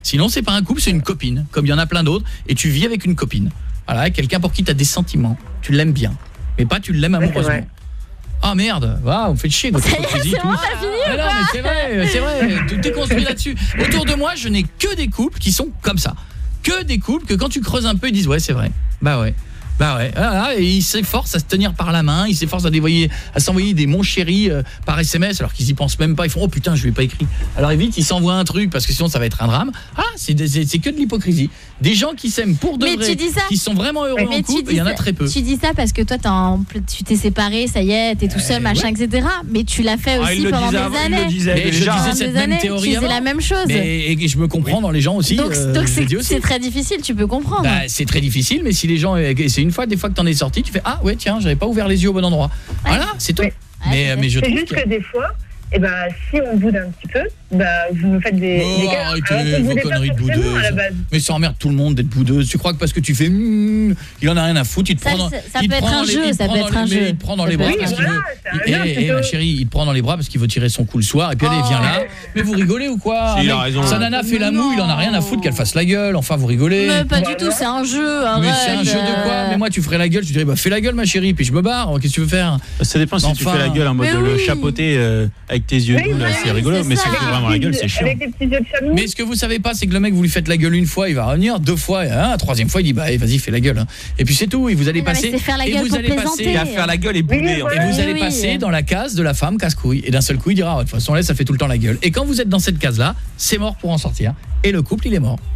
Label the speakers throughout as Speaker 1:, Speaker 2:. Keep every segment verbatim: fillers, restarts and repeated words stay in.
Speaker 1: Sinon, c'est pas un couple, c'est une copine, comme il y en a plein d'autres, et tu vis avec une copine. Voilà, quelqu'un pour qui tu as des sentiments. Tu l'aimes bien, mais pas tu l'aimes amoureusement. Ouais, ah merde, waouh, on fait chier votre hypocrisie.
Speaker 2: C'est bon, t'as fini ou
Speaker 1: non, mais c'est vrai, c'est vrai, tout est construit là-dessus. Autour de moi, je n'ai que des couples qui sont comme ça. Que des couples que quand tu creuses un peu, ils disent ouais, c'est vrai. Bah ouais. Bah ouais, ah, et ils s'efforcent à se tenir par la main, ils s'efforcent à dévoyer, à s'envoyer des mon chéri euh, par S M S alors qu'ils y pensent même pas, ils font oh putain, je lui ai pas écrit. Alors vite, ils s'envoient un truc parce que sinon ça va être un drame. Ah, c'est c'est, c'est que de l'hypocrisie. Des gens qui s'aiment pour de
Speaker 2: mais
Speaker 1: vrai, qui sont vraiment heureux mais en couple, il y en a très peu.
Speaker 2: Tu dis ça parce que toi en, tu t'es séparé, ça y est, t'es tout seul, euh, machin, ouais. et cetera. Mais tu l'as fait aussi ah, pendant des avant, années.
Speaker 1: Il disait, mais je disais cette même
Speaker 2: années,
Speaker 1: théorie.
Speaker 2: Tu faisais la même chose.
Speaker 1: Mais, et je me comprends oui. dans les gens aussi.
Speaker 2: Donc,
Speaker 1: euh,
Speaker 2: donc c'est, c'est très difficile, tu peux comprendre.
Speaker 1: Bah, c'est très difficile, mais si les gens, c'est une fois, des fois que t'en es sorti, tu fais ah ouais tiens, j'avais pas ouvert les yeux au bon endroit. Ouais. Voilà, c'est tout.
Speaker 3: Oui.
Speaker 1: Mais, mais je
Speaker 3: c'est
Speaker 1: trouve
Speaker 3: juste
Speaker 1: que...
Speaker 3: que des fois, eh ben, si on boude un petit peu, bah, vous nous faites des,
Speaker 1: oh,
Speaker 3: des gars.
Speaker 1: Arrêtez vos conneries de boudeuse. Mais ça emmerde tout le monde d'être boudeuse. Tu crois que parce que tu fais mm, il en a rien à foutre, il te
Speaker 2: ça,
Speaker 1: prend dans,
Speaker 2: ça, ça peut être un jeu, ça peut être un jeu.
Speaker 1: Il te prend dans les bras parce qu'il veut. Eh ma chérie, il te prend dans les bras parce qu'il veut tirer son coup le soir et puis allez, viens là. Mais vous rigolez ou quoi?
Speaker 4: Il a raison.
Speaker 1: Sa nana fait la moue, il en a rien à foutre qu'elle fasse la gueule. Enfin, vous rigolez.
Speaker 2: Mais pas du tout, c'est un jeu.
Speaker 1: Mais c'est un jeu de quoi? Mais moi tu ferais la gueule, tu dirais bah fais la gueule ma chérie, puis je me barre. Qu'est-ce que tu veux faire?
Speaker 4: Ça dépend si tu fais la gueule en mode le chapeauter avec tes yeux doux là, c'est rigolo, mais si tu fais vraiment la gueule, c'est chiant.
Speaker 1: Mais ce que vous savez pas, c'est que le mec vous lui faites la gueule une fois, il va revenir deux fois, hein, la troisième fois il dit bah vas-y fais la gueule. Hein. Et puis c'est tout, et vous allez
Speaker 2: mais
Speaker 1: passer
Speaker 2: non, faire la gueule
Speaker 1: et vous allez passer
Speaker 4: à faire la gueule et bouler.
Speaker 1: Oui, et vous allez oui, passer oui. dans la case de la femme casse-couille. Et d'un seul coup il dira oh, de toute façon là ça fait tout le temps la gueule. Et quand vous êtes dans cette case là, c'est mort pour en sortir. Et le couple il est mort.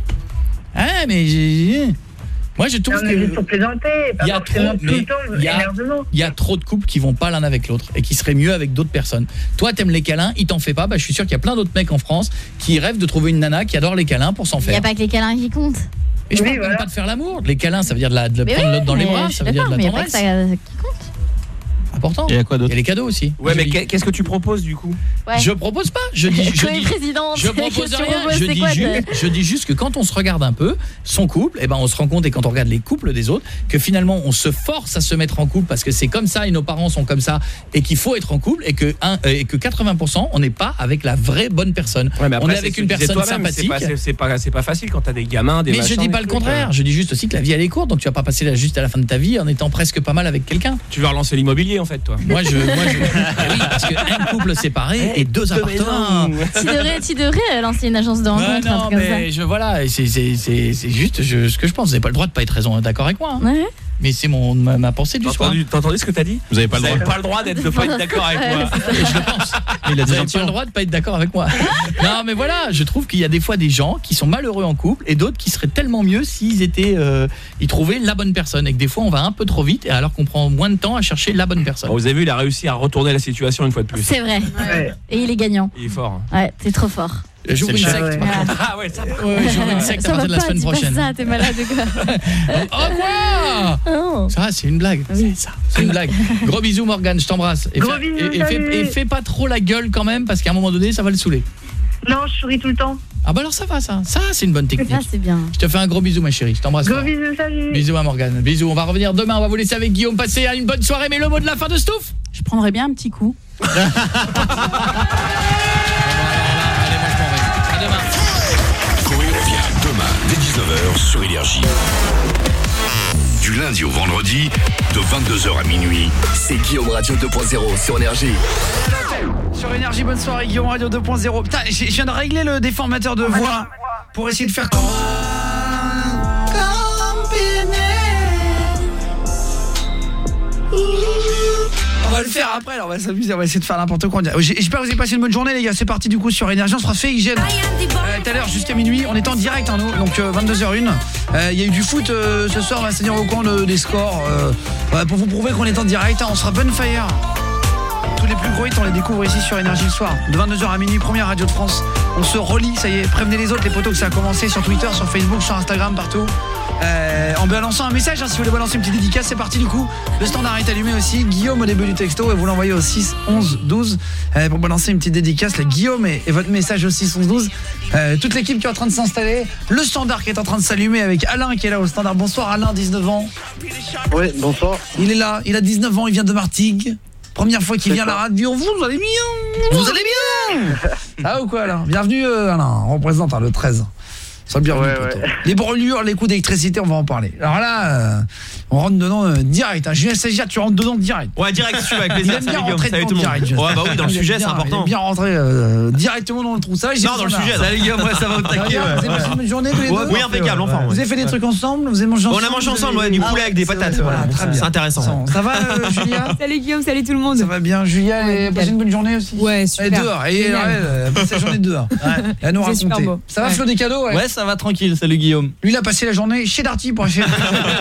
Speaker 1: Ah mais j'ai... Moi je trouve
Speaker 3: non,
Speaker 1: que
Speaker 3: pour plaisanter, pas
Speaker 1: il y a trop il y a il y a trop de couples qui vont pas l'un avec l'autre et qui seraient mieux avec d'autres personnes. Toi t'aimes les câlins, il t'en fait pas, bah je suis sûr qu'il y a plein d'autres mecs en France qui rêvent de trouver une nana qui adore les câlins pour s'en faire.
Speaker 2: Il y a pas que les câlins qui comptent.
Speaker 1: Et je oui, parle voilà. même pas de faire l'amour, les câlins ça veut dire de la de prendre oui, l'autre dans les bras, ça veut dire de la tendresse.
Speaker 2: Mais il y a pas que ça qui compte.
Speaker 1: Important.
Speaker 4: Il y a quoi d'autre?
Speaker 1: Il y a les cadeaux aussi.
Speaker 4: Ouais, mais qu'est-ce que tu proposes du coup?
Speaker 2: Ouais.
Speaker 1: Je propose pas, je dis je dis je propose rien, je dis quoi, juste je dis juste que quand on se regarde un peu son couple, et eh ben on se rend compte et quand on regarde les couples des autres que finalement on se force à se mettre en couple parce que c'est comme ça et nos parents sont comme ça et qu'il faut être en couple et que un, et que quatre-vingts pour cent on n'est pas avec la vraie bonne personne.
Speaker 4: Ouais, après,
Speaker 1: on est avec une personne sympathique.
Speaker 4: C'est pas c'est pas c'est pas facile quand tu as des gamins des
Speaker 1: Mais je dis pas le contraire, je dis juste aussi que la vie elle est courte donc tu vas pas passer là juste à la fin de ta vie en étant presque pas mal avec quelqu'un.
Speaker 4: Tu veux relancer l'immobilier en fait toi.
Speaker 1: Moi je moi je oui parce que un couple séparé et deux appartements.
Speaker 2: Tu devrais tu devrais lancer une agence de rencontre
Speaker 1: non,
Speaker 2: comme
Speaker 1: mais
Speaker 2: ça.
Speaker 1: je voilà, c'est c'est c'est c'est juste je, ce que je pense, vous n'avez pas le droit de pas être raison d'accord avec moi. Hein.
Speaker 2: Ouais.
Speaker 1: Mais c'est mon ma, ma pensée du soir.
Speaker 4: T'as entendu ce que t'as dit? Vous avez pas le droit. Vous avez pas le droit d'être de pas être d'accord avec moi.
Speaker 1: Et je le pense. Il a pas le droit de pas être d'accord avec moi. Non mais voilà, je trouve qu'il y a des fois des gens qui sont malheureux en couple et d'autres qui seraient tellement mieux s'ils étaient euh, ils trouvaient la bonne personne et que des fois on va un peu trop vite et alors qu'on prend moins de temps à chercher la bonne personne.
Speaker 4: Bon, vous avez vu, il a réussi à retourner la situation une fois de plus.
Speaker 2: C'est vrai. Ouais. Et il est gagnant.
Speaker 4: Il est fort.
Speaker 2: Ouais, t'es trop fort.
Speaker 1: J'ouvre une secte.
Speaker 4: Ah ouais, ça.
Speaker 1: Ouais, j'ouvre une secte à partir de la semaine prochaine.
Speaker 2: Ça, t'es malade quoi.
Speaker 1: Oh quoi? Oh. Ça c'est une blague.
Speaker 2: Oui.
Speaker 1: C'est ça. C'est une blague. Gros bisous Morgane, je t'embrasse. Et,
Speaker 3: Gros
Speaker 1: fais,
Speaker 3: bisous,
Speaker 1: et, et, fais, et fais pas trop la gueule quand même parce qu'à un moment donné ça va le saouler.
Speaker 3: Non, je souris tout le temps.
Speaker 1: Ah bah alors ça va ça. Ça c'est une bonne technique.
Speaker 2: Ça c'est bien.
Speaker 1: Je te fais un gros bisou ma chérie, je t'embrasse.
Speaker 3: Gros
Speaker 1: fort.
Speaker 3: bisous, salut.
Speaker 1: Bisous à Morgane. Bisous, on va revenir demain, on va vous laisser avec Guillaume. Passez à une bonne soirée, mais le mot de la fin de Stouff.
Speaker 5: Je prendrais bien un petit coup.
Speaker 6: Dès dix-neuf heures sur Énergie. Du lundi au vendredi, de vingt-deux heures à minuit, c'est Guillaume Radio deux point zéro sur Énergie.
Speaker 7: Sur Énergie, bonne soirée, Guillaume Radio deux point zéro. Putain, je viens de régler le déformateur de voix pour essayer de faire comme... On va le faire après, alors on va s'amuser, on va essayer de faire n'importe quoi. J'espère que vous avez passé une bonne journée les gars, c'est parti du coup sur Énergie, on sera fait hygiène euh, tout à l'heure jusqu'à minuit, on est en direct hein, nous, donc euh, vingt-deux heures une. Il euh, y a eu du foot euh, ce soir, on va se tenir au courant de, des scores euh, ouais, pour vous prouver qu'on est en direct, hein, on sera bonfire. Tous les plus gros hits on les découvre ici sur Énergie le soir, de vingt-deux heures à minuit, première radio de France. On se relie, ça y est, prévenez les autres les potos que ça a commencé sur Twitter, sur Facebook, sur Instagram, partout. Euh, en balançant un message hein, si vous voulez balancer une petite dédicace, c'est parti du coup. Le standard est allumé aussi, Guillaume au début du texto et vous l'envoyez au six onze douze euh, pour balancer une petite dédicace, là, Guillaume et, et votre message au six onze douze. euh, toute l'équipe qui est en train de s'installer, le standard qui est en train de s'allumer avec Alain qui est là au standard. Bonsoir Alain, dix-neuf ans.
Speaker 8: Oui, bonsoir.
Speaker 7: Il est là, il a dix-neuf ans, il vient de Martigues. Première fois qu'il vient à la radio, vous, vous allez bien. Vous allez bien. Ah ou quoi Alain? Bienvenue euh, Alain, on représente hein, le treize. Ça le bienvenu,
Speaker 8: Ouais,
Speaker 7: poteau.
Speaker 8: ouais.
Speaker 7: Les brûlures, les coups d'électricité, on va en parler. Alors là, euh, on rentre dedans euh, direct. Hein. Julien Stagiaire, tu rentres dedans direct.
Speaker 4: Ouais, direct, si tu veux, avec
Speaker 7: Il
Speaker 4: plaisir.
Speaker 7: aime bien
Speaker 4: Salut Guillaume,
Speaker 7: rentrer
Speaker 4: salut
Speaker 7: dedans
Speaker 4: tout le monde.
Speaker 7: direct.
Speaker 4: Ouais, bah oui, dans le
Speaker 7: Il aime
Speaker 4: sujet, c'est
Speaker 7: bien-
Speaker 4: important.
Speaker 7: Il aime bien rentrer euh, directement dans le trou. Ça va, j'ai
Speaker 4: Non, dans le sujet.
Speaker 1: Salut Guillaume, ouais, ça va au
Speaker 7: Ça va
Speaker 1: taquet.
Speaker 7: bien,
Speaker 1: ouais.
Speaker 7: vous avez passé une bonne journée tous les deux.
Speaker 4: Oui, impeccable, enfin.
Speaker 7: Vous avez fait des trucs ensemble, vous avez mangé ensemble.
Speaker 4: On a mangé
Speaker 7: vous
Speaker 4: ensemble,
Speaker 7: avez-
Speaker 4: ouais, du
Speaker 7: Ah,
Speaker 4: poulet avec des
Speaker 7: c'est
Speaker 4: patates.
Speaker 7: vrai, voilà, très bien.
Speaker 4: C'est intéressant.
Speaker 7: Ça va, euh, Julia?
Speaker 5: Salut Guillaume, salut tout le monde.
Speaker 7: Ça va bien, Julia, elle a passé une bonne journée aussi.
Speaker 5: Ouais, super.
Speaker 7: Elle est dehors, et
Speaker 5: Génial.
Speaker 7: elle, elle a passé la journée dehors. Elle a nous
Speaker 5: C'est super
Speaker 7: raconté.
Speaker 5: beau.
Speaker 7: Ça va,
Speaker 5: Ouais.
Speaker 7: Flo, des cadeaux?
Speaker 1: Ouais, ça va tranquille. Salut Guillaume.
Speaker 7: Lui, il a passé la journée chez Darty pour acheter.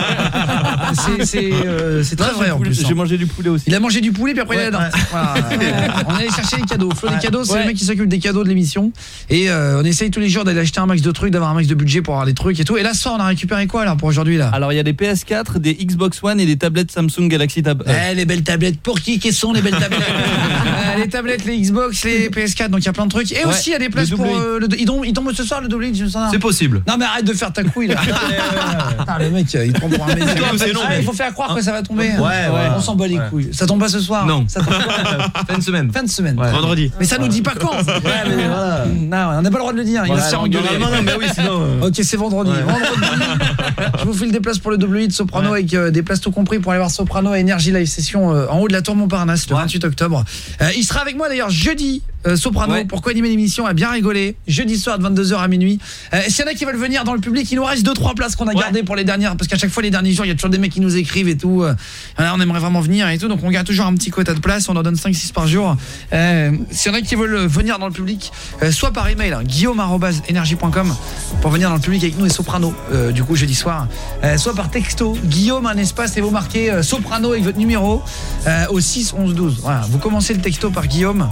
Speaker 7: C'est c'est euh, c'est très vrai en plus.
Speaker 1: J'ai mangé du poulet aussi.
Speaker 7: Il a mangé du poulet puis après il est là. Voilà. On est allé chercher les cadeaux. Flo, des cadeaux, c'est
Speaker 1: Ouais.
Speaker 7: le mec qui s'occupe des cadeaux de l'émission. Et euh, on essaye tous les jours d'aller acheter un max de trucs, d'avoir un max de budget pour avoir les trucs et tout. Et là, ce soir, on a récupéré quoi alors pour aujourd'hui là?
Speaker 1: Alors il y a des P S quatre, des Xbox One et des tablettes Samsung Galaxy Tab. euh,
Speaker 7: Eh, les belles tablettes. Pour qui Quelles sont les belles tablettes? Euh, Les tablettes, les Xbox, les P S quatre. Donc il y a plein de trucs. Et
Speaker 1: Ouais.
Speaker 7: aussi il y a des places
Speaker 1: Le
Speaker 7: pour
Speaker 1: double
Speaker 7: euh, le. Il tombe, il tombe ce soir le double. Je me sens.
Speaker 4: C'est possible.
Speaker 7: Non mais arrête de faire ta couille là. Putain, le mec il prend pour un mec.
Speaker 4: Non, c'est non,
Speaker 7: Ah,
Speaker 4: mais-
Speaker 7: il faut faire croire que ça va tomber.
Speaker 4: Ouais, ouais.
Speaker 7: On s'en bat les couilles. Ça tombe pas ce soir.
Speaker 4: Non.
Speaker 7: Ça tombe pas.
Speaker 4: Fin de semaine.
Speaker 7: Fin de semaine.
Speaker 4: Vendredi.
Speaker 7: Mais ça nous dit pas quand. Ouais, mais voilà. Non, on n'a pas le droit de le dire. Il va se faire engueuler.
Speaker 4: Non, non, mais oui, sinon. euh,
Speaker 7: Ok, c'est vendredi. Vendredi. Je vous file des places pour le W de Soprano avec euh, des places tout compris pour aller voir Soprano et Energy Live Session euh, en haut de la Tour Montparnasse le vingt-huit octobre. Euh, il sera avec moi d'ailleurs jeudi. Euh, Soprano
Speaker 1: Ouais.
Speaker 7: pour co-animer l'émission, a bien rigolé. Jeudi soir de vingt-deux heures à minuit. Euh, S'il y en a qui veulent venir dans le public, il nous reste deux trois places qu'on a
Speaker 1: Ouais.
Speaker 7: gardées pour les dernières parce qu'à chaque fois les derniers jours, il y a toujours des mecs qui nous écrivent et tout. Euh, on aimerait vraiment venir et tout, donc on garde toujours un petit quota de place, on en donne cinq six par jour. Euh, S'il y en a qui veulent venir dans le public, euh, soit par email, hein, guillaume arobase énergie point com pour venir dans le public avec nous et Soprano euh, du coup jeudi soir, euh, soit par texto, Guillaume un espace et vous marquez euh, Soprano avec votre numéro euh, au six onze douze. Voilà, vous commencez le texto par Guillaume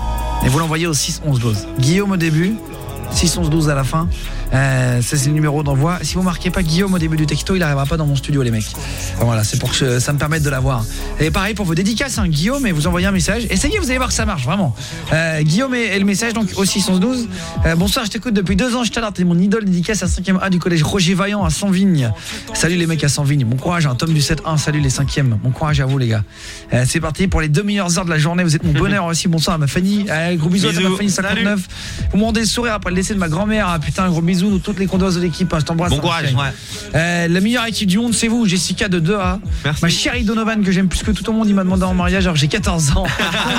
Speaker 7: et vous l'envoyez au six onze douze. Guillaume au début, six onze douze à la fin. Euh, ça c'est le numéro d'envoi. Si vous marquez pas Guillaume au début du texto, il arrivera pas dans mon studio les mecs. Voilà, c'est pour que je- ça me permette de l'avoir. Et pareil pour vos dédicaces, hein, Guillaume, et vous envoyez un message. Essayez, vous allez voir que ça marche vraiment. Euh, Guillaume et, et le message donc au six onze douze. Euh, bonsoir, je t'écoute depuis deux ans, je t'adore, t'es mon idole, dédicace à cinquième A du collège Roger Vaillant à Sanvignes. Salut les mecs à Sanvignes. Bon courage, un tome du sept un, salut les cinquièmes. Bon courage à vous les gars. Euh, c'est parti pour les deux meilleures heures de la journée, vous êtes mon bonheur aussi. Bonsoir à ma Fanny. Euh, gros bisous, à
Speaker 4: Bisous.
Speaker 7: ma Fanny cinquante-neuf. Vous me rendez le sourire après le décès de ma grand-mère. Ah, putain, un gros bisou, toutes les condoléances de l'équipe, hein, je t'embrasse.
Speaker 4: Bon
Speaker 7: hein,
Speaker 4: courage,
Speaker 7: chérie.
Speaker 4: ouais.
Speaker 7: Euh, la meilleure équipe du monde, c'est vous, Jessica de deux A.
Speaker 4: Merci.
Speaker 7: Ma chérie Donovan que j'aime plus que tout le monde, il m'a demandé en mariage alors que j'ai quatorze ans.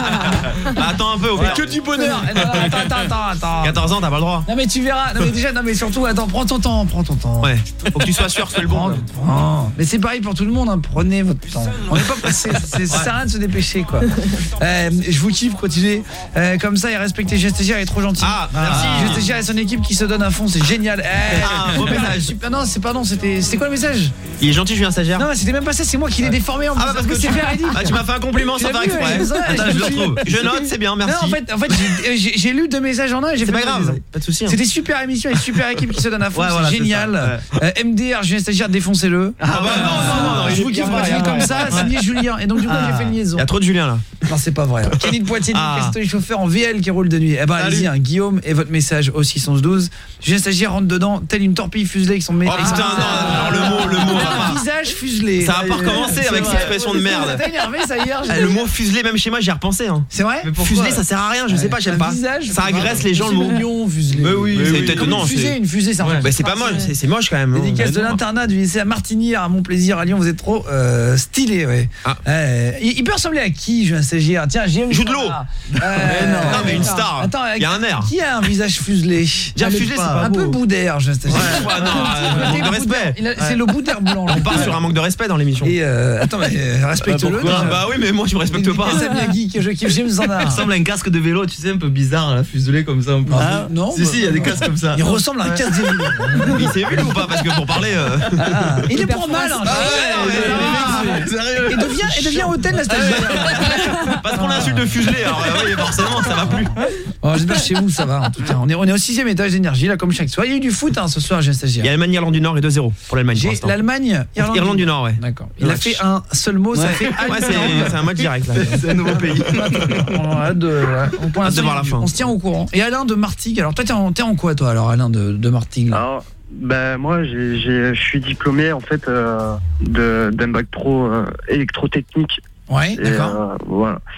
Speaker 4: Bah, attends un peu, au pire.
Speaker 7: Que du bonheur. Eh, non, attends, attends, attends, attends.
Speaker 4: quatorze ans, t'as pas le droit.
Speaker 7: Non mais tu verras, non mais déjà, non mais surtout, attends, prends ton temps, prends ton temps.
Speaker 4: Ouais. Faut que tu sois sûr que c'est le
Speaker 7: Prends
Speaker 4: bon.
Speaker 7: ton temps. Mais c'est pareil pour tout le monde, hein, prenez votre temps. On n'est pas pressé, c'est- ça sert à rien de se dépêcher quoi. Euh, je vous kiffe, continuez euh, comme ça et respectez Gestagiaire, il est trop gentil.
Speaker 4: Ah, merci.
Speaker 7: Gestagiaire et son équipe qui se donnent à fond, c'est génial. Eh,
Speaker 4: Ah, beau message.
Speaker 7: super, non, c'est pardon, c'était c'était quoi le message?
Speaker 4: Il est gentil, Julien Stagiaire.
Speaker 7: Non, mais c'était même pas ça, c'est moi qui l'ai déformé en
Speaker 4: Ah bah parce que
Speaker 7: c'est
Speaker 4: tu...
Speaker 7: véridique.
Speaker 4: Ah, tu m'as fait un compliment
Speaker 7: Tu
Speaker 4: sans
Speaker 7: l'as
Speaker 4: faire
Speaker 7: vu,
Speaker 4: exprès.
Speaker 7: ouais, c'est ça,
Speaker 4: Attends,
Speaker 7: je
Speaker 4: je
Speaker 7: me
Speaker 4: le
Speaker 7: suis-
Speaker 4: retrouve. Je note, c'est bien, merci.
Speaker 7: Non, en fait, en fait j'ai- j'ai j'ai lu deux messages en un et j'ai
Speaker 4: C'est
Speaker 7: fait
Speaker 4: pas
Speaker 7: des-
Speaker 4: grave, pas de souci. hein.
Speaker 7: C'était super émission et super équipe qui se donne à fond,
Speaker 4: Ouais,
Speaker 7: c'est
Speaker 4: voilà, c'est
Speaker 7: génial. Euh, M D R, Julien Stagiaire, défoncez-le.
Speaker 4: Ah bah non, non, non,
Speaker 7: je
Speaker 4: il
Speaker 7: vous
Speaker 4: y a
Speaker 7: kiffe,
Speaker 4: pas,
Speaker 7: continuez
Speaker 4: il y a
Speaker 7: comme
Speaker 4: pas.
Speaker 7: ça, signé Julien. Et donc du coup,
Speaker 4: Ah.
Speaker 7: j'ai fait une liaison.
Speaker 4: Il y a trop de Julien là.
Speaker 7: Non, c'est pas vrai. Kenny de Poitiers,
Speaker 4: Ah.
Speaker 7: Casto et chauffeur en V L qui roule de nuit. Eh ben allez-y, hein, Guillaume et votre message au six onze douze. Julien Stagiaire rentre dedans, tel une torpille fuselée avec son mé-
Speaker 4: Oh
Speaker 7: avec son
Speaker 4: putain, non, alors le mot, le mot va
Speaker 7: un
Speaker 4: pas.
Speaker 7: visage fuselé.
Speaker 4: Ça va pas recommencer avec cette expression de merde.
Speaker 7: T'as énervé ça hier. j'ai
Speaker 4: Ah, le
Speaker 7: dit.
Speaker 4: mot fuselé, même chez moi, j'y ai repensé. Hein.
Speaker 7: C'est vrai?
Speaker 4: Fuselé, ça sert à rien, je sais pas, j'aime
Speaker 7: Un
Speaker 4: pas.
Speaker 7: visage,
Speaker 4: Ça agresse les gens le
Speaker 7: c'est
Speaker 4: mot.
Speaker 7: mignon, fuselé.
Speaker 4: Mais oui, c'est peut-être
Speaker 7: Comme
Speaker 4: non.
Speaker 7: une fusée,
Speaker 4: c'est-
Speaker 7: une fusée, c'est un truc
Speaker 4: Bah c'est pas moche, c'est c'est moche quand même. hein.
Speaker 7: Dédicace de
Speaker 4: Mais non.
Speaker 7: l'internat du lycée à Martigny à mon plaisir à Lyon, vous êtes trop euh, stylé, ouais.
Speaker 4: Ah.
Speaker 7: Euh, il, il peut ressembler à qui, je vais un stagiaire? Tiens, j'ai
Speaker 4: Jude Law.
Speaker 7: Euh,
Speaker 4: Non mais une star.
Speaker 7: Attends,
Speaker 4: Il y a un air.
Speaker 7: Qui a un visage fuselé?
Speaker 4: Déjà,
Speaker 7: Un
Speaker 4: fuselé, c'est pas
Speaker 7: un peu boudère, je vais un stagiaire.
Speaker 4: Ouais, non, euh, manque de respect.
Speaker 7: Il a- C'est le boudère blanc.
Speaker 4: On part sur un manque de respect dans l'émission.
Speaker 7: Et euh, attends, mais euh, respecte-le.
Speaker 4: Pourquoi
Speaker 7: déjà.
Speaker 4: Bah oui, mais moi je me respecte pas.
Speaker 7: Dédicace à Miyagi que je kiffe, James Zandar.
Speaker 9: Il ressemble à un casque de vélo, tu sais, un peu bizarre, là, fuselé comme ça. Un peu.
Speaker 7: Ah, non,
Speaker 9: Si,
Speaker 7: bah,
Speaker 9: si, il y a des casques comme ça.
Speaker 7: Il ressemble à un casque de vélo.
Speaker 4: Il s'est vu ou pas Parce que pour parler. euh,
Speaker 7: Ah, il est pas mal. hein.
Speaker 4: Ah ouais,
Speaker 7: Ah,
Speaker 4: mais les mecs, c'est- sérieux.
Speaker 7: Et devient, et devient hôtel la stagiaire.
Speaker 4: Parce qu'on l'insulte de fuselé, alors euh, oui, forcément ça va plus.
Speaker 7: Oh, j'espère que chez vous ça va en tout cas. On est, on est au sixième étage d'énergie là comme chaque soir. Il y a eu du foot hein, ce soir, j'ai un
Speaker 4: Il y a
Speaker 7: stagiaire.
Speaker 4: l'Allemagne, Irlande du Nord et deux zéro pour l'Allemagne pour
Speaker 7: J'ai
Speaker 4: l'instant.
Speaker 7: l'Allemagne, Irlande,
Speaker 4: Irlande du Nord, ouais.
Speaker 7: D'accord. Il a
Speaker 4: Match.
Speaker 7: fait un seul mot, ça fait
Speaker 4: Ouais, c'est
Speaker 7: Allemagne.
Speaker 4: c'est un match direct là.
Speaker 9: C'est un nouveau pays.
Speaker 7: On a hâte de, ouais. On- pour
Speaker 4: Hâte de
Speaker 7: l'instant,
Speaker 4: voir la fin.
Speaker 7: on se tient au courant. Et Alain de Martigues. Alors toi t'es en, t'es en quoi toi alors Alain de, de Martigues là
Speaker 8: Alors, ben moi, j'ai, j'ai, je suis diplômé en fait euh, de, d'un bac pro euh, électrotechnique.
Speaker 7: Ouais,
Speaker 8: Et,
Speaker 7: d'accord.
Speaker 8: euh, voilà.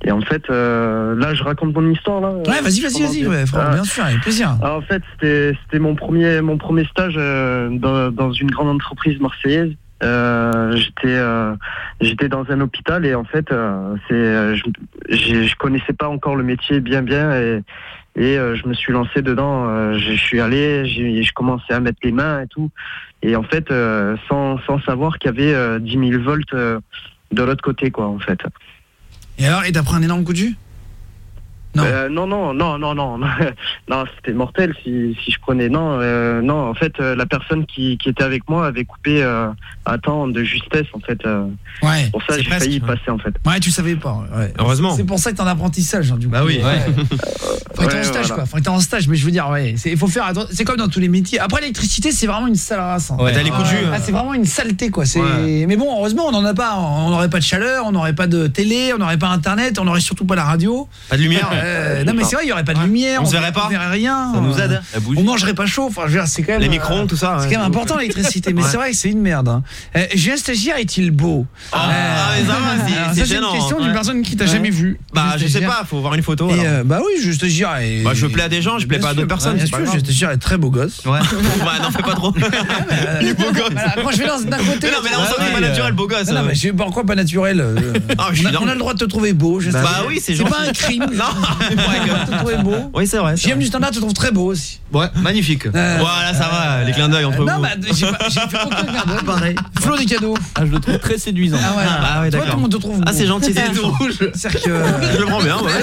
Speaker 8: Et en fait, euh, là, je raconte mon histoire, là.
Speaker 7: Ouais, vas-y, vas-y, vas-y, ouais, frère,
Speaker 8: Ah.
Speaker 7: bien sûr, avec plaisir.
Speaker 8: Ah, en fait, c'était c'était mon premier mon premier stage euh, dans, dans une grande entreprise marseillaise. Euh, j'étais euh, j'étais dans un hôpital et en fait, euh, c'est euh, je, j'ai- je connaissais pas encore le métier bien bien et et euh, je me suis lancé dedans. Euh, je, je suis allé, j'ai je commençais à mettre les mains et tout. Et en fait, euh, sans sans savoir qu'il y avait euh, dix mille volts euh, de l'autre côté, quoi, en fait.
Speaker 7: Et alors, et t'as pris un énorme coup de jus? Non.
Speaker 8: Euh, non, non, non, non, non, non, c'était mortel si, si je prenais. Non, euh, non, en fait, euh, la personne qui, qui était avec moi avait coupé euh, à temps de justesse, en fait. Euh,
Speaker 7: Ouais.
Speaker 8: pour ça,
Speaker 4: c'est
Speaker 8: j'ai
Speaker 4: presque,
Speaker 8: failli y
Speaker 4: ouais.
Speaker 8: passer, en fait.
Speaker 7: Ouais, tu savais pas. Ouais.
Speaker 4: Heureusement.
Speaker 7: C'est pour ça que t'es en apprentissage, hein, du coup.
Speaker 9: Bah oui.
Speaker 7: Ouais. Faut être en
Speaker 8: Ouais,
Speaker 7: stage,
Speaker 8: voilà.
Speaker 7: quoi. Faut être en stage, mais je veux dire, ouais. Il faut faire attention. C'est comme dans tous les métiers. Après, l'électricité, c'est vraiment une sale race. Hein.
Speaker 9: Ouais.
Speaker 4: T'as les coups de jus.
Speaker 7: Ah, c'est vraiment une saleté, quoi. C'est.
Speaker 9: Ouais.
Speaker 7: Mais bon, heureusement, on en a pas. On n'aurait pas de chaleur, on n'aurait pas de télé, on n'aurait pas internet, on n'aurait surtout pas la radio.
Speaker 4: Pas de lumière.
Speaker 7: Euh, non, mais c'est vrai, il y aurait pas de lumière.
Speaker 4: On se verrait pas.
Speaker 7: On verrait rien.
Speaker 4: Ça nous aide. La bougie.
Speaker 7: On mangerait pas chaud. Enfin, je veux dire, c'est quand même.
Speaker 4: Les
Speaker 7: euh,
Speaker 4: micro-ondes, tout ça.
Speaker 7: C'est
Speaker 4: ouais.
Speaker 7: quand même important l'électricité, mais
Speaker 4: Ouais.
Speaker 7: c'est vrai que c'est une merde. Hein. Euh, J'ai un stagiaire, est-il beau?
Speaker 4: Ah, mais ça va, c'est-
Speaker 7: alors,
Speaker 4: c'est
Speaker 7: ça, c'est
Speaker 4: gênant,
Speaker 7: une question
Speaker 4: hein.
Speaker 7: d'une personne qui t'a
Speaker 4: Ouais.
Speaker 7: jamais vu.
Speaker 4: Bah, je sais
Speaker 7: stagiaire.
Speaker 4: pas, faut voir une photo.
Speaker 7: Et
Speaker 4: alors.
Speaker 7: euh, bah oui, je stagiaire. Et...
Speaker 4: Bah, je plais à des gens, je plais
Speaker 7: Bien
Speaker 4: pas à d'autres
Speaker 7: sûr,
Speaker 4: personnes,
Speaker 7: Bien
Speaker 4: c'est pas
Speaker 7: sûr,
Speaker 4: grave.
Speaker 7: je stagiaire est très beau gosse.
Speaker 4: Ouais. Bah, n'en fais pas trop. Il est beau gosse.
Speaker 7: Voilà, quand je vais dans d'un côté.
Speaker 4: Mais non, mais là, on sent que
Speaker 9: Ouais,
Speaker 4: c'est pas
Speaker 9: ouais.
Speaker 4: naturel, beau gosse.
Speaker 7: Non, non, mais je sais pas pourquoi pas naturel. euh,
Speaker 4: Ah, je suis
Speaker 7: on, a,
Speaker 4: dans-
Speaker 7: on a le droit de te trouver beau. Je
Speaker 4: Bah
Speaker 7: sais.
Speaker 4: oui, c'est
Speaker 7: C'est
Speaker 4: gentil.
Speaker 7: pas un crime.
Speaker 4: Non,
Speaker 7: On a le droit de te trouver beau.
Speaker 4: oui, c'est vrai. c'est
Speaker 7: J M
Speaker 4: vrai.
Speaker 7: du Standard te trouve très beau aussi.
Speaker 9: Ouais, magnifique.
Speaker 7: Euh,
Speaker 4: Voilà, ça va, les clins d'œil entre
Speaker 7: Non,
Speaker 4: vous.
Speaker 7: bah, j'ai pas- j'ai fait aucun clin d'œil. Pareil. Flo des cadeaux.
Speaker 1: Ah, je le trouve très séduisant.
Speaker 7: Ah ouais.
Speaker 4: Ah ouais,
Speaker 7: Toi,
Speaker 4: d'accord.
Speaker 7: tout le monde te trouve beau.
Speaker 4: Ah, c'est gentil, c'est tout rouge.
Speaker 7: C'est-à-dire que.
Speaker 4: Je le prends bien, ouais.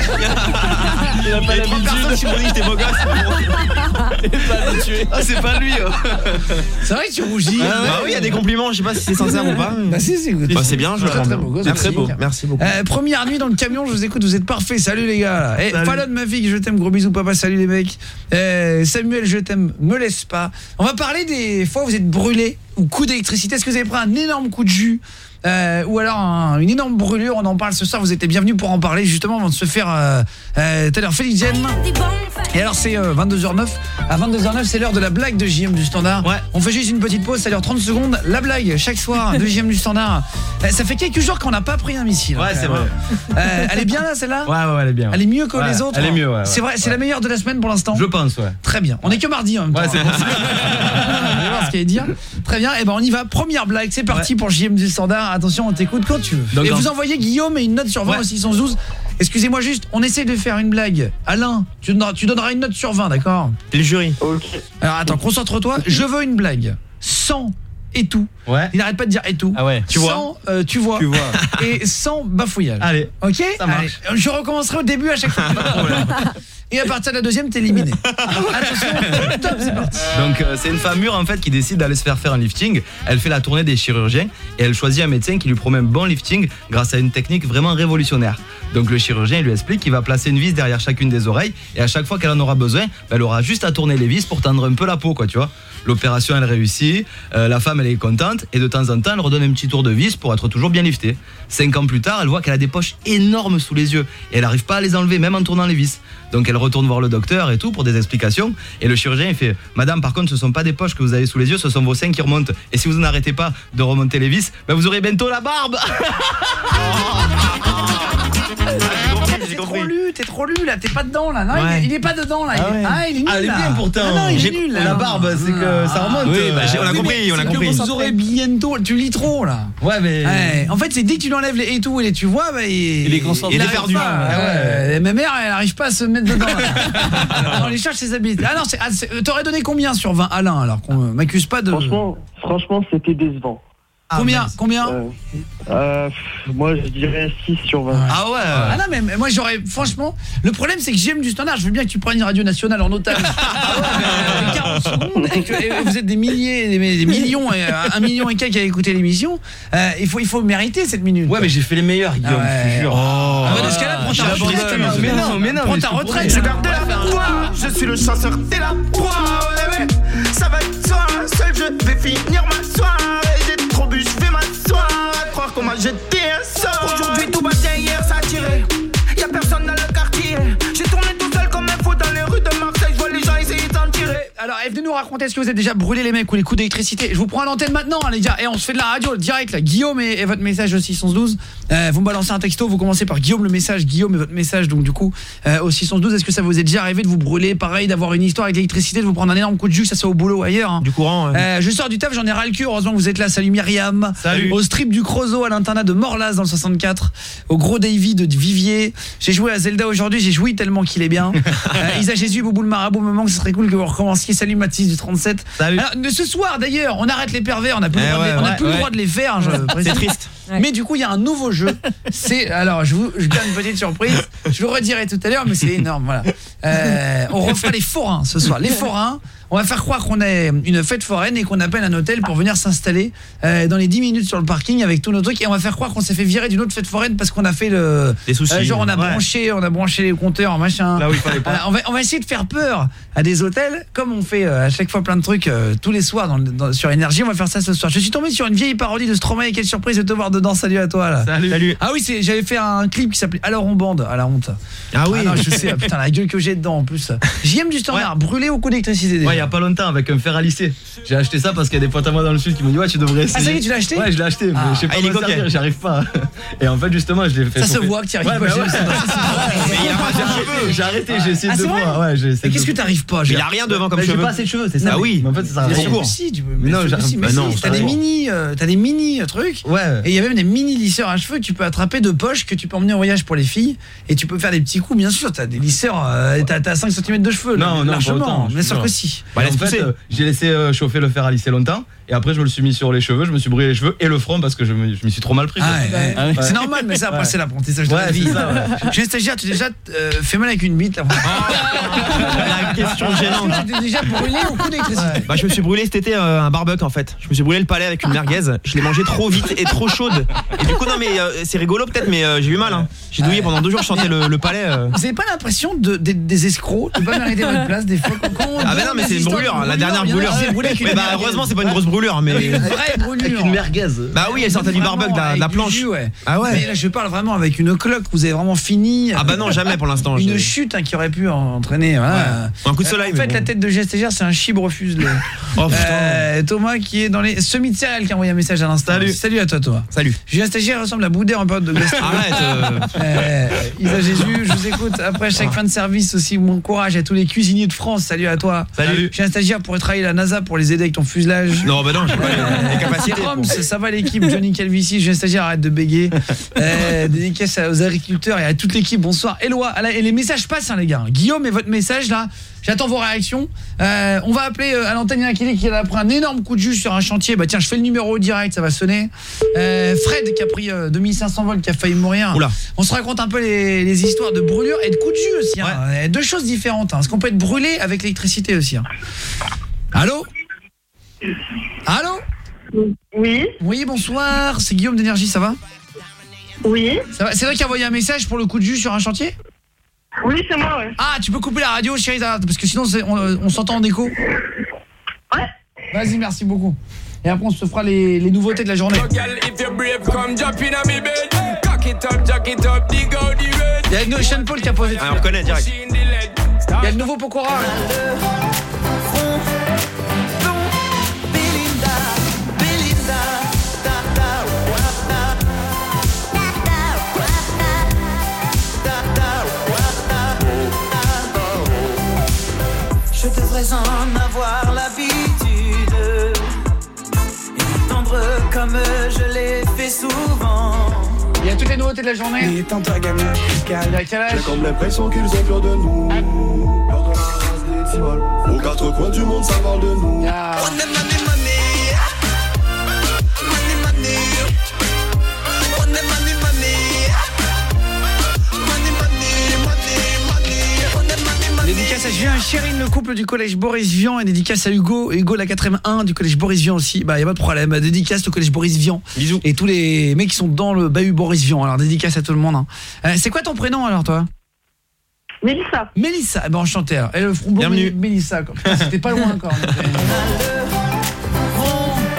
Speaker 4: Il a pas l'habitude. Personne qui m'ont dit que j'étais beau gosse. Ah, c'est pas lui.
Speaker 7: C'est vrai que tu rougis.
Speaker 4: Bah oui, il y a des compliments, je sais pas si c'est sincère ou pas.
Speaker 7: Bah si, si.
Speaker 4: Bah, c'est bien, je le
Speaker 7: Très,
Speaker 4: prends
Speaker 7: très
Speaker 4: bien.
Speaker 7: beau gosse,
Speaker 4: C'est très
Speaker 7: merci.
Speaker 4: beau, merci beaucoup.
Speaker 7: Euh, première nuit dans le camion, je vous écoute, vous êtes parfaits. Salut les gars. Et Fallon, ma fille, je t'aime, gros bisous papa, salut les mecs. Euh, Samuel, je t'aime, me laisse pas. On va parler des fois où vous êtes brûlé ou coup d'électricité. Est-ce que vous avez pris un énorme coup de jus euh, ou alors un- une énorme brûlure? On en parle ce soir, vous êtes bienvenus pour en parler justement avant de se faire euh, euh, tout à l'heure Félix Jen. Et alors c'est euh, vingt-deux heures neuf. À vingt-deux heures neuf, c'est l'heure de la blague de J M du Standard.
Speaker 4: Ouais.
Speaker 7: On fait juste une petite pause, ça dure trente secondes. La blague chaque soir de J M du Standard. Euh, ça fait quelques jours qu'on n'a pas pris un missile.
Speaker 9: Ouais,
Speaker 7: hein,
Speaker 9: c'est
Speaker 7: quand même.
Speaker 9: vrai.
Speaker 7: Euh, elle est bien là celle-là?
Speaker 9: Ouais, ouais, elle est bien.
Speaker 7: Elle est mieux que
Speaker 9: Ouais,
Speaker 7: les autres?
Speaker 9: elle est mieux, ouais, ouais.
Speaker 7: C'est vrai, c'est
Speaker 9: Ouais.
Speaker 7: la meilleure de la semaine pour l'instant?
Speaker 9: Je pense, ouais.
Speaker 7: Très bien. On est que mardi en même temps.
Speaker 9: Ouais, c'est bon.
Speaker 7: On va voir ce qu'il allait dire. Très bien. Et ben on y va. Première blague. C'est parti pour J M du Standard. Attention, on t'écoute quand tu veux.
Speaker 9: Donc,
Speaker 7: et
Speaker 9: dans-
Speaker 7: vous envoyez Guillaume et une note sur vingt
Speaker 9: Ouais.
Speaker 7: au six cent douze. Excusez-moi juste, on essaie de faire une blague. Alain, tu donneras, tu donneras une note sur vingt, d'accord?
Speaker 4: Et le jury.
Speaker 8: Ok.
Speaker 7: Alors attends, concentre-toi. Je veux une blague sans et tout.
Speaker 9: Ouais.
Speaker 7: Il n'arrête pas de dire et tout.
Speaker 9: Ah ouais.
Speaker 4: Tu vois
Speaker 7: Sans, euh, tu vois.
Speaker 9: Tu vois.
Speaker 7: Et sans bafouillage.
Speaker 9: Allez.
Speaker 7: Ok,
Speaker 9: Ça marche.
Speaker 7: Allez, je recommencerai au début à chaque fois. Pas de problème. Et à partir de la deuxième, t'es éliminé. Attention, top, c'est parti.
Speaker 9: Donc euh, c'est une femme mûre en fait qui décide d'aller se faire faire un lifting. Elle fait la tournée des chirurgiens et elle choisit un médecin qui lui promet un bon lifting grâce à une technique vraiment révolutionnaire. Donc le chirurgien il lui explique qu'il va placer une vis derrière chacune des oreilles et à chaque fois qu'elle en aura besoin, bah, elle aura juste à tourner les vis pour tendre un peu la peau, quoi, tu vois. L'opération elle réussit, euh, la femme elle est contente et de temps en temps elle redonne un petit tour de vis pour être toujours bien liftée. Cinq ans plus tard, elle voit qu'elle a des poches énormes sous les yeux et elle n'arrive pas à les enlever même en tournant les vis. Donc elle retourne voir le docteur et tout pour des explications et le chirurgien il fait madame par contre ce sont pas des poches que vous avez sous les yeux, ce sont vos seins qui remontent et si vous n'arrêtez pas de remonter les vis, bah, vous aurez bientôt la barbe.
Speaker 7: T'es trop lu, t'es trop lu là, t'es pas dedans là. Non, il,
Speaker 9: Ouais.
Speaker 7: est, il est pas dedans là. Il
Speaker 9: Ah
Speaker 7: est-
Speaker 9: ouais.
Speaker 7: Ah, il est nul.
Speaker 9: Ah, elle est
Speaker 7: là.
Speaker 9: bien pourtant.
Speaker 7: Ah non, il est
Speaker 9: J'ai-
Speaker 7: nul là.
Speaker 9: la barbe, c'est que ça remonte.
Speaker 4: Oui, bah, j'ai- on a
Speaker 7: Oui,
Speaker 4: compris,
Speaker 7: mais
Speaker 4: on a
Speaker 7: c'est que
Speaker 4: compris.
Speaker 7: Vous aurez bientôt. Tu lis trop là.
Speaker 9: Ouais mais
Speaker 7: Ouais. En fait, c'est dès que tu lui enlèves les et tout et les tu vois, bah, il,
Speaker 1: Il est concentré.
Speaker 7: il
Speaker 1: Il est
Speaker 7: arrive
Speaker 1: perdu.
Speaker 7: pas.
Speaker 9: Ah ouais.
Speaker 7: Ouais. Ma mère, elle arrive pas à se mettre dedans. Là. On les cherche ses habits. Ah non, c'est- ah, c'est- t'aurais donné combien sur vingt, Alain, alors qu'on euh, m'accuse pas de.
Speaker 8: Franchement, franchement, c'était décevant.
Speaker 7: Combien
Speaker 9: mince.
Speaker 7: Combien
Speaker 8: Euh, euh, pff, moi, je dirais six sur vingt.
Speaker 9: Ah ouais.
Speaker 7: Ah non mais mais moi j'aurais franchement le problème c'est que j'aime du Standard, je veux bien que tu prennes une radio nationale en otage. Ah ouais, mais, euh, quarante secondes et que et vous êtes des milliers des, des millions et euh, un million et quelques qui a écouté l'émission, euh, il faut il faut mériter cette minute.
Speaker 9: Ouais mais j'ai fait les meilleurs Guillaume,
Speaker 7: Ah ouais.
Speaker 9: je te jure.
Speaker 7: Ah ouais, dans ce cas-là, prends ta
Speaker 9: J'abandonne.
Speaker 7: retraite.
Speaker 9: Mais non, mais non,
Speaker 7: Prends
Speaker 9: mais
Speaker 7: ta
Speaker 9: je
Speaker 7: retraite.
Speaker 9: comprends.
Speaker 7: Je garde de la
Speaker 5: Toi, je suis le chasseur, t'es la proie, ouais, ouais. Ça va être toi, seul je vais finir ma soirée. J'ai trop bu, je vais m'asseoir. À croire qu'on m'a jeté un sort. Aujourd'hui tout va bien, hier ça a tiré. Y'a personne dans le quartier. J'ai tourné tout seul comme un fou dans les rues de Marseille. Je vois les gens essayer d'en tirer.
Speaker 7: Alors, elle est venue nous raconter raconter, est-ce que vous êtes déjà brûlé les mecs ou les coups d'électricité? Je vous prends à l'antenne maintenant hein, les gars, et on se fait de la radio direct là. Guillaume et, et votre message au six un douze. Euh, vous me balancez un texto, vous commencez par Guillaume le message, Guillaume et votre message, donc du coup euh, au six un douze. Est-ce que ça vous est déjà arrivé de vous brûler, pareil, d'avoir une histoire avec l'électricité, de vous prendre un énorme coup de jus, que ça soit au boulot ou ailleurs hein.
Speaker 10: Du courant ouais.
Speaker 7: euh, Je sors du taf, j'en ai ras le cul, heureusement que vous êtes là. Salut Myriam.
Speaker 10: Salut.
Speaker 7: Au strip du Creusot, à l'internat de Morlas dans le soixante-quatre, au gros Davy de Vivier. J'ai joué à Zelda aujourd'hui, j'ai joui tellement qu'il est bien. euh, Isa Jésus, Boubou le marabout me manque, ce serait cool que vous recommenciez. Salut Mathis du trente-sept.
Speaker 10: Salut.
Speaker 7: Alors, de ce soir d'ailleurs, on arrête les pervers, on n'a plus,
Speaker 10: eh
Speaker 7: le, droit
Speaker 10: ouais,
Speaker 7: de les, on a
Speaker 10: ouais,
Speaker 7: plus
Speaker 10: ouais.
Speaker 7: le droit de les faire.
Speaker 10: C'est triste.
Speaker 2: Ouais.
Speaker 7: Mais du coup, il y a un nouveau jeu. C'est alors je vous je donne une petite surprise. Je le redirai tout à l'heure, mais c'est énorme. Voilà. Euh, on refera les forains ce soir. Les forains. On va faire croire qu'on est une fête foraine et qu'on appelle un hôtel pour venir s'installer euh, dans les dix minutes sur le parking avec tous nos trucs, et on va faire croire qu'on s'est fait virer d'une autre fête foraine parce qu'on a fait le
Speaker 10: des soucis.
Speaker 7: Euh, genre on a
Speaker 10: ouais.
Speaker 7: branché, on a branché les compteurs, machin.
Speaker 10: Là où il fallait pas.
Speaker 7: Euh, on va on va essayer de faire peur à des hôtels comme on fait euh, à chaque fois plein de trucs euh, tous les soirs dans, dans, sur Énergie. On va faire ça ce soir. Je suis tombé sur une vieille parodie de Stromae, quelle surprise de te voir dedans. Salut à toi là.
Speaker 10: Salut. Salut.
Speaker 7: Ah oui, c'est j'avais fait un clip qui s'appelait Alors on bande, à la honte.
Speaker 10: Ah oui.
Speaker 7: Ah non, je sais, ah, putain la gueule que j'ai dedans en plus. J M du standard, ouais. Brûlé au coup d'électricité déjà.
Speaker 9: Ouais, il y a pas longtemps avec un fer à lisser. J'ai acheté ça parce qu'il y a des potes à moi dans le sud qui m'ont dit ouais, tu devrais essayer.
Speaker 7: Ah ça y est, tu l'as acheté?
Speaker 9: Ouais, je l'ai acheté,
Speaker 7: ah.
Speaker 9: mais je sais pas
Speaker 10: ah, il est
Speaker 9: m'en servir, j'y arrive pas. Et en fait justement, je l'ai fait.
Speaker 7: Ça
Speaker 9: chauffer.
Speaker 7: se voit que tu arrives
Speaker 9: ouais,
Speaker 7: pas.
Speaker 9: Bah, ouais.
Speaker 7: Mais
Speaker 10: il a pas de cheveux.
Speaker 9: J'ai arrêté, j'ai essayé
Speaker 7: ah,
Speaker 9: deux fois. Ouais, j'ai essayé.
Speaker 7: Mais qu'est-ce que t'arrives pas?
Speaker 10: Il a rien devant comme
Speaker 9: cheveux.
Speaker 10: cheveux.
Speaker 9: J'ai pas assez de cheveux, c'est ça.
Speaker 10: Ah oui.
Speaker 9: Mais en fait, ça
Speaker 7: Bien
Speaker 9: sert
Speaker 7: sûr
Speaker 9: à
Speaker 7: que si, tu peux.
Speaker 9: Mais non,
Speaker 7: si, mais
Speaker 10: non,
Speaker 7: si, t'as des mini euh, t'as des mini trucs.
Speaker 9: Ouais.
Speaker 7: Et il y a même des mini lisseurs à cheveux que tu peux attraper de poche que tu peux emmener au voyage pour les filles, et tu peux faire des petits coups, bien sûr. T'as des lisseurs, euh, t'as t'as cinq centimètres de cheveux.
Speaker 9: Non, non,
Speaker 7: largement. Bien sûr que si.
Speaker 9: Bah, en fait, euh, j'ai laissé euh, chauffer le fer à lisser longtemps, et après je me le suis mis sur les cheveux, je me suis brûlé les cheveux et le front parce que je me, je m'y suis trop mal pris.
Speaker 7: Ah ouais, ouais.
Speaker 9: Ah ouais.
Speaker 7: C'est normal, mais ça après
Speaker 9: ouais.
Speaker 7: c'est l'apprentissage de
Speaker 9: ouais,
Speaker 7: la vie.
Speaker 9: Ça, ouais.
Speaker 7: Je suis stagiaire, tu t'es déjà euh, fait mal avec une bite là.
Speaker 10: La question gênante.
Speaker 7: Tu t'es déjà brûlé au coup d'électricité. Ouais.
Speaker 10: Bah je me suis brûlé cet été euh, un barbecue en fait. Je me suis brûlé le palais avec une merguez. Je l'ai mangé trop vite et trop chaude. Et du coup non mais euh, c'est rigolo peut-être, mais euh, j'ai eu mal hein. J'ai douillé pendant deux jours, je sentais le, le palais. Euh...
Speaker 7: Vous avez pas l'impression de, de, des escrocs de pas mériter votre place des fois quand on
Speaker 10: Ah bah non mais c'est une brûlure, la dernière brûlure. Mais bah heureusement c'est pas une grosse brûlure, mais
Speaker 7: une vraie brûlure.
Speaker 9: Une merguez.
Speaker 10: Bah oui, elle sortait du barbecue, de la, de la planche.
Speaker 7: Jus, ouais.
Speaker 10: Ah ouais.
Speaker 7: Mais là je parle vraiment avec une cloque, vous avez vraiment fini.
Speaker 10: Ah bah non, jamais pour l'instant.
Speaker 7: Une chute hein, qui aurait pu entraîner voilà.
Speaker 10: Ouais. Un coup de soleil.
Speaker 7: En fait
Speaker 10: bon.
Speaker 7: la tête de G S T G R c'est un chibre refuse le...
Speaker 10: Oh putain.
Speaker 7: Euh, Thomas qui est dans les semis de céréales qui a envoyé un message à l'instant.
Speaker 10: Salut.
Speaker 7: Salut à toi Thomas.
Speaker 10: Salut.
Speaker 7: G S T G R ressemble à Boudère en période de glace.
Speaker 10: Arrête. Euh...
Speaker 7: Euh, Isa Jésus, je vous écoute. Après chaque fin de service aussi, mon courage à tous les cuisiniers de France. Salut à toi.
Speaker 10: Salut.
Speaker 7: J'ai un stagiaire pour travailler à la NASA pour les aider avec ton fuselage.
Speaker 10: Non bah non, j'ai pas les, les capacités.
Speaker 7: Roms, ça, ça va l'équipe. Johnny Calvici, j'ai un stagiaire, arrête de bégayer. Euh, dédicace aux agriculteurs et à toute l'équipe. Bonsoir. Eloi, et les messages passent hein, les gars. Guillaume et votre message là. J'attends vos réactions. Euh, on va appeler euh, à l'antenne, il y en a qui dit qu'il a pris un énorme coup de jus sur un chantier. Bah tiens, je fais le numéro direct, ça va sonner. Euh, Fred qui a pris euh, deux mille cinq cents volts, qui a failli mourir.
Speaker 10: Oula.
Speaker 7: On se raconte un peu les, les histoires de brûlure et de coups de jus aussi. Hein. Ouais. Deux choses différentes. Hein. Est-ce qu'on peut être brûlé avec l'électricité aussi hein. Allô Allô
Speaker 3: Oui.
Speaker 7: Oui, bonsoir. C'est Guillaume d'Énergie, ça va?
Speaker 3: Oui.
Speaker 7: Ça va. C'est vrai qui a envoyé un message pour le coup de jus sur un chantier?
Speaker 3: Oui, c'est moi, ouais.
Speaker 7: Ah, tu peux couper la radio, chérie, parce que sinon on, on s'entend en écho.
Speaker 3: Ouais.
Speaker 7: Vas-y, merci beaucoup. Et après on se fera les, les nouveautés de la journée. Il y a une Sean Paul qui a posé.
Speaker 10: Ah, on reconnaît direct.
Speaker 7: Il y a le nouveau Pokora.
Speaker 11: Je devrais en avoir l'habitude, tendre comme je l'ai fait souvent.
Speaker 7: Il y a toutes les nouveautés de la journée.
Speaker 11: Il est en toi gagner.
Speaker 7: Il y a quel âge?
Speaker 12: J'ai comme l'impression qu'ils ont peur de nous. Peur de la race des tivoles. Aux quatre coins du monde, ça parle de nous.
Speaker 7: Yeah. Dédicace à Julien Chérine, le couple du collège Boris Vian, et dédicace à Hugo, Hugo la quatrième un du collège Boris Vian aussi. Bah y a pas de problème, dédicace au collège Boris Vian.
Speaker 10: Bisous.
Speaker 7: Et tous les mecs qui sont dans le bahut Boris Vian. Alors dédicace à tout le monde. Hein. Euh, c'est quoi ton prénom alors toi?
Speaker 3: Mélissa.
Speaker 7: Mélissa, eh ben enchanté alors. Et le front blond Mélissa quoi. C'était pas loin encore.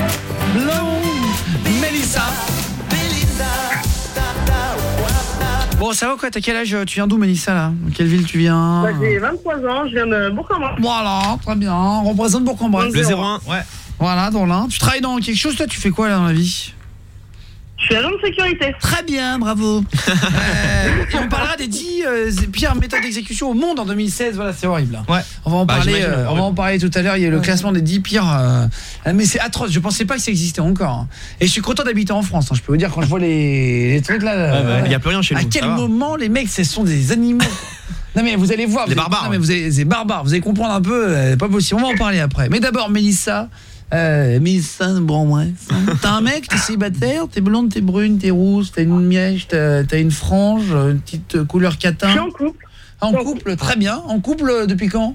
Speaker 7: Blond Mélissa. Bon, ça va quoi? T'as quel âge? Tu viens d'où, Mélissa, là? Dans quelle ville tu viens?
Speaker 3: Bah, j'ai vingt-trois ans, je viens de Bourg-en-Bresse.
Speaker 7: Voilà, très bien. On représente Bourg-en-Bresse.
Speaker 10: Le zéro un, ouais.
Speaker 7: Voilà, dans l'un. Tu travailles dans quelque chose, toi? Tu fais quoi, là, dans la vie?
Speaker 3: Je suis agent de sécurité.
Speaker 7: Très bien, bravo. euh, et on parlera des dix euh, pires méthodes d'exécution au monde en deux mille seize. Voilà, c'est horrible.
Speaker 10: Ouais.
Speaker 7: On va en
Speaker 10: bah,
Speaker 7: parler. Euh, on va en parler tout à l'heure. Il y a le
Speaker 2: ouais.
Speaker 7: classement des dix pires. Euh, mais c'est atroce. Je pensais pas que ça existait encore. Hein. Et je suis content d'habiter en France. Hein. Je peux vous dire quand je vois les, les trucs là.
Speaker 10: Ouais, euh, il y a plus rien chez nous.
Speaker 7: À quel moment les mecs, ce sont des animaux? Non mais vous allez voir.
Speaker 10: Les
Speaker 7: vous
Speaker 10: barbares.
Speaker 7: Allez, non, mais vous allez, c'est barbare. Vous allez comprendre un peu. Euh, pas possible. On va en parler après. Mais d'abord, Mélissa. Euh, Mélissa, bon ouais. T'as un mec, t'es célibataire, t'es blonde, t'es brune, t'es rousse, t'as une mièche, t'as, t'as une frange, une petite couleur catin.
Speaker 3: Je suis en couple.
Speaker 7: En couple, très bien. En couple depuis quand?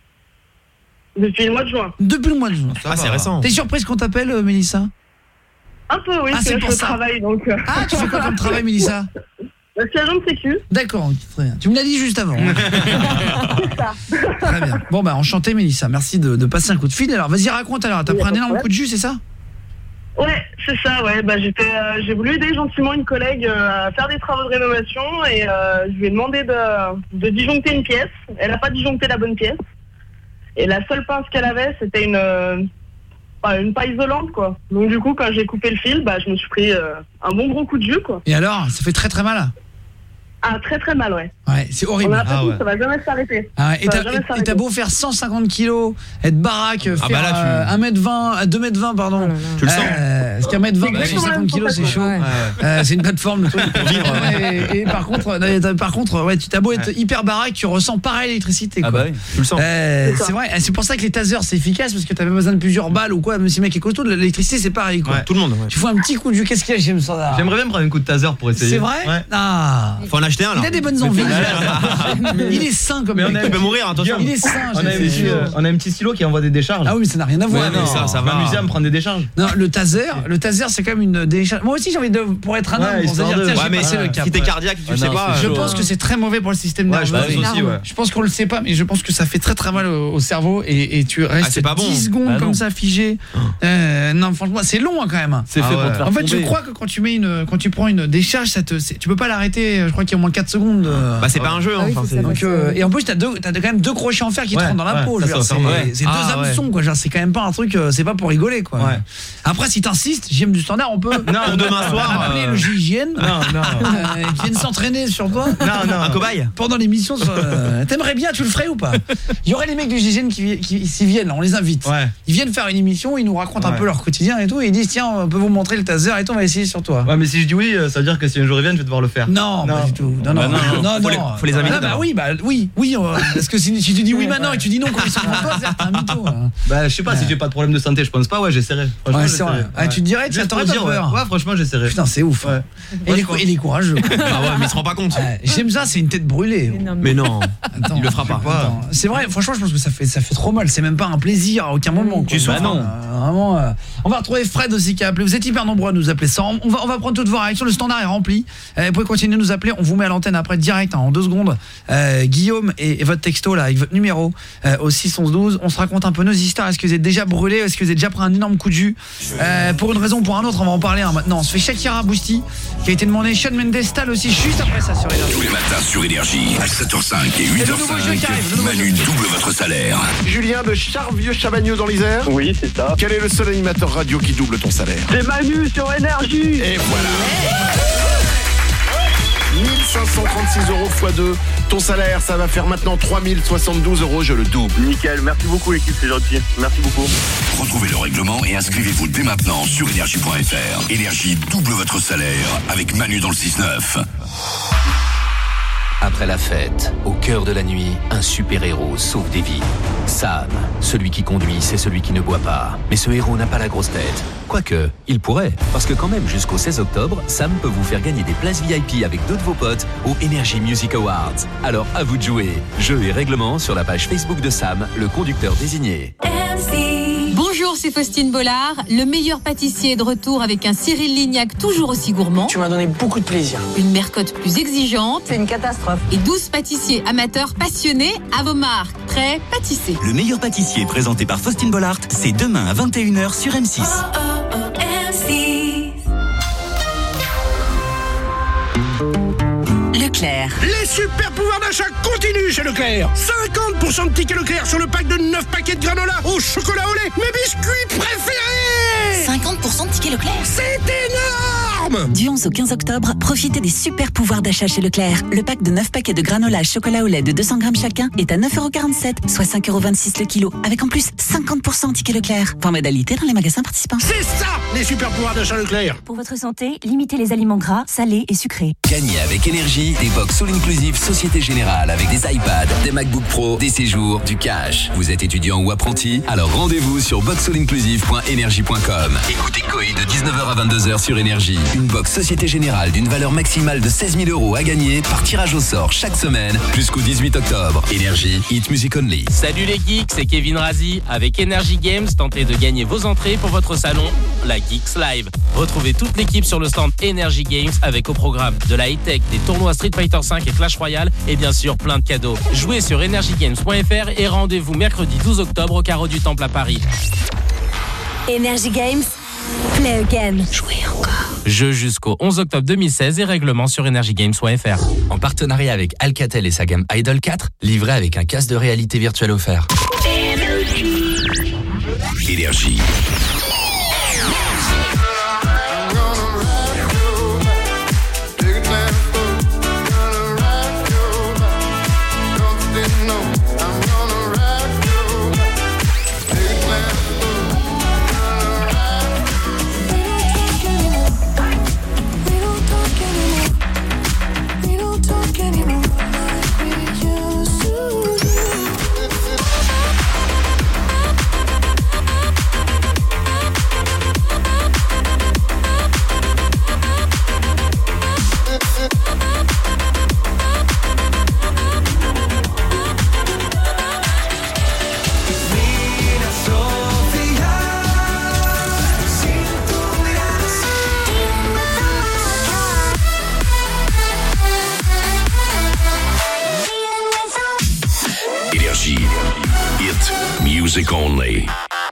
Speaker 3: Depuis le mois de juin.
Speaker 7: Depuis le mois de juin.
Speaker 10: Ah, c'est récent.
Speaker 7: T'es surprise qu'on t'appelle, euh, Mélissa?
Speaker 3: Un peu, oui,
Speaker 7: Ah,
Speaker 3: parce
Speaker 7: c'est
Speaker 3: que
Speaker 7: pour
Speaker 3: je
Speaker 7: ça.
Speaker 3: travaille donc. euh,
Speaker 7: Ah, tu fais quoi comme travail, Mélissa?
Speaker 3: Je suis agent de sécu.
Speaker 7: D'accord, ok, très bien. Tu me l'as dit juste avant.
Speaker 3: C'est ça.
Speaker 7: Très bien. Bon bah enchanté, Mélissa. Merci de, de passer un coup de fil. Alors vas-y, raconte alors. T'as
Speaker 3: Oui,
Speaker 7: pris un
Speaker 3: pas de
Speaker 7: énorme
Speaker 3: problème.
Speaker 7: coup de jus, c'est ça?
Speaker 3: Ouais, c'est ça, ouais. Bah, j'étais, euh, j'ai voulu aider gentiment une collègue euh, à faire des travaux de rénovation et euh, je lui ai demandé de, de disjoncter une pièce. Elle n'a pas disjoncté la bonne pièce. Et la seule pince qu'elle avait, c'était une, euh, bah, une paille isolante, quoi. Donc du coup, quand j'ai coupé le fil, bah, je me suis pris euh, un bon gros coup de jus, quoi.
Speaker 7: Et alors, ça fait très très mal.
Speaker 3: Ah, très très mal, ouais.
Speaker 7: Ouais, c'est
Speaker 3: On
Speaker 7: horrible.
Speaker 3: a l'impression
Speaker 10: Ah ouais.
Speaker 3: que ça va jamais s'arrêter.
Speaker 7: Ah, et
Speaker 3: Ça
Speaker 7: t'as,
Speaker 3: va jamais
Speaker 7: et- et
Speaker 3: s'arrêter.
Speaker 7: t'as beau faire cent cinquante kilos, être baraque,
Speaker 10: Ah
Speaker 7: faire
Speaker 10: bah là, tu-
Speaker 7: euh, un mètre vingt, deux mètres vingt, pardon.
Speaker 2: Oh là là.
Speaker 10: Tu le sens.
Speaker 7: Euh, Parce qu'un mètre vingt,
Speaker 3: C'est
Speaker 7: pour
Speaker 3: exactement
Speaker 7: cent cinquante kilos, c'est chaud.
Speaker 2: Ouais.
Speaker 7: Euh, c'est une plateforme, le truc pour vivre. Et, et par contre, euh, t'as- par contre, ouais, tu t'as beau être hyper baraque, tu ressens pareil l'électricité.
Speaker 10: Ah
Speaker 7: Quoi.
Speaker 10: bah oui, tu le sens.
Speaker 7: Euh,
Speaker 3: C'est ça.
Speaker 7: c'est vrai, c'est pour ça que les tasers c'est efficace parce que t'as pas besoin de plusieurs balles ou quoi, même si le mec est costaud, l'électricité c'est pareil quoi.
Speaker 10: Ouais, tout le monde. Ouais.
Speaker 7: Tu fous un petit coup de jus, qu'est-ce qu'il y a, j'aime ça.
Speaker 9: J'aimerais bien prendre un coup de taser pour essayer.
Speaker 7: C'est vrai
Speaker 9: Ouais.
Speaker 7: Ah.
Speaker 10: Faut en acheter un là.
Speaker 7: Il a des bonnes envies. Il est sain comme
Speaker 9: Mais on
Speaker 7: mec.
Speaker 9: a-
Speaker 10: Tu peux mourir, attention.
Speaker 7: Il est sain,
Speaker 9: On a, un
Speaker 7: j'ai-
Speaker 9: petit, euh, on a un petit stylo qui envoie des décharges.
Speaker 7: Ah oui, mais ça n'a rien à voir.
Speaker 10: Ouais, mais ça, ça
Speaker 9: On
Speaker 10: va.
Speaker 9: va m'amuser à me prendre des décharges.
Speaker 7: Non, le taser, le taser c'est quand même une décharge. Moi aussi j'ai envie de pour être un
Speaker 9: Ouais,
Speaker 7: homme pour se
Speaker 9: histoire
Speaker 7: dire
Speaker 9: de-
Speaker 7: tiens,
Speaker 10: Ouais,
Speaker 7: j'ai
Speaker 10: mais
Speaker 7: passé le cap.
Speaker 10: si t'es cardiaque, tu
Speaker 9: Ah
Speaker 10: le sais
Speaker 9: non,
Speaker 10: pas.
Speaker 7: Je
Speaker 10: euh,
Speaker 7: pense que c'est très mauvais pour le système
Speaker 9: Ouais,
Speaker 7: nerveux.
Speaker 9: je pense aussi, ouais.
Speaker 7: Je pense qu'on le sait pas, mais je pense que ça fait très très mal au, au cerveau et, et tu restes
Speaker 10: Ah, c'est pas bon.
Speaker 7: dix secondes
Speaker 10: Bah,
Speaker 7: comme
Speaker 10: non.
Speaker 7: ça figé. Euh, non, franchement, c'est long hein, quand même.
Speaker 9: C'est
Speaker 10: Ah
Speaker 9: fait
Speaker 10: ouais.
Speaker 9: pour te faire
Speaker 7: En fait, je
Speaker 9: tomber.
Speaker 7: crois que quand tu mets une, quand tu prends une décharge, ça te, c'est- tu peux pas l'arrêter. Je crois qu'il y a au moins quatre secondes. euh.
Speaker 10: Bah c'est pas un jeu.
Speaker 2: Ah oui,
Speaker 10: Enfin,
Speaker 2: c'est
Speaker 10: c'est-
Speaker 2: ça.
Speaker 7: Donc, euh, et en plus, t'as deux, t'as quand même deux crochets en fer qui te
Speaker 9: Ouais,
Speaker 7: rentrent dans la
Speaker 9: ouais,
Speaker 7: peau.
Speaker 9: ça,
Speaker 7: je veux dire,
Speaker 9: ça
Speaker 7: c'est
Speaker 9: va faire mal.
Speaker 7: c'est
Speaker 10: Ah,
Speaker 7: deux
Speaker 10: ouais.
Speaker 7: hameçons, quoi. Genre, c'est quand même pas un truc, euh, c'est pas pour rigoler, quoi.
Speaker 9: Ouais.
Speaker 7: Après, si t'insistes, J M du Standard, on peut.
Speaker 10: Pour demain soir,
Speaker 7: appeler
Speaker 10: euh,
Speaker 7: le J G N
Speaker 9: Non, non.
Speaker 7: euh, qui vienne s'entraîner sur toi.
Speaker 9: Non, non.
Speaker 10: un cobaye.
Speaker 7: Pendant l'émission, sur, euh, t'aimerais bien, tu le ferais ou pas? Il y aurait les mecs du J G N qui, qui s'y viennent, là, on les invite.
Speaker 9: Ouais.
Speaker 7: Ils viennent faire une émission, ils nous racontent un
Speaker 9: Ouais.
Speaker 7: peu leur quotidien et tout, et ils disent tiens, on peut vous montrer le taser et tout, on va essayer sur toi.
Speaker 9: Ouais, mais si je dis oui, euh, ça veut dire que si un jour ils viennent, je vais devoir le faire.
Speaker 7: Non,
Speaker 9: Non.
Speaker 7: pas du tout. Non, non,
Speaker 10: Bah non,
Speaker 7: non, non,
Speaker 10: faut les- faut les inviter
Speaker 7: Ah, bah
Speaker 10: d'abord.
Speaker 7: oui, bah oui, oui. euh, Parce que si, si tu dis oui maintenant et tu dis non quand ils sont devant toi, c'est un mytho. hein.
Speaker 9: Bah, je sais pas, si j'ai pas de problème de santé, je pense pas, ouais, j'essaierai. Franchement,
Speaker 7: Ouais, c'est vrai.
Speaker 9: j'essaierai.
Speaker 7: Ah, tu te dirais, tu
Speaker 9: Juste
Speaker 7: t'aurais
Speaker 9: pour
Speaker 7: pas
Speaker 9: dire,
Speaker 7: peur.
Speaker 9: Ouais, Ouais, franchement, j'essaierai.
Speaker 7: Putain, c'est ouf.
Speaker 9: Ouais.
Speaker 7: Et les, et les courageux. quoi.
Speaker 10: Ah ouais, mais il se rend pas compte.
Speaker 7: Ouais, J'aime ça, c'est une tête brûlée.
Speaker 10: Mais non.
Speaker 7: Attends,
Speaker 10: Il le fera pas.
Speaker 7: attends. C'est vrai, franchement, je pense que ça fait ça fait trop mal. C'est même pas un plaisir à aucun moment.
Speaker 10: Tu
Speaker 7: quoi.
Speaker 10: souffres, non.
Speaker 7: Euh, Vraiment. euh, On va retrouver Fred aussi qui a appelé. Vous êtes hyper nombreux à nous appeler. Ça, on va on va prendre toutes vos réactions. Le standard est rempli. Euh, vous pouvez continuer de nous appeler. On vous met à l'antenne après direct hein, en deux secondes. Euh, Guillaume et, et votre texto là avec votre numéro euh, au six onze douze. On se raconte un peu nos histoires. Est-ce que vous êtes déjà brûlé? Est-ce que vous avez déjà pris un énorme coup de jus? euh, Pour une raison ou pour un autre, on va en parler hein, maintenant. On se fait Shakira Boosty qui a été demandé. Shawn Mendes Tal aussi juste après ça sur Énergie.
Speaker 6: Tous les matins sur Énergie, à sept heures cinq et huit
Speaker 7: le
Speaker 6: heures
Speaker 7: nouveau jeu qui arrive, le
Speaker 6: cinq,
Speaker 7: nouveau
Speaker 6: Manu double votre salaire.
Speaker 12: Julien de Charvieux-Chavagneux dans l'Isère.
Speaker 8: Oui, c'est ça.
Speaker 12: Quel est le seul animateur radio qui double ton salaire?
Speaker 8: C'est Manu sur Énergie.
Speaker 12: Et voilà. mille cinq cent trente-six euros fois deux. Ton salaire, ça va faire maintenant trois mille soixante-douze euros, je le double.
Speaker 8: Nickel, merci beaucoup l'équipe, c'est gentil. Merci beaucoup.
Speaker 6: Retrouvez le règlement et inscrivez-vous dès maintenant sur énergie point f r. Énergie double votre salaire avec Manu dans le six neuf.
Speaker 13: Après la fête, au cœur de la nuit, un super-héros sauve des vies. Sam, celui qui conduit, c'est celui qui ne boit pas. Mais ce héros n'a pas la grosse tête. Quoique, il pourrait. Parce que quand même, jusqu'au seize octobre, Sam peut vous faire gagner des places V I P avec deux de vos potes au Energy Music Awards. Alors à vous de jouer. Jeux et règlements sur la page Facebook de Sam, le conducteur désigné.
Speaker 14: Bonjour, c'est Faustine Bollard. Le meilleur pâtissier est de retour avec un Cyril Lignac toujours aussi gourmand.
Speaker 15: Tu m'as donné beaucoup de plaisir.
Speaker 14: Une mercotte plus exigeante.
Speaker 15: C'est une catastrophe.
Speaker 14: Et douze pâtissiers amateurs passionnés à vos marques. Prêts, pâtissez.
Speaker 16: Le meilleur pâtissier présenté par Faustine Bollard, c'est demain à vingt et une heures sur M six.
Speaker 17: Le
Speaker 15: Leclerc.
Speaker 17: Les super pouvoirs d'achat continuent chez Leclerc. cinquante pour cent de tickets Leclerc sur le pack de neuf paquets de granola au chocolat au lait. Mes biscuits préférés.
Speaker 15: cinquante pour cent de tickets Leclerc.
Speaker 17: C'est énorme.
Speaker 15: Du onze au quinze octobre, profitez des super pouvoirs d'achat chez Leclerc. Le pack de neuf paquets de granola chocolat au lait de deux cents grammes chacun est à neuf euros quarante-sept, soit cinq euros vingt-six le kilo. Avec en plus cinquante pour cent de tickets Leclerc. Pour modalité dans les magasins participants.
Speaker 17: C'est ça, les super pouvoirs d'achat Leclerc.
Speaker 18: Pour votre santé, limitez les aliments gras, salés et sucrés.
Speaker 6: Gagnez avec énergie des box All Inclusive Société Générale avec des iPads, des MacBook Pro, des séjours, du cash. Vous êtes étudiant ou apprenti? Alors rendez-vous sur box all inclusive point énergie point com. Écoutez Coé de dix-neuf heures à vingt-deux heures sur Énergie. Une box Société Générale d'une valeur maximale de seize mille euros à gagner par tirage au sort chaque semaine jusqu'au dix-huit octobre. Énergie, hit music only.
Speaker 19: Salut les geeks, c'est Kevin Razi. Avec Energy Games, tentez de gagner vos entrées pour votre salon, la Geeks Live. Retrouvez toute l'équipe sur le stand Energy Games avec au programme de la high-tech, des tournois Street Fighter cinq et Clash Royale et bien sûr plein de cadeaux. Jouez sur energy games point f r et rendez-vous mercredi douze octobre au Carreau du Temple à Paris.
Speaker 18: Energy Games, play again. Jouez encore.
Speaker 19: Jeu jusqu'au onze octobre deux mille seize et règlement sur energy games point f r.
Speaker 20: En partenariat avec Alcatel et sa gamme Idol quatre, livré avec un casque de réalité virtuelle offert.
Speaker 6: Énergie. Music only.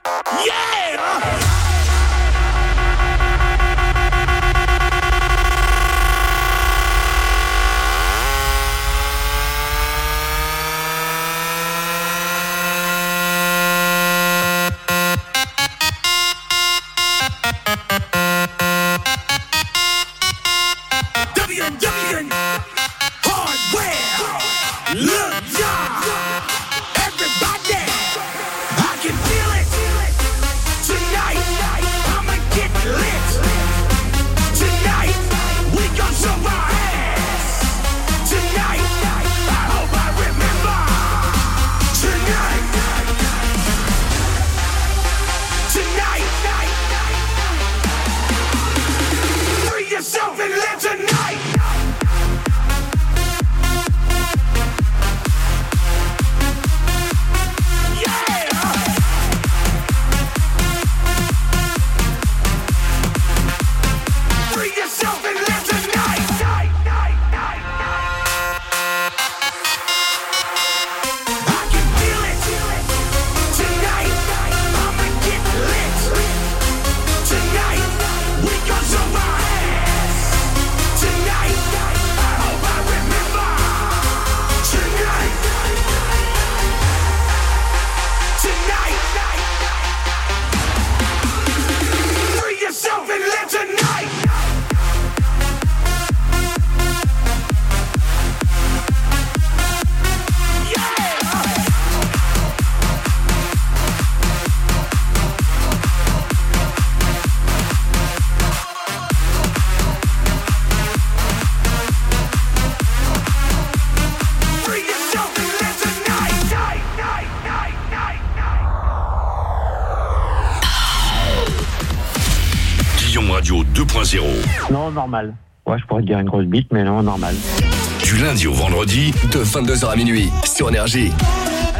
Speaker 6: deux point zéro.
Speaker 8: Non, normal. Ouais, je pourrais te dire une grosse bite, mais non, normal.
Speaker 6: Du lundi au vendredi, de vingt-deux heures à minuit, sur Énergie.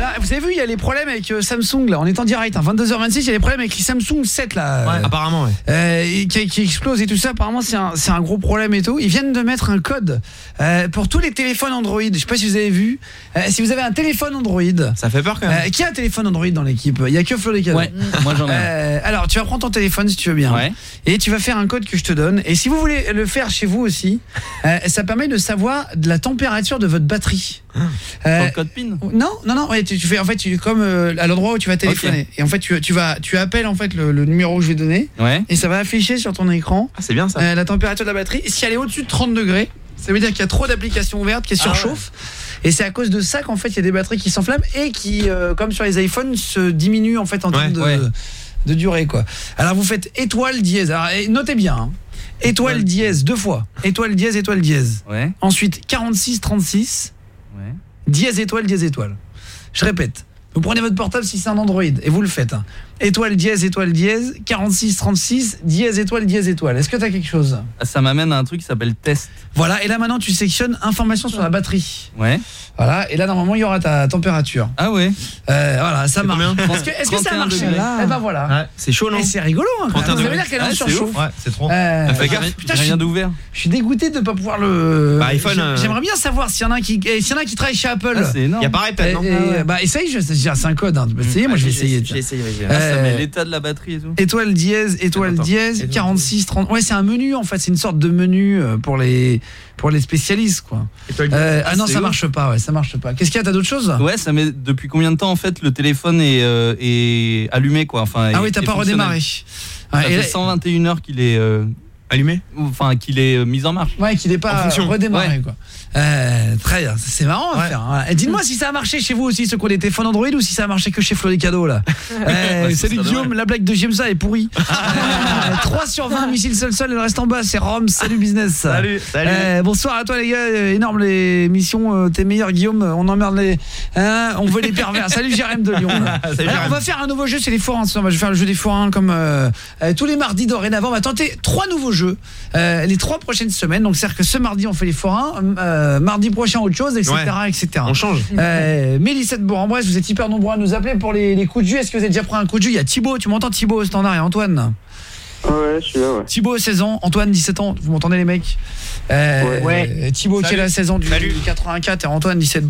Speaker 7: Alors, vous avez vu, il y a les problèmes avec euh, Samsung là, on est en direct, hein, vingt-deux heures vingt-six, il y a les problèmes avec les Samsung sept là.
Speaker 10: Ouais,
Speaker 7: euh,
Speaker 10: apparemment, ouais.
Speaker 7: Euh, et qui, qui explose et tout ça, apparemment c'est un, c'est un gros problème et tout. Ils viennent de mettre un code euh, pour tous les téléphones Android. Je sais pas si vous avez vu. Euh, si vous avez un téléphone Android,
Speaker 10: ça fait peur quand même.
Speaker 7: Euh, qui a un téléphone Android dans l'équipe? Il y a que Flo Descadeaux.
Speaker 1: Ouais, moi j'en ai.
Speaker 7: Euh, alors tu vas prendre ton téléphone si tu veux bien.
Speaker 1: Ouais.
Speaker 7: Et tu vas faire un code que je te donne. Et si vous voulez le faire chez vous aussi, euh, ça permet de savoir de la température de votre batterie.
Speaker 1: Euh, le code PIN.
Speaker 7: Non, non, non. Ouais, tu, tu fais en fait, tu, comme euh, à l'endroit où tu vas téléphoner. Okay. Et en fait, tu, tu vas, tu appelles en fait le, le numéro que je vais donner.
Speaker 1: Ouais.
Speaker 7: Et ça va afficher sur ton écran.
Speaker 10: Ah, c'est bien ça.
Speaker 7: Euh, la température de la batterie. Si elle est au-dessus de trente degrés, ça veut dire qu'il y a trop d'applications ouvertes qui surchauffent. Ah ouais. Et c'est à cause de ça qu'en fait, il y a des batteries qui s'enflamment et qui, euh, comme sur les iPhones, se diminuent en fait en termes ouais, de, ouais. de durée, quoi. Alors vous faites étoile dièse. Alors notez bien. Hein. Étoile, étoile dièse deux fois. Étoile dièse étoile dièse.
Speaker 1: Ouais.
Speaker 7: Ensuite quarante-six trente-six.
Speaker 1: Ouais.
Speaker 7: Dièse étoile dièse étoile. Je répète. Vous prenez votre portable si c'est un Android et vous le faites. Hein. Étoile dièse étoile dièse quarante-six trente-six dièse étoile dièse étoile. Est-ce que tu as quelque chose?
Speaker 1: Ça m'amène à un truc qui s'appelle test.
Speaker 7: Voilà, et là maintenant tu sectionnes information sur la batterie.
Speaker 1: Ouais.
Speaker 7: Voilà, et là normalement il y aura ta température.
Speaker 1: Ah ouais.
Speaker 7: Euh, voilà, ça marche. Est-ce que, est-ce que ça a marché là? Eh ben voilà.
Speaker 10: Ouais, c'est chaud non?
Speaker 7: Et c'est rigolo hein. Ça veut dire qu'elle
Speaker 10: ouais,
Speaker 7: est surchauffe.
Speaker 10: Ouais, c'est trop.
Speaker 7: Euh,
Speaker 10: Fais gaffe,
Speaker 7: putain,
Speaker 1: rien d'ouvert.
Speaker 7: Je suis dégoûté de pas pouvoir le
Speaker 10: bah, iPhone. Euh...
Speaker 7: J'aimerais bien savoir s'il y en a un qui s'il y en a un qui travaille chez Apple.
Speaker 1: Ah, c'est énorme.
Speaker 10: Il y a pareil peut-être non?
Speaker 7: Et, ah ouais. Bah essaye, c'est un code hein. Tu peux essayer, moi je vais essayer.
Speaker 10: J'ai essayé.
Speaker 1: Ah, ça met l'état de la batterie et tout.
Speaker 7: Étoile dièse, étoile dièse, quarante-six trente. Ouais, c'est un menu en fait, c'est une sorte de menu pour les pour les spécialistes quoi. Euh, ah non, ça marche pas, ouais, ça marche pas. Qu'est-ce qu'il y a, t'as d'autres choses?
Speaker 1: Ouais, ça met depuis combien de temps en fait le téléphone est euh, est allumé quoi, enfin.
Speaker 7: Ah oui, t'as pas redémarré.
Speaker 1: Ça fait cent vingt et une heures qu'il est euh,
Speaker 10: allumé,
Speaker 1: enfin qu'il est euh, mis en marche.
Speaker 7: Ouais, qu'il est pas redémarré
Speaker 1: ouais.
Speaker 7: quoi. Euh, très bien, c'est marrant à ouais. faire. Hein. Dites-moi si ça a marché chez vous aussi, ceux qui ont des téléphones Android, ou si ça a marché que chez Flo Descadeaux là. euh, ouais, salut Guillaume, dommage. La blague de Giemsa est pourrie. euh, trois sur vingt, missile seul seul, et le reste en bas, c'est Rome. Salut business.
Speaker 10: Salut. Salut.
Speaker 7: Euh, bonsoir à toi les gars, énorme l'émission, t'es meilleur Guillaume, on emmerde les, hein, on veut les pervers. Salut Jérém de Lyon. Salut, Alors, on va faire un nouveau jeu, c'est les forains. On va faire le jeu des forains comme euh, euh, tous les mardis dorénavant. On va tenter trois nouveaux jeux euh, les trois prochaines semaines. Donc c'est-à-dire que ce mardi on fait les forains. Euh, mardi prochain autre chose, et cetera, ouais. et cetera.
Speaker 10: On change.
Speaker 7: Euh, Mélissette Bourg-en-Bresse, vous êtes hyper nombreux à nous appeler pour les, les coups de jus. Est-ce que vous avez déjà pris un coup de jus? Il y a Thibaut, tu m'entends Thibaut au standard, et Antoine.
Speaker 8: Ouais, je suis là, ouais.
Speaker 7: Thibaut, seize ans, Antoine, dix-sept ans, vous m'entendez les mecs? euh,
Speaker 8: Ouais.
Speaker 7: Thibaut qui a seize ans du, du quatre-vingt-quatre, et Antoine, dix-sept.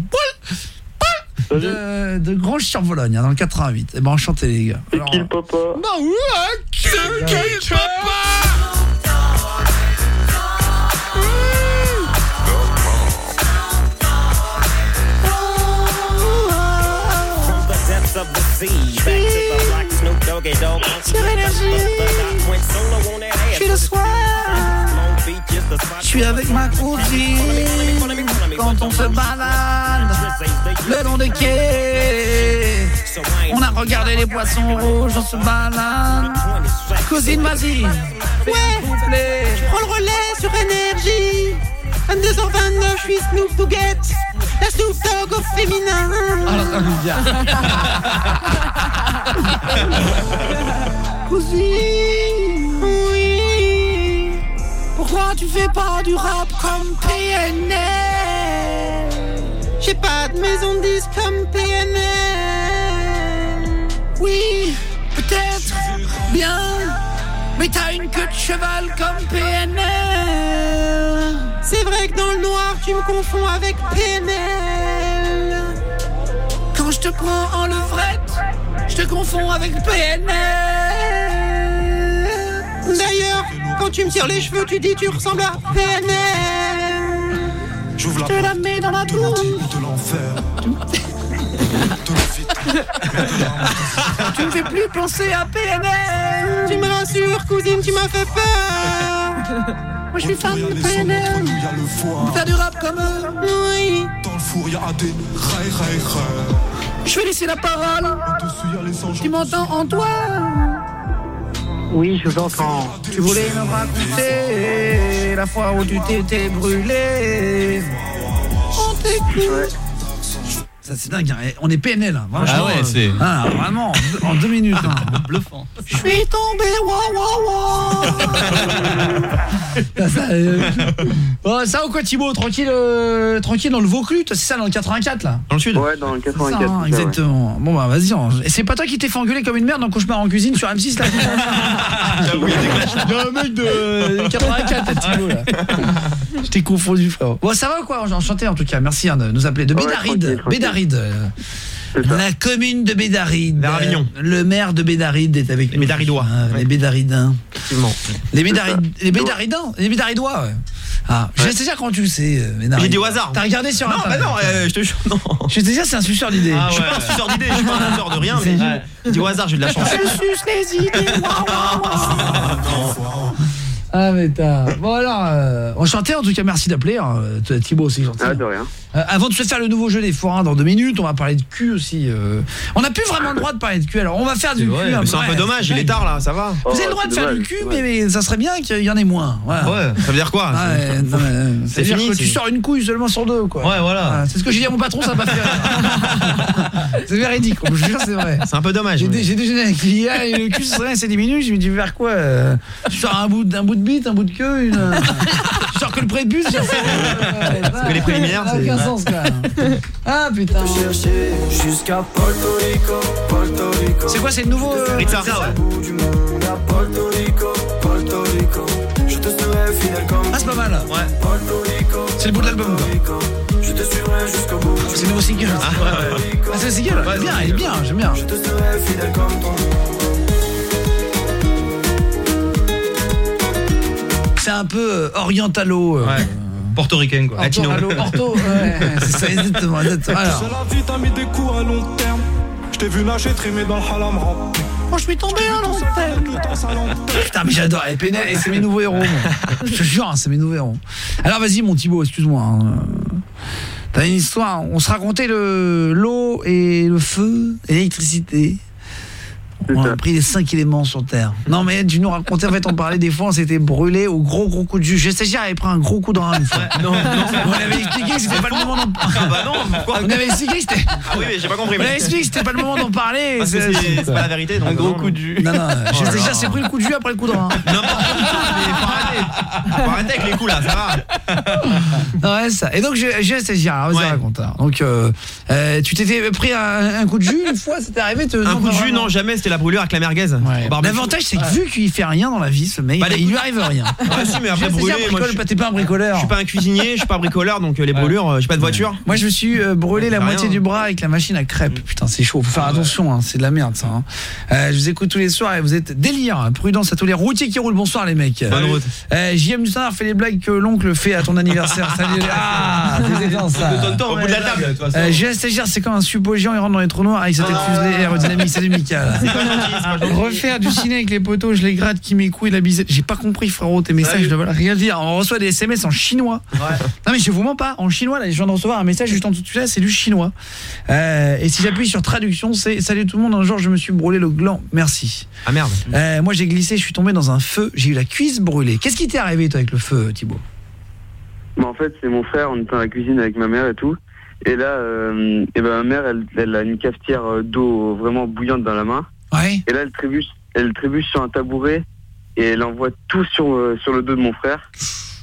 Speaker 7: De, de Granges-sur-Vologne, hein, dans le quatre-vingt-huit. Eh ben enchanté les gars.
Speaker 8: C'est qui le papa?
Speaker 7: Bah ouais, qui le papa? Sur Énergie, je suis le soir, je suis avec ma cousine. Quand on se balade le long des quais, on a regardé les poissons rouges, on se balade. Cousine, vas-y, ouais, s'il vous plaît.
Speaker 21: Je prends le relais sur Énergie. vingt-deux heures vingt-neuf, je suis Snoop Dogget, la Snoop Dogg au féminin.
Speaker 7: Alors, bien. Cousine, oui. Pourquoi tu fais pas du rap comme P N L?
Speaker 21: J'ai pas de maison de disque comme P N L.
Speaker 7: Oui, peut-être, bien, mais t'as une queue de cheval comme P N L.
Speaker 21: C'est vrai que dans le noir tu me confonds avec P N L.
Speaker 7: Quand je te prends en levrette, je te confonds avec P N L.
Speaker 21: D'ailleurs, quand tu me tires les cheveux, tu dis tu ressembles à P N L.
Speaker 7: Je te la mets dans la boue. Tu me fais plus penser à P N L.
Speaker 21: Tu me rassures, cousine, tu m'as fait peur.
Speaker 7: Moi je suis fan de P N L. Faire du rap comme eux.
Speaker 21: Oui.
Speaker 12: Dans le four y'a des ray ray ray.
Speaker 7: Je vais laisser la parole. Tu m'entends Antoine?
Speaker 8: Oui, je vous entends.
Speaker 7: Tu voulais me raconter la fois où tu t'étais brûlé. On t'écoute. ça c'est dingue. Hein. On est P N L, hein. Vraiment,
Speaker 1: ah ouais, c'est
Speaker 7: ah, vraiment en deux minutes. Hein.
Speaker 1: Bluffant.
Speaker 21: Je suis tombé, waouh waouh
Speaker 7: ça, ça, euh... bon, ça ou quoi Thibaut, tranquille, euh, tranquille dans le Vaucluse, c'est ça dans le quatre-vingt-quatre là.
Speaker 9: Dans le sud.
Speaker 8: Ouais, dans le quatre-vingt-quatre.
Speaker 7: Ça, hein, exactement. Ouais. Bon bah vas-y. Hein. Et c'est pas toi qui t'es fait engueuler comme une merde dans Cauchemar en cuisine sur M six là.
Speaker 9: J'avoue, il y a des clashs.
Speaker 7: Il y a un mec de quatre-vingt-quatre Thibaut là. Je t'ai confondu frère. Bon ça va quoi, enchanté en tout cas. Merci hein, de nous appeler de Bédaride. Ouais, Bédaride. La commune de Bédaride.
Speaker 10: Vers Avignon.
Speaker 7: Le maire de Bédaride est avec
Speaker 10: les nous. Bédaridois.
Speaker 7: Ah, les Bédaridins.
Speaker 10: Effectivement.
Speaker 7: Les Bédarid les Bédaridins, les Bédaridois ouais. Ah, je sais déjà quand tu le sais.
Speaker 10: J'ai dit au hasard.
Speaker 7: T'as regardé sur
Speaker 10: non,
Speaker 7: internet.
Speaker 10: Non, bah non, euh, je te jure, non.
Speaker 7: Je te dis c'est un suceur d'idées.
Speaker 10: Ah, ouais. Je suis pas un suceur d'idées, je suis pas un auteur de rien, mais ouais. Je dis au hasard, j'ai de la chance.
Speaker 21: Je suce les idées.
Speaker 7: Ah mais t'as... Bon alors, euh, enchanté en tout cas, merci d'appeler. Hein. Thibaut aussi gentil.
Speaker 8: Ah de rien.
Speaker 7: Euh, avant de se faire le nouveau jeu des forains dans deux minutes, on va parler de cul aussi. Euh... On n'a plus vraiment le droit de parler de cul, alors on va faire du
Speaker 10: vrai,
Speaker 7: cul.
Speaker 10: C'est un peu dommage, il est tard là, ça va.
Speaker 7: Vous avez le droit de faire du cul, mais, mais ça serait bien qu'il y en ait moins. Voilà.
Speaker 10: Ouais, ça veut dire quoi?
Speaker 7: Ah, ouais, non, mais,
Speaker 10: c'est
Speaker 7: dire
Speaker 10: fini,
Speaker 7: que tu sors une couille seulement sur deux, quoi.
Speaker 10: Ouais, voilà.
Speaker 7: Ah, c'est ce que j'ai dit à mon patron, ça m'a fait rire. C'est véridique, je vous jure, c'est vrai.
Speaker 10: C'est un peu dommage.
Speaker 7: J'ai,
Speaker 10: mais...
Speaker 7: j'ai déjeuné avec lui, ah, le cul, ça serait, c'est dix minutes, je me dis vers quoi euh, tu sors un bout, un bout de bite, un bout de queue, une... tu sors que le prépuce, j'ai fait... Euh,
Speaker 10: parce que les préliminaires,
Speaker 7: ça n'a aucun sens, quand même. Ah putain.
Speaker 11: Jusqu'à Porto Rico, Porto Rico.
Speaker 7: C'est quoi, c'est le nouveau euh,
Speaker 10: Ritza, ouais.
Speaker 11: Porto Rico, Porto Rico. Je te serai fidèle comme
Speaker 7: ah c'est pas mal.
Speaker 10: Ouais.
Speaker 11: Porto Rico.
Speaker 7: C'est le bout de l'album quoi.
Speaker 11: Je te suivrai jusqu'au bout.
Speaker 7: C'est le nouveau single. Ah, ouais, ouais. Ah c'est le single. Ouais, bien, il est bien, j'aime bien.
Speaker 11: Je te serai fidèle comme ton.
Speaker 7: C'est un peu euh, orientalo. Euh,
Speaker 10: ouais. Portoricain quoi.
Speaker 7: Orto,
Speaker 10: Latino.
Speaker 7: Allo, orto, ouais, c'est ça exactement. exactement. Alors.
Speaker 12: C'est la vie, t'as mis des coups à long terme. Je t'ai vu nager, trémer dans le halam rap.
Speaker 7: Moi je suis tombé à long terme. Putain mais j'adore les P N L et c'est mes nouveaux héros. Je te jure, hein, c'est mes nouveaux héros. Alors vas-y mon Thibaut, excuse-moi. Hein. T'as une histoire, on se racontait le l'eau et le feu et l'électricité. On a pris les cinq éléments sur Terre. Non mais tu nous racontais, en fait on parlait des fois, on s'était brûlé au gros gros coup de jus. Je sais, j'avais pris un gros coup de rein une fois.
Speaker 10: Ouais, non, non,
Speaker 7: on avait expliqué que c'était pas le moment d'en parler.
Speaker 10: Ah bah non, pourquoi?
Speaker 7: On avait expliqué que c'était...
Speaker 10: Ah oui mais j'ai pas compris.
Speaker 7: On avait expliqué que c'était pas le moment d'en parler.
Speaker 10: Parce que c'est, c'est pas la vérité. Donc
Speaker 9: un gros
Speaker 10: non,
Speaker 9: coup de jus.
Speaker 7: Non non, je sais déjà c'est pris le coup de jus après le coup de rein.
Speaker 10: N'importe quoi, mais faut arrêter. Faut arrêter avec les coups là, ça va.
Speaker 7: Ouais ça. Et donc je je sais dire, vas-y raconte. Donc euh, euh, tu t'étais pris un, un coup de jus une fois, c'était arrivé te...
Speaker 10: Un coup de jus non, jamais, c'était la brûlure avec la merguez.
Speaker 7: Ouais. L'avantage c'est que vu qu'il fait rien dans la vie ce mec, bah, il lui arrive rien.
Speaker 10: Ouais si mais après brûler, moi je
Speaker 7: t'es pas un bricoleur.
Speaker 10: Je suis pas un cuisinier, je suis pas bricoleur donc les brûlures, ouais. J'ai pas de voiture.
Speaker 7: Moi je me suis euh, brûlé la moitié rien. du bras avec la machine à crêpes. Putain, c'est chaud, faut faire ah, attention hein, c'est de la merde ça hein. euh, je vous écoute tous les soirs et vous êtes délire. Prudence à tous les routiers qui roulent. Bonsoir les mecs.
Speaker 10: Bonne route.
Speaker 7: Euh, J M du Standard fait les blagues que l'oncle fait à ton anniversaire. Salut. Ah, c'est bien ça.
Speaker 10: Au bout de la table.
Speaker 7: Euh, J S stagiaire, c'est comme un suppôt géant, il rentre dans les trous noirs avec sa tête fuselée aérodynamique. Salut Mika. Refaire du ciné avec les poteaux, je les gratte qui mes couilles la bisette. J'ai pas compris frérot tes messages, je dois rien dire. On reçoit des S M S en chinois. Ouais. Non mais je vous mens pas, en chinois là, je viens de recevoir un message juste en dessous de ça, c'est du chinois. Euh, et si j'appuie sur traduction, c'est salut tout le monde, un jour je me suis brûlé le gland. Merci.
Speaker 10: Ah merde.
Speaker 7: Euh, moi j'ai glissé, je suis tombé dans un feu, j'ai eu la cuisse brûlée. Qu'est-ce qui t'est arrivé toi avec le feu Thibaut?
Speaker 8: Bah en fait, c'est mon frère, on était dans la cuisine avec ma mère et tout. Et là euh, et ben ma mère elle, elle a une cafetière d'eau vraiment bouillante dans la main.
Speaker 7: Ouais.
Speaker 8: Et là elle trébuche, elle trébuche sur un tabouret et elle envoie tout sur euh, sur le dos de mon frère.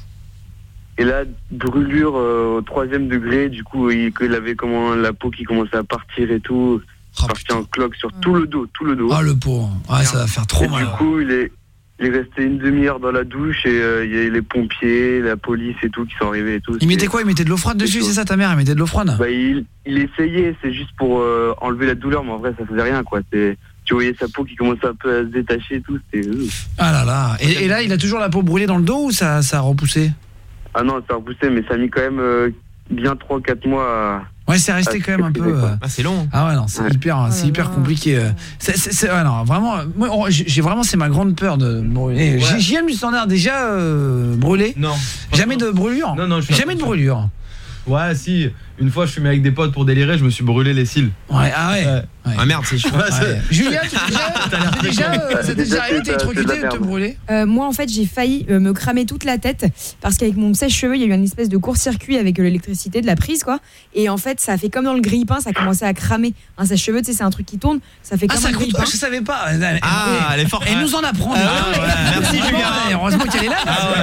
Speaker 8: Et là brûlure euh, au troisième degré, du coup il, il avait comment la peau qui commençait à partir et tout, oh, parti en cloque sur tout le dos, tout le dos.
Speaker 7: Ah oh, le pauvre. Ah ça va faire trop
Speaker 8: et
Speaker 7: mal.
Speaker 8: Du coup il est il est resté une demi-heure dans la douche et euh, il y a les pompiers, la police et tout qui sont arrivés et tout.
Speaker 7: Il mettait quoi? Il mettait de l'eau froide dessus, c'est ça ta mère? Elle mettait de l'eau froide?
Speaker 8: Bah il, il essayait, c'est juste pour euh, enlever la douleur, mais en vrai ça faisait rien quoi. C'est, tu voyais sa peau qui commençait un peu à se détacher et tout. C'était...
Speaker 7: Ah là là. Et, et là il a toujours la peau brûlée dans le dos ou ça, ça a repoussé?
Speaker 8: Ah non, ça a repoussé, mais ça a mis quand même euh, bien trois quatre mois à...
Speaker 7: Ouais, c'est resté quand même un peu. Euh...
Speaker 10: Ah, c'est long.
Speaker 7: Ah ouais, non, c'est ouais. hyper, c'est oh hyper compliqué. C'est, c'est, c'est, ouais, non, vraiment. Moi, j'ai vraiment, c'est ma grande peur de brûler. Ouais. J'ai jamais du Standard déjà euh, brûlé.
Speaker 9: Non.
Speaker 7: Jamais de brûlure.
Speaker 9: Non, non, je
Speaker 7: jamais de brûlure.
Speaker 9: Ouais, si. Une fois, je fumais avec des potes pour délirer, je me suis brûlé les cils.
Speaker 7: Ouais, ah ouais. Ouais,
Speaker 10: Ah merde, c'est chaud.
Speaker 7: Ouais. Julia, tu t'es déjà, t'es déjà, euh, ça t'est déjà arrivé d'être électrocuté et de te brûler?
Speaker 4: euh, Moi, en fait, j'ai failli euh, me cramer toute la tête parce qu'avec mon sèche-cheveux, il y a eu une espèce de court-circuit avec euh, l'électricité de la prise, quoi. Et en fait, ça a fait comme dans le grille-pain, ça a commencé à cramer. Un sèche-cheveux, tu sais, c'est un truc qui tourne, ça fait
Speaker 7: Ah,
Speaker 4: comme
Speaker 7: ça
Speaker 4: un
Speaker 7: coûte,
Speaker 4: grille-pain.
Speaker 7: je savais pas.
Speaker 10: Ah, elle est forte.
Speaker 7: Elle nous en apprend.
Speaker 10: Ah, ouais, ouais. Merci, Julia.
Speaker 7: Heureusement qu'elle est là.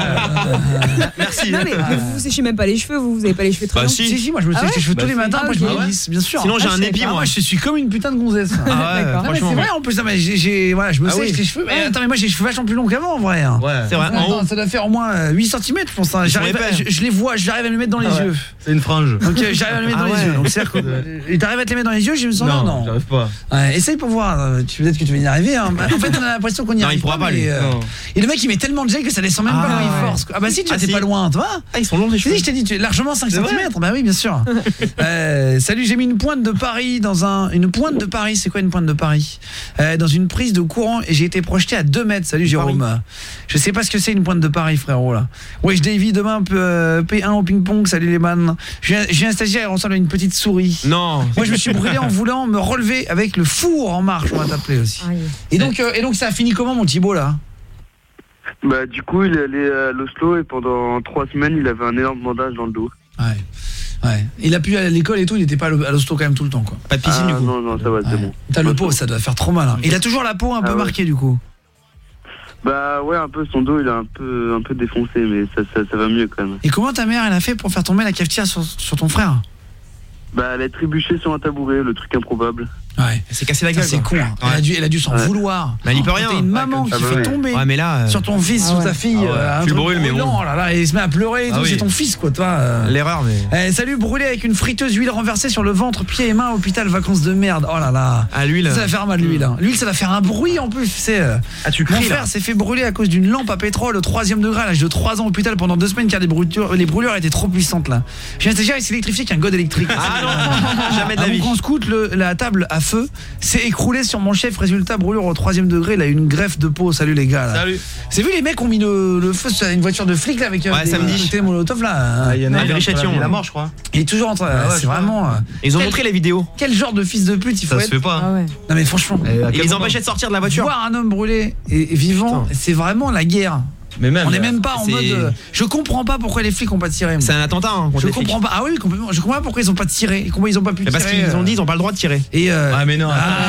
Speaker 10: Ah,
Speaker 7: Merci.
Speaker 4: Non, mais vous vous séchez même pas les cheveux, vous, vous avez pas les cheveux très
Speaker 10: Bah,
Speaker 4: longs.
Speaker 10: si.
Speaker 7: Si, si, moi je me
Speaker 4: Ah
Speaker 7: sèche
Speaker 4: ouais
Speaker 7: les cheveux tous
Speaker 4: Bah,
Speaker 7: les
Speaker 4: si.
Speaker 7: matins,
Speaker 4: Ah,
Speaker 7: moi je me
Speaker 4: ok.
Speaker 7: les lisse, bien sûr.
Speaker 10: Sinon, j'ai
Speaker 7: Ah,
Speaker 10: un
Speaker 7: je sais
Speaker 10: épi,
Speaker 7: pas.
Speaker 10: moi.
Speaker 7: Moi je suis comme une putain de gonzesse.
Speaker 10: Ah ouais,
Speaker 4: D'accord.
Speaker 7: Non, mais
Speaker 10: franchement.
Speaker 7: c'est vrai en plus, non, mais j'ai, j'ai, voilà, je me
Speaker 10: Ah
Speaker 7: sèche
Speaker 10: oui.
Speaker 7: les cheveux. Mais attends, mais moi j'ai les cheveux vachement plus longs qu'avant en vrai. Hein.
Speaker 9: Ouais.
Speaker 10: C'est vrai. En
Speaker 7: Attends,
Speaker 10: haut.
Speaker 7: ça doit faire au moins euh, huit centimètres, je pense. Hein.
Speaker 10: Ils sont
Speaker 7: J'arrive à-
Speaker 10: épais.
Speaker 7: je, je les vois, j'arrive à me les mettre dans les
Speaker 9: Ah ouais.
Speaker 7: yeux.
Speaker 9: C'est une frange.
Speaker 7: Donc euh, j'arrive à me les mettre
Speaker 10: Ah
Speaker 7: dans
Speaker 10: ouais.
Speaker 7: les yeux. Donc c'est-à-dire que et t'arrives à te les mettre dans les yeux, je me sens non, non.
Speaker 9: j'arrive pas.
Speaker 7: Ouais, essaye pour voir. euh, Tu peut-être que tu vas y arriver. Hein. En fait, on a l'impression qu'on y
Speaker 10: Non,
Speaker 7: arrive
Speaker 10: il pourra pas,
Speaker 7: mais,
Speaker 10: lui.
Speaker 7: euh,
Speaker 9: Non.
Speaker 7: Et le mec, il met tellement de gel que ça descend même
Speaker 10: Ah
Speaker 7: pas quand il
Speaker 10: ouais.
Speaker 7: force. Ah bah si, tu
Speaker 10: Ah,
Speaker 7: t'es
Speaker 10: si.
Speaker 7: pas loin, toi.
Speaker 10: Ah, ils sont longs, les
Speaker 7: Si,
Speaker 10: cheveux.
Speaker 7: je t'ai dit, tu es largement cinq
Speaker 9: C'est vrai
Speaker 7: centimètres. Bah oui, bien sûr. euh, salut, j'ai mis une pointe de Paris dans un une pointe de Paris, c'est quoi une pointe de Paris euh, dans une prise de courant et j'ai été projeté à deux mètres. Salut Jérôme. Je sais pas ce que c'est une pointe de Paris, frérot là. Ouais, je Davy demain euh, P un au ping-pong. Salut les man. J'ai j'ai un stagiaire, on ressemble à une petite souris.
Speaker 10: Non.
Speaker 7: Moi, je me suis brûlé en voulant me relever avec le four en marche, on va t'appeler aussi.
Speaker 4: Aïe.
Speaker 7: Et donc euh, et donc ça a fini comment mon Thibaut là?
Speaker 8: Bah du coup il est allé à l'Oslo et pendant trois semaines il avait un énorme bandage dans le dos.
Speaker 7: Ouais. Ouais. Il a pu aller à l'école et tout, il était pas à l'hosto quand même tout le temps quoi.
Speaker 10: Pas de piscine
Speaker 8: Ah,
Speaker 10: du coup.
Speaker 8: non non ça va c'est
Speaker 7: Ouais.
Speaker 8: bon.
Speaker 7: T'as le pot, ça doit faire trop mal. Hein. Il a toujours la peau un peu
Speaker 8: Ah ouais.
Speaker 7: marquée du coup.
Speaker 8: Bah ouais un peu son dos il est un peu un peu défoncé mais ça ça, ça va mieux quand même.
Speaker 7: Et comment ta mère elle a fait pour faire tomber la cafetière sur, sur ton frère?
Speaker 8: Bah elle a trébuché sur un tabouret, le truc improbable.
Speaker 7: Ouais.
Speaker 10: Elle s'est cassé la
Speaker 7: Ça,
Speaker 10: gueule.
Speaker 7: c'est
Speaker 10: quoi.
Speaker 7: con. Hein. Elle a dû, elle a dû s'en
Speaker 8: Ouais.
Speaker 7: vouloir.
Speaker 10: Mais elle y peut rien.
Speaker 7: T'as une maman
Speaker 8: Ouais,
Speaker 7: qui
Speaker 8: comme ça,
Speaker 7: fait
Speaker 8: ouais.
Speaker 7: tomber
Speaker 10: Ouais, mais là, euh,
Speaker 7: sur ton fils,
Speaker 4: Ah
Speaker 7: sur
Speaker 4: ouais.
Speaker 7: ta fille,
Speaker 9: Ah ouais.
Speaker 7: euh, un
Speaker 10: Tu le
Speaker 7: truc
Speaker 10: brûles, mais bon.
Speaker 7: brûlant, là, là, et il se met à pleurer et
Speaker 9: Ah
Speaker 7: tout.
Speaker 9: oui.
Speaker 7: C'est ton fils quoi, toi. euh.
Speaker 10: l'erreur, mais.
Speaker 7: Eh, salut, brûlé avec une friteuse huile renversée sur le ventre, pieds et mains, hôpital, vacances de merde. Oh là là.
Speaker 10: À l'huile.
Speaker 7: Ça va faire mal l'huile. Hein. L'huile, ça va faire un bruit en plus, tu sais. euh.
Speaker 10: Ah, tu
Speaker 7: Mon
Speaker 10: cries là.
Speaker 7: frère s'est fait brûler à cause d'une lampe à pétrole au troisième degré à l'âge de trois ans au hôpital pendant deux semaines car les brûlures, les brûlures étaient trop puissantes là. J'ai un stagiaire, il s'est électrifié avec un god électrique.
Speaker 10: Ah non, jamais de la
Speaker 7: À mon
Speaker 10: vie.
Speaker 7: grand scout, le- la table à feu s'est écroulée sur mon chef. Résultat, brûlure au troisième degré. Il a eu une greffe de peau. Salut les gars. Là.
Speaker 10: Salut.
Speaker 7: C'est vu les mecs ont mis le, le feu sur une voiture de flic là avec euh,
Speaker 10: Ouais,
Speaker 7: des
Speaker 10: samedi.
Speaker 7: cocktails Molotov là.
Speaker 9: Ah, il y en a
Speaker 10: Ah,
Speaker 9: un
Speaker 10: Gris
Speaker 9: qui est entre la
Speaker 10: Châtillon,
Speaker 9: vie et la
Speaker 10: ouais.
Speaker 9: mort je crois.
Speaker 7: Il est toujours en train.
Speaker 9: Ah ouais,
Speaker 7: c'est
Speaker 9: je crois.
Speaker 7: vraiment. euh,
Speaker 10: Ils ont
Speaker 7: quel-
Speaker 10: montré les vidéos.
Speaker 7: Quel genre de fils de pute il faut
Speaker 9: Ça se
Speaker 7: être.
Speaker 9: fait pas.
Speaker 4: Ah ouais.
Speaker 7: Non mais franchement.
Speaker 9: Et à
Speaker 10: Et
Speaker 9: quel
Speaker 10: ils
Speaker 9: moment
Speaker 10: empêchaient de sortir de la voiture.
Speaker 7: Voir un homme brûlé et, et vivant, c'est vraiment la guerre.
Speaker 9: Mais même
Speaker 7: On n'est même pas en
Speaker 10: c'est-
Speaker 7: mode. euh, je comprends pas pourquoi les flics ont pas tiré. moi.
Speaker 10: C'est un attentat hein, contre
Speaker 7: Je
Speaker 10: les flics.
Speaker 7: comprends pas. Ah oui, complètement. Je comprends pas pourquoi ils ont pas tiré. Et comment ils ont pas pu
Speaker 10: Mais
Speaker 7: tirer.
Speaker 10: parce qu'ils ont
Speaker 7: euh,
Speaker 10: dit ils ont pas le droit de tirer.
Speaker 7: Et euh,
Speaker 9: Ah mais non.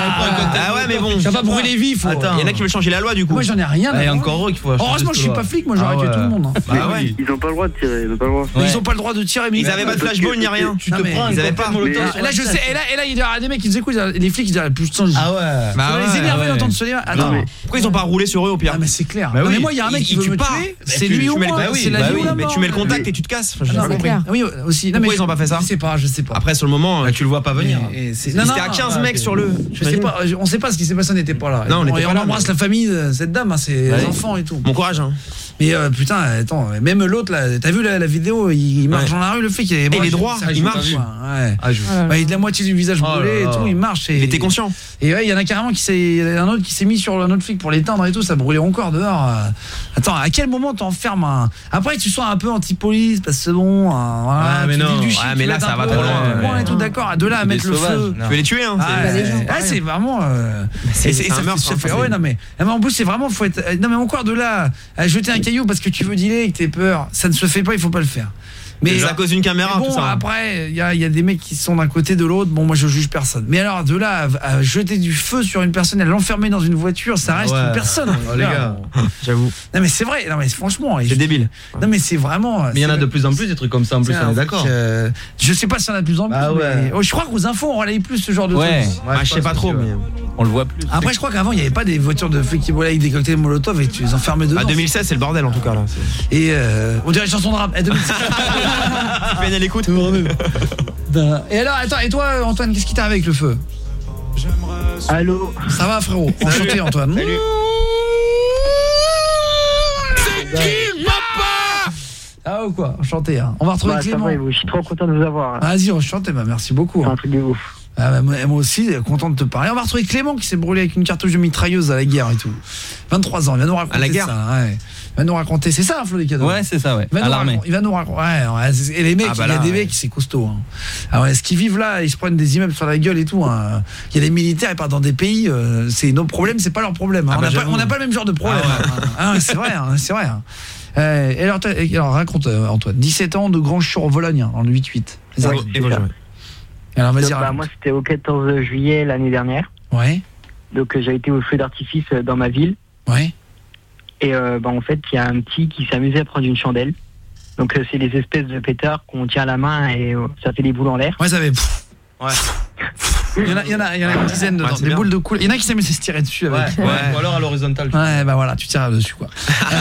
Speaker 10: Ah ouais, mais bon.
Speaker 7: ça va brûler vif. faut-
Speaker 9: Attends.
Speaker 10: Il y en a qui veulent changer la loi du coup.
Speaker 7: Moi j'en ai rien à
Speaker 9: Et
Speaker 7: voir.
Speaker 9: encore heureux qu'il faut acheter
Speaker 7: Heureusement que je suis pas flic, moi j'aurais
Speaker 9: Ah
Speaker 7: tué
Speaker 9: ouais.
Speaker 7: tout le monde. hein.
Speaker 10: Bah ouais.
Speaker 8: Ils ont pas le droit de tirer, ils ont pas le droit.
Speaker 7: Mais Ils ont pas le droit de tirer, mais
Speaker 10: Ils avaient pas de flashball ni rien.
Speaker 9: Tu
Speaker 7: Non,
Speaker 9: te
Speaker 7: mais
Speaker 9: prends
Speaker 10: ils
Speaker 9: un
Speaker 10: avaient
Speaker 9: cocktail
Speaker 10: pas.
Speaker 9: Molotov
Speaker 8: Mais-
Speaker 9: sur
Speaker 7: Là
Speaker 9: la
Speaker 7: je
Speaker 9: tête.
Speaker 7: sais, et là, et là il y a des mecs qui nous écoutent, les flics ils disent putain,
Speaker 9: Ah ouais.
Speaker 7: ça
Speaker 10: Bah
Speaker 7: va
Speaker 10: ouais,
Speaker 7: les énerver
Speaker 10: ouais.
Speaker 7: d'entendre se dire attends,
Speaker 8: Non, mais-
Speaker 10: Pourquoi ils ont pas roulé sur eux au pire?
Speaker 7: ah mais c'est clair.
Speaker 9: Bah
Speaker 7: Non, mais
Speaker 9: oui.
Speaker 7: moi il y a un mec
Speaker 10: Il-
Speaker 7: qui
Speaker 10: il
Speaker 7: veut
Speaker 10: tue
Speaker 7: me
Speaker 10: pas.
Speaker 7: tuer,
Speaker 10: Bah,
Speaker 7: c'est
Speaker 10: tu-
Speaker 7: lui
Speaker 10: tu
Speaker 7: ou
Speaker 10: mets le-
Speaker 7: moi,
Speaker 10: bah oui,
Speaker 7: c'est la
Speaker 10: bah
Speaker 7: vie
Speaker 10: oui,
Speaker 7: ou la
Speaker 10: mais
Speaker 7: mort.
Speaker 10: tu mets le contact et tu te casses. Enfin, j'ai
Speaker 7: Non,
Speaker 10: pas
Speaker 7: mais-
Speaker 10: compris.
Speaker 7: ah oui aussi. Non, mais
Speaker 10: Pourquoi ils ont pas fait ça?
Speaker 7: Je sais pas, je sais pas.
Speaker 10: Après sur le moment,
Speaker 9: Là, tu le vois pas venir.
Speaker 7: Et- et c'est-
Speaker 10: ils
Speaker 7: non,
Speaker 10: étaient
Speaker 7: non,
Speaker 10: à quinze
Speaker 9: ah,
Speaker 10: mecs
Speaker 9: ok.
Speaker 10: sur le.
Speaker 7: Je sais pas, on sait pas ce qui s'est passé, on n'était pas là.
Speaker 10: Non, on
Speaker 7: Et
Speaker 10: était pas
Speaker 7: on
Speaker 10: là,
Speaker 7: embrasse
Speaker 10: mais-
Speaker 7: la famille de cette dame, hein, ses
Speaker 10: Ouais.
Speaker 7: enfants et tout.
Speaker 10: Bon courage hein.
Speaker 7: Mais euh, putain, attends, même l'autre là, t'as vu la, la vidéo, il, il marche
Speaker 10: Ouais.
Speaker 7: dans la rue, le flic, il est,
Speaker 10: il est droit, il marche.
Speaker 7: Ouais.
Speaker 9: Ah, je-
Speaker 7: Ouais, il a la moitié du visage
Speaker 9: Oh
Speaker 7: brûlé
Speaker 9: là
Speaker 7: et tout,
Speaker 9: là.
Speaker 7: il marche. Et,
Speaker 10: Il était conscient.
Speaker 7: Et ouais, il y en a carrément qui s'est, il y en a un autre qui s'est mis sur un autre flic pour l'éteindre et tout, ça brûlait encore dehors. euh. Attends, à quel moment t'enfermes un. Après, tu sois un peu anti-police parce que bon, euh, voilà,
Speaker 9: Ouais, mais
Speaker 7: tu
Speaker 9: non.
Speaker 7: dis du
Speaker 10: Ouais,
Speaker 7: shit,
Speaker 10: mais
Speaker 7: tu
Speaker 10: là,
Speaker 7: vas
Speaker 10: ça
Speaker 7: être
Speaker 10: va
Speaker 7: un
Speaker 10: trop
Speaker 7: peu,
Speaker 10: loin,
Speaker 7: euh,
Speaker 10: ouais.
Speaker 7: loin et tout, d'accord. De là à
Speaker 9: C'est
Speaker 7: mettre
Speaker 9: des
Speaker 7: le
Speaker 9: sauvages.
Speaker 7: feu.
Speaker 9: Non.
Speaker 10: Tu veux les tuer hein.
Speaker 7: Ah,
Speaker 10: c'est-
Speaker 7: ouais,
Speaker 4: des gens,
Speaker 7: ouais, c'est vraiment euh,
Speaker 10: c'est-
Speaker 7: et
Speaker 10: c'est
Speaker 7: et
Speaker 10: un
Speaker 7: ça
Speaker 10: meurtre,
Speaker 7: fait- ça
Speaker 10: hein,
Speaker 7: fait-
Speaker 10: c'est-
Speaker 7: ouais, non mais non, mais en plus c'est vraiment faut être non mais encore de là à jeter un caillou parce que tu veux dealer et que t'es peur, ça ne se fait pas, il faut pas le faire.
Speaker 10: Mais c'est à cause d'une caméra,
Speaker 7: mais bon,
Speaker 10: tout ça.
Speaker 7: après, il y a, y a des mecs qui sont d'un côté, de l'autre. Bon, moi, je juge personne. Mais alors, de là à, à jeter du feu sur une personne, à l'enfermer dans une voiture, ça reste
Speaker 9: Ouais.
Speaker 7: une personne.
Speaker 9: Oh, les gars.
Speaker 10: J'avoue.
Speaker 7: Non, mais c'est vrai. Non, mais franchement,
Speaker 10: C'est
Speaker 7: je-
Speaker 10: débile.
Speaker 7: Non, mais c'est vraiment.
Speaker 9: Mais il y en a de plus en plus des trucs comme ça en plus,
Speaker 7: c'est
Speaker 9: on
Speaker 7: un
Speaker 9: est d'accord.
Speaker 7: truc, euh, je sais pas si y en a de plus en plus.
Speaker 9: Bah ouais.
Speaker 7: mais- oh, je crois qu'aux infos, on relaye plus ce genre de
Speaker 1: Ouais.
Speaker 7: trucs.
Speaker 10: Ah, je sais pas trop, mais.
Speaker 1: On le voit plus.
Speaker 7: Après, je crois qu'avant, il n'y avait pas des voitures de flics qui volaient avec des cocktails Molotov et tu les enfermais dedans.
Speaker 10: À deux mille seize, c'est le bordel en tout cas là. C'est-
Speaker 7: Et euh, on dirait une chanson de rap. Eh, deux mille seize.
Speaker 10: Peine à l'écoute.
Speaker 7: Et alors, attends, et toi, Antoine, qu'est-ce qui t'arrive avec le feu?
Speaker 8: Allô.
Speaker 7: Ça va, frérot? Enchanté, Antoine.
Speaker 10: Salut.
Speaker 7: Ah ou quoi? Enchanté, hein. On va retrouver
Speaker 8: Bah, ça
Speaker 7: Clément.
Speaker 8: va, je suis trop content de vous avoir.
Speaker 7: Vas-y, enchanté, bah merci beaucoup.
Speaker 8: C'est un truc de ouf.
Speaker 7: Ah bah, moi aussi, content de te parler. On va retrouver Clément qui s'est brûlé avec une cartouche de mitrailleuse à la guerre et tout. vingt-trois ans, il va nous raconter
Speaker 10: à la guerre.
Speaker 7: ça. Ouais. Il va nous raconter, c'est ça, Flo des cadeaux.
Speaker 9: Ouais, c'est ça, ouais.
Speaker 7: Il va
Speaker 9: à
Speaker 7: nous
Speaker 9: l'armée.
Speaker 7: raconter, il va nous raconter. Ouais, ouais, et les mecs,
Speaker 10: Ah bah
Speaker 7: il y a
Speaker 10: là,
Speaker 7: des
Speaker 10: ouais.
Speaker 7: mecs, c'est costaud. Hein. Ah ouais, ce qu'ils vivent là, ils se prennent des immeubles sur la gueule et tout. Hein. Il y a des militaires, ils partent dans des pays, euh, c'est nos problèmes, c'est pas leurs problèmes. Hein.
Speaker 10: Ah bah
Speaker 7: on n'a pas,
Speaker 10: j'avoue.
Speaker 7: on n'a pas le même genre de problème.
Speaker 10: Ah ouais.
Speaker 7: Hein. Ah ouais, c'est vrai, hein, c'est vrai. Hein. Euh, et alors, et alors, raconte, euh, Antoine. dix-sept ans de Grand Chur au Vologne, hein, dans le huit huit.
Speaker 8: Ouais,
Speaker 10: Et voilà.
Speaker 7: Alors, vas-y,
Speaker 8: Donc, bah,
Speaker 7: raconte.
Speaker 8: moi, c'était au quatorze juillet l'année dernière.
Speaker 7: Ouais.
Speaker 8: Donc, euh, j'ai été au feu d'artifice euh, dans ma ville.
Speaker 7: Ouais.
Speaker 8: Et euh, bah, en fait, il y a un petit qui s'amusait à prendre une chandelle. Donc, euh, c'est des espèces de pétards qu'on tient à la main et euh, ça fait des boules en l'air.
Speaker 7: Ouais, ça fait.
Speaker 10: Ouais.
Speaker 7: Il y en a, il y en a, il y en a une dizaine dedans,
Speaker 10: Ouais, c'est
Speaker 7: des
Speaker 10: bien.
Speaker 7: boules de couleur. Il y en a qui s'amusent à se tirer dessus
Speaker 9: Ouais,
Speaker 7: avec.
Speaker 9: ouais. Ou alors à l'horizontale.
Speaker 7: Ouais, bah voilà, tu tires dessus quoi.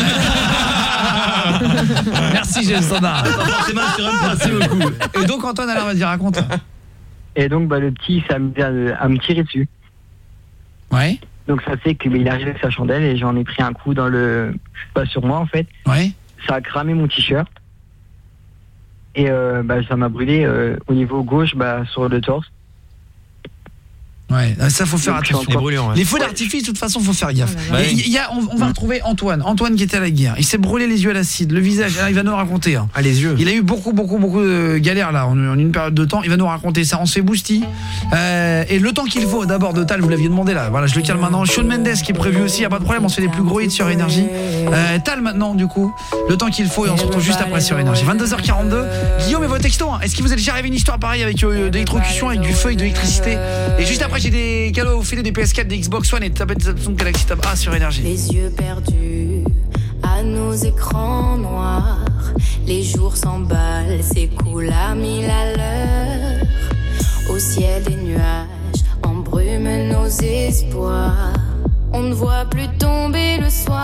Speaker 7: Merci, j'ai le standard.
Speaker 9: Forcément sur un
Speaker 7: Merci beaucoup. Et donc Antoine, alors vas-y, raconte.
Speaker 8: Et donc, bah, le petit s'amusait à, à me tirer dessus.
Speaker 7: Ouais.
Speaker 8: Donc, ça fait qu'il est arrivé avec sa chandelle et j'en ai pris un coup dans le. Pas sur moi en fait.
Speaker 7: Ouais.
Speaker 8: Ça a cramé mon t-shirt. Et euh, bah, ça m'a brûlé euh, au niveau gauche, bah, sur le torse.
Speaker 7: Ouais, ça faut faire
Speaker 8: Donc, je suis
Speaker 7: attention.
Speaker 8: encore-
Speaker 10: brûlant, ouais.
Speaker 7: Les feux d'artifice, de toute façon, faut faire gaffe.
Speaker 8: là là.
Speaker 7: Et il y a, on, on va retrouver Antoine. Antoine qui était à la guerre. Il s'est brûlé les yeux à l'acide, le visage. Alors, il va nous raconter. Hein.
Speaker 10: Ah, les yeux.
Speaker 7: Il a eu beaucoup, beaucoup, beaucoup de galères là en, en une période de temps. Il va nous raconter ça. On se fait bousty. Euh, et le temps qu'il faut, d'abord de Tal, vous l'aviez demandé là. Voilà, je le cale maintenant. Shawn Mendes qui est prévu aussi. Y a pas de problème. On se fait des plus gros hits sur Énergie. Euh, Tal maintenant, du coup. Le temps qu'il faut et on se retrouve juste après sur Énergie. vingt-deux heures quarante-deux. Guillaume et vos textos. Hein. Est-ce qu'il vous est déjà arrivé une histoire pareille avec euh, de l'électrocution, avec du feu et de l'électricité? Et juste après, j'ai des cadeaux au filet des P S quatre, des Xbox One et des tablettes Samsung Galaxy Tab A sur Énergie.
Speaker 5: Les yeux perdus à nos écrans noirs. Les jours s'emballent, s'écoulent à mille à l'heure. Au ciel des nuages embrument nos espoirs. On ne voit plus tomber le soir.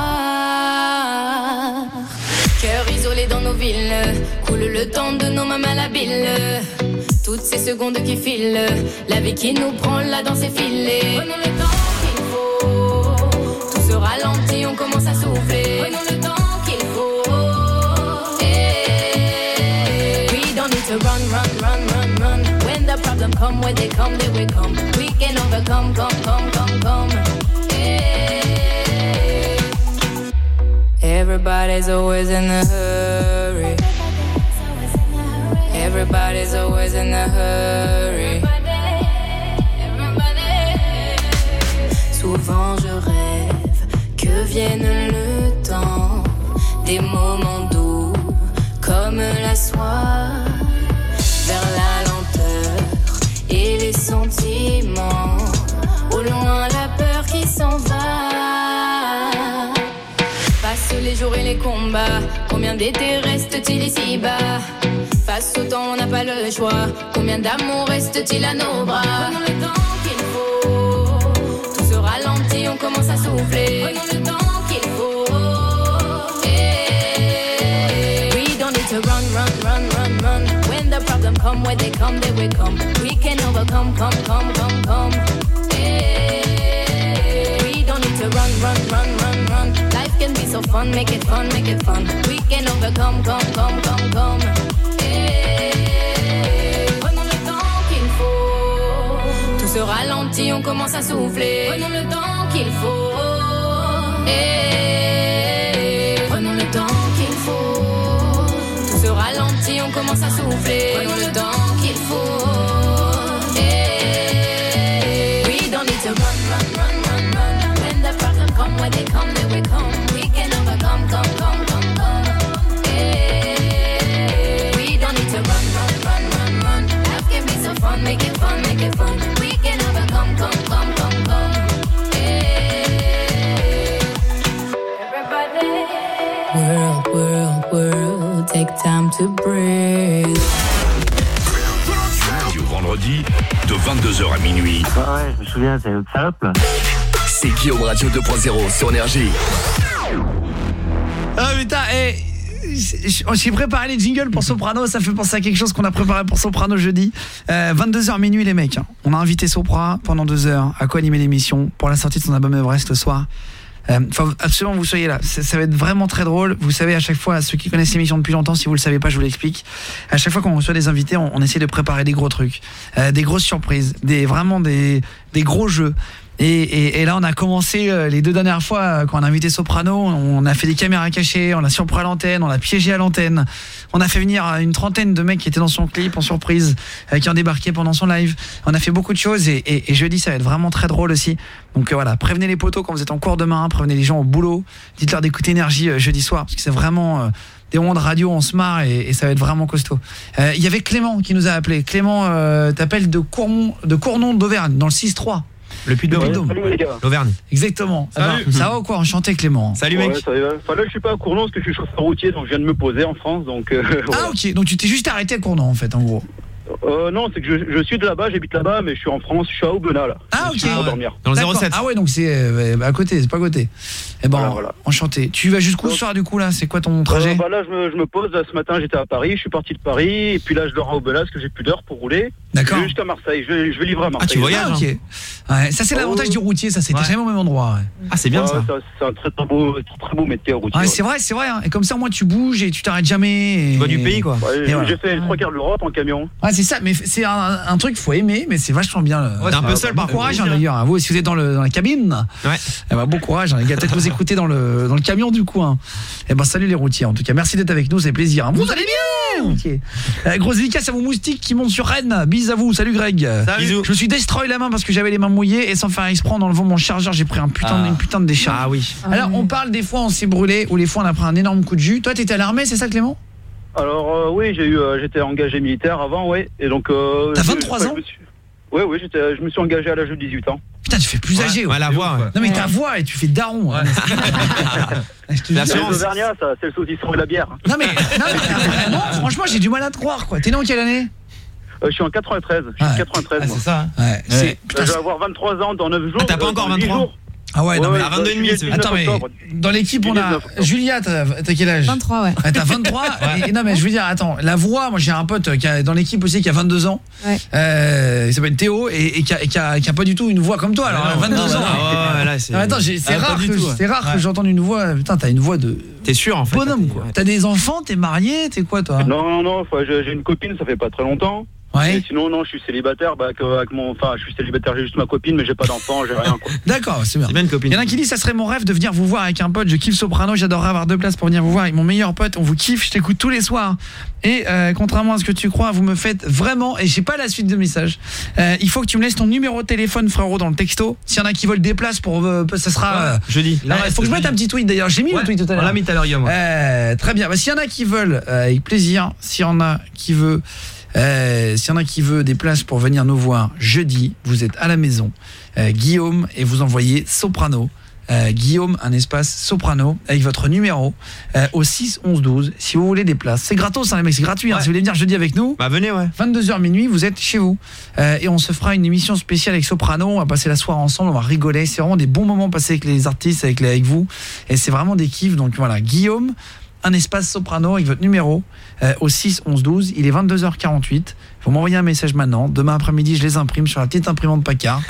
Speaker 5: Cœur isolé dans nos villes, coule le temps de nos mains malhabiles. Toutes ces secondes qui filent, la vie qui nous prend là dans ses filets. Prenons le temps qu'il faut, tout se ralentit, on commence à souffler. Prenons le temps qu'il faut. Hey. We don't need to run, run, run, run, run. When the problem come, when they come, they will come. We can overcome, come, come, come, come. Hey. Everybody's always in a hurry. Everybody's always in a hurry. Souvent je rêve que vienne le temps, des moments doux comme la soie, vers la lenteur et les sentiments, au loin la peur qui s'en va. Passent les jours et les combats, combien d'étés reste-t-il ici-bas? Face au temps, on n'a pas le choix. Combien d'amour reste-t-il à nos bras? Prenons le temps qu'il faut. Tout se ralentit, on commence à souffler. Prenons le temps qu'il faut. Hey. We don't need to run, run, run, run, run. When the problem come, when they come, they will come. We can overcome, come, come, come, come. Hey. We don't need to run, run, run, run, run. Life can be so fun, make it fun, make it fun. We can overcome, come, come, come, come. Prenons le temps qu'il faut. Tout se ralentit, on commence à souffler. Prenons le temps qu'il faut. Hey. Prenons le temps qu'il faut. Tout se ralentit, on commence à souffler. Prenons le temps qu'il faut. Hey. We don't need to run, run, run, run, run. When the problem come, when they come, they will come. We can overcome, come, come, come, come. Make it fun, make it fun. We can overcome, come, come, come, come. Hey. Everybody. World, world, world, take time to breathe.
Speaker 17: Du vendredi, de vingt-deux heures à minuit.
Speaker 8: Ah ouais, je me souviens, c'est l'autre salope là.
Speaker 6: C'est Guillaume Radio deux point zéro sur Énergie.
Speaker 7: Ah putain, eh, j'ai préparé les jingles pour Soprano. Ça fait penser à quelque chose qu'on a préparé pour Soprano jeudi. euh, vingt-deux heures minuit les mecs, hein. On a invité Sopra pendant deux heures à co-animer l'émission pour la sortie de son album Everest le soir. Euh, faut absolument que vous soyez là. Ça, ça va être vraiment très drôle. Vous savez, à chaque fois, ceux qui connaissent l'émission depuis longtemps, si vous le savez pas, je vous l'explique. À chaque fois qu'on reçoit des invités, on, on essaie de préparer des gros trucs, euh, des grosses surprises, des vraiment des des gros jeux. Et, et, et là on a commencé euh, les deux dernières fois euh, quand on a invité Soprano, on a fait des caméras cachées, on l'a surpris à l'antenne, on l'a piégé à l'antenne, on a fait venir une trentaine de mecs qui étaient dans son clip en surprise, euh, qui ont débarqué pendant son live. On a fait beaucoup de choses et, et, et jeudi ça va être vraiment très drôle aussi. Donc euh, voilà, prévenez les potos quand vous êtes en cours demain, prévenez les gens au boulot, dites-leur d'écouter Énergie euh, jeudi soir parce que c'est vraiment euh, des moments de radio, on se marre et, et ça va être vraiment costaud. Il euh, y avait Clément qui nous a appelé. Clément euh, t'appelle de Cournon, de Cournon d'Auvergne dans le six trois. Le Puy-de-Dôme.
Speaker 3: Ouais, salut les gars.
Speaker 10: L'Auvergne.
Speaker 7: Exactement.
Speaker 3: Salut.
Speaker 7: Alors, ça va ou quoi? Enchanté Clément.
Speaker 10: Salut mec.
Speaker 3: Ouais, ça va. Enfin, là je suis pas à Cournon parce que je suis chauffeur routier donc je viens de me poser en France donc euh, voilà.
Speaker 7: Ah OK, donc tu t'es juste arrêté à Cournon en fait en gros.
Speaker 3: Euh, non, c'est que je, je suis de là-bas, j'habite là-bas, mais je suis en France, je suis à Aubenas là.
Speaker 7: Ah
Speaker 3: ok. Pour dormir.
Speaker 10: Dans le zéro sept.
Speaker 7: Ah ouais, donc c'est euh, à côté, c'est pas à côté. Eh ben,
Speaker 3: Voilà, voilà.
Speaker 7: enchanté. Tu vas jusqu'où ce soir du coup là? C'est quoi ton trajet?
Speaker 3: Euh, bah là je me, je me pose, là, ce matin j'étais à Paris, je suis parti de Paris, et puis là je dors à Aubenas parce que j'ai plus d'heure pour rouler.
Speaker 7: D'accord.
Speaker 3: Je vais jusqu'à Marseille, je vais, je vais livrer à Marseille.
Speaker 7: Ah tu voyages ah, OK. Ouais, ça c'est l'avantage du routier, ça c'est jamais au même endroit. Ouais.
Speaker 10: Ah c'est bien
Speaker 3: ouais,
Speaker 10: ça.
Speaker 3: C'est un très très beau, très, très beau métier routier.
Speaker 7: Ouais,
Speaker 3: ouais.
Speaker 7: c'est vrai, c'est vrai. Hein. Et comme ça, moi, tu bouges et tu t'arrêtes jamais. Et...
Speaker 10: Tu vois du pays, quoi.
Speaker 3: Ouais,
Speaker 7: Et
Speaker 3: j'ai
Speaker 7: voilà.
Speaker 3: fait les trois quarts de l'Europe en camion.
Speaker 7: Ouais, c'est ça. Mais c'est un, un truc qu'il faut aimer, mais c'est vachement bien. Le...
Speaker 10: Ouais, t'es un peu seul,
Speaker 7: Bon
Speaker 10: par
Speaker 7: courage,
Speaker 10: contre.
Speaker 7: hein, d'ailleurs. Hein. Vous, si vous êtes dans, le, dans la cabine,
Speaker 10: ouais.
Speaker 7: Eh ben, bon courage, hein, les gars. Peut-être vous écoutez dans le, dans le camion du coup. Hein. Eh ben, salut les routiers. En tout cas, merci d'être avec nous, c'est plaisir. Hein. Vous allez bien? Ok. Euh, grosse dédicace à vos moustiques qui montent sur Rennes. Bis à vous. Salut Greg.
Speaker 10: Salut.
Speaker 7: Je me suis destroy la main parce que j'avais les mains mouillées et sans faire exprès en enlevant mon chargeur, j'ai pris un putain,
Speaker 10: Ah.
Speaker 7: une putain de décharge.
Speaker 10: Ah oui.
Speaker 7: Alors, on parle des fois on s'est brûlé ou les fois on a pris un énorme coup de jus. Toi, t'étais à l'armée, c'est ça Clément?
Speaker 3: Alors euh, oui, j'ai eu, euh, j'étais engagé militaire avant, ouais. Et donc. Euh,
Speaker 7: T'as vingt-trois ans?
Speaker 3: Oui, oui, j'étais, je me suis engagé à l'âge de dix-huit ans.
Speaker 7: Putain, tu fais plus
Speaker 10: Ouais,
Speaker 7: âgé.
Speaker 10: ouais, la voix, ouais.
Speaker 7: Non mais ta voix et tu fais daron. Hein. Je te
Speaker 10: La
Speaker 7: jure.
Speaker 3: C'est
Speaker 10: L'assurance.
Speaker 3: l'Auvergnat, ça, c'est le saucisson et la bière.
Speaker 7: Non mais, non mais vraiment, franchement, j'ai du mal à te croire quoi. T'es né en quelle année?
Speaker 3: Euh, je suis en quatre-vingt-treize, je suis
Speaker 7: Ah,
Speaker 3: quatre-vingt-treize.
Speaker 10: Ah,
Speaker 3: moi.
Speaker 10: c'est ça.
Speaker 7: Ouais,
Speaker 10: Ouais.
Speaker 7: c'est putain,
Speaker 3: Euh, je
Speaker 7: c'est-
Speaker 3: vais avoir vingt-trois ans dans neuf jours.
Speaker 10: Ah, t'as pas
Speaker 3: euh,
Speaker 10: encore
Speaker 3: dans huit
Speaker 10: vingt-trois?
Speaker 3: jours.
Speaker 7: Ah ouais, non
Speaker 3: Ouais,
Speaker 7: mais
Speaker 3: ouais,
Speaker 10: vingt-deux et demi,
Speaker 3: juillet,
Speaker 10: c'est-
Speaker 3: dix-neuf
Speaker 7: attends mais
Speaker 3: octobre.
Speaker 7: dans l'équipe on a
Speaker 3: dix-neuf octobre.
Speaker 7: Julia, t'as t'as quel âge?
Speaker 4: vingt-trois, ouais.
Speaker 7: Ah, t'as vingt-trois et, et non mais je veux dire attends, la voix, moi j'ai un pote qui a, dans l'équipe aussi qui a vingt-deux ans.
Speaker 4: Ouais.
Speaker 7: Euh, il s'appelle Théo et, et qui, a, qui, a, qui a pas du tout une voix comme toi alors
Speaker 10: Ah non,
Speaker 7: vingt-deux
Speaker 10: non,
Speaker 7: ans.
Speaker 10: non, ouais, là, c'est-
Speaker 7: Non, attends, j'ai- c'est
Speaker 10: Ah, pas
Speaker 7: rare
Speaker 10: du
Speaker 7: que
Speaker 10: tout, ouais.
Speaker 7: c'est rare
Speaker 10: Ouais.
Speaker 7: que j'entende une voix, putain, t'as une voix de
Speaker 10: T'es sûr en fait?
Speaker 7: bonhomme quoi. T'as des enfants, t'es marié, t'es quoi toi?
Speaker 3: Non, non, non, enfin, j'ai j'ai une copine, ça fait pas très longtemps.
Speaker 7: Ouais.
Speaker 3: Et sinon, non, je suis célibataire. Bah, que- avec mon, enfin, je suis célibataire, j'ai juste ma copine, mais j'ai pas d'enfant, j'ai rien, quoi.
Speaker 7: D'accord, c'est bien.
Speaker 10: C'est bien une copine.
Speaker 7: Il y en a qui dit ça serait mon rêve de venir vous voir avec un pote, je kiffe Soprano, j'adorerais avoir deux places pour venir vous voir avec mon meilleur pote, on vous kiffe, je t'écoute tous les soirs. Et euh, contrairement à ce que tu crois, vous me faites vraiment, et j'ai pas la suite de message, euh, il faut que tu me laisses ton numéro de téléphone frérot dans le texto, s'il y en a qui veulent des places pour, euh, ça sera...
Speaker 10: Ouais,
Speaker 7: euh,
Speaker 10: jeudi.
Speaker 7: euh, faut que je mette un petit tweet d'ailleurs, j'ai mis
Speaker 10: Ouais,
Speaker 7: le tweet tout à
Speaker 10: on
Speaker 7: l'heure.
Speaker 10: l'a mis tout à l'heure, Guillaume, ouais.
Speaker 7: Euh, très bien, bah, s'il y en a qui veulent, euh, avec plaisir, s'il y en a qui veut... Euh, s'il y en a qui veut des places pour venir nous voir jeudi, vous êtes à la maison, euh, Guillaume, et vous envoyez Soprano, euh, Guillaume, un espace Soprano, avec votre numéro euh, au six onze douze, si vous voulez des places. C'est gratos, hein, les mecs, c'est gratuit, hein,
Speaker 10: Ouais.
Speaker 7: si vous voulez venir jeudi avec nous.
Speaker 10: Bah venez, ouais.
Speaker 7: vingt-deux heures minuit, vous êtes chez vous. Euh, et on se fera une émission spéciale avec Soprano, on va passer la soirée ensemble, on va rigoler, c'est vraiment des bons moments passés avec les artistes, avec, les, avec vous, et c'est vraiment des kiffs, donc voilà, Guillaume, un espace Soprano avec votre numéro euh, au six onze douze, il est vingt-deux heures quarante-huit. Vous m'envoyez un message maintenant, demain après-midi je les imprime sur la petite imprimante Packard.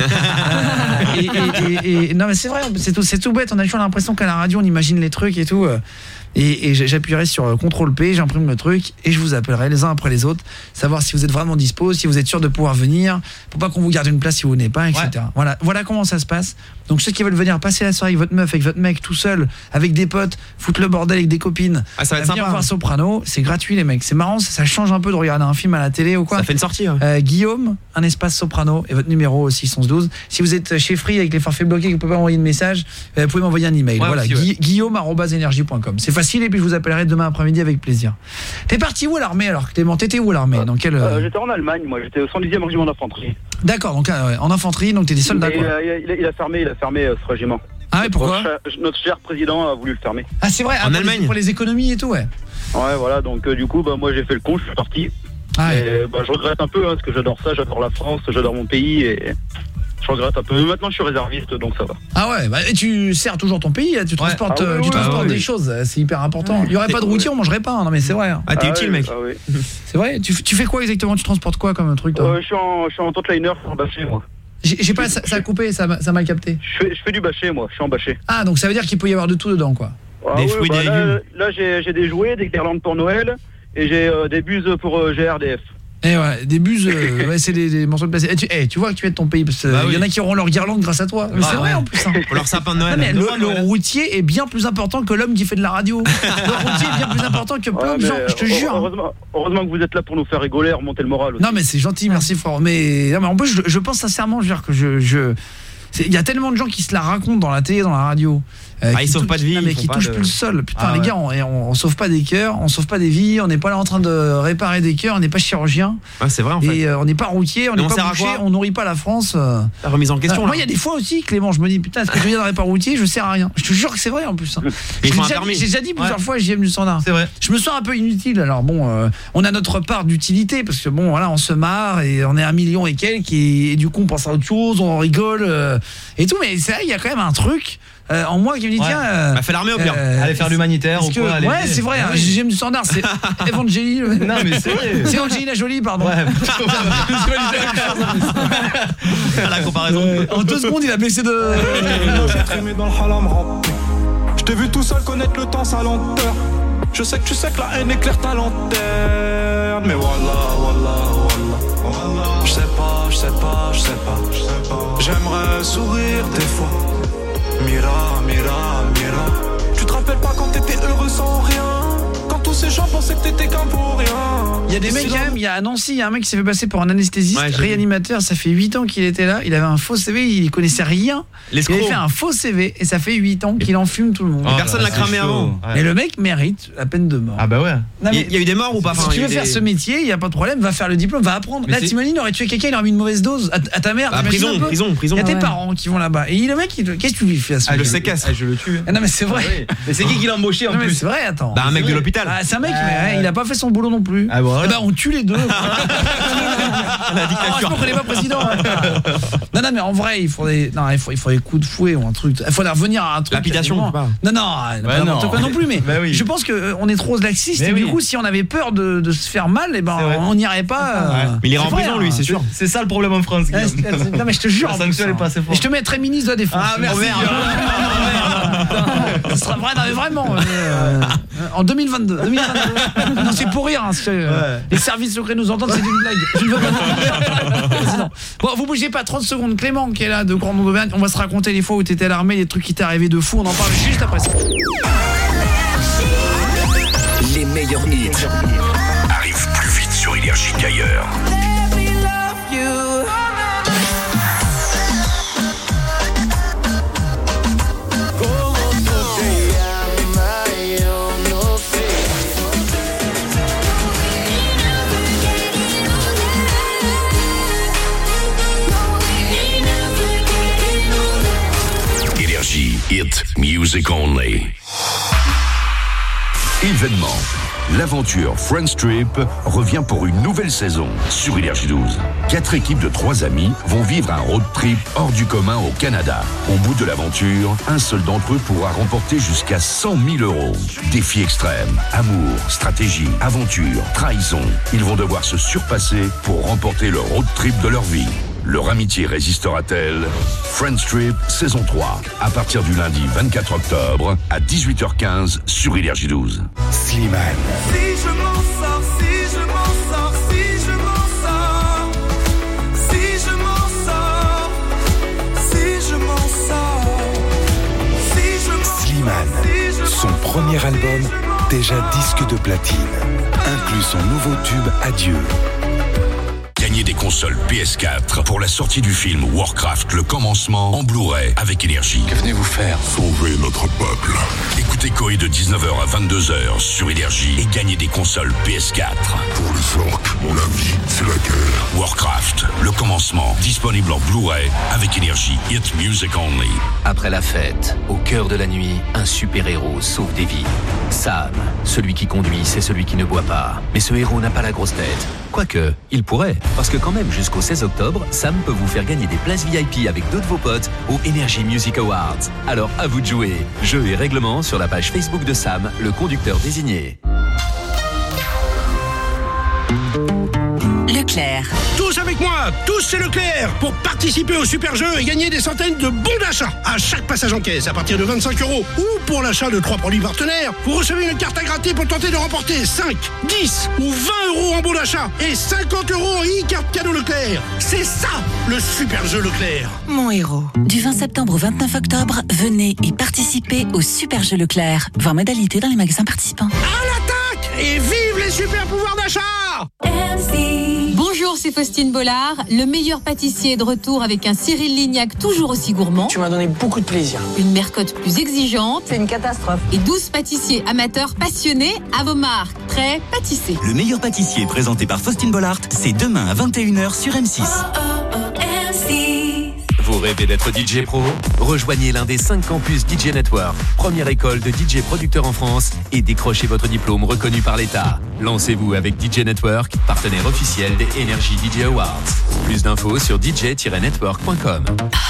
Speaker 7: et, et, et, et non mais c'est vrai, c'est tout, c'est tout bête, on a toujours l'impression qu'à la radio on imagine les trucs et tout. Euh, et, et j'appuierai sur contrôle P, j'imprime le truc et je vous appellerai les uns après les autres, savoir si vous êtes vraiment dispo, si vous êtes sûr de pouvoir venir, pour pas qu'on vous garde une place si vous venez pas, et cetera. Ouais. Voilà, voilà comment ça se passe. Donc ceux qui veulent venir passer la soirée avec votre meuf, avec votre mec, tout seul, avec des potes, foutre le bordel avec des copines,
Speaker 10: Ah, ça va être
Speaker 7: venir
Speaker 10: sympa.
Speaker 7: voir Soprano, c'est gratuit les mecs, c'est marrant, ça, ça change un peu de regarder un film à la télé ou quoi.
Speaker 10: Ça fait une sortie, ouais.
Speaker 7: Euh, Guillaume, un espace Soprano et votre numéro au six onze douze. Si vous êtes chez Free avec les forfaits bloqués, que vous pouvez pas envoyer de message, euh, vous pouvez m'envoyer un email.
Speaker 10: Ouais,
Speaker 7: voilà,
Speaker 10: aussi, ouais.
Speaker 7: Gui- guillaume arobase énergie point com. C'est facile et puis je vous appellerai demain après-midi avec plaisir. T'es parti où à l'armée alors Clément? T'étais où à l'armée? Dans quel
Speaker 3: Euh, j'étais en Allemagne, moi, j'étais au cent dixième régiment d'infanterie.
Speaker 7: D'accord, donc euh, ouais, en infanterie, donc t'es des soldats
Speaker 3: Et,
Speaker 7: quoi.
Speaker 3: euh, il, a, il a fermé, il a fermé euh, ce régiment.
Speaker 7: Ah ouais, pourquoi?
Speaker 3: Notre cher, notre cher président a voulu le fermer.
Speaker 7: Ah c'est vrai,
Speaker 10: En
Speaker 7: ah, pour les-
Speaker 10: Allemagne
Speaker 7: pour les économies et tout, ouais.
Speaker 3: Ouais, voilà, donc euh, du coup, bah, moi j'ai fait le con, je suis parti.
Speaker 7: Ah,
Speaker 3: et bah, je regrette un peu, hein, parce que j'adore ça, j'adore la France, j'adore mon pays, et je regrette un peu. Mais maintenant je suis réserviste, donc ça va.
Speaker 7: Ah ouais, bah, et tu sers toujours ton pays, tu transportes,
Speaker 3: Ah oui,
Speaker 7: euh,
Speaker 3: oui,
Speaker 7: tu
Speaker 3: oui,
Speaker 7: transportes
Speaker 3: oui,
Speaker 7: des
Speaker 3: oui.
Speaker 7: choses, c'est hyper important. Il y aurait pas de routier, on mangerait pas, hein, non mais c'est vrai. hein.
Speaker 10: Ah, t'es
Speaker 3: Ah
Speaker 10: utile,
Speaker 3: oui,
Speaker 10: mec.
Speaker 3: ah oui.
Speaker 7: C'est vrai, tu, tu fais quoi exactement? Tu transportes quoi comme truc toi?
Speaker 3: Euh, je suis en, je suis en totliner sur Bâché, moi.
Speaker 7: J'ai j'ai pas ça, ça a coupé, ça m'a ça m'a capté.
Speaker 3: Je fais, je fais du bâché, moi. Je suis en bâché.
Speaker 7: Ah, donc ça veut dire qu'il peut y avoir de tout dedans, quoi.
Speaker 3: Ah
Speaker 7: des
Speaker 3: oui,
Speaker 7: fruits,
Speaker 3: bah
Speaker 7: des
Speaker 3: là,
Speaker 7: légumes.
Speaker 3: là, j'ai j'ai des jouets, des guirlandes pour Noël et j'ai euh, des buses pour euh, G R D F.
Speaker 7: Eh ouais, des buses, euh, ouais, c'est des, des morceaux de plastique. Eh, tu, eh, tu vois que tu es de ton pays, parce qu'il
Speaker 10: Bah oui.
Speaker 7: y en a qui auront leur guirlande grâce à toi. Mais
Speaker 10: Ah
Speaker 7: c'est vrai
Speaker 10: ouais.
Speaker 7: en plus. Hein.
Speaker 10: Pour leur sapin de Noël.
Speaker 7: Non, mais le,
Speaker 10: Demain,
Speaker 7: le
Speaker 10: Noël.
Speaker 7: routier est bien plus important que l'homme qui fait de la radio. Le routier est bien plus important que plein
Speaker 3: Ouais,
Speaker 7: de
Speaker 3: mais,
Speaker 7: gens, je te
Speaker 3: euh,
Speaker 7: jure.
Speaker 3: Heureusement, heureusement que vous êtes là pour nous faire rigoler, remonter le moral aussi.
Speaker 7: Non mais c'est gentil, merci fort. Mais, non, mais en plus, je, je pense sincèrement, je veux dire que je... je c'est- il y a tellement de gens qui se la racontent dans la télé, dans la radio. Euh,
Speaker 10: Ah,
Speaker 7: qui
Speaker 10: ils sauvent
Speaker 7: tou-
Speaker 10: pas de vie,
Speaker 7: non, mais
Speaker 10: ils font
Speaker 7: qui
Speaker 10: pas
Speaker 7: touchent
Speaker 10: de-
Speaker 7: plus le sol. Putain,
Speaker 10: Ah,
Speaker 7: les
Speaker 10: ouais.
Speaker 7: gars, on, on, on sauve pas des cœurs, on sauve pas des vies, on n'est pas là en train de réparer des cœurs, on n'est pas chirurgien.
Speaker 10: Ah, c'est vrai en fait.
Speaker 7: Et euh, on n'est pas routier, on
Speaker 10: Mais
Speaker 7: n'est
Speaker 10: on
Speaker 7: pas
Speaker 10: sert à
Speaker 7: boucher,
Speaker 10: quoi
Speaker 7: on nourrit pas la France. euh.
Speaker 10: La remise en question.
Speaker 7: Euh, moi,
Speaker 10: là.
Speaker 7: il y a des fois aussi, Clément, je me dis, putain, est-ce que je viendrai pas routier, je sers à rien. Je te jure que c'est vrai en plus. Hein.
Speaker 10: Mais
Speaker 7: J'ai
Speaker 10: il faut un
Speaker 7: déjà,
Speaker 10: permis.
Speaker 7: dit- j'ai déjà dit plusieurs
Speaker 10: Ouais.
Speaker 7: fois, J M du standard.
Speaker 9: C'est vrai.
Speaker 7: Je me sens un peu inutile. Alors bon, euh, on a notre part d'utilité parce que bon, voilà, on se marre et on est un million et quelques et, et du coup on pense à autre chose, on rigole euh, et tout. Mais c'est vrai, il y a quand même un truc. Euh, en moi qui me dit
Speaker 9: Ouais.
Speaker 7: tiens euh,
Speaker 10: Bah, fais l'armée au pire.
Speaker 9: Allez faire l'humanitaire
Speaker 7: est-ce
Speaker 9: ou
Speaker 7: que-
Speaker 9: quoi, allez,
Speaker 7: ouais
Speaker 9: allez.
Speaker 7: c'est vrai,
Speaker 9: Ah
Speaker 7: hein,
Speaker 9: oui.
Speaker 7: j'aime du standard, c'est Evangélie.
Speaker 9: Non, mais c'est vrai.
Speaker 7: C'est Angelina Jolie, pardon.
Speaker 9: Ouais.
Speaker 10: La comparaison.
Speaker 7: En deux secondes il a blessé de
Speaker 12: J'ai trémé dans le halam rap. Je t'ai vu tout seul connaître le temps, sa lenteur. Je sais que tu sais que la haine éclaire ta lanterne. Mais voilà, voilà, voilà. Je sais pas, je sais pas, je sais pas. J'aimerais sourire des fois. Mira, mira, mira. Tu te rappelles pas quand t'étais heureux sans rien? Quand tous ces gens pensaient que t'étais qu'un pour rien.
Speaker 7: Il y a des mecs quand même, il y a à Nancy, il y a un mec qui s'est fait passer pour un anesthésiste,
Speaker 10: Ouais, j'ai vu.
Speaker 7: réanimateur, ça fait huit ans qu'il était là, il avait un faux C V, il connaissait rien.
Speaker 10: L'escroc.
Speaker 7: Il avait fait un faux C V et ça fait huit ans qu'il enfume tout le monde.
Speaker 10: Et personne
Speaker 9: bah,
Speaker 10: l'a cramé
Speaker 9: c'est chaud.
Speaker 10: avant.
Speaker 9: Ouais.
Speaker 7: Mais le mec mérite la peine de mort.
Speaker 9: Ah bah ouais.
Speaker 7: Non,
Speaker 10: Il
Speaker 7: mais
Speaker 10: y, y a eu des morts ou pas?
Speaker 7: si
Speaker 10: Enfin,
Speaker 7: tu
Speaker 10: il y a
Speaker 7: veux
Speaker 10: eu
Speaker 7: faire
Speaker 10: des-
Speaker 7: ce métier, il y a pas de problème, va faire le diplôme, va apprendre.
Speaker 9: Mais
Speaker 7: Là,
Speaker 9: c'est-
Speaker 7: Timoline aurait tué quelqu'un, il aurait mis une mauvaise dose à, à ta mère.
Speaker 10: Ah,
Speaker 7: t'imagines
Speaker 10: prison,
Speaker 7: un peu
Speaker 10: prison, prison.
Speaker 7: Il y a tes
Speaker 10: Ouais.
Speaker 7: parents qui vont là-bas. Et le mec, il- qu'est-ce que tu lui fais à ce
Speaker 10: Ah,
Speaker 7: mec
Speaker 10: le séquestre.
Speaker 9: Ah, je le tue.
Speaker 7: Ah, non mais c'est vrai.
Speaker 9: Ah oui. Mais c'est qui qui l'a embauché en
Speaker 7: Non mais
Speaker 9: plus?
Speaker 7: c'est vrai, attends.
Speaker 10: Bah, un mec de l'hôpital.
Speaker 7: Ah, c'est un mec, mais ouais, il a pas fait son boulot non plus.
Speaker 9: Ah bon,
Speaker 7: Eh
Speaker 9: voilà.
Speaker 7: ben, on tue les deux.
Speaker 10: La
Speaker 7: Ah,
Speaker 10: dictature.
Speaker 7: je qu'on n'est pas président. Non, non, mais en vrai, il faudrait, non, il faut, il faudrait des coups de fouet ou un truc. Il faudrait revenir à un truc.
Speaker 10: Lapidation,
Speaker 7: quasiment-
Speaker 10: tu parles.
Speaker 7: Non, non,
Speaker 9: Ouais,
Speaker 7: n'importe
Speaker 9: non.
Speaker 7: quoi non plus. Mais
Speaker 9: Bah oui.
Speaker 7: je pense que euh, on est trop laxiste.
Speaker 9: Mais
Speaker 7: Et du
Speaker 9: oui.
Speaker 7: coup, si on avait peur de, de se faire mal, eh ben,
Speaker 9: C'est vrai.
Speaker 7: on n'irait pas. euh,
Speaker 10: Mais il ira en
Speaker 7: c'est vrai,
Speaker 10: prison,
Speaker 7: hein.
Speaker 10: lui, c'est sûr.
Speaker 9: C'est ça le problème en France.
Speaker 7: Ouais,
Speaker 9: Guillaume.
Speaker 7: c'est- Non mais je te jure.
Speaker 9: La
Speaker 7: en
Speaker 9: sanction,
Speaker 7: plus,
Speaker 9: elle est pas assez
Speaker 7: hein.
Speaker 9: forte.
Speaker 7: Et je te mettrai ministre de la Défense.
Speaker 9: Ah, merci.
Speaker 7: Ce sera vrai, non, mais vraiment. euh, en deux mille vingt-deux. deux mille vingt-deux. Non, c'est pour rire. Hein, c'est- euh,
Speaker 9: Ouais.
Speaker 7: Les services secrets nous entendent, c'est une blague. Je ne veux pas. Président. Bon, vous bougez pas trente secondes. Clément qui est là de Grandmont d'Auvergne. On va se raconter les fois où t'étais à l'armée, les trucs qui t'est arrivé de fou. On en parle juste après ça.
Speaker 6: Les meilleurs hits arrivent plus vite sur Énergie qu'ailleurs. Énergie Hit Music Only. Événement. L'aventure Friends Trip revient pour une nouvelle saison sur Énergie douze. Quatre équipes de trois amis vont vivre un road trip hors du commun au Canada. Au bout de l'aventure, un seul d'entre eux pourra remporter jusqu'à cent mille euros. Défis extrêmes, amour, stratégie, aventure, trahison. Ils vont devoir se surpasser pour remporter le road trip de leur vie. Leur amitié résistera-t-elle? Friends Trip, saison trois, à partir du lundi vingt-quatre octobre à dix-huit heures quinze sur Énergie douze. Slimane.
Speaker 11: Si je m'en sors, si je m'en sors, si je m'en sors, si je m'en sors, si je m'en sors, si je m'en sors.
Speaker 2: Slimane, son premier album, déjà disque de platine, inclut son nouveau tube Adieu.
Speaker 6: Gagnez des consoles P S quatre pour la sortie du film Warcraft, le commencement en Blu-ray avec Énergie. Que venez-vous faire? Sauver notre peuple. Écoutez Koé de dix-neuf heures à vingt-deux heures sur Énergie et gagnez des consoles P S quatre. Pour les orques, mon ami, c'est la guerre. Warcraft, le commencement, disponible en Blu-ray avec Énergie. Hit Music Only.
Speaker 13: Après la fête, au cœur de la nuit, un super-héros sauve des vies. Sam, celui qui conduit, c'est celui qui ne boit pas. Mais ce héros n'a pas la grosse tête. Quoique, il pourrait. Parce que quand même, jusqu'au seize octobre, Sam peut vous faire gagner des places V I P avec deux de vos potes au Energy Music Awards. Alors à vous de jouer. Jeux et règlements sur la page Facebook de Sam, le conducteur désigné.
Speaker 15: Leclerc.
Speaker 17: Tous avec moi, tous c'est Leclerc, pour participer au super jeu et gagner des centaines de bons d'achat à chaque passage en caisse à partir de vingt-cinq euros. Ou pour l'achat de trois produits partenaires, vous recevez une carte à gratter pour tenter de remporter cinq, dix ou vingt euros en bons d'achat et cinquante euros en e-carte cadeau Leclerc. C'est ça, le super jeu Leclerc.
Speaker 15: Mon héros. Du vingt septembre au vingt-neuf octobre, venez et participez au super jeu Leclerc. Voir modalité dans les magasins participants.
Speaker 17: À l'attaque et vive les super pouvoirs d'achat.
Speaker 14: Bonjour, c'est Faustine Bollard. Le meilleur pâtissier est de retour avec un Cyril Lignac toujours aussi gourmand.
Speaker 22: Tu m'as donné beaucoup de plaisir.
Speaker 14: Une Mercotte plus exigeante.
Speaker 22: C'est une catastrophe.
Speaker 14: Et douze pâtissiers amateurs passionnés à vos marques. Prêts, pâtisser.
Speaker 16: Le meilleur pâtissier présenté par Faustine Bollard, c'est demain à vingt et une heures sur M six.
Speaker 13: Vous rêvez d'être D J pro? Rejoignez l'un des cinq campus D J Network, première école de D J producteurs en France, et décrochez votre diplôme reconnu par l'État. Lancez-vous avec D J Network, partenaire officiel des Energy D J Awards. Plus d'infos sur d j tiret network point com.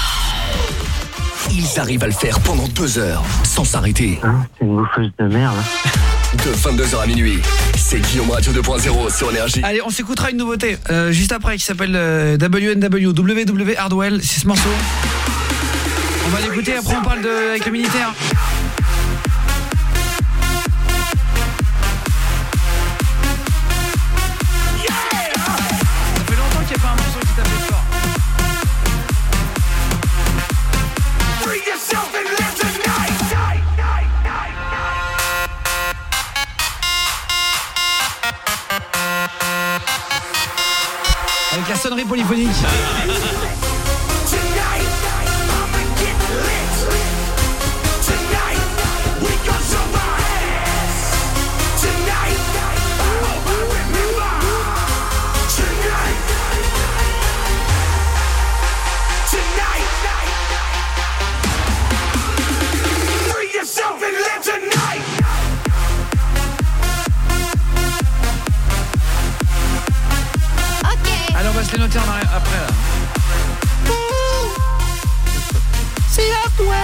Speaker 6: Ils arrivent à le faire pendant deux heures, sans s'arrêter.
Speaker 8: Hein, c'est une bouffeuse de merde.
Speaker 6: De vingt-deux heures à minuit, c'est Guillaume Radio deux point zéro sur Énergie.
Speaker 7: Allez, on s'écoutera une nouveauté euh, juste après qui s'appelle euh, W N W, W W Hardwell, c'est ce morceau. On va l'écouter, après on parle de, avec le militaire. Ça fait longtemps qu'il n'y a pas un morceau qui t'appelle fort. Avec la sonnerie polyphonique. Allez, on va se les noter en arrière, après là. C'est Hardwell.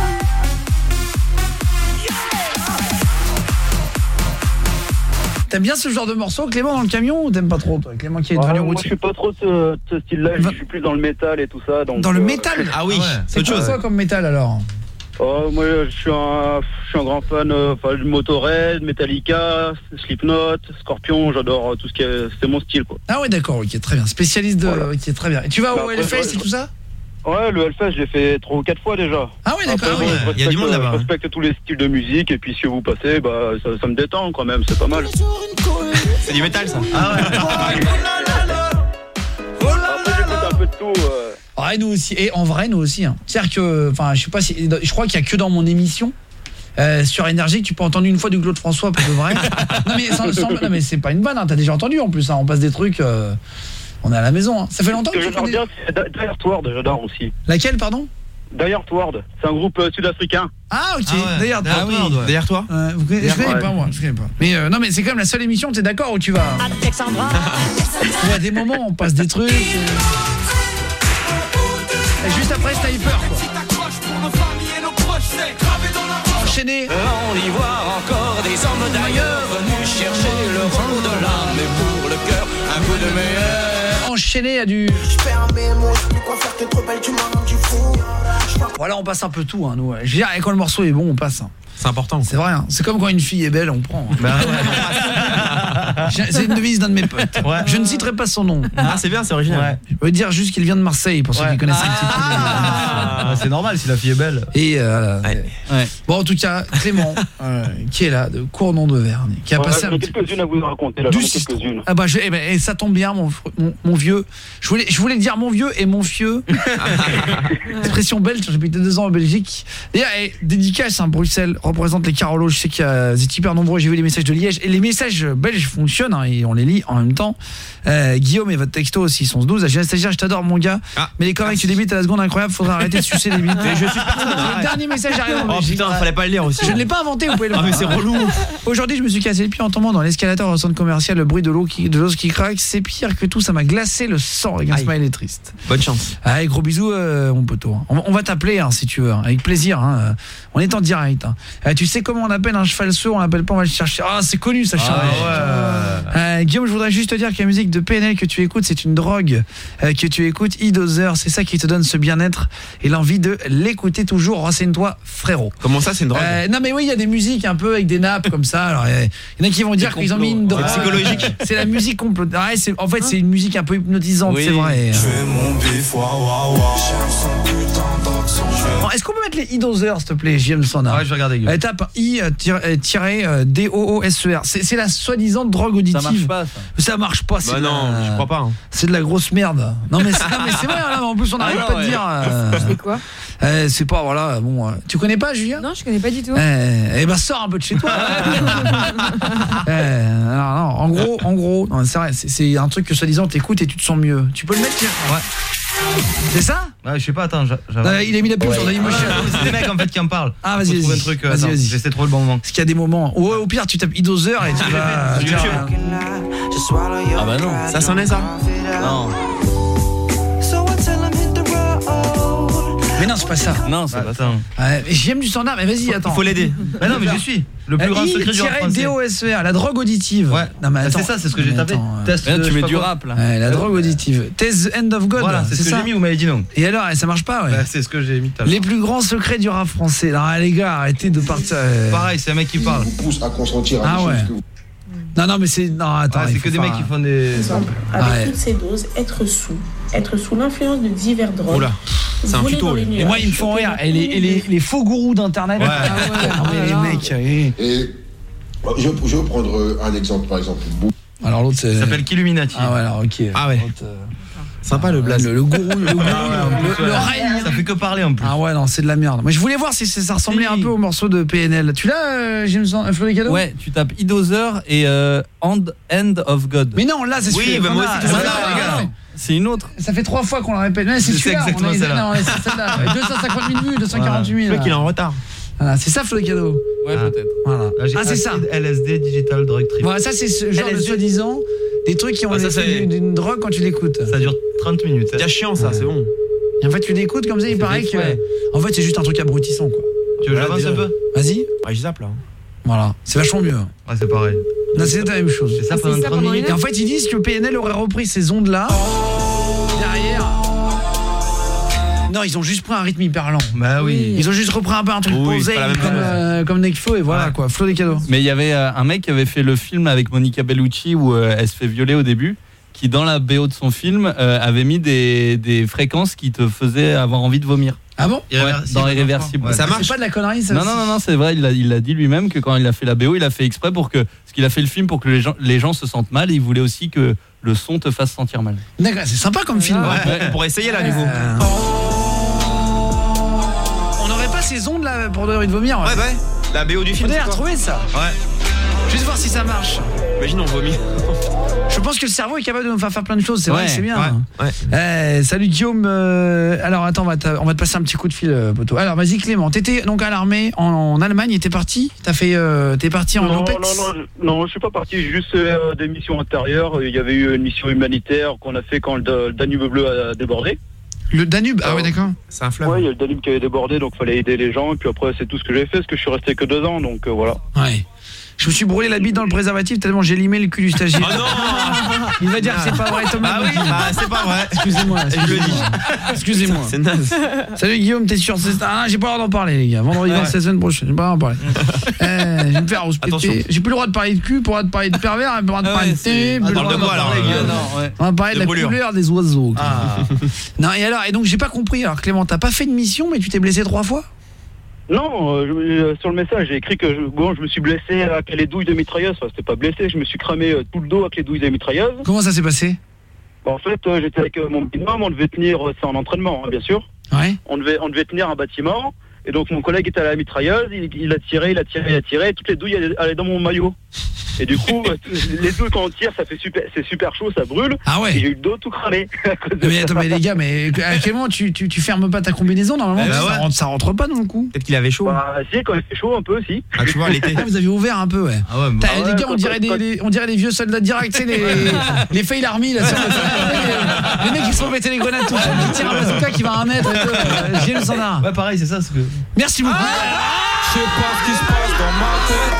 Speaker 7: T'aimes bien ce genre de morceau, Clément, dans le camion, ou t'aimes pas trop, toi, Clément qui est devenu
Speaker 3: Ouais, moi, je
Speaker 7: routier?
Speaker 3: suis pas trop ce, ce style-là, je suis plus dans le métal et tout ça. Donc,
Speaker 7: Dans le
Speaker 3: euh,
Speaker 7: métal?
Speaker 10: Ah oui,
Speaker 7: c'est autre chose. Quoi comme métal alors?
Speaker 3: Oh, moi, je suis un, je suis un grand fan euh, enfin, du Motorhead, Metallica, Slipknot, Scorpion. J'adore euh, tout ce qui est, c'est mon style, quoi.
Speaker 7: Ah ouais, d'accord, ok, très bien. Spécialiste de, voilà. Ok, très bien. Et tu vas
Speaker 3: Bah,
Speaker 7: au
Speaker 3: après,
Speaker 7: Hellfest
Speaker 3: je-
Speaker 7: et tout ça?
Speaker 3: Ouais, le Hellfest, je l'ai fait trois ou quatre fois déjà.
Speaker 7: Ah ouais, d'accord.
Speaker 3: Après,
Speaker 7: Ah ouais.
Speaker 3: bon, je
Speaker 10: Il y a du monde
Speaker 3: respecte,
Speaker 10: là-bas.
Speaker 3: Je respecte tous les styles de musique et puis si vous passez, bah ça, ça me détend quand même, c'est pas mal.
Speaker 10: C'est du métal ça.
Speaker 7: Ah ouais.
Speaker 3: Après, j'écoute un peu de tout. euh.
Speaker 7: Ouais, nous aussi. Et en vrai, nous aussi. Hein. C'est-à-dire que, enfin, je sais pas si, je crois qu'il y a que dans mon émission. Euh, sur Énergie, tu peux entendre une fois du Claude François pour de vrai. non mais sans, sans, non mais c'est pas une vanne, hein. T'as déjà entendu en plus. Hein. On passe des trucs. Euh, on est à la maison. Hein. Ça fait longtemps
Speaker 3: Ce
Speaker 7: que
Speaker 3: que
Speaker 7: tu
Speaker 3: j'adore
Speaker 7: connais.
Speaker 3: bien, c'est Die Hard, j'adore aussi.
Speaker 7: Laquelle, pardon?
Speaker 3: Die Hard, c'est un groupe euh, sud-africain.
Speaker 7: Ah ok.
Speaker 10: Ah ouais.
Speaker 7: D'ailleurs,
Speaker 10: Ah oui.
Speaker 7: ouais.
Speaker 10: Derrière toi.
Speaker 7: Euh, vous connaissez, je connais
Speaker 3: Ouais.
Speaker 7: pas moi, je connais pas. Mais euh, non mais c'est quand même la seule émission, t'es d'accord, où tu vas. Il y a des moments où on passe des trucs. euh. Et juste après Sniper quoi. Enchaîné.
Speaker 11: On y voit encore des hommes d'ailleurs venus chercher le rond de l'âme, mais pour le cœur, un peu de meilleur.
Speaker 7: Enchaîné à du.
Speaker 11: Je perds mes mots, je sais plus quoi faire, t'es trop belle, tu m'as rendu fou.
Speaker 7: Voilà, on passe un peu tout, hein, nous. Je veux dire, et quand le morceau est bon, on passe. Hein.
Speaker 10: C'est important.
Speaker 7: C'est vrai, hein. C'est comme quand une fille est belle, on prend. Hein.
Speaker 10: Bah
Speaker 7: J'ai- c'est une devise d'un de mes potes.
Speaker 10: Ouais.
Speaker 7: Je ne citerai pas son nom.
Speaker 10: Ah, c'est bien, c'est original.
Speaker 7: Ouais. Je veux dire juste qu'il vient de Marseille, pour ceux
Speaker 10: Ouais.
Speaker 7: qui connaissent un petit peu.
Speaker 9: Ah, c'est normal si la fille est belle.
Speaker 7: Et euh,
Speaker 10: Ouais.
Speaker 7: ouais. Bon, en tout cas, Clément, euh, qui est là, de Cournon de Vergne, qui a
Speaker 3: Ouais,
Speaker 7: passé
Speaker 3: j'en
Speaker 7: un
Speaker 3: ai
Speaker 7: petit
Speaker 3: quelques-unes à vous raconter là,
Speaker 7: Du
Speaker 3: j'en ai
Speaker 7: système.
Speaker 3: quelques-unes.
Speaker 7: Ah bah je, eh ben, et ça tombe bien mon, fr- mon, mon vieux. Je voulais je voulais dire mon vieux et mon fieux. Expression belge, j'ai habité deux ans en Belgique. Et eh, dédicace hein, Bruxelles représente les Carolos, je sais qu'il y a vous êtes hyper nombreux, j'ai vu les messages de Liège et les messages belges fonctionnent hein, et on les lit en même temps. Euh, Guillaume et votre texto aussi ils sont ce douze. J'ai stagiaire, je t'adore mon gars.
Speaker 10: Ah.
Speaker 7: Mais les conneries que tu débites à la seconde incroyable, faudrait arrêter de sucer les bites.
Speaker 10: Et je suis personne.
Speaker 7: Le dernier message arrive en
Speaker 10: Oh
Speaker 7: Belgique.
Speaker 10: putain, fallait pas le lire aussi.
Speaker 7: Je ne l'ai pas inventé, vous pouvez le
Speaker 10: Ah mais c'est relou.
Speaker 7: Aujourd'hui, je me suis cassé le pied en tombant dans l'escalator au centre commercial, le bruit de l'eau qui de l'eau qui craque, c'est pire que tout, ça m'a glacé le sang avec un
Speaker 10: Aïe.
Speaker 7: smiley triste.
Speaker 10: Bonne chance.
Speaker 7: Allez, gros bisous euh, mon poteau. On, on va t'appeler hein, si tu veux, hein, avec plaisir hein. On est en direct hein. Euh, tu sais comment on appelle un cheval sourd, on l'appelle pas, on va le chercher. Ah, c'est connu ça,
Speaker 9: Ah
Speaker 7: Charles.
Speaker 9: ouais.
Speaker 7: Euh, Guillaume, je voudrais juste te dire que la musique de P N L que tu écoutes, c'est une drogue euh, que tu écoutes e-dozer, c'est ça qui te donne ce bien-être et l'envie de l'écouter toujours. Renseigne-toi, frérot.
Speaker 10: Comment ça, c'est une drogue
Speaker 7: euh, Non mais oui, il y a des musiques un peu avec des nappes comme ça. Alors il y en a qui vont dire qu'ils ont mis une drogue
Speaker 10: psychologique.
Speaker 7: C'est la musique complète. Ouais, c'est en fait c'est une musique un peu hypnotisante,
Speaker 10: oui.
Speaker 7: c'est vrai.
Speaker 11: Je fais mon bif, waouh waouh waouh. J'aime son putain d'accent.
Speaker 7: Bon, est-ce qu'on peut mettre les e-dozers, s'il te plaît, J M Sandar?
Speaker 9: Ouais, je vais regarder.
Speaker 7: Euh, tape I-D O O S E R. C'est c'est la soi-disant drogue auditive.
Speaker 18: Ça marche pas, ça.
Speaker 7: Ça marche pas, c'est
Speaker 10: Bah non,
Speaker 7: la...
Speaker 10: je crois pas. Hein.
Speaker 7: C'est de la grosse merde. Non mais c'est, non, mais c'est vrai, là, en plus on n'arrête
Speaker 18: Ah,
Speaker 7: pas
Speaker 18: ouais.
Speaker 7: de dire. Euh,
Speaker 4: C'est quoi?
Speaker 7: euh, c'est pas, voilà, bon. Euh, tu connais pas, Julien?
Speaker 4: Non, je connais pas du tout.
Speaker 7: Euh, eh ben sors un peu de chez toi. euh, alors, non, en gros, en gros, non, c'est vrai, c'est, c'est un truc que soi-disant t'écoutes et tu te sens mieux. Tu peux le mettre?
Speaker 9: Ouais.
Speaker 7: C'est ça?
Speaker 9: Ouais, je sais pas, attends, j'a- j'avais...
Speaker 7: Non, il a mis la pub sur Dailymotion.
Speaker 9: C'est des mecs en fait qui en parlent.
Speaker 7: Ah, vas-y,
Speaker 9: Faut trouver
Speaker 7: vas-y.
Speaker 9: un truc, euh,
Speaker 7: Vas-y,
Speaker 9: attends,
Speaker 7: vas-y.
Speaker 9: j'essaie de trouver le bon moment.
Speaker 7: Parce qu'il y a des moments. Ouais, au pire, tu tapes e-dozer et tu vas.
Speaker 10: Sur YouTube.
Speaker 18: Ah bah non.
Speaker 10: Ça s'en est ça?
Speaker 18: Non.
Speaker 7: Mais non, c'est pas ça.
Speaker 18: Non, c'est
Speaker 9: Bah,
Speaker 18: pas ça.
Speaker 9: attends.
Speaker 7: Ouais, mais j'aime du standard, mais vas-y, attends.
Speaker 9: Il faut l'aider. Bah non, mais je suis. Le plus grand secret du rap français.
Speaker 7: D O S E R, la drogue auditive.
Speaker 9: Ouais.
Speaker 7: Non, mais
Speaker 9: Bah,
Speaker 7: attends.
Speaker 9: c'est ça, c'est ce que j'ai
Speaker 7: Mais
Speaker 9: tapé.
Speaker 7: attends, euh,
Speaker 9: Test,
Speaker 18: Là,
Speaker 9: euh,
Speaker 18: tu
Speaker 9: je
Speaker 18: mets
Speaker 9: sais
Speaker 18: du
Speaker 9: pas quoi.
Speaker 18: rap, là.
Speaker 7: Ouais, la drogue auditive. Test End of God.
Speaker 9: Voilà, c'est ce que
Speaker 7: ça
Speaker 9: j'ai mis, vous m'avez dit non.
Speaker 7: Et alors, ça marche pas, ouais.
Speaker 9: Bah, c'est ce que j'ai mis tout à l'heure.
Speaker 7: Les plus grands secrets du rap français. Alors, les gars, arrêtez de partir. euh,
Speaker 9: Pareil, c'est un mec qui parle.
Speaker 22: vous pousse à consentir à
Speaker 7: Ah
Speaker 22: des
Speaker 7: ouais.
Speaker 22: choses que vous...
Speaker 7: Non, non, mais c'est. Non, attends.
Speaker 9: Ouais,
Speaker 7: il
Speaker 9: c'est
Speaker 7: faut
Speaker 9: que des
Speaker 7: faire
Speaker 9: mecs qui
Speaker 7: un-
Speaker 9: font des...
Speaker 23: Exemple,
Speaker 7: Ah
Speaker 23: avec
Speaker 7: ouais.
Speaker 23: toutes ces doses, être sous, être sous l'influence de divers drogues.
Speaker 10: Oula, c'est un
Speaker 23: voler
Speaker 10: tuto,
Speaker 23: dans les
Speaker 10: lui.
Speaker 23: nuages,
Speaker 7: Et moi, ils me font rire. Et les, et les, les faux gourous d'internet.
Speaker 9: Ouais.
Speaker 7: Ah ouais, non, mais les mecs. oui.
Speaker 22: Et je, je vais prendre un exemple, par exemple.
Speaker 7: Alors, l'autre, c'est.
Speaker 9: Ça s'appelle Killuminati.
Speaker 7: Ah ouais, alors, ok.
Speaker 10: Ah ouais.
Speaker 7: L'autre, euh,
Speaker 10: Sympa le blaze.
Speaker 7: Le, le gourou, le, gourou,
Speaker 9: Ah ouais, en
Speaker 7: le,
Speaker 9: plus,
Speaker 7: le
Speaker 9: ouais.
Speaker 7: règne.
Speaker 9: Ça fait que parler en plus.
Speaker 7: Ah ouais, non, c'est de la merde. Moi, je voulais voir si ça ressemblait
Speaker 9: Si.
Speaker 7: un peu au morceau de P N L. Tu l'as, euh, James Flo des cadeaux?
Speaker 18: Ouais, tu tapes e-dozer et euh, End, End of God.
Speaker 7: Mais non, là, c'est
Speaker 10: Oui,
Speaker 7: celui-là
Speaker 10: bah,
Speaker 7: qu'on
Speaker 10: moi
Speaker 7: a.
Speaker 10: aussi,
Speaker 7: Ça
Speaker 10: c'est
Speaker 7: fait-
Speaker 10: ça, les gars.
Speaker 7: non,
Speaker 18: C'est une autre.
Speaker 7: Ça fait trois fois qu'on la répète. Ouais, c'est
Speaker 9: C'est
Speaker 7: celui-là.
Speaker 9: exactement
Speaker 7: on a-
Speaker 9: celle-là.
Speaker 7: non, ouais, c'est celle-là. deux cent cinquante mille vues, deux cent quarante-huit mille.
Speaker 10: Le mec, il est en retard.
Speaker 7: Voilà, c'est ça, Flo des cadeaux.
Speaker 18: Ouais,
Speaker 9: Ah.
Speaker 18: peut-être.
Speaker 7: Voilà.
Speaker 9: Là, j'ai
Speaker 7: Ah, c'est ça.
Speaker 9: acide, L S D, Digital Drug Trip.
Speaker 7: Voilà, ça, c'est ce genre de
Speaker 9: L S D.
Speaker 7: soi-disant des trucs qui ont
Speaker 10: Ah, ça,
Speaker 7: l'effet
Speaker 10: c'est-
Speaker 7: d'une- d'une drogue quand tu l'écoutes.
Speaker 9: Ça dure trente minutes.
Speaker 10: C'est chiant ça, c'est bon.
Speaker 7: Et en fait, tu l'écoutes comme ça, il
Speaker 9: C'est
Speaker 7: paraît
Speaker 9: vite
Speaker 7: que.
Speaker 9: fait.
Speaker 7: En fait, c'est juste un truc abrutissant, quoi.
Speaker 9: Tu veux que j'avance un peu?
Speaker 7: Vas-y.
Speaker 10: Ouais, je zappe là.
Speaker 7: Voilà. C'est vachement mieux.
Speaker 9: Ouais, c'est pareil.
Speaker 7: Non, c'est la même chose.
Speaker 9: C'est ça
Speaker 4: Ah, c'est
Speaker 9: pendant
Speaker 4: ça
Speaker 9: trente
Speaker 4: pendant
Speaker 9: minutes.
Speaker 7: Et en fait, ils disent que P N L aurait repris ces ondes-là. Derrière. Non, ils ont juste pris un rythme hyper lent.
Speaker 9: Bah oui.
Speaker 7: Ils ont juste repris un peu un truc
Speaker 10: Oui,
Speaker 7: posé
Speaker 10: c'est pas la même
Speaker 7: comme,
Speaker 10: chose.
Speaker 7: euh, comme Nekfeu et voilà
Speaker 9: Ouais.
Speaker 7: quoi, Flo des cadeaux.
Speaker 18: Mais il y avait euh, un mec qui avait fait le film avec Monica Bellucci où euh, elle se fait violer au début, qui dans la B O de son film euh, avait mis des, des fréquences qui te faisaient avoir envie de vomir.
Speaker 7: Ah bon?
Speaker 9: Irréversible,
Speaker 18: dans
Speaker 9: d'accord.
Speaker 18: Irréversible.
Speaker 9: Ouais.
Speaker 10: Ça
Speaker 7: C'est
Speaker 10: marche.
Speaker 7: pas de la connerie ça
Speaker 18: Non,
Speaker 7: aussi.
Speaker 18: non, non, non, c'est vrai, il l'a il l'a dit lui-même que quand il a fait la B O, il a fait exprès pour que. Parce qu'il a fait le film pour que les gens, les gens se sentent mal et il voulait aussi que le son te fasse sentir mal.
Speaker 7: D'accord, c'est sympa comme film.
Speaker 10: Ouais, pour essayer là du coup.
Speaker 7: Euh, On n'aurait pas ces ondes là pour donner envie de vomir.
Speaker 10: Ouais, bah ouais. La B O du film.
Speaker 7: Faudrait
Speaker 10: c'est
Speaker 7: la
Speaker 10: quoi
Speaker 7: retrouver ça.
Speaker 10: Ouais.
Speaker 7: Juste voir si ça marche.
Speaker 10: Imagine on vomit.
Speaker 7: Je pense que le cerveau est capable de nous faire faire plein de choses, c'est vrai
Speaker 18: Ouais,
Speaker 7: que c'est bien.
Speaker 10: Ouais.
Speaker 7: Eh, salut Guillaume. euh, alors attends, on va, te, on va te passer un petit coup de fil, euh, poteau. Alors vas-y Clément, t'étais donc à l'armée en, en Allemagne et t'es parti. T'as fait, euh, t'es parti en
Speaker 3: Non,
Speaker 7: OPEX.
Speaker 3: non, non, je- non, je suis pas parti, j'ai juste euh, des missions intérieures. Il y avait eu une mission humanitaire qu'on a fait quand le, Da- le Danube bleu a débordé.
Speaker 7: Le Danube. Ah ouais d'accord.
Speaker 10: C'est un fleuve.
Speaker 3: Ouais, il y a le Danube qui avait débordé, donc fallait aider les gens. Et puis après, c'est tout ce que j'ai fait, parce que je suis resté que deux ans, donc euh, voilà.
Speaker 7: Ouais. Je me suis brûlé la bite dans le préservatif tellement j'ai limé le cul du stagiaire.
Speaker 10: Oh non.
Speaker 7: Il va dire que c'est pas vrai Thomas.
Speaker 10: Ah oui, bah c'est pas vrai.
Speaker 7: Excusez-moi.
Speaker 10: Je le dis.
Speaker 7: Excusez-moi.
Speaker 10: C'est naze.
Speaker 7: Salut Guillaume, t'es sûr? Ah, j'ai pas le droit d'en parler les gars. Vendredi
Speaker 10: Ouais.
Speaker 7: vingt-sept la semaine prochaine, j'ai pas le droit d'en parler. euh, je vais me faire
Speaker 10: Attention.
Speaker 7: rouspéter. J'ai plus le droit de parler de cul, pour le droit de parler de pervers, pas le droit de
Speaker 18: Ah
Speaker 7: parler
Speaker 18: ouais,
Speaker 7: de
Speaker 18: c'est-
Speaker 7: thé, plus le
Speaker 10: Parle
Speaker 7: droit
Speaker 10: de quoi alors
Speaker 18: Ah,
Speaker 10: euh,
Speaker 18: non, ouais.
Speaker 7: On va parler de,
Speaker 10: de
Speaker 7: la
Speaker 10: brûlure.
Speaker 7: couleur des oiseaux. quoi.
Speaker 10: Ah.
Speaker 7: Non, et alors, et donc j'ai pas compris. Alors Clément, t'as pas fait de mission, mais tu t'es blessé trois fois?
Speaker 3: Non, euh, je- euh, sur le message, j'ai écrit que je, bon, je me suis blessé avec les douilles de mitrailleuse. Enfin, c'était pas blessé, je me suis cramé euh, tout le dos avec les douilles de mitrailleuse.
Speaker 7: Comment ça s'est passé?
Speaker 3: Bon, en fait, euh, j'étais avec euh, mon binôme, on devait tenir, euh, c'est en entraînement, hein, bien sûr.
Speaker 7: Ouais.
Speaker 3: On devait, on devait tenir un bâtiment. Et donc mon collègue était à la mitrailleuse, il, il a tiré, il a tiré, il a tiré, et toutes les douilles allaient, allaient dans mon maillot. Et du coup, euh, les douilles quand on tire, ça fait super, c'est super chaud, ça brûle.
Speaker 7: Ah ouais.
Speaker 3: Et j'ai eu le dos tout cramé. à cause de
Speaker 7: Mais
Speaker 3: ça.
Speaker 7: attends, mais les gars, mais à quel moment tu, tu, tu fermes pas ta combinaison normalement?
Speaker 10: Eh bah
Speaker 7: ça,
Speaker 10: ouais.
Speaker 7: rentre, ça rentre pas dans le coup.
Speaker 10: Peut-être qu'il avait chaud.
Speaker 3: Bah, si, quand il fait chaud un peu, si.
Speaker 10: Ah, tu vois, l'été.
Speaker 7: Ah, vous avez ouvert un peu, ouais.
Speaker 9: Ah ouais,
Speaker 7: T'as-
Speaker 3: Ah ouais,
Speaker 7: les gars, on
Speaker 3: quand-
Speaker 7: dirait, des,
Speaker 3: quand-
Speaker 7: les, on dirait les vieux soldats directs, tu sais, les, les fail army, là, sur le- les, les mecs qui se font péter les grenades tout seuls, qui tirent un bazooka qui va à un mètre et tout. euh, J'ai le standard.
Speaker 9: Ouais, pareil, c'est ça ce que.
Speaker 7: Merci beaucoup.
Speaker 12: Je sais pas ce qui se passe dans ma tête.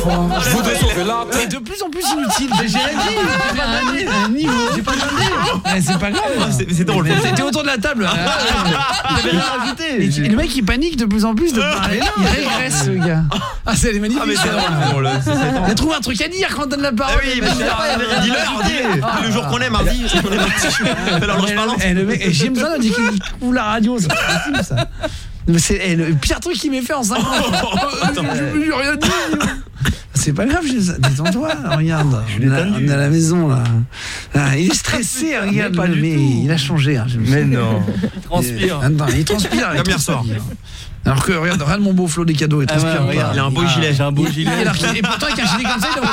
Speaker 12: Je voudrais sauver la
Speaker 7: Mais
Speaker 12: tête.
Speaker 7: de plus en plus inutile. J'ai dit, j'ai pas donné un niveau. J'ai pas donné. Mais c'est pas grave.
Speaker 10: C'est c'est drôle.
Speaker 7: Mais T'étais autour de la table. J'avais rien rajouté. Et le mec il panique de plus en plus de parler. Il régresse le gars. Ah c'est magnifique.
Speaker 10: Ah mais c'est drôle.
Speaker 7: Il a trouvé un truc à dire quand on donne la parole.
Speaker 10: Ah oui, mais c'est dis-leur, dis-le. Le jour qu'on est, mardi, on est parti. C'est l'horloge parlante.
Speaker 7: Et le mec, et James Bond dit qu'il ouvre la radio, c'est pas possible ça. Mais c'est eh, le pire truc qu'il m'ait fait en cinq ans. Je lui ai rien dit. C'est pas grave, je- détends-toi, regarde. On est, à, on est à la maison là. Ah, il est stressé, regarde,
Speaker 10: pas
Speaker 7: mais,
Speaker 10: du
Speaker 7: mais il a changé. Hein, James.
Speaker 10: Mais non.
Speaker 7: Il transpire. Attends, il transpire. il
Speaker 10: Comme hier soir.
Speaker 7: transpire. Alors que regarde, regarde mon beau flot des cadeaux, il transpire.
Speaker 10: ouais, regarde, il a un beau
Speaker 7: Ah.
Speaker 10: gilet.
Speaker 18: J'ai un beau gilet.
Speaker 7: Alors qu'il- et pourtant avec un gilet comme ça, il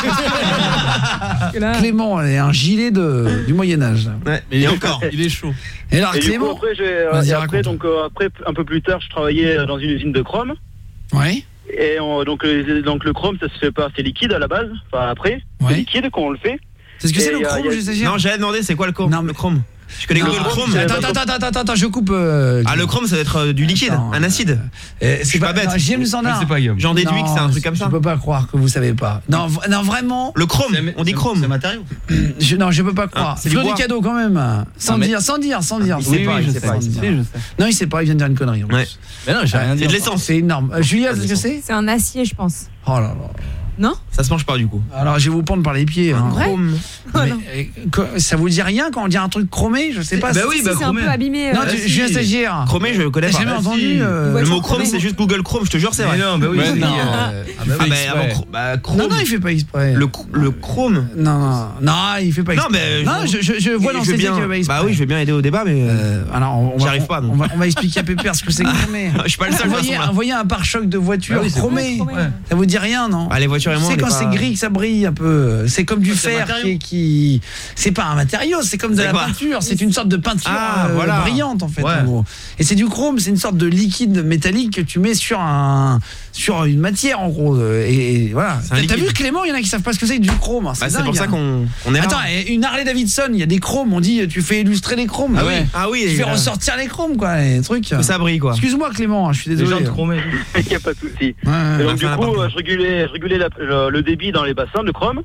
Speaker 7: doit Clément, il a un gilet de, du Moyen-Âge.
Speaker 10: Ouais, mais il est encore.
Speaker 18: Il est chaud.
Speaker 7: Et alors
Speaker 3: Et du coup,
Speaker 7: Clément,
Speaker 3: après, j'ai, euh,
Speaker 7: vas-y,
Speaker 3: et après,
Speaker 7: raconte.
Speaker 3: donc, euh, après, un peu plus tard, je travaillais dans une usine de chrome.
Speaker 7: Ouais.
Speaker 3: Et on- donc, euh, donc le chrome, ça se fait pas, c'est liquide à la base. Enfin, après,
Speaker 7: Ouais.
Speaker 3: c'est liquide quand on le fait.
Speaker 7: C'est ce que
Speaker 3: Et
Speaker 7: c'est le
Speaker 3: y a-
Speaker 7: chrome,
Speaker 3: y a-
Speaker 7: je sais.
Speaker 10: Non, j'allais demander c'est quoi le chrome Le chrome. Je connais que
Speaker 7: Non,
Speaker 10: le chrome.
Speaker 7: Attends, attends, attends, attends, attends, je coupe. euh,
Speaker 10: Ah, le chrome, ça va être euh, du liquide,
Speaker 7: Attends,
Speaker 10: un acide.
Speaker 7: Euh,
Speaker 10: Je suis pas bête.
Speaker 7: non, James Sandard.
Speaker 10: Je sais pas, Guillaume. J'en déduis que c'est un truc comme ça.
Speaker 7: Je peux pas croire que vous savez pas. Non, v- non vraiment.
Speaker 10: Le chrome, on dit chrome.
Speaker 18: C'est matériau.
Speaker 7: Je, non, je peux pas croire.
Speaker 10: Ah, c'est du
Speaker 7: Flo des
Speaker 10: bois.
Speaker 7: cadeaux quand même. Sans
Speaker 18: Non, mais-
Speaker 7: dire, sans dire, sans dire.
Speaker 10: Il sait pas, il sait pas, il sait
Speaker 7: sans
Speaker 10: pas.
Speaker 7: dire. Non, il sait pas, il vient de dire une connerie. en plus.
Speaker 10: Ouais.
Speaker 18: Mais non, j'ai rien dit.
Speaker 10: C'est de l'essence.
Speaker 7: C'est énorme. Euh, Julia, c'est ce que c'est?
Speaker 4: C'est un acier, je pense.
Speaker 7: Oh là là.
Speaker 4: Non?
Speaker 10: Ça se mange pas du coup.
Speaker 7: Alors, je vais vous prendre par les pieds. hein.
Speaker 4: Vrai?
Speaker 10: Chrome.
Speaker 7: Mais, euh, co- ça vous dit rien quand on dit un truc chromé? Je sais pas.
Speaker 10: Bah
Speaker 7: si-
Speaker 10: oui,
Speaker 4: Si,
Speaker 10: bah
Speaker 4: c'est un
Speaker 10: chromé.
Speaker 4: peu abîmé.
Speaker 7: Non,
Speaker 4: euh,
Speaker 7: tu-
Speaker 10: si.
Speaker 7: je suis un stagiaire.
Speaker 10: Chromé, je connais
Speaker 7: J'ai
Speaker 10: pas.
Speaker 7: jamais
Speaker 10: Ah,
Speaker 7: entendu.
Speaker 10: si.
Speaker 7: euh,
Speaker 10: Le
Speaker 4: voiture
Speaker 10: mot chrome,
Speaker 4: chromée.
Speaker 10: c'est juste Google Chrome, je te jure, c'est vrai.
Speaker 18: Mais non, bah oui,
Speaker 7: Mais
Speaker 18: c'est-
Speaker 7: non.
Speaker 18: euh,
Speaker 10: Ah bah,
Speaker 18: fait
Speaker 10: bah,
Speaker 18: exprès.
Speaker 10: avant, chr- bah, chrome.
Speaker 7: Non, non, il fait pas exprès.
Speaker 10: Le, cr- le chrome.
Speaker 7: Non, non, non, il fait pas
Speaker 10: Non,
Speaker 7: exprès.
Speaker 10: mais
Speaker 7: non, je, je, je vois
Speaker 10: je
Speaker 7: dans
Speaker 10: veux
Speaker 7: ses
Speaker 10: bien.
Speaker 7: yeux qu'il fait pas exprès.
Speaker 10: Bah oui, je vais bien aider au débat, mais.
Speaker 7: Euh, alors, on, on
Speaker 10: J'y
Speaker 7: va,
Speaker 10: arrive pas,
Speaker 7: on,
Speaker 10: donc.
Speaker 7: on va, on va expliquer à Pépère ce que c'est chromé.
Speaker 10: Je suis pas le seul, de toute
Speaker 7: Envoyer,
Speaker 10: façon, là.
Speaker 7: envoyer un pare-choc de voiture
Speaker 10: Bah oui, c'est
Speaker 7: chromé.
Speaker 4: chromé.
Speaker 7: Ça vous dit rien, non?
Speaker 10: Ah, les voitures et moi,
Speaker 7: C'est
Speaker 10: on est
Speaker 7: quand
Speaker 10: pas-
Speaker 7: c'est gris que ça brille un peu. C'est comme du
Speaker 10: Ouais, c'est un
Speaker 7: fer
Speaker 10: matériau.
Speaker 7: qui, qui... C'est pas un matériau, c'est comme de
Speaker 10: C'est
Speaker 7: la
Speaker 10: quoi
Speaker 7: peinture. C'est une sorte de peinture
Speaker 10: Ah,
Speaker 7: euh,
Speaker 10: voilà.
Speaker 7: brillante en fait.
Speaker 10: Ouais.
Speaker 7: En gros. Et c'est du chrome, c'est une sorte de liquide métallique que tu mets sur un sur une matière en gros. Et, et voilà.
Speaker 10: C'est un
Speaker 7: T'as t'as
Speaker 10: liquide.
Speaker 7: vu Clément, il y en a qui savent pas ce que c'est que du chrome. hein,
Speaker 10: Bah, c'est
Speaker 7: dingue,
Speaker 10: pour ça
Speaker 7: hein.
Speaker 10: qu'on on est
Speaker 7: Attends,
Speaker 10: rare.
Speaker 7: et une Harley Davidson, il y a des chromes, on dit tu fais illustrer les chromes.
Speaker 10: Ah oui. Ah oui,
Speaker 7: Tu
Speaker 10: et
Speaker 7: fais
Speaker 10: là-
Speaker 7: ressortir les chromes quoi, les trucs.
Speaker 10: Que ça brille quoi.
Speaker 7: Excuse-moi Clément, hein, je suis
Speaker 10: Les
Speaker 7: désolé.
Speaker 10: gens de chromé.
Speaker 3: Il n'y a pas de souci.
Speaker 7: Ouais, ouais,
Speaker 3: Et
Speaker 10: on va
Speaker 3: donc, du
Speaker 10: faire un
Speaker 3: coup,
Speaker 10: aparté.
Speaker 3: euh, je régulais, je régulais la- le, le débit dans les bassins de chrome.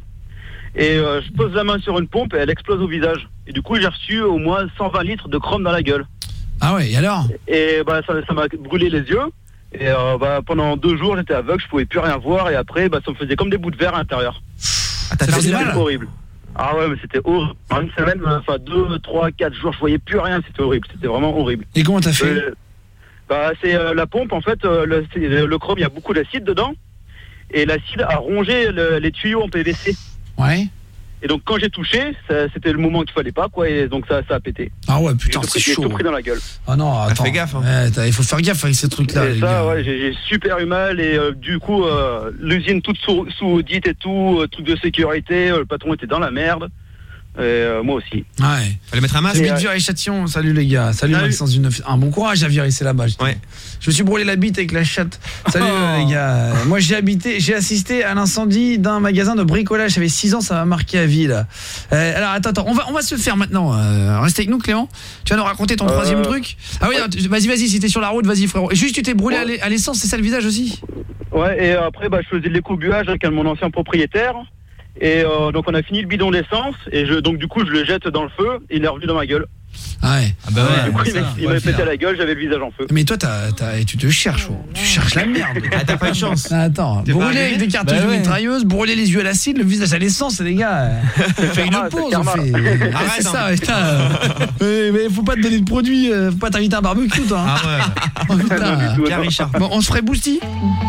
Speaker 3: Et euh, je pose la main sur une pompe et elle explose au visage. Et du coup, j'ai reçu au moins cent vingt litres de chrome dans la gueule.
Speaker 7: Ah ouais, et alors?
Speaker 3: Et bah, ça ça m'a brûlé les yeux. Et euh, bah, pendant deux jours, j'étais aveugle, je pouvais plus rien voir. Et après, bah, ça me faisait comme des bouts de verre à l'intérieur.
Speaker 10: Ah, t'as
Speaker 7: Ça
Speaker 10: perdu
Speaker 7: faisait
Speaker 10: la
Speaker 7: mal?
Speaker 3: C'était horrible. Ah ouais, mais c'était horrible. En une semaine, euh, enfin deux, trois, quatre jours, je voyais plus rien. C'était horrible. C'était vraiment horrible.
Speaker 7: Et comment t'as fait?
Speaker 3: Euh, bah, c'est euh, la pompe, en fait, euh, le, c'est- le chrome, il y a beaucoup d'acide dedans. Et l'acide a rongé le- les tuyaux en P V C.
Speaker 7: Ouais.
Speaker 3: Et donc, quand j'ai touché, ça- c'était le moment qu'il fallait pas, quoi. Et donc, ça, ça a pété.
Speaker 7: Ah ouais, putain,
Speaker 3: J'ai tout
Speaker 7: c'est
Speaker 3: pris- j'ai
Speaker 7: chaud.
Speaker 3: tout pris dans la gueule.
Speaker 7: Ah non, attends.
Speaker 10: fais gaffe, hein.
Speaker 7: Ouais, t'as- il faut faire gaffe avec ces trucs-là.
Speaker 3: et
Speaker 7: les
Speaker 3: ça,
Speaker 7: gars.
Speaker 3: ouais, j'ai j'ai super eu mal. Et euh, du coup, euh, l'usine toute sous, sous audit et tout, euh, truc de sécurité, euh, le patron était dans la merde. Et euh, moi aussi.
Speaker 7: Ouais.
Speaker 10: Fallait mettre un masque.
Speaker 7: C'est dur et châtillon. Salut les gars. Salut,
Speaker 10: Salut.
Speaker 7: Maxence du neuf. Un bon courage à virer, c'est là-bas. Je,
Speaker 10: Ouais.
Speaker 7: je me suis brûlé la bite avec la chatte. Salut
Speaker 10: Oh.
Speaker 7: les gars. Euh, Moi j'ai habité, j'ai assisté à l'incendie d'un magasin de bricolage. J'avais six ans, ça m'a marqué à vie là. Euh, alors attends, attends, on va, on va se faire maintenant. Euh, reste avec nous Clément. Tu vas nous raconter ton
Speaker 3: Euh,
Speaker 7: troisième truc. Ah oui,
Speaker 3: ouais.
Speaker 7: non, tu- vas-y, vas-y. Si t'es sur la route, vas-y frérot. Et juste tu t'es brûlé
Speaker 3: Ouais.
Speaker 7: à l'e- à l'essence, c'est ça le visage aussi?
Speaker 3: Ouais, et après, bah, je faisais de l'écobuage avec mon ancien propriétaire. Et euh, donc, on a fini le bidon d'essence. Et je, donc, du coup, je le jette dans le feu. Et il est revenu dans ma gueule.
Speaker 7: Ah ouais.
Speaker 18: Ah bah ouais.
Speaker 3: Du coup, il
Speaker 18: ça,
Speaker 3: m'a-
Speaker 18: on
Speaker 3: il
Speaker 18: va
Speaker 3: m'a
Speaker 18: le
Speaker 3: pété
Speaker 18: faire.
Speaker 3: la gueule, j'avais le visage en feu.
Speaker 7: Mais toi, t'as, t'as, tu te cherches, oh. Tu cherches la merde.
Speaker 10: Ah, t'as pas de chance.
Speaker 7: Ah, attends,
Speaker 10: T'es pas
Speaker 7: brûler
Speaker 10: arrivé
Speaker 7: avec des cartouches
Speaker 18: Bah
Speaker 7: de
Speaker 18: ouais.
Speaker 7: mitrailleuse, brûler les yeux à l'acide, le visage à l'essence, les gars. Fais une
Speaker 3: karma,
Speaker 7: pause,
Speaker 3: c'est
Speaker 7: on
Speaker 3: karma.
Speaker 7: fait.
Speaker 10: Arrête,
Speaker 7: c'est
Speaker 10: hein.
Speaker 7: ça, putain. mais, mais faut pas te donner de produit, euh, faut pas t'inviter à un barbecue, toi. hein.
Speaker 10: Ah ouais.
Speaker 7: Oh, putain.
Speaker 3: Non, du tout.
Speaker 10: Pierre Richard.
Speaker 7: Bon, on se ferait boosty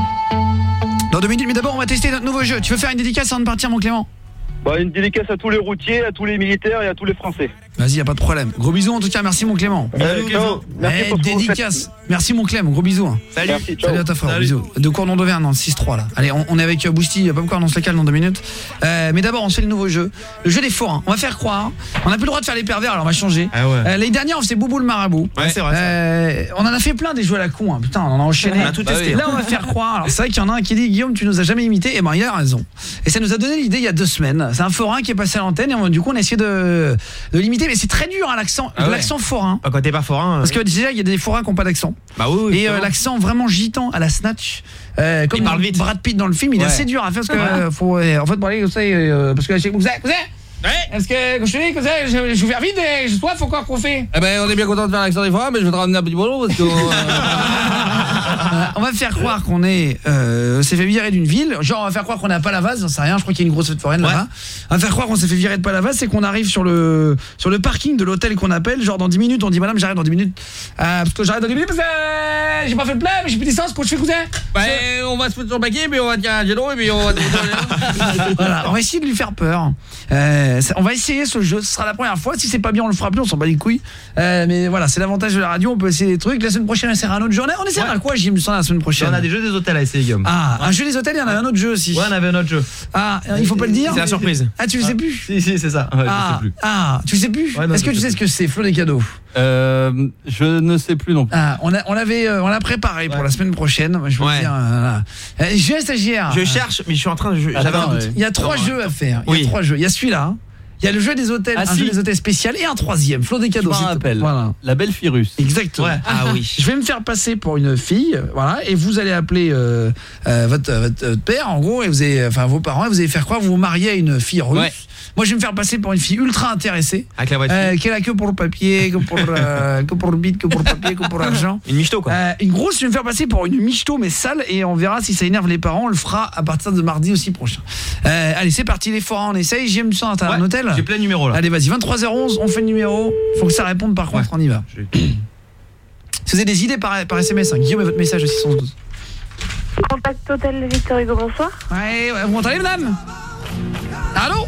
Speaker 7: dans deux minutes, mais d'abord on va tester notre nouveau jeu. Tu veux faire une dédicace avant de partir, mon Clément?
Speaker 3: Bah, une dédicace à tous les routiers, à tous les militaires et à tous les Français.
Speaker 7: Vas-y, y a pas de problème. Gros bisous en tout cas, merci mon Clément.
Speaker 3: Euh, ciao. Merci
Speaker 7: Eh,
Speaker 3: pour ce que vous
Speaker 7: dédicace. Merci mon Clem, gros bisous.
Speaker 10: Salut.
Speaker 3: Merci, ciao.
Speaker 7: Salut à ta frère,
Speaker 10: Salut.
Speaker 7: bisous. De Courdon d'Auvergne dans le six trois là. Allez, on, on est avec euh, Boosty, Popcorn, on se le cale dans deux minutes. Euh, mais d'abord, on se fait le nouveau jeu. Le jeu des forains. On va faire croire. On n'a plus le droit de faire les pervers, alors on va changer.
Speaker 10: Ah ouais.
Speaker 7: Euh, L'année dernière, on faisait Boubou le marabout.
Speaker 10: Ouais, c'est vrai.
Speaker 7: Euh, on en a fait plein des jeux à la con. Hein. Putain, on en a enchaîné.
Speaker 10: On a tout
Speaker 18: Bah
Speaker 10: testé.
Speaker 18: oui.
Speaker 7: Là, on va faire croire. Alors, c'est vrai qu'il y en a un qui dit Guillaume, tu nous as jamais imité. Et ben, il a raison. Et ça nous a donné l'idée il y a deux semaines. C'est un forain qui est passé à l'antenne et on- du coup, on a essayé de, de l'imiter mais c'est très dur hein, l'accent,
Speaker 10: Ah ouais.
Speaker 7: l'accent forain.
Speaker 10: Quand t'es pas forain.
Speaker 7: Parce que déjà il y a des forains qui n'ont pas d'accent.
Speaker 10: Bah oui, oui,
Speaker 7: et euh,
Speaker 10: vraiment.
Speaker 7: l'accent vraiment gitan à la Snatch. Euh, comme
Speaker 10: Il parle vite.
Speaker 7: Brad Pitt dans le film, il est
Speaker 10: Ouais.
Speaker 7: assez dur à faire parce que
Speaker 10: Ouais.
Speaker 7: euh, faut euh, en fait parler comme ça euh, parce que chez cousin, cousin. Ouais. Est-ce que quand je te dis cousin, je, je ouvert vite et je soif encore qu'on fait.
Speaker 18: Eh ben, on est bien content de faire l'accent des fois, mais je vais te ramener un petit boulot parce que.
Speaker 7: Euh, on va faire croire qu'on est euh, s'est fait virer d'une ville, genre on va faire croire qu'on est à Palavas, j'en sais rien, je crois qu'il y a une grosse fête foraine là-bas. On va faire croire qu'on s'est fait virer de Palavas et qu'on arrive sur le sur le parking de l'hôtel qu'on appelle, genre dans dix minutes, on dit madame, j'arrive dans dix minutes. Euh, parce que j'arrive dans dix minutes parce que euh, j'ai pas fait le plein, mais j'ai plus d'essence, quand je fais cousin.
Speaker 18: Bah, on va se mettre sur le paquet, puis on va tirer un gelo, et puis on va.
Speaker 7: Voilà, on va essayer de lui faire peur. Euh, ça- on va essayer ce jeu, ce sera la première fois. Si c'est pas bien, on le fera plus, on s'en bat les couilles. Euh, mais voilà, c'est l'avantage de la radio, on peut essayer des trucs. La semaine prochaine, on essaiera un autre journée. On essaiera
Speaker 9: Ouais.
Speaker 7: quoi, Jim, la semaine prochaine?
Speaker 9: On a des jeux des hôtels à essayer, Guillaume.
Speaker 7: Ah, un jeu des hôtels, il y en a un autre jeu aussi.
Speaker 9: Ouais, on avait un autre jeu.
Speaker 7: Ah, il faut pas le dire.
Speaker 9: C'est la surprise.
Speaker 7: Ah, tu le sais plus?
Speaker 9: Si, si, c'est ça. Ouais,
Speaker 7: ah,
Speaker 9: je sais plus.
Speaker 7: ah, tu le sais plus?
Speaker 9: Ouais, non,
Speaker 7: Est-ce que
Speaker 9: je
Speaker 7: tu
Speaker 9: sais
Speaker 7: sais ce que c'est, Flo des cadeaux?
Speaker 18: Euh, je ne sais plus non plus.
Speaker 7: Ah, on a, on avait, euh, on l'a préparé pour la semaine prochaine. Je veux
Speaker 10: Ouais.
Speaker 7: dire, euh, voilà. Euh, je vais stagiaire.
Speaker 10: Je cherche, mais je suis en train de. je- J'avais un
Speaker 18: Attends,
Speaker 10: doute.
Speaker 18: ouais.
Speaker 7: Il y a trois
Speaker 10: Attends,
Speaker 7: jeux à faire. Il y
Speaker 10: Oui.
Speaker 7: a trois jeux. Il y a celui-là. hein. Il y a le jeu des hôtels,
Speaker 18: Ah,
Speaker 7: un
Speaker 18: si.
Speaker 7: jeu des hôtels spécial et un troisième. Flo des cadeaux.
Speaker 18: Je m'en
Speaker 7: s'il te-
Speaker 18: rappelle.
Speaker 7: Voilà.
Speaker 18: La belle Firus.
Speaker 7: Exactement.
Speaker 10: Ouais. Ah oui.
Speaker 7: Je vais me faire passer pour une fille, voilà, et vous allez appeler euh, euh, votre, votre, votre père, en gros, et vous allez, enfin vos parents, et vous allez faire croire que vous vous mariez à une fille russe.
Speaker 18: Ouais.
Speaker 7: Moi, je vais me faire passer pour une fille ultra intéressée,
Speaker 10: Avec la voiture.
Speaker 7: euh, qui est là que pour le papier, que pour, euh, que pour le bide, que pour le papier, que pour l'argent.
Speaker 10: Une michto quoi.
Speaker 7: Euh, une grosse, je vais me faire passer pour une michto mais sale, et on verra si ça énerve les parents. On le fera à partir de mardi aussi prochain. Euh, allez, c'est parti, les forains, on essaye. J'aime ça, t'as un
Speaker 9: Ouais,
Speaker 7: hôtel?
Speaker 9: J'ai plein de numéros là.
Speaker 7: Allez, vas-y, vingt-trois heures onze, on fait le numéro. Faut que ça réponde par contre, on y va. Si vous avez des idées par, par S M S, hein, Guillaume et votre message au six cent douze.
Speaker 23: Contact Hôtel Victor Hugo, bonsoir.
Speaker 7: Ouais, ouais, vous m'entendez, madame? Allô?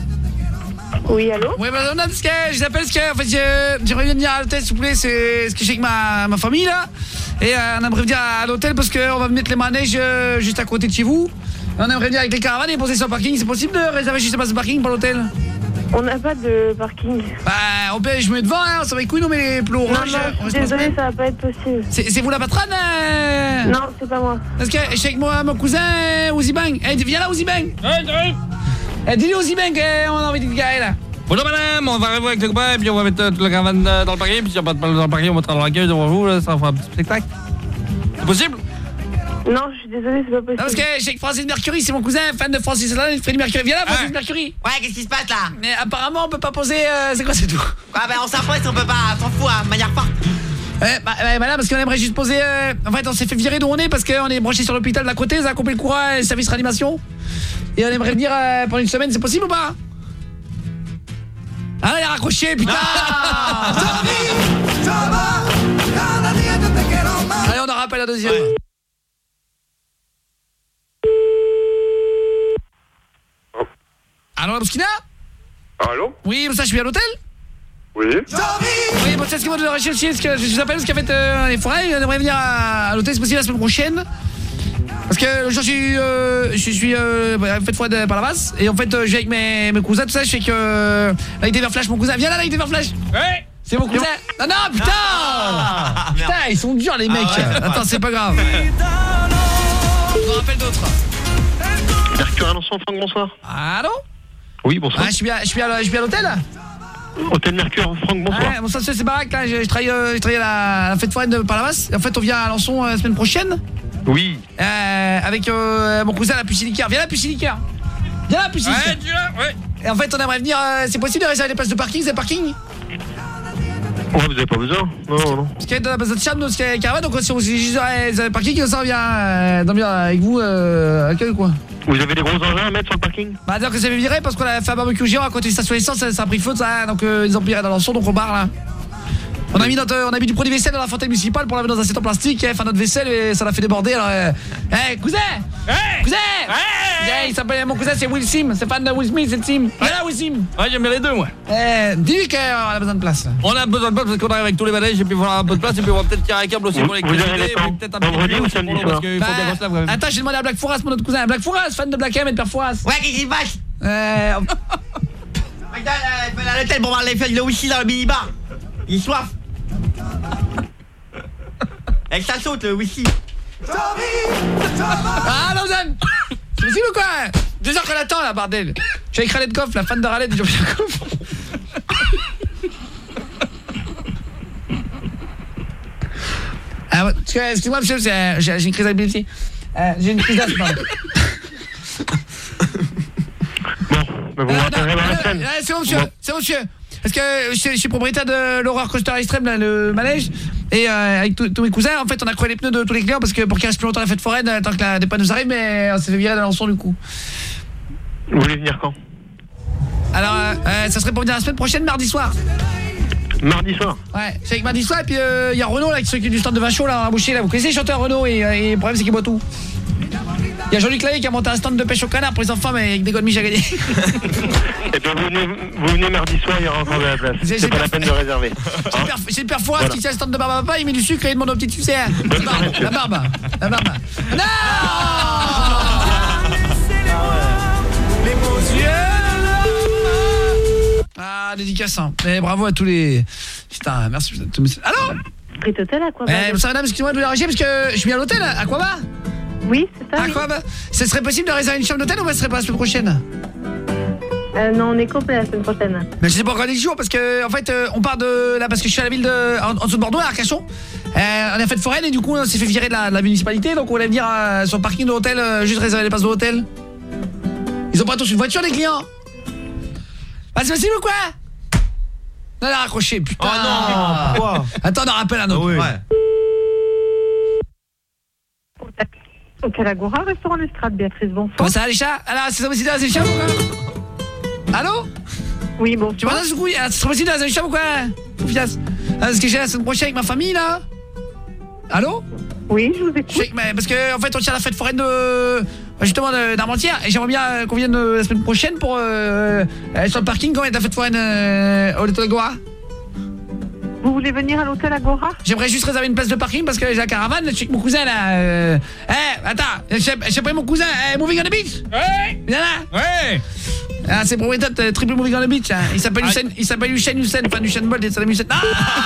Speaker 23: Oui, allô?
Speaker 7: Oui, madame, parce que je vous appelle parce que, en fait, je- j'aimerais bien venir à l'hôtel, s'il vous plaît, c'est ce que j'ai avec ma, ma famille, là. Et euh, on aimerait venir à l'hôtel parce qu'on va mettre les manèges euh, juste à côté de chez vous. Et on aimerait venir avec les caravanes et poser sur le parking. C'est possible de réserver juste à ce parking pour l'hôtel?
Speaker 23: On n'a pas de parking.
Speaker 7: Bah, on peut, je me mets devant, hein, ça va être couille, nous, mais les plots
Speaker 23: Non,
Speaker 7: orange.
Speaker 23: non,
Speaker 7: on
Speaker 23: je suis
Speaker 7: reste pas
Speaker 23: désolée,
Speaker 7: semaine.
Speaker 23: ça va pas être possible.
Speaker 7: C'est c'est vous la patronne? euh
Speaker 23: Non, c'est pas moi.
Speaker 7: Parce que je suis avec moi, mon cousin Ouzibang. Eh, viens là, Ouzibang. Eh, dis-lui Ouzibang qu'on a envie de garer là.
Speaker 18: Bonjour madame, on va arriver avec le copain, et puis on va mettre euh, toute la caravane euh, dans le parking, puis si on passe pas dans le parking, on mettra dans l'accueil devant vous, là, ça fera un petit spectacle. C'est possible?
Speaker 23: Non, je suis désolée, c'est pas possible.
Speaker 7: Non, parce que je suis avec Francis Mercury, c'est mon cousin, fan de Francis Freddie Mercury. Viens là, Francis
Speaker 10: Ouais.
Speaker 7: Mercury.
Speaker 10: Ouais, qu'est-ce qui se passe là?
Speaker 7: Mais apparemment, on peut pas poser. euh, c'est quoi, c'est tout?
Speaker 10: Ah bah on s'impose, on peut pas, s'en fout, hein, de manière forte.
Speaker 7: Eh, bah, bah, voilà, parce qu'on aimerait juste poser. euh, En fait, on s'est fait virer d'où on est parce qu'on est branché sur l'hôpital d'à côté, ça a coupé le courant et le service réanimation. Et on aimerait venir euh, pendant une semaine, c'est possible ou pas? Ah, il a raccroché, putain! Allez, on en rappelle la deuxième. Allô, la Bouskina?
Speaker 19: Allô?
Speaker 7: Oui, ça, je suis à l'hôtel?
Speaker 19: Oui.
Speaker 7: Oui, bon, c'est ce que vous devez rechercher, ce que je vous appelle, parce qu'en fait, euh, les forêts, on aimerait venir à, à l'hôtel, c'est possible la semaine prochaine. Parce que le jour, je suis, euh, je suis euh, bah, fête fois de par la base, et en fait, euh, je vais avec mes, mes cousins, tout ça, je fais que. Euh, là, il était vers Flash, mon cousin, viens là, là, il était vers Flash. Ouais. C'est mon cousin. Non, non, putain!
Speaker 10: Ah,
Speaker 7: putain, ils sont durs, les mecs.
Speaker 10: ouais.
Speaker 7: Attends, c'est pas grave. Je vous rappelle d'autres.
Speaker 19: Mercure Alençon, Franck, bonsoir.
Speaker 7: Allô?
Speaker 19: Oui, bonsoir.
Speaker 7: Ah, je suis bien, je suis bien, je suis bien à l'hôtel?
Speaker 19: Hôtel Mercure, Franck, bonsoir.
Speaker 7: Ouais, bon, ça, c'est baraque, là, je, je travaille, euh, je travaille à la, la fête foraine de Palavas. Et en fait, on vient à Alençon euh, la semaine prochaine.
Speaker 19: Oui.
Speaker 7: Euh, avec euh, mon cousin, la Pucilicaire. Viens là, Pucilicaire. Viens là, Pucilicaire.
Speaker 18: Ouais, tu là, ouais.
Speaker 7: Et en fait, on aimerait venir. Euh, c'est possible de réserver des places de parking? Vous avez parking?
Speaker 19: Ouais, vous avez pas besoin. Non, non.
Speaker 7: Parce qu'il y a de la base de chambre, parce qu'il y a caravane, donc si on si juste le parking, ça vient euh, dormir avec vous euh, à quel quoi?
Speaker 19: Vous avez des gros engins à mettre sur le parking?
Speaker 7: Bah, dire que ça fait virer parce qu'on a fait un barbecue géant à côté de station essence, ça, ça a pris feu, ça, donc euh, ils ont piré dans l'ensemble, donc on barre là. On a mis notre, on a mis du produit vaisselle dans la fontaine municipale pour la mettre dans un assiette en plastique, et faire notre vaisselle et ça l'a fait déborder. Alors, euh, hey, cousin, hey, cousin, hey, il s'appelle mon cousin, c'est Will Sim, c'est fan de Will Smith, c'est Sim. Viens là, Will Sim.
Speaker 18: Ouais, j'aime bien les deux, moi.
Speaker 7: Eh, dis-lui qu'on a besoin de place.
Speaker 18: On a besoin de place parce qu'on arrive avec tous les manèges et puis il faudra un peu de place et puis on va peut-être tirer un câble aussi
Speaker 19: Vous-
Speaker 18: pour
Speaker 19: vous
Speaker 18: l'électricité
Speaker 19: avez les
Speaker 18: et
Speaker 19: temps
Speaker 18: puis peut-être un petit
Speaker 19: vendredi
Speaker 18: peu
Speaker 19: ou
Speaker 18: aussi
Speaker 19: samedi
Speaker 18: pour l'eau, parce
Speaker 19: soir?
Speaker 18: qu'il faut bien qu'on se lave quand même.
Speaker 7: Attends, j'ai demandé à Black Forest, mon autre cousin. Black Forest, fan de Black M et de Père Forest.
Speaker 10: Ouais, qu'est-ce qui se passe?
Speaker 7: Euh,
Speaker 10: Putain, il fallait à l'hôtel pour voir les fêtes, il est aussi dans le minibar. Il est soif. Avec sa saute, le whisky.
Speaker 7: Ah, Lausanne. C'est possible ou quoi? Deux heures qu'on attend là, bordel. Je suis avec Raled Koff, la fan de Raled et Jean-Pierre Koff. Alors, excusez-moi, monsieur, c'est, j'ai, j'ai une crise d'épilepsie. Euh, j'ai une crise d'asthme, pardon.
Speaker 19: Bon, vous m'appellerez dans la scène.
Speaker 7: C'est bon, monsieur, c'est bon, monsieur. Parce que je suis, je suis propriétaire de l'Horreur Coaster Extreme, là, le manège. Et euh, avec tous mes cousins, en fait, on a crevé les pneus de tous les clients parce que pour qu'ils restent plus longtemps à la fête foraine, tant que la dépanne nous arrive, mais on s'est fait virer d'Alençon du coup.
Speaker 19: Vous voulez venir quand?
Speaker 7: Alors, euh, euh, ça serait pour venir la semaine prochaine, mardi soir.
Speaker 19: Mardi soir?
Speaker 7: Ouais, c'est avec mardi soir. Et puis il euh, y a Renaud là qui s'occupe du stand de vin chaud là, à Boucher là. Vous connaissez le chanteur Renaud et, euh, et le problème c'est qu'il boit tout. Il y a Jean-Luc Lahaye qui a monté un stand de pêche au canard pour les enfants, mais avec des godemiches à gagner.
Speaker 19: Et bien vous venez, vous venez mardi soir, il y aura encore de la place. C'est, c'est pas la peine de réserver.
Speaker 7: Hein, c'est le père Fouras voilà. Qui tient le stand de barbe à papa, il met du sucre et il demande au petit tu sais. La barbe, la barbe, la barbe. Non les beaux yeux. Ah, dédicace. Hein. Eh, bravo à tous les... Putain, merci. Allô
Speaker 23: Prit Hôtel à quoi?
Speaker 7: Eh, ça madame, excusez-moi de vous déranger parce que je suis à l'hôtel. À quoi va?
Speaker 23: Oui, c'est ça.
Speaker 7: À quoi va? Ce serait possible de réserver une chambre d'hôtel ou ce serait pas la semaine prochaine?
Speaker 23: Euh, non, on est complet la semaine prochaine.
Speaker 7: Mais je sais pas encore les jours parce que en fait euh, on part de là parce que je suis à la ville de en, en dessous de Bordeaux à Arcachon. Euh, on a fait de foraine et du coup on s'est fait virer de la, de la municipalité, donc on allait venir euh, sur le parking de l'hôtel euh, juste réserver les places de l'hôtel. Ils ont pas tous une voiture les clients. Ah, c'est possible ou quoi? On a raccroché, putain.
Speaker 10: Oh non, pourquoi?
Speaker 7: Attends, on en rappelle un autre.
Speaker 10: Ah oui.
Speaker 7: Ouais.
Speaker 23: Hôtel Agora, restaurant Lestrade, Béatrice, bonsoir.
Speaker 7: Comment ça va les chats? Alors, c'est ça aussi de les chats ou quoi? Allô?
Speaker 23: Oui, bon.
Speaker 7: Tu m'entends ce coup? C'est ça aussi de les chats ou quoi? Confiance. Parce que j'ai la semaine prochaine avec ma famille là. Allô?
Speaker 23: Oui, je vous écoute.
Speaker 7: Je sais, mais parce que en fait on tient la fête foraine de justement d'Armentières et j'aimerais bien qu'on vienne la semaine prochaine pour euh, aller sur le parking quand il y a la fête foraine euh, au Hôtel Agora.
Speaker 23: Vous voulez venir à l'Hôtel Agora?
Speaker 7: J'aimerais juste réserver une place de parking parce que j'ai la caravane, je suis avec mon cousin là. Euh... Eh, hey, attends, je sais pas mon cousin, hey, Moving on the Beach? Ouais. Viens là. Ouais. Ah, c'est propriétaire de Triple Moving on the Beach. Hein. Il s'appelle Usain, il s'appelle Usain Usain, enfin Usain Bolt et Saddam Hussein. Ah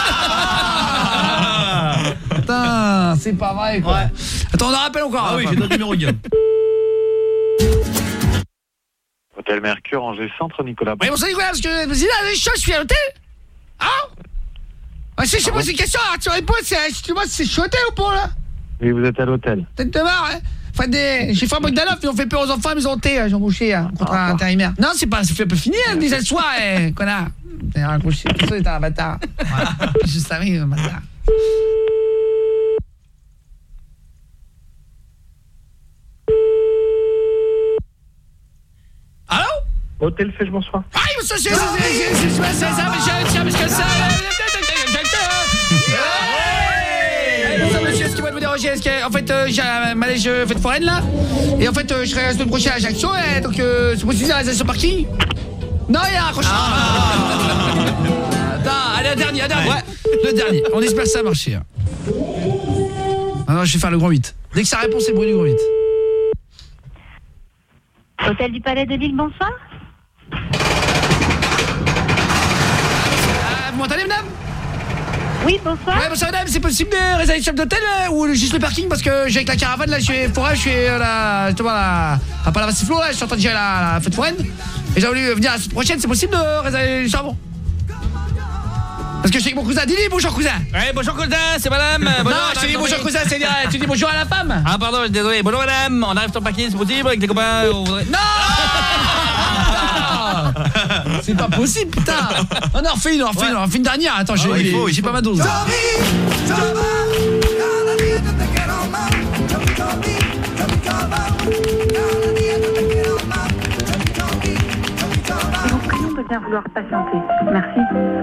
Speaker 7: putain, c'est pas vrai quoi. Ouais. Attends, on en rappelle encore.
Speaker 10: Ah oui, j'ai notre numéro de
Speaker 19: Hôtel Mercure, Angers Centre, Nicolas.
Speaker 7: Oui, bon ça Nicolas, parce que là, les choses, je suis à l'hôtel. Hein? Ah, c'est, je sais pas, c'est une question, tu réponds, c'est, excuse-moi, c'est chouette ou pas là?
Speaker 19: Oui, vous êtes à l'hôtel.
Speaker 7: Tête de marre, hein? Enfin, des... J'ai fait un Bogdanov, ils ont fait peur aux enfants, ils ont thé, j'ai embauché un contrat ah, intérimaire. Non, c'est pas, c'est un peu fini, hein, déjà le soir, eh, connard. T'as raccroché, tout ça, t'es un bâtard. Je savais, un bâtard. Allô?
Speaker 19: Hôtel Fèche, bonsoir.
Speaker 7: Ah, mais ça, c'est ça, c'est ça, c'est ça, mais j'ai parce que ça. Bonsoir monsieur, est-ce qu'il va vous déranger? Est-ce que, en fait, euh, j'ai un manège euh, fête foraine là. Et en fait, euh, je serai la semaine prochaine à Ajaccio, et donc euh, c'est possible de réserver sur parking? Non, il y a un accrochage. Ah. Attends, allez, un dernier, un dernier. Ouais, le dernier. On espère que ça a marché. Hein. Maintenant, je vais faire le grand huit. Dès que ça répond, c'est le bruit du grand huit.
Speaker 23: Hôtel du Palais de Lille, bonsoir.
Speaker 7: Ah, vous m'entendez, madame?
Speaker 23: Oui, bonsoir.
Speaker 7: Ouais, bonsoir, madame. C'est possible de réserver une chambre d'hôtel euh, ou juste le parking? Parce que j'ai avec la caravane, là, je suis forêt, je suis euh, là, justement, là, à pas la Vassiflo, là, je suis en train de gérer la, la fête foraine. Et j'ai voulu venir la semaine prochaine, c'est possible de réserver une chambre? Parce que je suis avec mon cousin. Dis-lui bonjour cousin.
Speaker 10: Ouais, bonjour cousin, c'est madame.
Speaker 7: Non, je te dis bonjour cousin, c'est dire tu dis bonjour à la femme.
Speaker 10: Ah pardon, désolé. Bonjour madame, on arrive sur le parking, c'est possible avec les copains, on voudrait...
Speaker 7: Non. C'est pas possible, putain. On en refait une, on en refait une, on en refait une dernière. Attends, j'ai, ah ouais, j'ai pas ma dose.
Speaker 23: Bien vouloir patienter. Merci.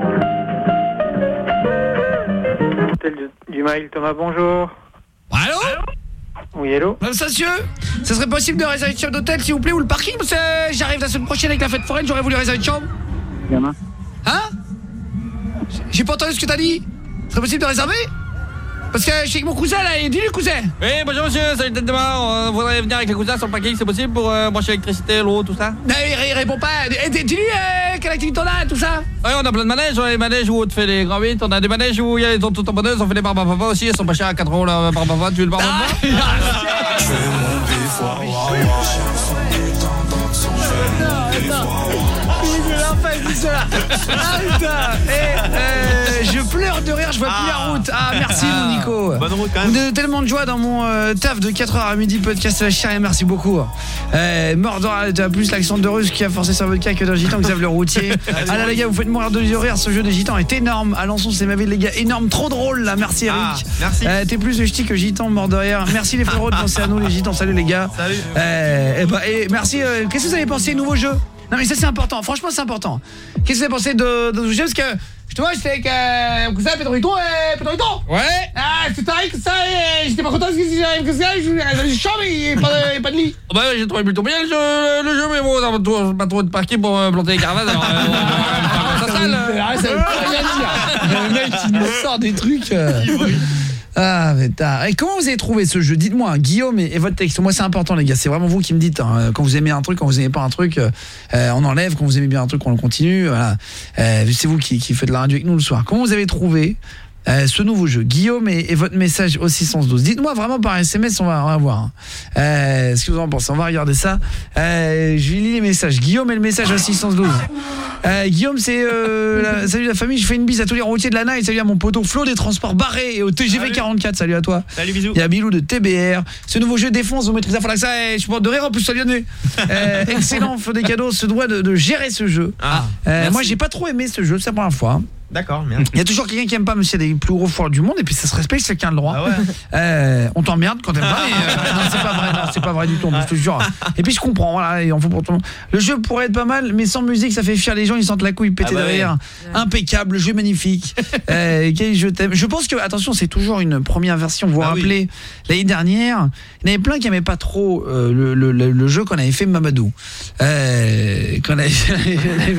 Speaker 19: Hôtel du Mail, Thomas, bonjour.
Speaker 7: Allô?
Speaker 19: Oui, hello.
Speaker 7: Madame Sassieux, ça serait possible de réserver une chambre d'hôtel, s'il vous plaît, ou le parking? Parce que j'arrive la semaine prochaine avec la fête foraine, j'aurais voulu réserver une chambre.
Speaker 19: Gamin.
Speaker 7: Hein? J'ai pas entendu ce que t'as dit. Ça serait possible de réserver? Parce que je suis avec mon cousin là, dis-lui cousin.
Speaker 10: Oui, bonjour monsieur, salut tête de mort. On voudrait venir avec les cousins sur le parking, c'est possible pour euh, brancher l'électricité, l'eau, tout ça?
Speaker 7: Non, il, il répond pas. Dis-lui euh, quelle activité on a, tout ça.
Speaker 10: Oui, on a plein de manèges, on a des manèges où on te fait les grands huit, on a des manèges où il y a les tontes tamponneuses, on fait les barbes à papa aussi, elles sont pas chères à quatre euros la barbe à papa, tu veux le barbe à papa?
Speaker 7: Attends, attends. Il est là, enfin, il est là. Ah putain. Eh, eh. je pleure de rire, je vois
Speaker 10: Ah.
Speaker 7: plus la route. Ah, merci mon Nico.
Speaker 10: Bonne route quand même.
Speaker 7: Vous me donnez tellement de joie dans mon euh, taf de quatre heures à midi, podcast la chérie, merci beaucoup. Euh, Mordor a plus l'accent de russe qui a forcé sa vodka que d'un gitan, Xavier le routier. Ah là les gars, vous faites mourir de rire, ce jeu des gitans est énorme. Alençon, c'est ma ville les gars, énorme, trop drôle là, merci Eric.
Speaker 10: Ah, merci.
Speaker 7: Euh, T'es plus de ch'ti que gitan, mort de rire. Merci les frérots de penser à nous les gitans, salut les gars.
Speaker 10: Salut.
Speaker 7: Euh, et, bah, et merci, euh, qu'est-ce que vous avez pensé nouveau jeu? Non mais ça c'est important, franchement c'est important. Qu'est-ce que vous avez pensé de, de ce jeu? Parce que je te vois, j'étais avec euh, cousin Pedrito et Pedrito. Ouais. Ah, c'est pareil que ça et j'étais pas content parce que si j'arrive que ça, je suis chambre mais il n'y a pas de, pas de lit.
Speaker 1: Bah ouais, j'ai trouvé plutôt bien le jeu, le jeu mais bon, on n'a pas trop de parquet pour euh, planter les caravanes, alors euh, on va faire ça sale.
Speaker 7: Ah, ça veut pas rien dire. Le mec il nous sort des trucs. Euh... Ah, mais tard. Et comment vous avez trouvé ce jeu? Dites-moi, Guillaume et, et votre texte. Moi, c'est important, les gars. C'est vraiment vous qui me dites. Hein. Quand vous aimez un truc, quand vous aimez pas un truc, euh, on enlève. Quand vous aimez bien un truc, on le continue. Voilà. Euh, c'est vous qui, qui faites la radio avec nous le soir. Comment vous avez trouvé euh, ce nouveau jeu? Guillaume et, et votre message au six cent douze. Dites-moi vraiment par S M S, on va, on va voir. Hein. Euh, ce que vous en pensez. On va regarder ça. Euh, je lis les messages. Guillaume et le message au six cent douze. Euh, Guillaume, c'est euh, la, salut la famille, je fais une bise à tous les routiers de l'A N A et salut à mon poteau Flo des transports barrés et au T G V quarante-quatre, salut à toi.
Speaker 10: Salut, bisous.
Speaker 7: Il y a Bilou de T B R. Ce nouveau jeu défonce, vous maîtrisez à faire ça et je suis mort de rire en plus, salut à nous. Euh, excellent, Flo des cadeaux, se doit de, de gérer ce jeu.
Speaker 10: Ah,
Speaker 7: euh, moi, j'ai pas trop aimé ce jeu, c'est la première fois.
Speaker 10: D'accord, merci.
Speaker 7: Il y a toujours quelqu'un qui aime pas, monsieur, des plus gros foires du monde et puis ça se respecte, chacun a le droit.
Speaker 10: Ah ouais.
Speaker 7: euh, on t'emmerde quand t'aimes pas mais, euh, non, c'est pas vrai, non, c'est pas vrai du tout, je te jure. Et puis je comprends, voilà, il en faut pour tout le monde. Le jeu pourrait être pas mal mais sans musique ça fait fuir les gens, ils sentent la couille péter
Speaker 10: ah bah
Speaker 7: derrière. Ouais. Impeccable, le jeu magnifique. euh, quel jeu t'aime. Je pense que attention, c'est toujours une première version, vous vous ah rappelez oui. L'année dernière, il y en avait plein qui aimaient pas trop euh, le, le, le, le jeu qu'on avait fait Mamadou. Euh, qu'on avait fait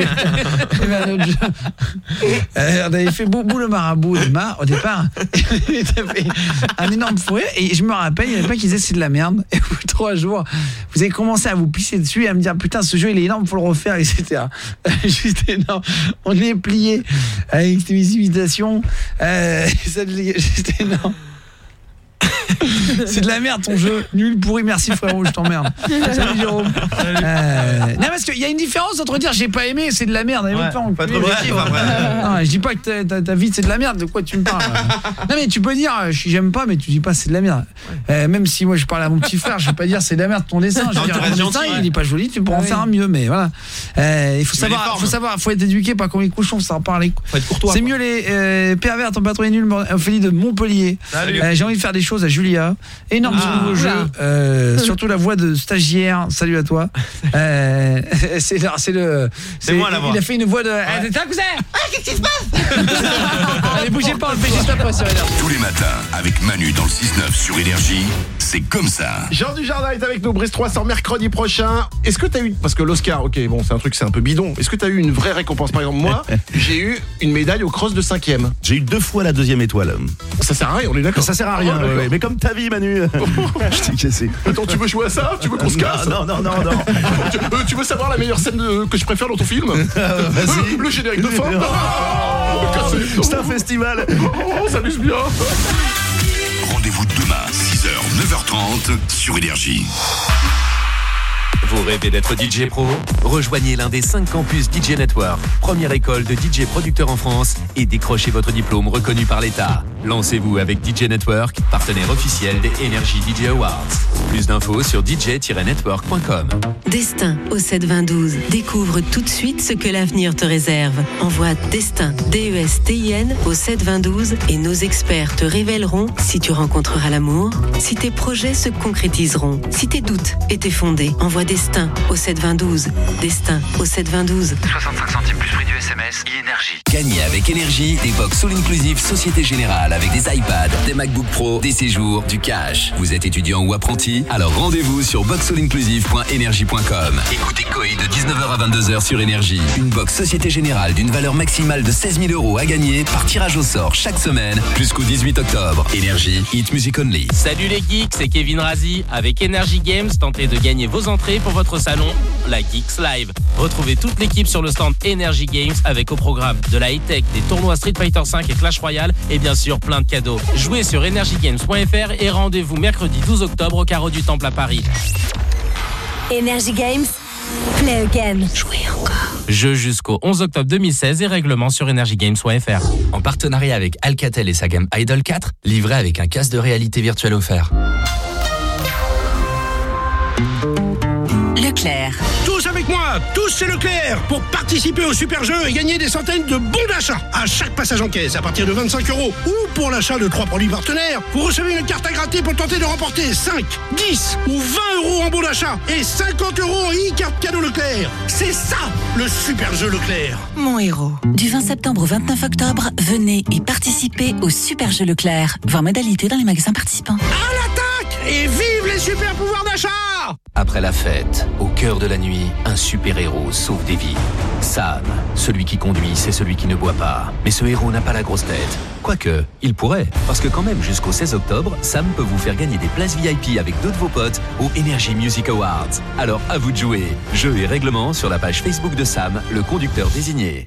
Speaker 7: un autre jeu. Euh, on avait fait Boubou le marabout de Mar au départ. Il avait fait un énorme fourré et je me rappelle, il y avait pas qui disaient c'est de la merde. Et au bout de trois jours, vous avez commencé à vous pisser dessus et à me dire putain ce jeu il est énorme, faut le refaire, et cetera. Juste énorme. On l'est plié avec mes imitations. Euh, ça juste énorme. C'est de la merde ton jeu, nul, pourri, merci frérot, je t'emmerde. Salut Jérôme. Euh, non parce qu'il y a une différence entre dire j'ai pas aimé, c'est de la merde, ouais, pas, pas trop vrai, non, je dis pas que ta, ta, ta vie c'est de la merde, de quoi tu me parles? Non mais tu peux dire j'aime pas mais tu dis pas c'est de la merde. Euh, même si moi je parle à mon petit frère, je vais pas dire c'est de la merde ton dessin, je vais dire ton dessin il est pas joli, tu pourras ah, en oui. faire un mieux mais voilà. Euh, il faut savoir, faut savoir, faut être éduqué pas comme les cochons, ça en parle.
Speaker 10: Faut être courtois.
Speaker 7: C'est mieux les euh, pervers, ton patron est nul, Ophélie de Montpellier. Euh, j'ai envie de faire des choses à Julia. Énorme ah, nouveau jeu, euh, surtout la voix de stagiaire. Salut à toi. Euh, c'est c'est le
Speaker 10: c'est moi la voix.
Speaker 7: Il a fait une voix de ouais. eh, t'es un cousin. Ah, qu'est-ce qui se passe? Allez, bougez pas, on le fait juste après sur Énergie.
Speaker 2: Tous les matins avec Manu dans le six neuf sur Énergie, c'est comme ça.
Speaker 17: Jean Dujardin est avec nous, Brice trois cents mercredi prochain. Est-ce que t'as eu, parce que l'Oscar, ok, bon, c'est un truc, c'est un peu bidon. Est-ce que t'as eu une vraie récompense? Par exemple, moi, j'ai eu une médaille au cross de cinquième.
Speaker 20: J'ai eu deux fois la deuxième étoile.
Speaker 17: Ça sert à rien, on est d'accord.
Speaker 20: Ça sert à rien, oh, ouais, mais comme ta vie, Manu. Je t'ai cassé.
Speaker 17: Attends, tu veux jouer à ça? Tu veux qu'on se casse?
Speaker 20: Non, non, non, non.
Speaker 17: tu, euh, tu veux savoir la meilleure scène de, que je préfère dans ton film?
Speaker 20: euh, Vas-y.
Speaker 17: Le générique de fin.
Speaker 20: Oh, c'est un festival.
Speaker 17: Oh, on s'amuse bien.
Speaker 2: Rendez-vous demain, six heures, neuf heures trente sur Énergie.
Speaker 13: Vous rêvez d'être D J pro? Rejoignez l'un des cinq campus D J Network, première école de D J producteurs en France, et décrochez votre diplôme reconnu par l'État. Lancez-vous avec D J Network, partenaire officiel des Energy D J Awards. Plus d'infos sur d j tiret network point com.
Speaker 21: Destin au sept vingt douze. Découvre tout de suite ce que l'avenir te réserve. Envoie Destin, D E S T I N, au sept vingt douze et nos experts te révéleront si tu rencontreras l'amour, si tes projets se concrétiseront, si tes doutes étaient fondés. Envoie Destin au sept vingt douze. Destin au sept vingt douze.
Speaker 6: soixante-cinq centimes plus prix du S M S et Énergie. Gagnez avec Énergie des box All Inclusive Société Générale avec des iPads, des MacBook Pro, des séjours, du cash. Vous êtes étudiant ou apprenti? Alors rendez-vous sur box all inclusive point énergie point com. Écoutez Coé de dix-neuf heures à vingt-deux heures sur Énergie. Une box Société Générale d'une valeur maximale de seize mille euros à gagner par tirage au sort chaque semaine jusqu'au dix-huit octobre. Énergie, hit music only.
Speaker 24: Salut les geeks, c'est Kevin Razi. Avec Energy Games, tentez de gagner vos entrées pour votre salon, la Geeks Live. Retrouvez toute l'équipe sur le stand Energy Games avec au programme de la high-tech, des tournois Street Fighter cinq et Clash Royale et bien sûr plein de cadeaux. Jouez sur energy games point f r et rendez-vous mercredi douze octobre au carreau du Temple à Paris.
Speaker 21: Energy Games, Play again. Jouez encore.
Speaker 24: Jeu jusqu'au onze octobre deux mille seize et règlement sur energy games point f r.
Speaker 13: En partenariat avec Alcatel et sa gamme Idol quatre, livré avec un casque de réalité virtuelle offert.
Speaker 21: Leclerc.
Speaker 17: Tous avec moi, tous c'est Leclerc pour participer au super jeu et gagner des centaines de bons d'achat à chaque passage en caisse à partir de vingt-cinq euros ou pour l'achat de trois produits partenaires. Vous recevez une carte à gratter pour tenter de remporter cinq, dix ou vingt euros en bons d'achat et cinquante euros en e-carte cadeau Leclerc. C'est ça le super jeu Leclerc.
Speaker 21: Mon héros. Du vingt septembre au vingt-neuf octobre, venez et participez au super jeu Leclerc. Voir modalité dans les magasins participants.
Speaker 17: À l'attaque et vive les super pouvoirs d'achat.
Speaker 13: Après la fête, au cœur de la nuit, un super-héros sauve des vies. Sam, celui qui conduit, c'est celui qui ne boit pas. Mais ce héros n'a pas la grosse tête. Quoique, il pourrait. Parce que quand même, jusqu'au seize octobre, Sam peut vous faire gagner des places V I P avec deux de vos potes au Energy Music Awards. Alors à vous de jouer. Jeux et règlements sur la page Facebook de Sam, le conducteur désigné.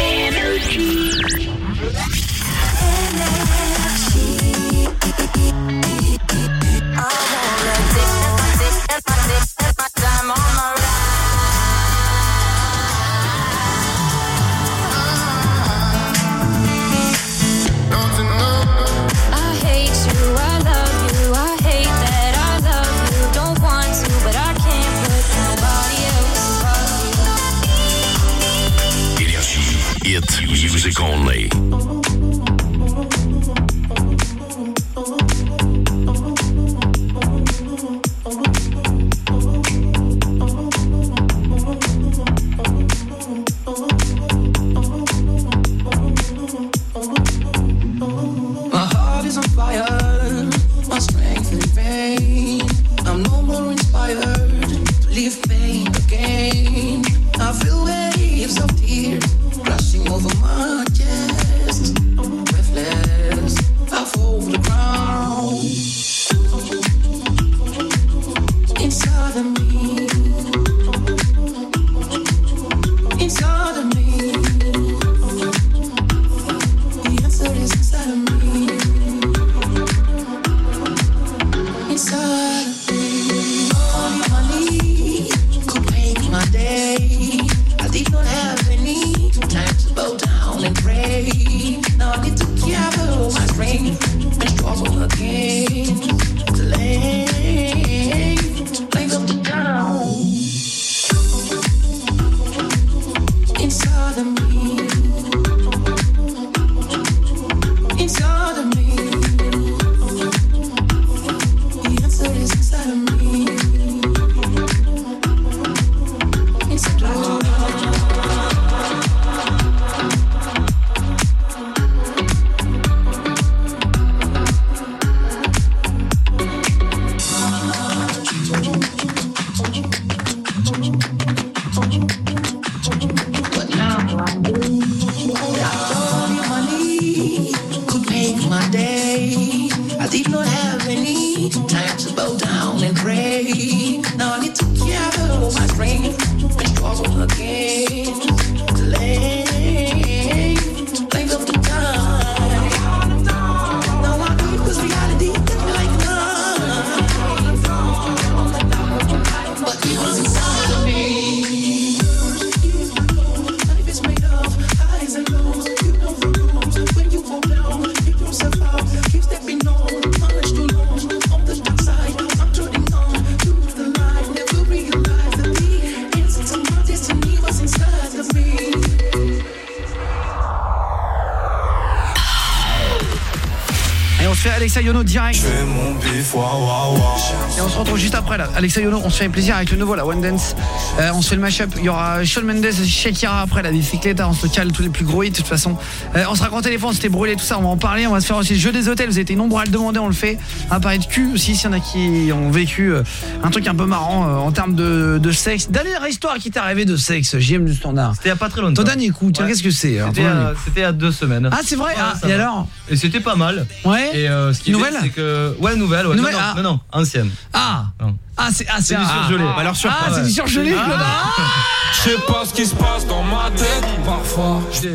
Speaker 17: It's music only.
Speaker 11: My heart is on fire, my strength in vain. I'm no more inspired to live pain again. I feel waves of tears crashing over my chest. Breathless, I fall to the ground. Inside of me, inside of me, the answer is inside of me. Inside of me, on my knees, could make my day. I did not have any time to bow down and pray. Now I need to gather my strength and struggle again. To lay, lay up the down. Inside of me, inside of me, the answer is inside of me. Inside of me. But now I know that all money could make my day. I did not have any time to bow down and pray. Now I need to gather my strength and struggle again. To lay, lay up the time. Now I know it was reality that like none. But it was inside of me. Life is made of highs and lows. You know the rules. When you fall down, pick yourself up. Keep stepping on. Much too long. On the dark side, I'm turning on to the light. Never realized that the answer to my destiny was inside of me.
Speaker 7: Et on se fait Alexa Yono direct. Et on se retrouve juste après là. Alexa Yono, on se fait plaisir avec le nouveau là, One Dance. Euh, on se fait le mashup. Il y aura Shawn Mendes, Shakira après la bicycleta. On se cale tous les plus gros hits de toute façon. Euh, on se raconte téléphone, on s'était brûlé tout ça. On va en parler. On va se faire aussi le jeu des hôtels. Vous avez été nombreux à le demander, on le fait. On va parler de cul aussi. S'il y en a qui ont vécu euh, un truc un peu marrant euh, en termes de, de sexe. Dernière histoire qui t'est arrivée de sexe, J M du Standard.
Speaker 9: C'était il y a pas très longtemps.
Speaker 7: Ton dernier coup, tiens,
Speaker 9: Ouais.
Speaker 7: qu'est-ce que c'est alors,
Speaker 9: C'était
Speaker 7: ton
Speaker 9: à-
Speaker 7: dernier coup
Speaker 9: C'était il y a deux semaines.
Speaker 7: Ah, c'est vrai.
Speaker 9: Ouais,
Speaker 7: Ah,
Speaker 9: ça
Speaker 7: et
Speaker 9: va.
Speaker 7: alors
Speaker 9: Et c'était pas mal.
Speaker 7: Ouais.
Speaker 9: Et euh, ce qui est
Speaker 7: Nouvelle
Speaker 9: bien, c'est que ouais, nouvelle, ouais.
Speaker 7: Nouvelle,
Speaker 9: non, non,
Speaker 7: ah.
Speaker 9: non, non, ancienne.
Speaker 7: Ah.
Speaker 9: Non.
Speaker 7: Ah, c'est ah,
Speaker 9: C'est du
Speaker 7: ah,
Speaker 9: surgelé.
Speaker 7: Ah,
Speaker 9: Alors, sur
Speaker 7: ah,
Speaker 9: quoi,
Speaker 7: c'est
Speaker 9: ouais.
Speaker 7: du surgelé,
Speaker 9: Ah.
Speaker 7: Claude.
Speaker 1: Je sais pas ce qui se passe dans ma tête parfois.
Speaker 7: Du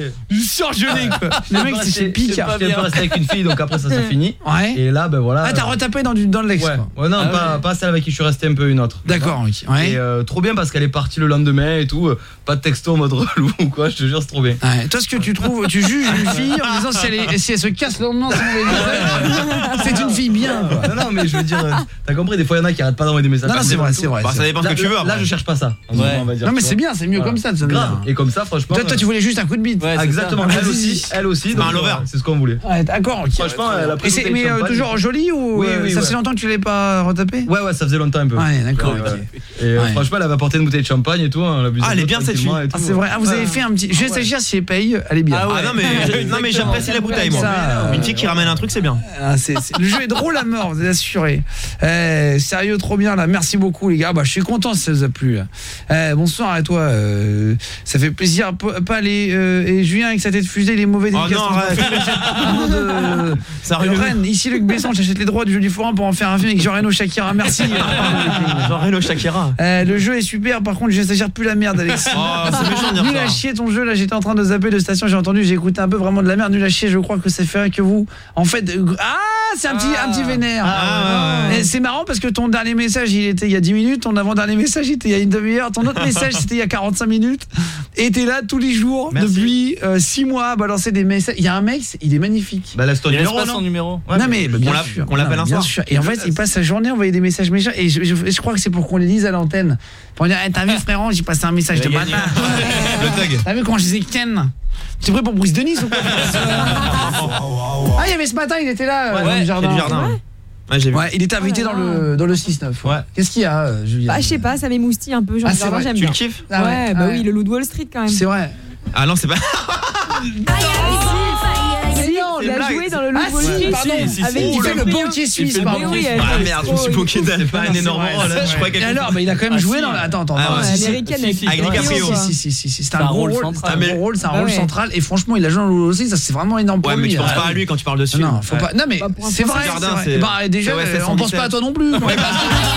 Speaker 7: surgelé quoi. Le mec c'est chez Picard.
Speaker 9: J'étais un peu resté avec une fille, donc après ça s'est fini.
Speaker 7: Ouais.
Speaker 9: Et là, ben voilà.
Speaker 7: Ah, t'as retapé dans, du, dans l'ex
Speaker 9: Ouais.
Speaker 7: quoi.
Speaker 9: Ouais, non,
Speaker 7: Ah,
Speaker 9: pas,
Speaker 7: ouais.
Speaker 9: pas celle avec qui je suis resté, un peu une autre.
Speaker 7: D'accord, ok. Ouais.
Speaker 9: Et euh, trop bien parce qu'elle est partie le lendemain et tout. euh, Pas de texto en mode relou ou quoi, je te jure, c'est trop bien.
Speaker 7: Ouais. Toi, ce que tu trouves, tu juges une fille en disant si elle, est, si elle se casse le lendemain, c'est une fille bien. Quoi.
Speaker 9: Non, non, mais je veux dire, euh, t'as compris, des fois il y en a qui arrêtent pas d'envoyer des messages.
Speaker 7: Non, non, c'est vrai, c'est vrai.
Speaker 10: Bah, ça dépend ce
Speaker 9: Là,
Speaker 10: que tu veux.
Speaker 9: Là, je cherche pas ça.
Speaker 10: Ouais.
Speaker 9: On va dire,
Speaker 7: Non, mais
Speaker 9: tu
Speaker 7: c'est
Speaker 9: vois.
Speaker 7: bien, c'est mieux
Speaker 9: Voilà.
Speaker 7: comme ça. De
Speaker 9: Grave. Et comme ça, franchement.
Speaker 7: Toi, toi, tu voulais juste un coup de bite.
Speaker 9: Ouais, exactement. Elle aussi, elle aussi.
Speaker 10: C'est un
Speaker 9: donc,
Speaker 10: lover.
Speaker 9: euh, C'est ce qu'on voulait.
Speaker 7: Ouais, d'accord. ok.
Speaker 9: Franchement, elle a pris
Speaker 7: Et c'est-
Speaker 9: une
Speaker 7: mais
Speaker 9: bouteille de
Speaker 7: euh,
Speaker 9: champagne.
Speaker 7: toujours jolie ou
Speaker 9: Oui,
Speaker 7: euh,
Speaker 9: oui,
Speaker 7: ça
Speaker 9: ouais.
Speaker 7: fait longtemps que tu l'avais pas retapé?
Speaker 9: Ouais, ouais, ça faisait longtemps un peu.
Speaker 7: Ouais, d'accord.
Speaker 9: Ouais,
Speaker 7: ok.
Speaker 9: ouais. Et euh,
Speaker 7: Ouais.
Speaker 9: franchement, elle avait apporté une bouteille de champagne et tout. On l'a bu
Speaker 10: Ah, elle est bien, cette
Speaker 9: tranquillement
Speaker 10: fille.
Speaker 9: et tout.
Speaker 7: Ah, c'est vrai. Ah, vous avez fait un petit. Je vais stagiaire si elle paye, elle est bien.
Speaker 10: Ah non mais je- non mais j'apprécie la bouteille moi.
Speaker 7: Ça,
Speaker 10: Une fille qui ramène un truc c'est bien.
Speaker 7: Ah, c'est- c'est- le jeu est drôle à mort, vous êtes assuré. Euh, sérieux, trop bien là. Merci beaucoup les gars. Bah, je suis content si ça vous a plu. Là. Euh, bonsoir à toi. Euh, ça fait plaisir. P- Pas les euh, et Julien avec sa tête fusée, il est mauvais.
Speaker 10: Oh
Speaker 7: dédicace.
Speaker 10: non, arrête.
Speaker 7: de,
Speaker 10: Sérieux.
Speaker 7: de Rennes. Ici Luc Besson, j'achète les droits du jeu du forum pour en faire un film avec Jean Reno Shakira. Merci.
Speaker 10: Genre Reno Shakira.
Speaker 7: Euh, le jeu est super. Par contre, je s'agère plus la merde, Alexis.
Speaker 10: Oh, c'est méchant de dire
Speaker 7: Nul
Speaker 10: ça.
Speaker 7: à chier ton jeu. Là, j'étais en train de zapper de station. J'ai entendu, j'ai écouté un peu vraiment de la merde. Nul à chier. Je crois que ça ferait que vous. En fait, euh, ah, c'est un petit, un petit vénère.
Speaker 10: Ah, ouais, ouais.
Speaker 7: Et c'est marrant parce que ton dernier message, il était il y a dix minutes. Ton avant-dernier message, il était il y a une demi-heure. Ton autre message, c'était il y a quarante-cinq minutes. Et t'es là tous les jours
Speaker 10: Merci.
Speaker 7: depuis euh, six mois à balancer des messages. Il y a un mec, il est magnifique.
Speaker 9: Bah, laisse ton
Speaker 18: Il laisse
Speaker 9: numéro,
Speaker 18: pas son
Speaker 9: non
Speaker 18: numéro.
Speaker 7: non mais bah, bien
Speaker 10: on l'a-
Speaker 7: sûr,
Speaker 10: on l'appelle
Speaker 7: Non,
Speaker 10: un
Speaker 7: bien
Speaker 10: soir.
Speaker 7: sûr. Et en fait, il passe sa journée à envoyer des messages méchants. Et je, je- je crois que c'est pour qu'on les lise à l'antenne. Pour dire, hey, t'as vu frérot, j'ai passé un message de
Speaker 10: Il a gagné.
Speaker 7: bâtard.
Speaker 10: Le tag.
Speaker 7: T'as vu comment je disais Ken? Tu es prêt pour Brice de Nice ou quoi? Ah, il y avait ce matin, il était là,
Speaker 10: Ouais,
Speaker 7: euh, dans le
Speaker 10: ouais,
Speaker 7: jardin.
Speaker 10: du jardin. Ouais, j'ai vu.
Speaker 7: Ouais, il était invité
Speaker 4: Oh là
Speaker 7: dans le dans le six neuf.
Speaker 10: Ouais.
Speaker 7: Qu'est-ce qu'il y a, euh, Julien?
Speaker 4: Bah, je sais pas, ça m'émoustille un peu. Jean
Speaker 7: Ah, c'est
Speaker 4: Jardin,
Speaker 7: vrai,
Speaker 4: j'aime
Speaker 10: Tu
Speaker 4: bien.
Speaker 10: le kiffes
Speaker 7: Ah
Speaker 4: ouais,
Speaker 7: ouais,
Speaker 4: bah
Speaker 7: ouais.
Speaker 4: oui, le loup de Wall Street quand même.
Speaker 7: C'est vrai.
Speaker 10: Ah non c'est pas.
Speaker 4: Mais non,
Speaker 10: C'est
Speaker 4: il
Speaker 10: une
Speaker 4: a
Speaker 10: blague.
Speaker 4: joué dans le loup
Speaker 7: Ah
Speaker 4: de Wall
Speaker 7: si,
Speaker 4: Street.
Speaker 7: pardon.
Speaker 10: Si, si,
Speaker 4: Avec
Speaker 10: si.
Speaker 7: Il
Speaker 4: Di
Speaker 7: fait le
Speaker 4: Caprio.
Speaker 7: banquier suisse,
Speaker 4: Mais
Speaker 7: pardon.
Speaker 4: oui,
Speaker 10: Ah
Speaker 4: elle-
Speaker 10: merde, je me suis moqué d'elle. C'est pas un
Speaker 7: c'est
Speaker 10: énorme
Speaker 7: vrai,
Speaker 10: rôle.
Speaker 7: c'est
Speaker 10: Je croyais
Speaker 7: Et
Speaker 10: qu'elle.
Speaker 7: alors, bah, il a quand même
Speaker 10: Ah,
Speaker 7: joué
Speaker 10: si.
Speaker 7: dans la... Attends, attends.
Speaker 10: Ah,
Speaker 7: non,
Speaker 10: ouais,
Speaker 7: si, si.
Speaker 4: américaine
Speaker 10: si,
Speaker 4: avec
Speaker 10: si, avec
Speaker 4: DiCaprio,
Speaker 10: DiCaprio.
Speaker 4: quoi.
Speaker 7: Si, si, si, si, c'est un
Speaker 4: un
Speaker 7: gros
Speaker 4: rôle
Speaker 7: rôle,
Speaker 4: central.
Speaker 7: c'est un gros rôle, c'est un
Speaker 4: Ah
Speaker 7: rôle
Speaker 4: ouais.
Speaker 7: central et franchement, il a joué aussi, ça c'est vraiment énorme pour
Speaker 10: Ouais mais
Speaker 7: lui.
Speaker 10: tu penses
Speaker 7: Ah,
Speaker 10: pas à lui quand tu parles de ce film.
Speaker 7: Non, faut pas. Non mais
Speaker 4: Bah, pour un
Speaker 7: c'est vrai,
Speaker 10: Français,
Speaker 7: c'est
Speaker 10: Jardin,
Speaker 7: vrai.
Speaker 10: c'est-
Speaker 7: Bah déjà,
Speaker 10: c'est O S S
Speaker 7: euh, on pense pas à toi non plus.
Speaker 10: Ouais, bah,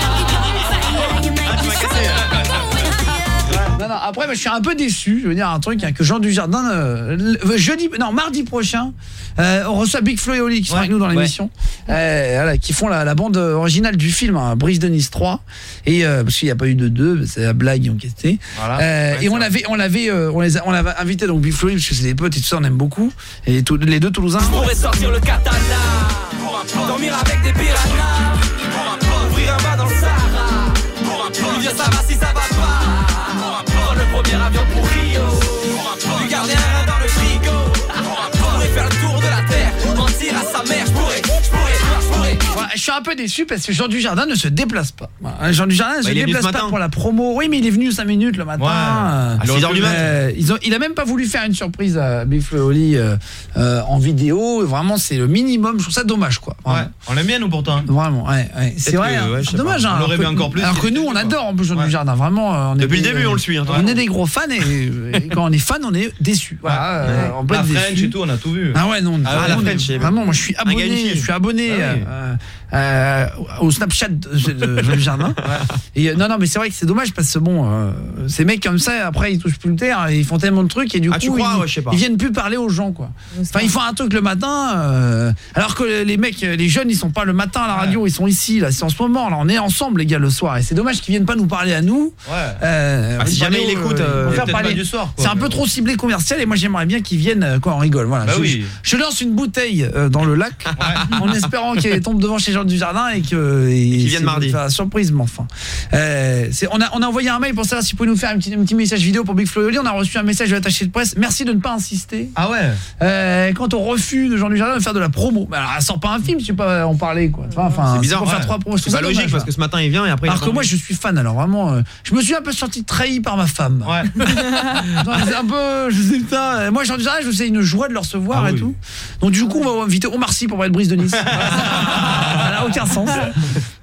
Speaker 7: Non, non, après, bah, je suis un peu déçu. Je veux dire un truc hein, que Jean Dujardin, euh, le- jeudi, non, mardi prochain, euh, on reçoit Big Flo et Oli qui sont
Speaker 10: Ouais,
Speaker 7: avec nous dans l'émission, euh, voilà, qui font la, la bande originale du film, hein, Brise de Nice trois, et euh, parce qu'il n'y a pas eu de deux, c'est la blague, ils ont questé.
Speaker 10: Voilà.
Speaker 7: Euh,
Speaker 10: Ouais,
Speaker 7: et on
Speaker 10: c'est
Speaker 7: l'avait, on l'avait, euh, on les, a- on l'avait invité donc Big Flo et Oli parce que c'est des potes et tout ça, on aime beaucoup, et tout, les deux Toulousains.
Speaker 11: Je pourrais sortir le katana pour un plan, dormir avec des piranhas pour un plan, ouvrir un bas dans le Sahara pour un plan, lui dire ça va si ça va pas pour un plan, prendre le premier avion pour Rio pour un plan, lui garder un rein dans le frigo pour un plan, je pourrais faire le tour de la terre, mentir à sa mère, je pourrais, je pourrais, je pourrais.
Speaker 7: Voilà, je suis un peu déçu parce que Jean Dujardin ne se déplace pas. Voilà, Jean Dujardin ne
Speaker 10: Bah,
Speaker 7: se
Speaker 10: il est venu
Speaker 7: déplace
Speaker 10: ce
Speaker 7: pas
Speaker 10: matin.
Speaker 7: pour la promo. Oui, mais il est venu cinq minutes le matin.
Speaker 10: Ouais.
Speaker 7: Euh,
Speaker 10: À six heures du mat.
Speaker 7: euh, ils ont, il a même pas voulu faire une surprise à Big Flo et Oli euh, euh, en vidéo. Vraiment, c'est le minimum. Je trouve ça dommage, quoi.
Speaker 9: Ouais,
Speaker 7: Vraiment.
Speaker 9: on l'aime bien nous pourtant.
Speaker 7: Vraiment, ouais, ouais. C'est
Speaker 9: Peut-être
Speaker 7: vrai,
Speaker 9: que,
Speaker 7: hein.
Speaker 9: ouais, je
Speaker 7: C'est
Speaker 9: sais
Speaker 7: dommage.
Speaker 9: pas.
Speaker 7: hein,
Speaker 9: On l'aurait
Speaker 7: alors
Speaker 9: bien
Speaker 7: que-
Speaker 9: encore plus
Speaker 7: Alors
Speaker 9: si
Speaker 7: que nous,
Speaker 9: c'était
Speaker 7: on
Speaker 9: lui,
Speaker 7: adore
Speaker 9: quoi.
Speaker 7: en plus Jean
Speaker 9: Ouais.
Speaker 7: Dujardin. Vraiment, euh, on est
Speaker 10: Depuis le
Speaker 7: des-
Speaker 10: début on le suit. hein,
Speaker 7: On est des gros fans et, et quand on est fan, on est déçus. Voilà, euh, on peut
Speaker 9: La
Speaker 7: être
Speaker 9: French
Speaker 7: déçus.
Speaker 9: et tout, on a tout vu.
Speaker 7: Ah ouais non,
Speaker 10: Ah ouais,
Speaker 7: vraiment,
Speaker 10: la French, c'est-
Speaker 7: vraiment moi je suis
Speaker 10: Un gars, une
Speaker 7: abonné,
Speaker 10: fille.
Speaker 7: je suis abonné
Speaker 9: Ah oui.
Speaker 7: euh, euh, au Snapchat de, de Jean Dujardin. Et euh, non non mais c'est vrai que c'est dommage parce que bon euh, ces mecs comme ça après ils touchent plus le terre, ils font tellement de trucs et du
Speaker 10: Ah,
Speaker 7: coup
Speaker 10: tu crois
Speaker 7: ils,
Speaker 10: Ouais, je sais pas.
Speaker 7: ils viennent plus parler aux gens quoi. Enfin ils font un truc le matin euh, alors que les mecs les jeunes ils sont pas le matin à la radio, ils sont ici là, c'est en ce moment là, on est ensemble les gars le soir et c'est dommage qu'ils viennent pas nous parler à nous.
Speaker 9: Ouais.
Speaker 7: Euh,
Speaker 10: Ah, si
Speaker 7: parler
Speaker 10: jamais il
Speaker 7: aux-
Speaker 10: écoute,
Speaker 7: ils
Speaker 10: euh,
Speaker 7: vont faire
Speaker 9: peut-être
Speaker 7: parler-
Speaker 9: pas du soir, quoi,
Speaker 7: c'est un
Speaker 9: mais
Speaker 7: peu
Speaker 9: bon.
Speaker 7: trop ciblé commercial et moi j'aimerais bien qu'ils viennent euh, quand on rigole voilà.
Speaker 9: Bah
Speaker 7: je,
Speaker 9: oui.
Speaker 7: je, je lance une bouteille euh, dans le lac en espérant qu'elle tombe devant chez Jean Dujardin et que et
Speaker 10: qu'ils
Speaker 7: c'est-
Speaker 10: viennent mardi.
Speaker 7: faire la surprise mais enfin. Euh, c'est on a on a envoyé un mail pour savoir si vous pouvez nous faire un petit, un petit message vidéo pour Big Flo et Oli, on a reçu un message de l'attaché de presse. Merci de ne pas insister.
Speaker 9: Ah ouais.
Speaker 7: Euh, quant au refus de Jean Dujardin de faire de la promo. Mais alors elle sort pas un film, je sais pas en parler quoi. Tu vois, enfin
Speaker 10: C'est bizarre.
Speaker 7: pour faire
Speaker 10: ouais.
Speaker 7: trois promos, je
Speaker 10: C'est
Speaker 7: trouve
Speaker 10: pas
Speaker 7: ça
Speaker 10: logique
Speaker 7: dommage,
Speaker 10: parce
Speaker 7: là.
Speaker 10: que ce matin il vient et après. il
Speaker 7: Alors
Speaker 10: a
Speaker 7: que
Speaker 10: pas
Speaker 7: moi
Speaker 10: envie.
Speaker 7: je suis fan alors vraiment euh, je me suis un peu senti trahi par ma femme.
Speaker 9: Ouais.
Speaker 7: Donc, c'est un peu je sais pas euh, moi Jean Dujardin je sais une joie de le recevoir
Speaker 9: Ah
Speaker 7: et
Speaker 9: oui.
Speaker 7: tout. Donc du coup on va inviter Omar Sy pour parler de Brise de Nice. Ça n'a aucun sens.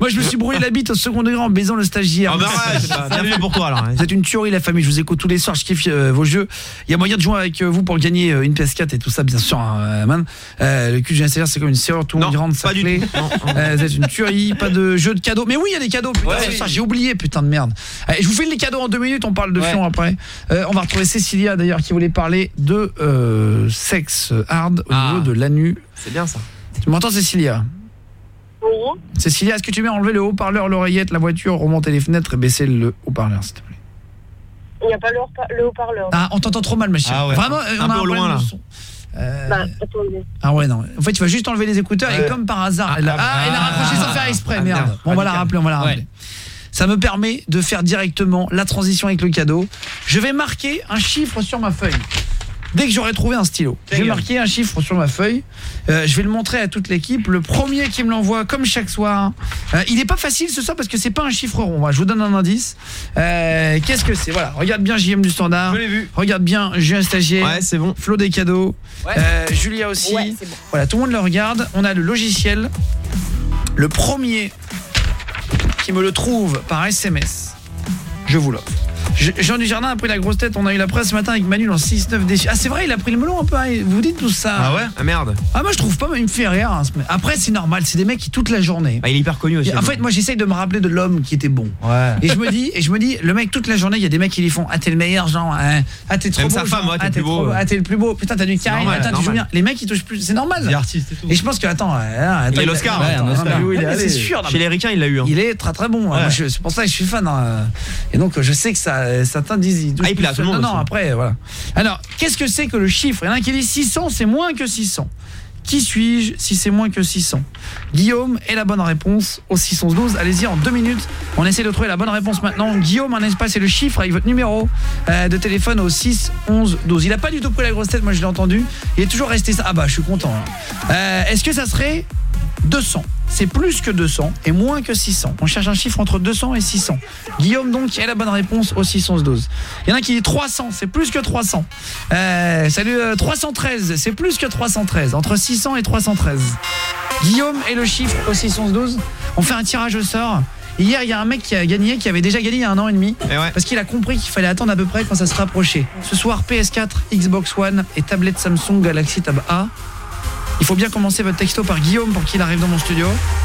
Speaker 7: Moi je me suis brûlé la bite au second degré en baisant le stagiaire.
Speaker 10: Ah bah ouais, c'est pas bien fait pour toi alors.
Speaker 7: Vous êtes une tuerie la famille, je vous écoute tous les soirs, je kiffe euh, vos jeux. Il y a moyen de jouer avec euh, vous pour gagner euh, une P S quatre et tout ça bien sûr hein, euh, man. Euh, le cul du stagiaire c'est comme une serrure, tout le monde rentre sa clé. Euh, vous êtes une tuerie, pas de jeu de cadeaux. Mais oui, il y a des cadeaux, putain,
Speaker 10: Ouais.
Speaker 7: c'est ça, j'ai oublié, putain de merde. Allez, je vous file les cadeaux en deux minutes, on parle de fion après. Euh, on va retrouver Cécilia d'ailleurs qui voulait parler de euh, sexe hard au niveau de l'anu.
Speaker 10: C'est bien ça.
Speaker 7: Tu m'entends Cécilia?
Speaker 5: Oui.
Speaker 7: Cécilia, est-ce que tu mets enlever le haut-parleur, l'oreillette, la voiture, remonter les fenêtres et baisser le haut-parleur s'il te plaît?
Speaker 5: Il n'y a pas le haut- le haut-parleur.
Speaker 7: Ah, on t'entend trop mal ma chérie.
Speaker 10: Ah ouais.
Speaker 7: Vraiment, euh,
Speaker 10: Un
Speaker 7: on a
Speaker 10: peu au
Speaker 7: problème
Speaker 10: loin,
Speaker 7: de
Speaker 10: là.
Speaker 7: son. Euh,
Speaker 5: Bah, attendez.
Speaker 7: Ah ouais non. En fait, tu vas juste enlever les écouteurs
Speaker 10: Ouais.
Speaker 7: et comme par hasard, elle a, ah, elle a raccroché sans faire exprès,
Speaker 10: Ah,
Speaker 7: merde.
Speaker 10: merde.
Speaker 7: Bon, on va la rappeler, on va la rappeler.
Speaker 18: Ouais.
Speaker 7: Ça me permet de faire directement la transition avec le cadeau. Je vais marquer un chiffre sur ma feuille. Dès que j'aurai trouvé un stylo, je vais marquer un chiffre sur ma feuille. Euh, je vais le montrer à toute l'équipe. Le premier qui me l'envoie, comme chaque soir. Euh, il n'est pas facile ce soir parce que c'est pas un chiffre rond. Voilà, je vous donne un indice. Euh, Qu'est-ce que c'est? Voilà, regarde bien J M du Standard.
Speaker 10: Je l'ai vu.
Speaker 7: Regarde bien Julien Stagiaire.
Speaker 10: Ouais, c'est bon.
Speaker 7: Flo des cadeaux.
Speaker 10: Ouais.
Speaker 7: Euh, Julia aussi.
Speaker 4: Ouais, c'est bon.
Speaker 7: Voilà, tout le monde le regarde. On a le logiciel. Le premier qui me le trouve par S M S, je vous l'offre. Je- Jean Dujardin a pris la grosse tête, on a eu la presse ce matin avec Manu dans six neuf déçus. Ah c'est vrai, il a pris le melon un peu, hein, vous dites tout ça.
Speaker 10: Ah ouais? Ah merde.
Speaker 7: Ah moi je trouve pas, mais il me fait rire. Hein, ce mec. Après c'est normal, c'est des mecs qui toute la journée.
Speaker 10: Ah, il est hyper connu aussi.
Speaker 7: Et en fait moi j'essaye de me rappeler de l'homme qui était bon.
Speaker 10: Ouais.
Speaker 7: Et je me dis, et je me dis, le mec toute la journée, il y a des mecs qui lui font ah t'es le meilleur genre, hein, ah t'es trop
Speaker 10: Même
Speaker 7: beau,
Speaker 10: sa femme,
Speaker 7: genre,
Speaker 10: ouais, t'es
Speaker 7: ah
Speaker 10: le plus
Speaker 7: trop
Speaker 10: beau.
Speaker 7: beau, ah t'es le plus beau, putain t'as du charisme,
Speaker 10: normal,
Speaker 7: attends tu joues
Speaker 10: normal.
Speaker 7: bien. Les mecs ils touchent plus, c'est normal.
Speaker 10: C'est artiste et tout.
Speaker 7: Et je pense que attends, euh, attends
Speaker 10: Il a
Speaker 7: il a-
Speaker 10: l'Oscar.
Speaker 7: ouais,
Speaker 10: Ouais,
Speaker 7: attends,
Speaker 10: un Oscar.
Speaker 7: non, mais oui, il est
Speaker 10: Ouais, mais
Speaker 7: allé.
Speaker 10: c'est sûr.
Speaker 7: Non,
Speaker 10: Chez
Speaker 7: mais
Speaker 10: les Ricains, il l'a eu. hein.
Speaker 7: il est très très bon.
Speaker 10: Ouais.
Speaker 7: Moi, je- c'est pour ça que je suis fan. Hein. Et donc je sais que ça, certains disent. Ils touchent
Speaker 10: Ah, il plaît à
Speaker 7: plus.
Speaker 10: tout le monde
Speaker 7: Non, non,
Speaker 10: aussi.
Speaker 7: après voilà. Alors qu'est-ce que c'est que le chiffre? Il y en a un qui dit six cents, c'est moins que six cents. Qui suis-je si c'est moins que six cents? Guillaume est la bonne réponse au six onze douze. Allez-y en deux minutes. On essaie de trouver la bonne réponse maintenant. Guillaume, un espace et le chiffre avec votre numéro euh, de téléphone au six onze douze. Il a pas du tout pris la grosse tête, moi je l'ai entendu. Il est toujours resté ça. Ah bah je suis content. hein. Euh, Est-ce que ça serait deux cents? C'est plus que deux cents et moins que six cents. On cherche un chiffre entre deux cents et six cents. Guillaume donc est la bonne réponse au six onze douze. Il y en a un qui dit trois cents, c'est plus que trois cents. Euh, salut euh, trois cent treize, c'est plus que trois cent treize. Entre six cents et trois cent treize. Guillaume est le chiffre au six onze douze. On fait un tirage au sort. Hier, il y a un mec qui a gagné, qui avait déjà gagné il y a un an et demi,
Speaker 10: Et ouais.
Speaker 7: parce qu'il a compris qu'il fallait attendre à peu près quand ça se rapprochait. Ce soir, P S quatre, Xbox One et tablette Samsung Galaxy Tab A. Il faut bien commencer votre texto par Guillaume pour qu'il arrive dans mon studio.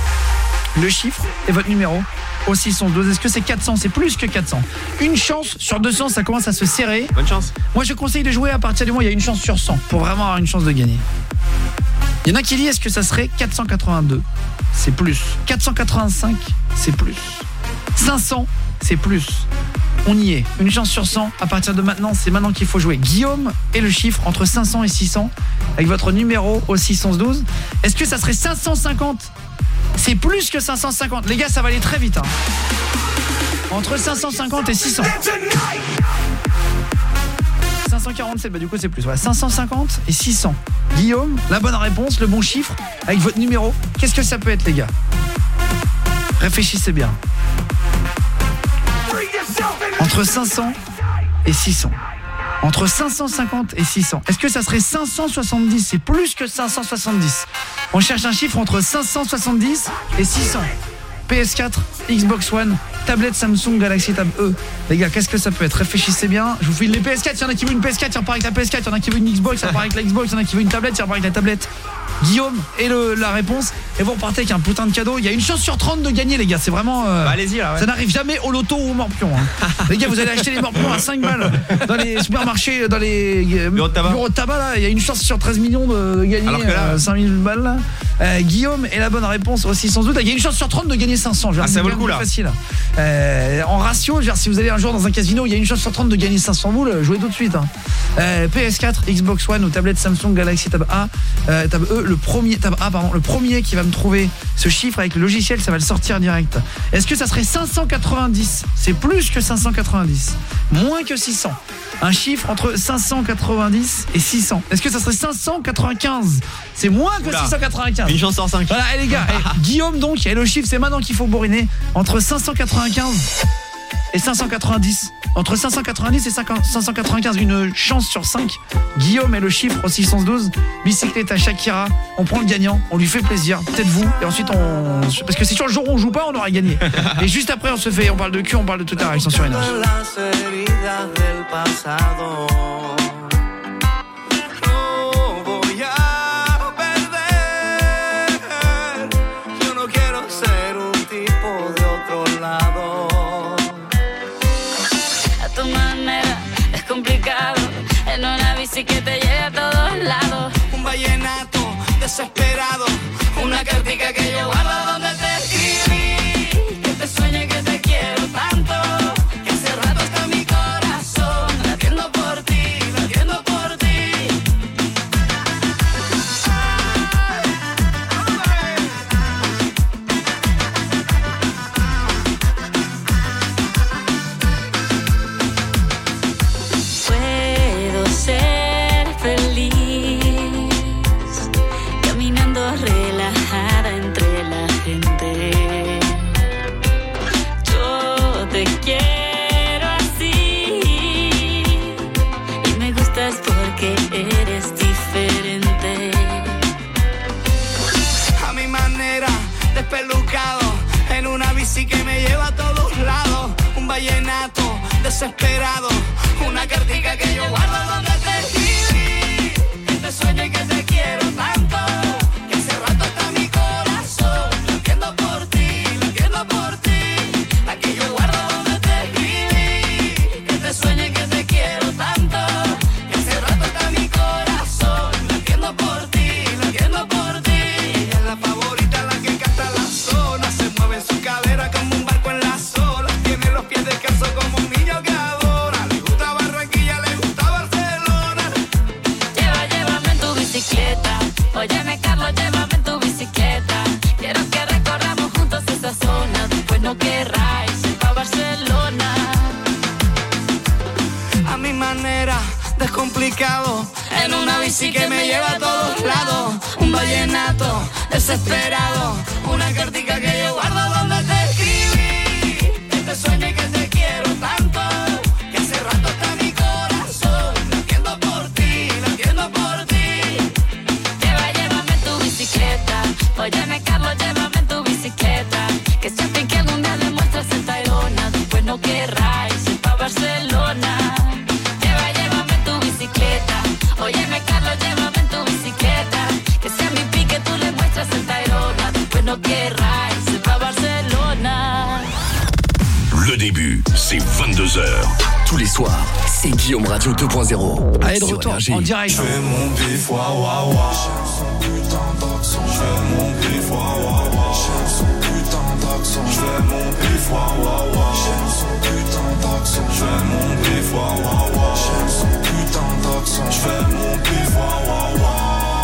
Speaker 7: Le chiffre et votre numéro au six onze douze. Est-ce que c'est quatre cents? C'est plus que quatre cents. Une chance sur deux cents, ça commence à se serrer.
Speaker 10: Bonne chance.
Speaker 7: Moi, je conseille de jouer à partir du moment où il y a une chance sur cent pour vraiment avoir une chance de gagner. Il y en a qui dit est-ce que ça serait quatre cent quatre-vingt-deux? C'est plus. quatre cent quatre-vingt-cinq, c'est plus. cinq cents, c'est plus. On y est. Une chance sur cent. À partir de maintenant, c'est maintenant qu'il faut jouer. Guillaume et le chiffre entre cinq cents et six cents avec votre numéro au six onze douze. Est-ce que ça serait cinq cent cinquante? C'est plus que cinq cent cinquante. Les gars, ça va aller très vite. Hein. Entre cinq cent cinquante et six cents. cinq cent quarante-sept, bah du coup c'est plus. Voilà, cinq cent cinquante et six cents. Guillaume, la bonne réponse, le bon chiffre avec votre numéro. Qu'est-ce que ça peut être, les gars? Réfléchissez bien. Entre cinq cents et six cents. Entre cinq cent cinquante et six cents. Est-ce que ça serait cinq cent soixante-dix? C'est plus que cinq cent soixante-dix. On cherche un chiffre entre cinq cent soixante-dix et six cents. P S quatre, Xbox One, tablette Samsung Galaxy Tab E. Les gars, qu'est-ce que ça peut être? Réfléchissez bien. Je vous file les P S quatre. Il y en a qui veulent une P S quatre, il repart avec la P S quatre. Il y en a qui veulent une Xbox, il repart avec la Xbox. Il y en a qui veulent une tablette, il repart avec la tablette. Guillaume et le, la réponse. Et vous repartez avec un putain de cadeau. Il y a une chance sur trente de gagner, les gars. C'est vraiment. Euh,
Speaker 10: Bah, allez-y là. Ouais.
Speaker 7: Ça n'arrive jamais au loto ou au morpion. Hein. Les gars, vous allez acheter les morpions à cinq balles dans les supermarchés, dans les euh,
Speaker 10: Bureaux de tabac.
Speaker 7: bureaux de tabac. Là, il y a une chance sur treize millions de gagner
Speaker 10: Alors que là,
Speaker 7: euh, cinq mille balles. Là. Euh, Guillaume est la bonne réponse aussi sans doute. Il y a une chance sur trente de gagner cinq cents. Je vais
Speaker 10: Ah, ça vaut le coup, là.
Speaker 7: Facile. Euh, en ratio, je veux dire, si vous allez un jour dans un casino, il y a une chance sur trente de gagner cinq cents boules. Jouez tout de suite. Hein. Euh, P S quatre, Xbox One ou tablette Samsung Galaxy Tab A, euh, Tab E, le premier Tab A, pardon, le premier qui va me trouver ce chiffre avec le logiciel, ça va le sortir direct. Est-ce que ça serait cinq cent quatre-vingt-dix? C'est plus que cinq cent quatre-vingt-dix. Moins que six cents. Un chiffre entre cinq cent quatre-vingt-dix et six cents. Est-ce que ça serait cinq cent quatre-vingt-quinze? C'est moins que
Speaker 10: Oula.
Speaker 7: six cent quatre-vingt-quinze.
Speaker 10: Une chance sur cinq.
Speaker 7: Voilà, et les gars, et Guillaume donc, et le chiffre c'est maintenant qu'il faut bourriner entre cinq cent quatre-vingt-quinze et cinq cent quatre-vingt-dix. Entre cinq cent quatre-vingt-dix et cinq cent quatre-vingt-quinze, une chance sur cinq. Guillaume est le chiffre au six cent douze. Bicyclette à Shakira. On prend le gagnant, on lui fait plaisir. Peut-être vous. Et ensuite on... Parce que c'est sur le jour où on joue pas, on aura gagné. Et juste après on se fait, on parle de cul, on parle de toute la réaction sur Énergie.
Speaker 8: En una bici que te lleve a todos lados. Un vallenato desesperado. Una cartica que yo guardo donde te escribí. Que te sueñe que te quiero tanto. Que hace rato está mi corazón latiendo por ti, latiendo por ti. Puedo ser feliz caminando relajada entre la gente. Yo te quiero así y me gustas porque eres diferente.
Speaker 11: A mi manera, despelucado, en una bici que me lleva a todos lados. Un vallenato desesperado, una cartica que yo guardo donde te escribí. Que te sueño y que te quiero tanto. Que hace rato está mi corazón latiendo por ti, latiendo por ti. La que yo guardo donde te escribí. Que te sueño y que te quiero tanto. Que hace rato está mi corazón latiendo por ti, latiendo por ti. Ella es la favorita, la que canta la zona. Se mueve en su cadera como un barco en las olas. Tiene los pies descalzos como un niño que adora. Le gusta Barranquilla, le gusta Barcelona.
Speaker 8: Lleva, llévame en tu bicicleta. Óyeme, Carlos, llévame en tu bicicleta. Quiero que recorramos juntos esa zona. Después no querráis ir pa' Barcelona.
Speaker 11: A mi manera, descomplicado. En una bici que me lleva a todos lados. Un vallenato desesperado. Una cartica que yo guardo donde te escribí. Que te sueño y que te quiero tanto. Que hace rato está mi corazón latiendo por ti, latiendo por ti.
Speaker 8: Lleva, llévame en tu bicicleta. Óyeme, Carlos, llévame en tu bicicleta. Que siempre que algún día demuestras en Tayrona. Después no querráis ir pa' Barcelona. Lleva, llévame en tu bicicleta. Óyeme, Carlos, llévame en tu bicicleta. Que sea mi pique, tú le muestras en Tayrona. Después no querráis ir pa' Barcelona.
Speaker 14: Le début, c'est vingt-deux heures.
Speaker 6: Tous les soirs, c'est Guillaume Radio deux point zéro.
Speaker 7: Allez, de retour en direct.
Speaker 12: Je fais mon bif, wa wa wa. J'aime son putain d'accent. Je fais mon bif, wa wa wa. J'aime son putain d'accent. Je fais mon bif, wa wa wa. J'aime son putain d'accent. Je fais mon bif, wa wa wa. J'aime son putain d'accent. Je fais mon bif, wa wa wa.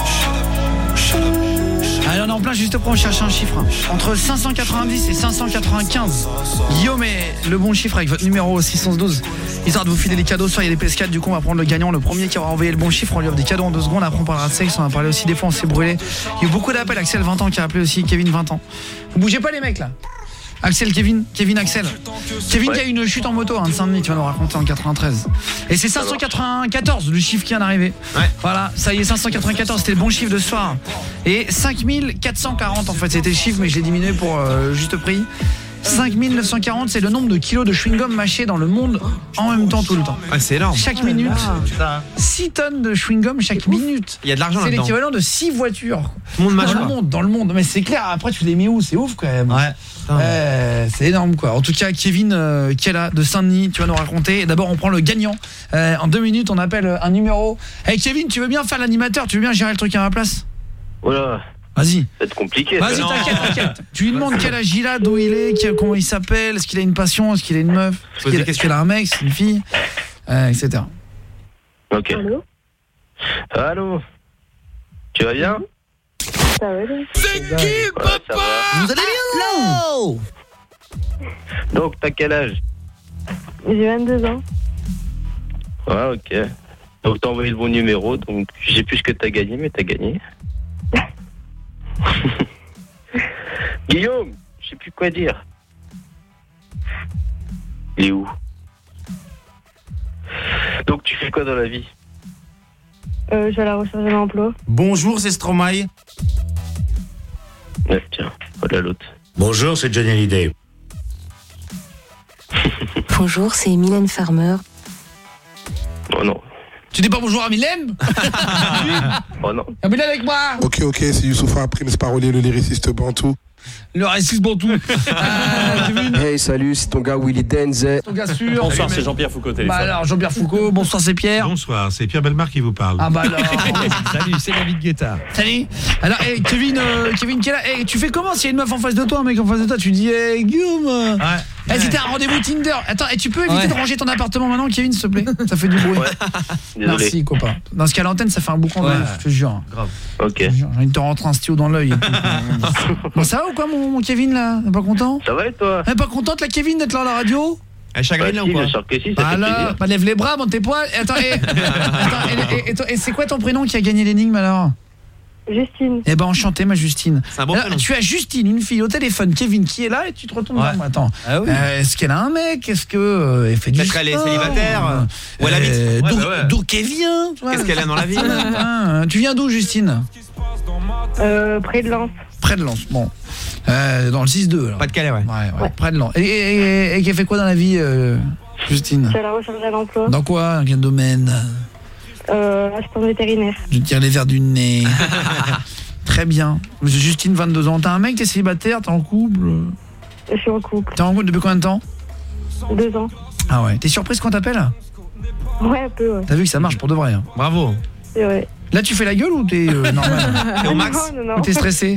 Speaker 7: Allez, on est en plein juste après, on cherche un chiffre. Entre cinq cent quatre-vingt-dix et cinq cent quatre-vingt-quinze. Guillaume est le bon chiffre avec votre numéro six cent douze. Histoire de vous filer des cadeaux, soit il y a des P S quatre, du coup on va prendre le gagnant. Le premier qui aura envoyé le bon chiffre, on lui offre des cadeaux en deux secondes. Après on parlera de sexe, on va parler aussi des fois on s'est brûlé. Il y a eu beaucoup d'appels, Axel vingt ans qui a appelé aussi, Kevin vingt ans. Vous bougez pas les mecs là. Axel, Kevin, Kevin, Axel. Kevin ouais. Qui a eu une chute en moto, hein, de Saint-Denis, tu vas nous raconter en quatre-vingt-treize. Et c'est cinq cent quatre-vingt-quatorze, le chiffre qui vient d'arriver. Ouais. Voilà, ça y est, cinq cent quatre-vingt-quatorze, c'était le bon chiffre de ce soir. Et cinq mille quatre cent quarante, en fait, c'était le chiffre, mais je l'ai diminué pour euh, juste prix. cinq mille neuf cent quarante, c'est le nombre de kilos de chewing-gum mâché dans le monde en même temps, tout le temps.
Speaker 10: Ah, c'est énorme.
Speaker 7: Chaque minute, six tonnes de chewing-gum chaque minute.
Speaker 10: Il y a de l'argent là-dedans.
Speaker 7: C'est l'équivalent de six voitures.
Speaker 10: Tout le monde mâche.
Speaker 7: Dans le monde, dans le monde. Mais c'est clair, après tu les mets où? C'est ouf quand même.
Speaker 10: Ouais.
Speaker 7: Euh, c'est énorme quoi. En tout cas, Kevin euh, qui est là de Saint-Denis, tu vas nous raconter. D'abord, on prend le gagnant. Euh, en deux minutes, on appelle un numéro. Hey Kevin, tu veux bien faire l'animateur? Tu veux bien gérer le truc à ma place?
Speaker 3: Voilà.
Speaker 7: Vas-y.
Speaker 3: Ça va être compliqué.
Speaker 7: Vas-y, t'inquiète, t'inquiète. Tu lui demandes quel âge il a, d'où il est, quel, comment il s'appelle, est-ce qu'il a une passion, est-ce qu'il a une meuf, est-ce qu'il a, est-ce qu'il a un mec, c'est une fille, euh, et cetera.
Speaker 3: Ok. Allô? Allô? Tu vas bien?
Speaker 11: Ça va bien.
Speaker 3: C'est qui, papa?
Speaker 11: Vous allez bien?
Speaker 3: Hello. Donc, t'as quel âge?
Speaker 5: J'ai vingt-deux ans.
Speaker 3: Ouais, ok. Donc, t'as envoyé le bon numéro, donc je sais plus ce que t'as gagné, mais t'as gagné. Guillaume, je sais plus quoi dire.
Speaker 19: Il est où? Donc tu fais quoi dans la vie?
Speaker 5: Euh, je suis à la recherche d'un emploi.
Speaker 15: Bonjour, c'est Stromae.
Speaker 19: Ouais, tiens, voilà l'autre.
Speaker 16: Bonjour, c'est Johnny Hallyday.
Speaker 21: Bonjour, c'est Mylène Farmer.
Speaker 19: Oh non.
Speaker 7: Tu dis pas bonjour à Mylène?
Speaker 19: Oh non.
Speaker 7: Ah, Mylène avec moi.
Speaker 22: Ok, ok, c'est Youssoufa Prince Parolier, le lyriciste bantou.
Speaker 7: Le raciste bantou.
Speaker 23: Hey, salut, c'est ton gars Willy Denze.
Speaker 7: Ton gars sûr.
Speaker 23: Bonsoir,
Speaker 7: Salut,
Speaker 23: c'est Jean-Pierre Foucault au téléphone.
Speaker 7: Bah alors, Jean-Pierre Foucault, bonsoir, c'est Pierre.
Speaker 25: Bonsoir, c'est Pierre Bellemare qui vous parle.
Speaker 7: Ah bah alors.
Speaker 25: Salut, c'est David Guetta.
Speaker 7: Salut. Alors, hey, Kevin, euh, Kevin, qui est là? Hey, tu fais comment s'il y a une meuf en face de toi, un mec en face de toi? Tu dis, hey, Guillaume. Ouais. Hey, c'était un rendez-vous Tinder. Attends, et tu peux éviter
Speaker 19: Ouais.
Speaker 7: de ranger ton appartement maintenant, Kevin, s'il te plaît? Ça fait du bruit.
Speaker 19: Désolé.
Speaker 7: Merci, copain. Dans ce cas, l'antenne, ça fait un boucan de
Speaker 19: Ouais.
Speaker 7: ouf, je te jure.
Speaker 19: Grave. Ok.
Speaker 7: J'ai envie de te rentrer un stylo dans l'œil. Bon, ça va ou quoi, mon, mon Kevin, là? T'es pas content?
Speaker 19: Ça va et toi?
Speaker 7: T'es pas contente, la Kevin, d'être là à la radio?
Speaker 10: Elle chagrine là ou
Speaker 19: si,
Speaker 10: quoi?
Speaker 19: bien sûr que si, ça
Speaker 7: Bah
Speaker 19: fait
Speaker 7: là,
Speaker 19: plaisir.
Speaker 7: bah lève les bras, monte tes poils. Et Attends, et, attends, et, et- et toi- et c'est quoi ton prénom qui a gagné l'énigme alors?
Speaker 5: Justine.
Speaker 7: Eh ben enchanté ma Justine.
Speaker 10: C'est un bon
Speaker 7: Alors,
Speaker 10: prénom.
Speaker 7: tu as Justine, une fille au téléphone, Kevin qui est là et tu te retournes
Speaker 10: Ouais.
Speaker 7: vers moi. Attends.
Speaker 10: Ah oui.
Speaker 7: Euh, est-ce qu'elle a un mec? Est-ce que euh, elle fait du
Speaker 10: Peut-être
Speaker 7: sport?
Speaker 10: qu'elle est célibataire, euh, ou elle habite.
Speaker 7: Euh,
Speaker 10: Ouais,
Speaker 7: D'où
Speaker 10: bah ouais.
Speaker 7: d'où qu'elle vient? tu vois.
Speaker 10: Qu'est-ce qu'elle aime dans la vie?
Speaker 7: Ah, Tu viens d'où Justine?
Speaker 5: Euh, près de Lens.
Speaker 7: Près de Lens. Bon. Euh, dans le six deux alors.
Speaker 10: Pas de Calais, ouais.
Speaker 7: Ouais, ouais. Près de Lens. Et, et, et, et qu'elle fait quoi dans la vie euh, Justine?
Speaker 5: Je suis à la recherche d'un emploi.
Speaker 7: Dans quoi? Dans quel domaine?
Speaker 5: Euh, assistant vétérinaire.
Speaker 7: Je tire les verres du nez. Très bien. Justine, vingt-deux ans. T'as un mec, t'es célibataire, t'es en couple?
Speaker 5: Je suis en couple.
Speaker 7: T'es en couple depuis combien de temps?
Speaker 5: Deux ans.
Speaker 7: Ah ouais. T'es surprise qu'on t'appelle?
Speaker 5: Ouais, un peu, ouais.
Speaker 7: T'as vu que ça marche pour de vrai. Hein.
Speaker 10: Bravo.
Speaker 5: C'est vrai.
Speaker 7: Là, tu fais la gueule ou t'es euh, normal?
Speaker 10: T'es au max?
Speaker 5: Non, non, non.
Speaker 7: Ou t'es stressé?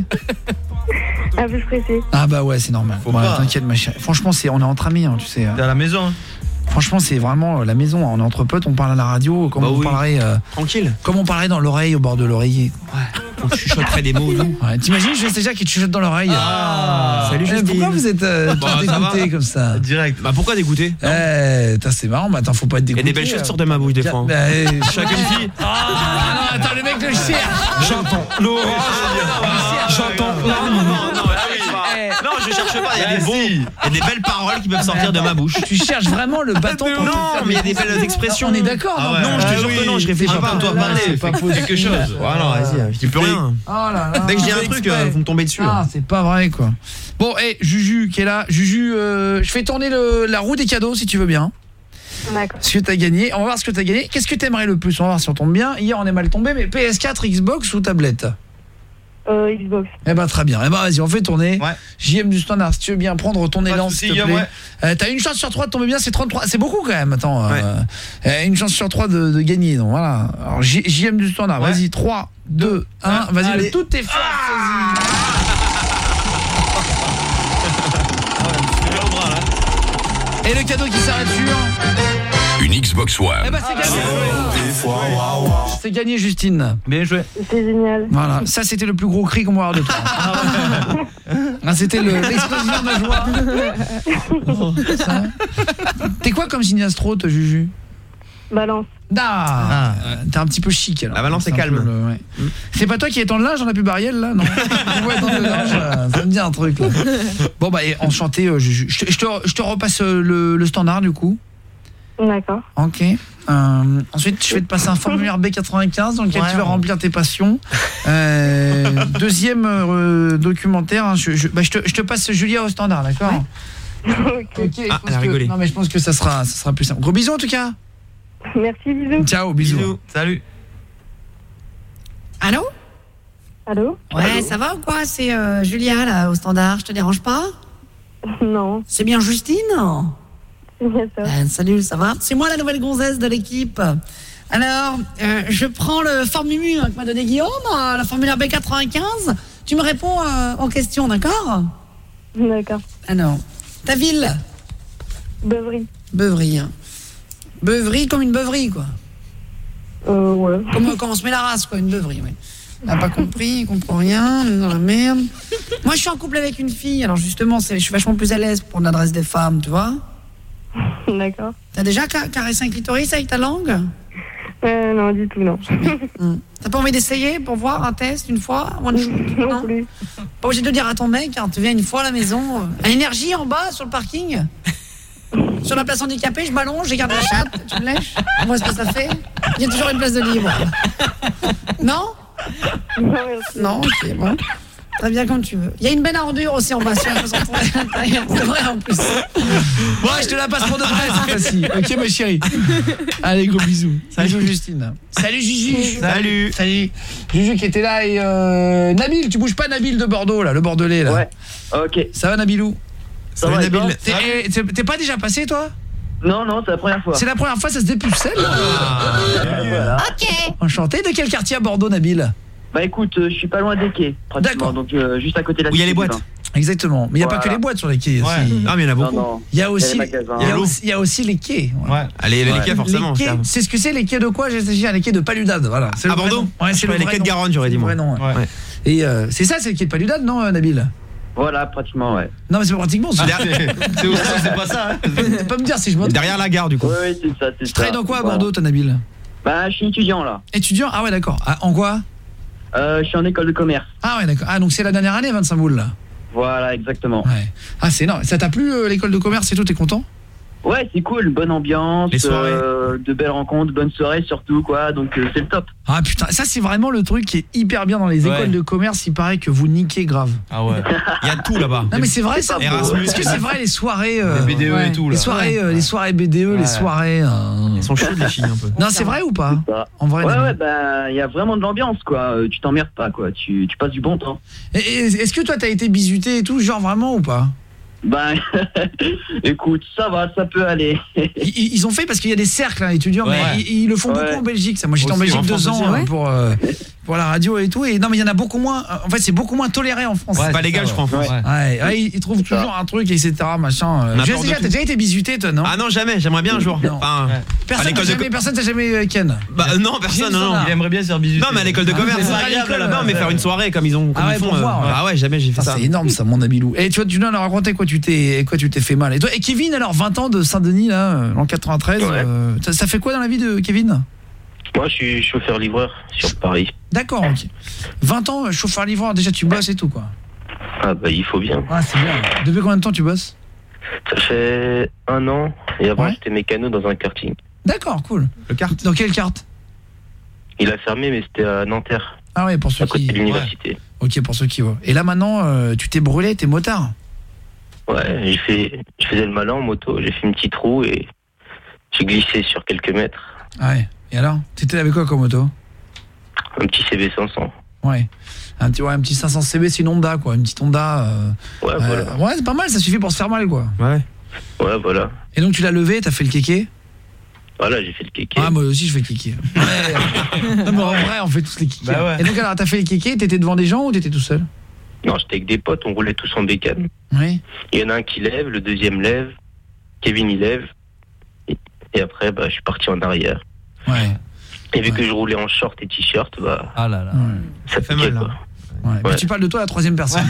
Speaker 5: Un peu stressé.
Speaker 7: Ah bah ouais, c'est normal.
Speaker 10: Faut
Speaker 7: Ouais,
Speaker 10: pas.
Speaker 7: T'inquiète, ma chérie. Franchement, c'est, on est entre amis, hein, tu sais.
Speaker 10: T'es à la maison. Hein.
Speaker 7: Franchement, c'est vraiment euh, la maison. Hein. On est entre potes, on parle à la radio, comme
Speaker 10: Bah
Speaker 7: on
Speaker 10: oui.
Speaker 7: parlerait, euh,
Speaker 10: Tranquille.
Speaker 7: comme on parlerait dans l'oreille, au bord de l'oreiller.
Speaker 10: Ouais. On chuchoterait des mots doux.
Speaker 7: Ouais. T'imagines, je sais déjà qui te chuchote dans l'oreille.
Speaker 10: Ah. Salut
Speaker 7: Eh,
Speaker 10: Justine.
Speaker 7: pourquoi vous êtes euh,
Speaker 10: Bah,
Speaker 7: tous
Speaker 10: ça va.
Speaker 7: dégoûtés comme ça?
Speaker 10: Direct. Bah pourquoi dégoûter?
Speaker 7: Eh, putain, c'est marrant, mais attends, faut pas être
Speaker 10: Il y a
Speaker 7: dégoûté.
Speaker 10: des belles choses
Speaker 7: euh.
Speaker 10: sortent de ma bouche des fois. hein.
Speaker 7: Bah, eh,
Speaker 10: Chacune fille.
Speaker 7: Ah, non, attends, le mec le cherche.
Speaker 10: J'entends l'orage. J'entends. Non, non, non, non, non, je cherche pas. Il y a des beaux, il y a des belles paroles qui peuvent sortir de ma bouche.
Speaker 7: Tu cherches vraiment le bâton pour
Speaker 10: Non,
Speaker 7: te faire
Speaker 10: mais il y a
Speaker 7: des-
Speaker 10: des belles expressions.
Speaker 7: On est d'accord, non?
Speaker 10: Non, je te
Speaker 7: Ah
Speaker 10: jure
Speaker 7: oui.
Speaker 10: que non, je réfléchis
Speaker 7: Ah
Speaker 10: pas
Speaker 7: bah,
Speaker 10: à toi
Speaker 7: là,
Speaker 10: parler.
Speaker 7: c'est pas
Speaker 10: Fais quelque
Speaker 7: possible.
Speaker 10: chose. Voilà, vas-y, je dis plus rien.
Speaker 7: Oh là là.
Speaker 10: Dès que je dis
Speaker 7: on
Speaker 10: un
Speaker 7: fait
Speaker 10: truc,
Speaker 7: exprès.
Speaker 10: euh, vous me tombez dessus.
Speaker 7: Ah, c'est pas vrai quoi. Bon, et Juju qui est là. Juju, euh, je fais tourner le, la roue des cadeaux si tu veux bien.
Speaker 5: D'accord.
Speaker 7: Ce que t'as gagné, on va voir ce que t'as gagné. Qu'est-ce que t'aimerais le plus? On va voir si on tombe bien. Hier on est mal tombé, mais P S quatre, Xbox ou tablette?
Speaker 5: Euh, Xbox.
Speaker 7: Eh ben très bien. Eh ben vas-y, on fait tourner. J M du standard, si tu veux bien prendre ton
Speaker 10: Pas de
Speaker 7: élan
Speaker 10: souci,
Speaker 7: s'il te
Speaker 10: Guillaume,
Speaker 7: plaît.
Speaker 10: ouais.
Speaker 7: Euh, t'as une chance sur trois de tomber bien, c'est trente-trois. C'est beaucoup quand même. Attends, euh, euh, une chance sur trois de, de gagner. Donc voilà. Alors J- JM du standard,
Speaker 10: Ouais.
Speaker 7: vas-y, trois, deux, un, vas-y,
Speaker 10: allez.
Speaker 7: le tout est fort. Et le cadeau qui s'arrête sur
Speaker 14: Une Xbox One.
Speaker 7: Eh ben c'est gagné. C'est gagné Justine.
Speaker 10: Bien joué.
Speaker 5: C'est génial.
Speaker 7: Voilà, ça c'était le plus gros cri qu'on va avoir de toi. Ah, c'était le- l'explosion de joie. Ça. T'es quoi comme signe astro, toi, Juju?
Speaker 5: Balance.
Speaker 7: Ah, t'es un petit peu chic alors.
Speaker 10: La balance
Speaker 7: C'est
Speaker 10: est
Speaker 7: un
Speaker 10: calme.
Speaker 7: peu le- ouais. C'est pas toi qui étends le linge dans la pub Ariel là? Non. Ouais, dans le linge, euh, ça me dit un truc là. Bon bah et enchanté euh, Juju. Je te, je te, je te repasse euh, le, le standard du coup.
Speaker 5: D'accord.
Speaker 7: Ok. Euh, ensuite, je vais te passer un formulaire B quatre-vingt-quinze dans lequel
Speaker 10: Ouais,
Speaker 7: tu vas
Speaker 10: ouais.
Speaker 7: remplir tes passions. Euh, deuxième euh, documentaire, hein, je, je, bah, je, te, je te passe Julia au standard, d'accord?
Speaker 5: Ok.
Speaker 7: Ok, je
Speaker 10: Ah,
Speaker 7: pense
Speaker 10: elle a
Speaker 7: que-
Speaker 10: rigolé.
Speaker 7: Non mais je pense que ça sera, ça sera plus simple. Gros bisous en tout cas.
Speaker 5: Merci, bisous.
Speaker 7: Ciao, bisous.
Speaker 10: Bisous. Salut.
Speaker 4: Allô?
Speaker 5: Allô?
Speaker 4: Ouais, ça va ou quoi? C'est euh, Julia, là, au standard. Je te dérange pas?
Speaker 5: Non.
Speaker 4: C'est bien Justine?
Speaker 5: C'est bien ça.
Speaker 4: Euh, salut, ça va? C'est moi la nouvelle gonzesse de l'équipe. Alors, euh, je prends le formulaire que m'a donné Guillaume, euh, la formulaire B quatre-vingt-quinze. Tu me réponds euh, en question, d'accord?
Speaker 5: D'accord.
Speaker 4: Alors, ta ville?
Speaker 5: Beuvry.
Speaker 4: Beuvry. hein. Beuvry comme une beuverie, quoi.
Speaker 5: Euh, ouais.
Speaker 4: Comme quand on se met la race, quoi, une beuverie, oui. N'a pas compris, il comprend rien, on est dans la merde. Moi, je suis en couple avec une fille, alors justement, c'est- je suis vachement plus à l'aise pour l'adresse des femmes, tu vois.
Speaker 5: D'accord.
Speaker 4: T'as déjà ca- caressé un clitoris avec ta langue?
Speaker 5: Euh, non, du tout, non.
Speaker 4: T'as pas envie d'essayer pour voir un test une fois? One shoot,
Speaker 5: Non plus.
Speaker 4: Pas obligé de dire à ton mec, hein, tu viens une fois à la maison. À l'énergie en bas sur le parking?
Speaker 7: sur la place handicapée, je m'allonge, je garde la chatte, tu me lèches. On voit ce que ça fait. J'ai toujours une place de libre. Non? Non, ok, bon. Très bien comme tu veux. Il y a une benne à ordures aussi en bas, si on peut se retrouver à l'intérieur. C'est vrai en plus. Bon, je te la passe pour de vrai, cette fois-ci. Ok, ma chérie. Allez, gros bisous. Salut Justine. Salut Gigi.
Speaker 10: Salut.
Speaker 7: Salut. Gigi qui était là et euh, Nabil, tu bouges pas Nabil de Bordeaux là, le Bordelais là.
Speaker 3: Ouais. Ok.
Speaker 7: Ça va Nabilou?
Speaker 3: Ça va,
Speaker 7: Nabil.
Speaker 3: toi
Speaker 7: T'es t'es- t'es pas déjà passé toi?
Speaker 3: Non, non, c'est la première fois.
Speaker 7: C'est la première fois, ça se dépucelle.
Speaker 3: Voilà.
Speaker 7: Ok. Enchanté. De quel quartier à Bordeaux, Nabil?
Speaker 3: Bah écoute, euh, je suis pas loin des quais, pratiquement. Donc euh, juste à côté de la
Speaker 10: Où il y a les
Speaker 3: Cité du
Speaker 10: boîtes.
Speaker 3: Vin.
Speaker 7: Exactement. Mais il n'y a pas
Speaker 3: Voilà.
Speaker 7: que les boîtes sur les quais.
Speaker 10: Ouais.
Speaker 7: aussi.
Speaker 10: Ah, mais il y en a beaucoup.
Speaker 3: Non, non.
Speaker 7: Il y a aussi,
Speaker 3: Il y a les magasins.
Speaker 7: il y a aussi, il y a aussi les quais.
Speaker 10: Ouais. Allez, les quais, forcément.
Speaker 7: Les quais, c'est ce que c'est les quais de quoi? J'ai dit les quais de Paludade. Voilà. C'est
Speaker 10: À
Speaker 7: le vrai
Speaker 10: Bordeaux.
Speaker 7: nom. Ouais, c'est
Speaker 10: Ouais,
Speaker 7: le
Speaker 10: les
Speaker 7: vrai
Speaker 10: quais de
Speaker 7: nom.
Speaker 10: Garonne, j'aurais dit,
Speaker 7: C'est le
Speaker 10: moi.
Speaker 7: vrai nom, ouais.
Speaker 10: Ouais.
Speaker 7: Et euh, c'est ça, c'est le quai de Paludade, non, euh, Nabil?
Speaker 3: Voilà, pratiquement, ouais.
Speaker 7: Non, mais c'est pas pratiquement. C'est
Speaker 9: C'est aussi, c'est pas ça. Hein.
Speaker 7: Tu peux me dire si je me trompe.
Speaker 10: Derrière la gare, du coup.
Speaker 3: Ouais, ouais, c'est ça, c'est
Speaker 7: Tu
Speaker 3: ça.
Speaker 7: travailles dans quoi à
Speaker 3: Voilà.
Speaker 7: Bordeaux, toi, Nabil?
Speaker 3: Bah, je suis étudiant là.
Speaker 7: Étudiant? Ah ouais, d'accord. Ah, en quoi?
Speaker 3: Euh, je suis en école de commerce.
Speaker 7: Ah ouais, d'accord. Ah, donc c'est la dernière année, vingt-cinq boules, là.
Speaker 3: Voilà, exactement.
Speaker 7: Ouais. Ah, c'est énorme. Ça t'a plu, euh, l'école de commerce et tout? T'es content?
Speaker 3: Ouais, c'est cool, bonne ambiance,
Speaker 10: Les soirées.
Speaker 3: euh, de belles rencontres, bonnes soirées surtout, quoi. Donc euh, c'est le top.
Speaker 7: Ah putain, ça c'est vraiment le truc qui est hyper bien dans les
Speaker 18: Ouais.
Speaker 7: écoles de commerce. Il paraît que vous niquez grave.
Speaker 18: Ah ouais.
Speaker 10: Il y a tout là-bas.
Speaker 7: Non mais c'est vrai ça.
Speaker 10: Erasmus.
Speaker 7: Est-ce que c'est vrai les soirées euh,
Speaker 9: Les B D E et tout, là.
Speaker 7: Les soirées euh, les soirées B D E, les
Speaker 9: Ouais.
Speaker 7: soirées euh,
Speaker 10: Ils sont chauds, les filles, un peu.
Speaker 7: Non, c'est vrai ou pas?
Speaker 3: Ça.
Speaker 7: En vrai.
Speaker 3: Ouais,
Speaker 7: Nabil.
Speaker 3: ouais, bah, il y a vraiment de l'ambiance, quoi. Euh, Tu t'emmerdes pas, quoi. Tu, tu passes du bon temps.
Speaker 7: Et- et Est-ce que toi t'as été bisuté et tout, genre vraiment ou pas?
Speaker 3: Bah, écoute, ça va, ça peut aller.
Speaker 7: Ils, ils ont fait parce qu'il y a des cercles hein, étudiants,
Speaker 18: Ouais.
Speaker 7: mais ils, ils le font
Speaker 3: Ouais.
Speaker 7: beaucoup en Belgique. Ça, moi j'étais en
Speaker 9: Aussi,
Speaker 7: Belgique
Speaker 9: en
Speaker 7: deux
Speaker 9: France
Speaker 7: ans
Speaker 9: aussi,
Speaker 7: euh,
Speaker 9: ouais.
Speaker 7: pour euh, pour la radio et tout. Et non mais il y en a beaucoup moins. En fait c'est beaucoup moins toléré en France.
Speaker 10: C'est pas
Speaker 9: c'est
Speaker 10: légal,
Speaker 9: ça,
Speaker 10: je crois, en France.
Speaker 9: ouais.
Speaker 7: Ouais, ouais, ils, ils trouvent toujours un truc, et cetera. Machin. Euh,
Speaker 10: On a
Speaker 7: je
Speaker 10: peur
Speaker 7: sais
Speaker 10: de
Speaker 7: pas,
Speaker 10: tout.
Speaker 7: t'as déjà été bisuté, toi, non?
Speaker 10: Ah non, jamais. J'aimerais bien un jour.
Speaker 7: Non.
Speaker 10: Enfin,
Speaker 7: Personne
Speaker 10: à
Speaker 7: t'a
Speaker 10: l'école de
Speaker 7: jamais,
Speaker 10: co-
Speaker 7: personne t'a jamais euh, Ken.
Speaker 10: bah euh, non, personne, non, non.
Speaker 9: Il aimerait bien se faire bisuter.
Speaker 10: Non, mais à l'école de
Speaker 7: Ah,
Speaker 10: commerce,
Speaker 7: c'est
Speaker 10: c'est
Speaker 7: pas à
Speaker 10: agréable
Speaker 7: l'école,
Speaker 10: là-bas, mais
Speaker 7: ouais.
Speaker 10: faire une soirée comme ils ont, comme
Speaker 7: Ah ouais,
Speaker 10: ils font.
Speaker 7: pour voir, ouais.
Speaker 10: Ah ouais, jamais j'ai fait
Speaker 7: Ah,
Speaker 10: ça.
Speaker 7: c'est énorme ça, mon Nabilou. Et tu vois, tu viens de raconter quoi tu t'es quoi tu t'es fait mal. Et toi, et Kevin alors vingt ans de Saint-Denis là, euh, en quatre-vingt-treize,
Speaker 3: Ouais.
Speaker 7: euh, ça, ça fait quoi dans la vie de Kevin?
Speaker 19: Moi, je suis chauffeur-livreur sur Paris.
Speaker 7: D'accord, OK. vingt ans euh, chauffeur livreur, déjà tu bosses et tout quoi.
Speaker 19: Ah bah, il faut bien.
Speaker 7: Ah, c'est bien. Depuis combien de temps tu bosses?
Speaker 19: Ça fait un an, et avant,
Speaker 7: Ouais.
Speaker 19: j'étais mécano dans un karting.
Speaker 7: D'accord, cool.
Speaker 10: Le kart.
Speaker 7: Dans quelle carte?
Speaker 19: Il a fermé, mais c'était à Nanterre,
Speaker 7: Ah ouais, pour ceux
Speaker 19: à côté
Speaker 7: qui
Speaker 19: de l'université.
Speaker 7: OK, pour ceux qui voient. Et là maintenant euh, tu t'es brûlé, t'es motard.
Speaker 19: Ouais, j'ai fait, je faisais le malin en moto, j'ai fait une petite roue et j'ai glissé sur quelques mètres.
Speaker 7: Ah ouais. Et alors? T'étais avec quoi comme moto?
Speaker 19: Un petit C B cinq cents.
Speaker 7: Ouais. Un petit ouais, un petit cinq cents C B, c'est une Honda quoi, une petite Honda euh,
Speaker 19: Ouais,
Speaker 7: euh,
Speaker 19: voilà.
Speaker 7: ouais, c'est pas mal, ça suffit pour se faire mal quoi.
Speaker 10: Ouais.
Speaker 19: Ouais, voilà.
Speaker 7: Et donc tu l'as levé, t'as fait le kéké?
Speaker 19: Voilà, j'ai fait le kéké.
Speaker 7: Ah moi aussi je fais le kéké. Ouais. Non mais en vrai on fait tous les kékés.
Speaker 9: Bah ouais.
Speaker 7: Et donc alors t'as fait le kéké, t'étais devant des gens ou t'étais tout seul?
Speaker 19: Non, j'étais avec des potes, on roulait tous en bécane.
Speaker 7: Oui.
Speaker 19: Il y en a un qui lève, le deuxième lève, Kevin il lève, et, et après, bah, je suis parti en arrière.
Speaker 7: Ouais.
Speaker 19: Et vu
Speaker 7: Ouais.
Speaker 19: que je roulais en short et t-shirt, bah,
Speaker 18: Ah là là.
Speaker 19: ça
Speaker 10: fait
Speaker 19: piquait,
Speaker 10: mal, là.
Speaker 19: quoi.
Speaker 7: Ouais. Mais
Speaker 19: Ouais.
Speaker 7: tu parles de toi à la troisième personne.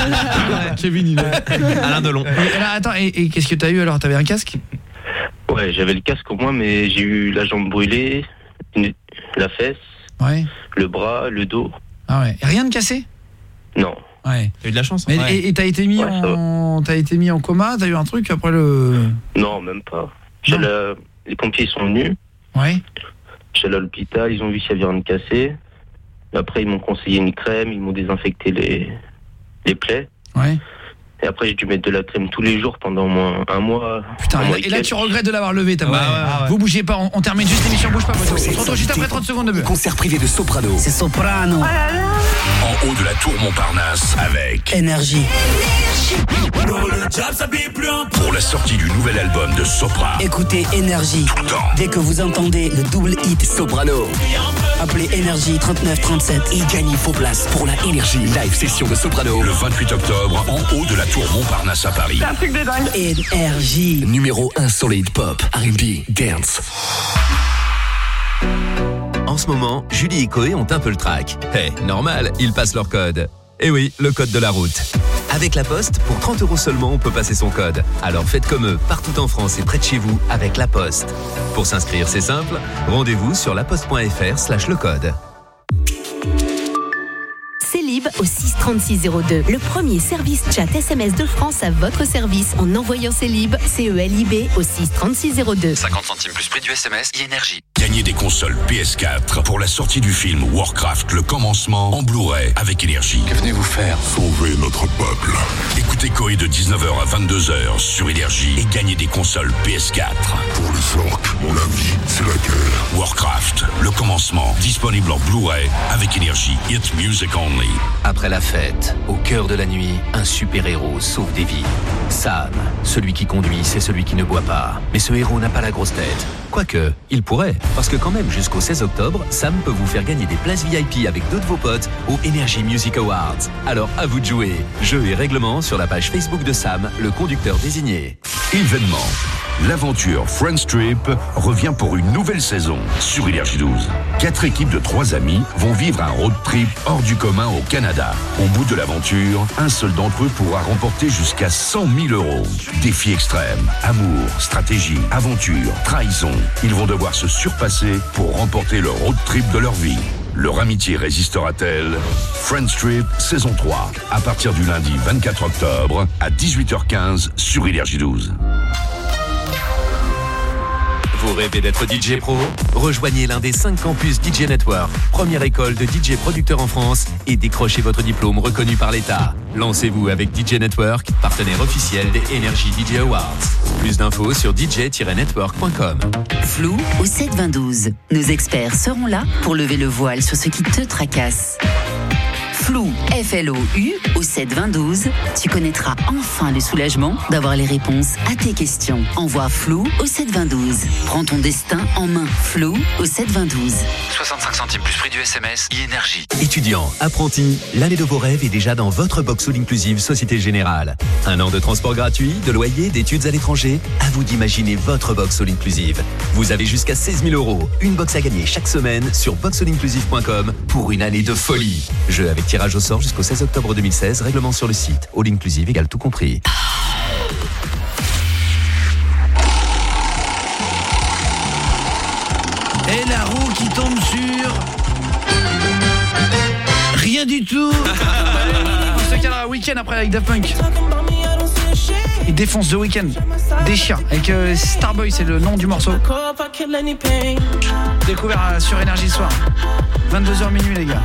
Speaker 7: Kevin il est.
Speaker 10: Alain Delon.
Speaker 7: Et alors attends, et, et qu'est-ce que t'as eu alors? T'avais un casque?
Speaker 19: Ouais, j'avais le casque au moins, mais j'ai eu la jambe brûlée, une- la fesse,
Speaker 7: Ouais.
Speaker 19: le bras, le dos.
Speaker 7: Ah ouais. Et rien de cassé?
Speaker 19: Non.
Speaker 7: Ouais.
Speaker 10: T'as eu de la chance.
Speaker 7: Mais
Speaker 10: hein.
Speaker 7: et et t'as été mis
Speaker 19: Ouais, ça
Speaker 7: en t'as été mis en coma, t'as eu un truc après le.
Speaker 19: Non, même pas. J'ai
Speaker 7: Non.
Speaker 19: la- Les pompiers sont venus,
Speaker 7: Ouais.
Speaker 19: j'allais à l'hôpital, ils ont vu s'il y avait rien de cassé. Après, ils m'ont conseillé une crème, ils m'ont désinfecté les, les plaies.
Speaker 7: Ouais.
Speaker 19: Et après, j'ai dû mettre de la crème tous les jours pendant au moins un mois.
Speaker 7: Putain,
Speaker 19: un
Speaker 7: et
Speaker 19: mois
Speaker 7: là, et là
Speaker 19: quelques.
Speaker 7: tu regrettes de l'avoir levé ta
Speaker 10: Ouais,
Speaker 7: boîte.
Speaker 10: ouais, ouais.
Speaker 7: Vous bougez pas, on, on termine juste l'émission, bouge pas poteau. On se retrouve juste après trente secondes de bœuf.
Speaker 6: Concert privé de Soprano.
Speaker 2: C'est Soprano.
Speaker 14: En haut de la tour Montparnasse avec
Speaker 2: Énergie.
Speaker 14: pour la sortie du nouvel album de Sopra.
Speaker 2: Écoutez Énergie.
Speaker 14: Tout le temps.
Speaker 2: Dès que vous entendez le double hit
Speaker 6: Soprano.
Speaker 2: appelez Énergie trente-neuf trente-sept.
Speaker 6: Et gagnez vos places pour la Énergie Live Session de Soprano.
Speaker 14: Le vingt-huit octobre, en haut de la tour Montparnasse à Paris.
Speaker 2: Un truc de dingue. Énergie.
Speaker 6: Numéro un sur les hip-hop, R and B, dance. En ce moment, Julie et Koé ont un peu le trac. Eh, normal, ils passent leur code. Eh oui, le code de la route. Avec La Poste, pour trente euros seulement, on peut passer son code. Alors faites comme eux, partout en France et près de chez vous, avec La Poste. Pour s'inscrire, c'est simple. Rendez-vous sur laposte point fr slash le code.
Speaker 21: Céline
Speaker 13: Lib au six trente-six zéro deux. Le premier service chat S M S de France à votre service en envoyant Célib, C E L I B au six trente-six zéro deux.
Speaker 6: cinquante centimes plus prix du S M S, Énergie. Gagnez des consoles P S quatre pour la sortie du film Warcraft, le commencement en Blu-ray avec Énergie. Que venez-vous faire? Sauver notre peuple. Écoutez Coé de dix-neuf heures à vingt-deux heures sur Énergie et gagnez des consoles P S quatre. Pour les orques, mon ami, c'est la guerre. Warcraft, le commencement, disponible en Blu-ray avec Énergie. It's music only. Après la fête, au cœur de la nuit, un super-héros sauve des vies. Sam, celui qui conduit, c'est celui qui ne boit pas. Mais ce héros n'a pas la grosse tête. Quoique, il pourrait. Parce que quand même, jusqu'au seize octobre, Sam peut vous faire gagner des places V I P avec deux de vos potes au Energy Music Awards. Alors à vous de jouer. Jeux et règlements sur la page Facebook de Sam, le conducteur désigné. Événement. L'aventure Friends Trip revient pour une nouvelle saison sur Énergie douze. Quatre équipes de trois amis vont vivre un road trip hors du commun au Canada. Au bout de l'aventure, un seul d'entre eux pourra remporter jusqu'à cent mille euros. Défis extrêmes, amour, stratégie, aventure, trahison. Ils vont devoir se surpasser pour remporter le road trip de leur vie. Leur amitié résistera-t-elle? Friends Trip, saison trois, à partir du lundi vingt-quatre octobre à dix-huit heures quinze sur Énergie douze. Vous rêvez d'être D J pro? Rejoignez l'un des cinq campus D J Network, première école de D J producteurs en France, et décrochez votre diplôme reconnu par l'État. Lancez-vous avec D J Network, partenaire officiel des Energy D J Awards. Plus d'infos sur d j tiret network point com.
Speaker 15: Flou au sept vingt douze. Nos experts seront là pour lever le voile sur ce qui te tracasse. Flou, F L O U, au sept vingt douze. Tu connaîtras enfin le soulagement d'avoir les réponses à tes questions. Envoie Flou au sept vingt douze. Prends ton destin en main. Flou au sept vingt douze.
Speaker 6: soixante-cinq centimes plus prix du S M S, Énergie. Étudiants, apprentis, l'année de vos rêves est déjà dans votre box all inclusive Société Générale. Un an de transport gratuit, de loyer, d'études à l'étranger. À vous d'imaginer votre box all inclusive. Vous avez jusqu'à seize mille euros. Une box à gagner chaque semaine sur box all inclusive point com pour une année de folie. Jeu avec tirage au sort jusqu'au seize octobre deux mille seize. Règlement sur le site. All inclusive égale tout compris.
Speaker 7: Et la roue qui tombe sur... rien du tout. On se calera week-end après avec Daft Punk. Il défonce The Weeknd. Déchire. Avec euh, Starboy, c'est le nom du morceau. Découvert euh, sur Énergie ce soir. vingt-deux heures minuit les gars.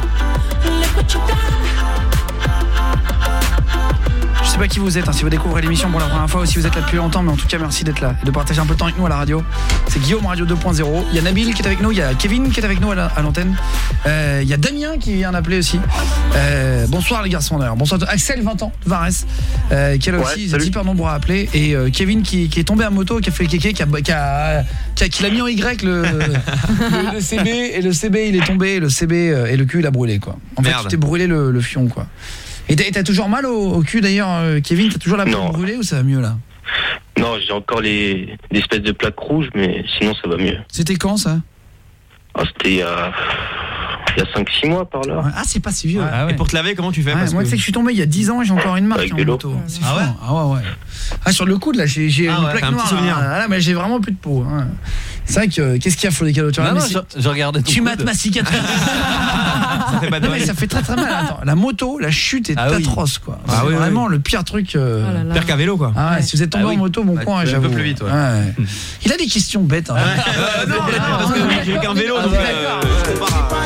Speaker 7: Je sais pas qui vous êtes, hein, si vous découvrez l'émission pour la première fois ou si vous êtes là depuis longtemps, mais en tout cas merci d'être là et de partager un peu de temps avec nous à la radio. C'est Guillaume Radio deux point zéro. Il y a Nabil qui est avec nous, il y a Kevin qui est avec nous à, la, à l'antenne. Euh, il y a Damien qui vient d'appeler aussi. Euh, bonsoir les garçons d'ailleurs. Bonsoir Axel, vingt ans, de Varese, euh, qui est là ouais, aussi, il hyper nombreux à appeler. Et euh, Kevin qui, qui est tombé à moto, qui a fait le kéké, qui a, qui a, qui a, qui l'a mis en Y le, le, le C B, et le C B il est tombé, et le C B et le cul il a brûlé quoi. En Merde. fait tu t'es brûlé le, le fion quoi. Et t'as, t'as toujours mal au, au cul d'ailleurs, euh, Kevin? T'as toujours la peau brûlée ou ça va mieux là?
Speaker 19: Non, j'ai encore les, les espèces de plaques rouges, mais sinon ça va mieux.
Speaker 7: C'était quand ça?
Speaker 19: Ah, c'était il y a, il y a cinq six mois par là.
Speaker 7: Ah, c'est pas si vieux.
Speaker 10: Ah, ouais. Et pour te laver, comment tu fais?
Speaker 7: Ouais,
Speaker 10: Parce
Speaker 7: moi,
Speaker 10: que...
Speaker 7: tu sais que je suis tombé il y a dix ans et j'ai encore une marque en moto. C'est ah, ouais ah ouais ouais. Ah, sur le coude là, j'ai, j'ai ah, une ouais, plaque noire. Là, là, mais j'ai vraiment plus de peau. Hein. C'est vrai que qu'est-ce qu'il y a pour les cadeaux? Tu,
Speaker 18: non, non, je, je regardais
Speaker 7: tu mates ma cicatrice. Ça fait, non, mais ça fait très très mal. Attends, la moto, la chute est ah, atroce quoi. Ah, c'est oui, vraiment oui. le pire truc. Euh...
Speaker 10: Oh là là. Pire qu'à vélo quoi.
Speaker 7: Ah ouais, si vous êtes tombé ah, oui. en moto, bon coin, j'avoue.
Speaker 10: Un peu plus vite. Ouais.
Speaker 7: Ouais. Il a des questions bêtes. Hein.
Speaker 10: Euh, non, non, parce que j'ai qu'un vélo. Donc, euh, je comprends pas.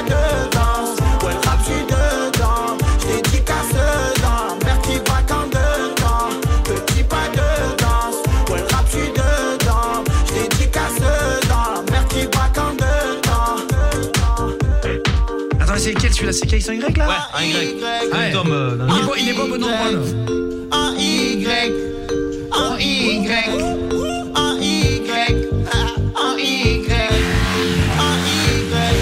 Speaker 7: C'est quel celui-là? C'est quel, c'est un Y là?
Speaker 10: Ouais, un Y. Ouais. Tom, euh,
Speaker 7: il, est beau, il est beau, bon nom.
Speaker 11: Un Y. Un Y. Un Y. Un Y. Un Y.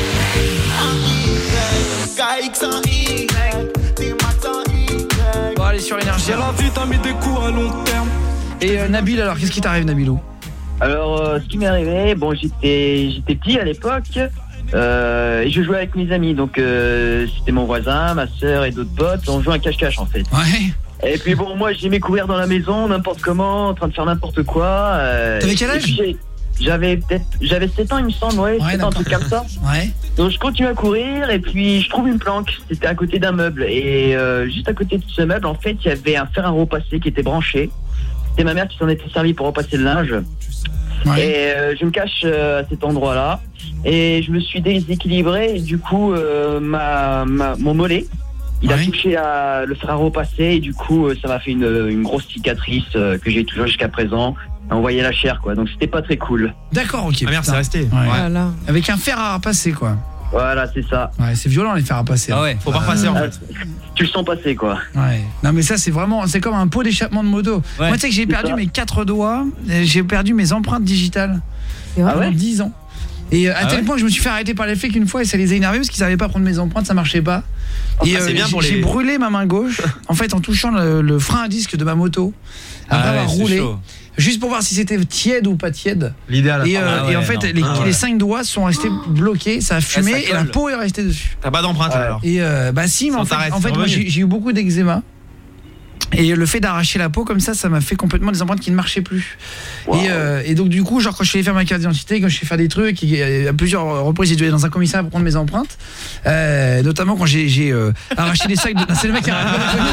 Speaker 11: K X un Y. T-Max un Y.
Speaker 7: Bon, allez sur l'énergie.
Speaker 12: C'est la vie, t'as mis des coups à long terme.
Speaker 7: Et euh, Nabil, alors, qu'est-ce qui t'arrive, Nabilou?
Speaker 17: Alors, euh, ce qui m'est arrivé, bon, j'étais, j'étais petit à l'époque. Euh, et je jouais avec mes amis, donc euh, c'était mon voisin, ma soeur et d'autres potes. On jouait un cache-cache en fait.
Speaker 7: Ouais.
Speaker 17: Et puis bon, moi j'aimais courir dans la maison, n'importe comment, en train de faire n'importe quoi. Euh,
Speaker 7: T'avais quel âge?
Speaker 17: j'ai, j'avais peut-être j'avais sept ans il me semble, ouais,
Speaker 7: Ouais,
Speaker 17: sept ans, un truc comme ça.
Speaker 7: Ouais.
Speaker 17: Donc je continue à courir et puis je trouve une planque, c'était à côté d'un meuble et euh, juste à côté de ce meuble en fait il y avait un fer à repasser qui était branché. C'était ma mère qui s'en était servie pour repasser le linge. Ouais. Et euh, je me cache euh, à cet endroit-là et je me suis déséquilibré et du coup euh, ma, ma mon mollet il ouais. a touché à le fer à repasser et du coup euh, ça m'a fait une, une grosse cicatrice euh, que j'ai toujours jusqu'à présent. On voyait la chair quoi, donc c'était pas très cool.
Speaker 7: D'accord, ok.
Speaker 10: Ah merde, c'est resté.
Speaker 7: Ouais. Voilà. Avec un fer à repasser quoi.
Speaker 17: Voilà, c'est ça.
Speaker 7: Ouais, c'est violent les fers à passer.
Speaker 10: Ah ouais, faut pas
Speaker 7: euh,
Speaker 10: repasser en fait.
Speaker 17: Tu le sens passer quoi.
Speaker 7: Ouais. Non mais ça c'est vraiment, c'est comme un pot d'échappement de moto. Ouais. Moi tu sais que j'ai perdu ça. mes quatre doigts, j'ai perdu mes empreintes digitales.
Speaker 17: Ah ouais.
Speaker 7: dix ans. Et à ah tel
Speaker 17: ouais
Speaker 7: point que je me suis fait arrêter par les flics une fois et ça les a énervés parce qu'ils savaient pas prendre mes empreintes, ça marchait pas.
Speaker 10: Enfin,
Speaker 7: et
Speaker 10: euh, c'est bien pour les...
Speaker 7: j'ai brûlé ma main gauche en fait en touchant le, le frein à disque de ma moto après ah ouais, avoir roulé. Chaud. Juste pour voir si c'était tiède ou pas tiède.
Speaker 10: L'idéal.
Speaker 7: Et, euh,
Speaker 10: ah ouais,
Speaker 7: et en fait,
Speaker 10: non.
Speaker 7: les,
Speaker 10: ah ouais.
Speaker 7: les cinq doigts sont restés bloqués, ça a fumé et la peau est restée dessus.
Speaker 10: T'as pas d'empreinte alors.
Speaker 7: Et euh, bah si, mais en fait, en fait moi j'ai eu beaucoup d'eczéma. Et le fait d'arracher la peau comme ça, ça m'a fait complètement des empreintes qui ne marchaient plus. Wow. Et, euh, et donc du coup, genre quand je suis allé faire ma carte d'identité, quand je suis allé faire des trucs, et, à plusieurs reprises j'ai dû aller dans un commissariat pour prendre mes empreintes, euh, notamment quand j'ai euh, arraché des sacs de... Non, c'est le mec qui a...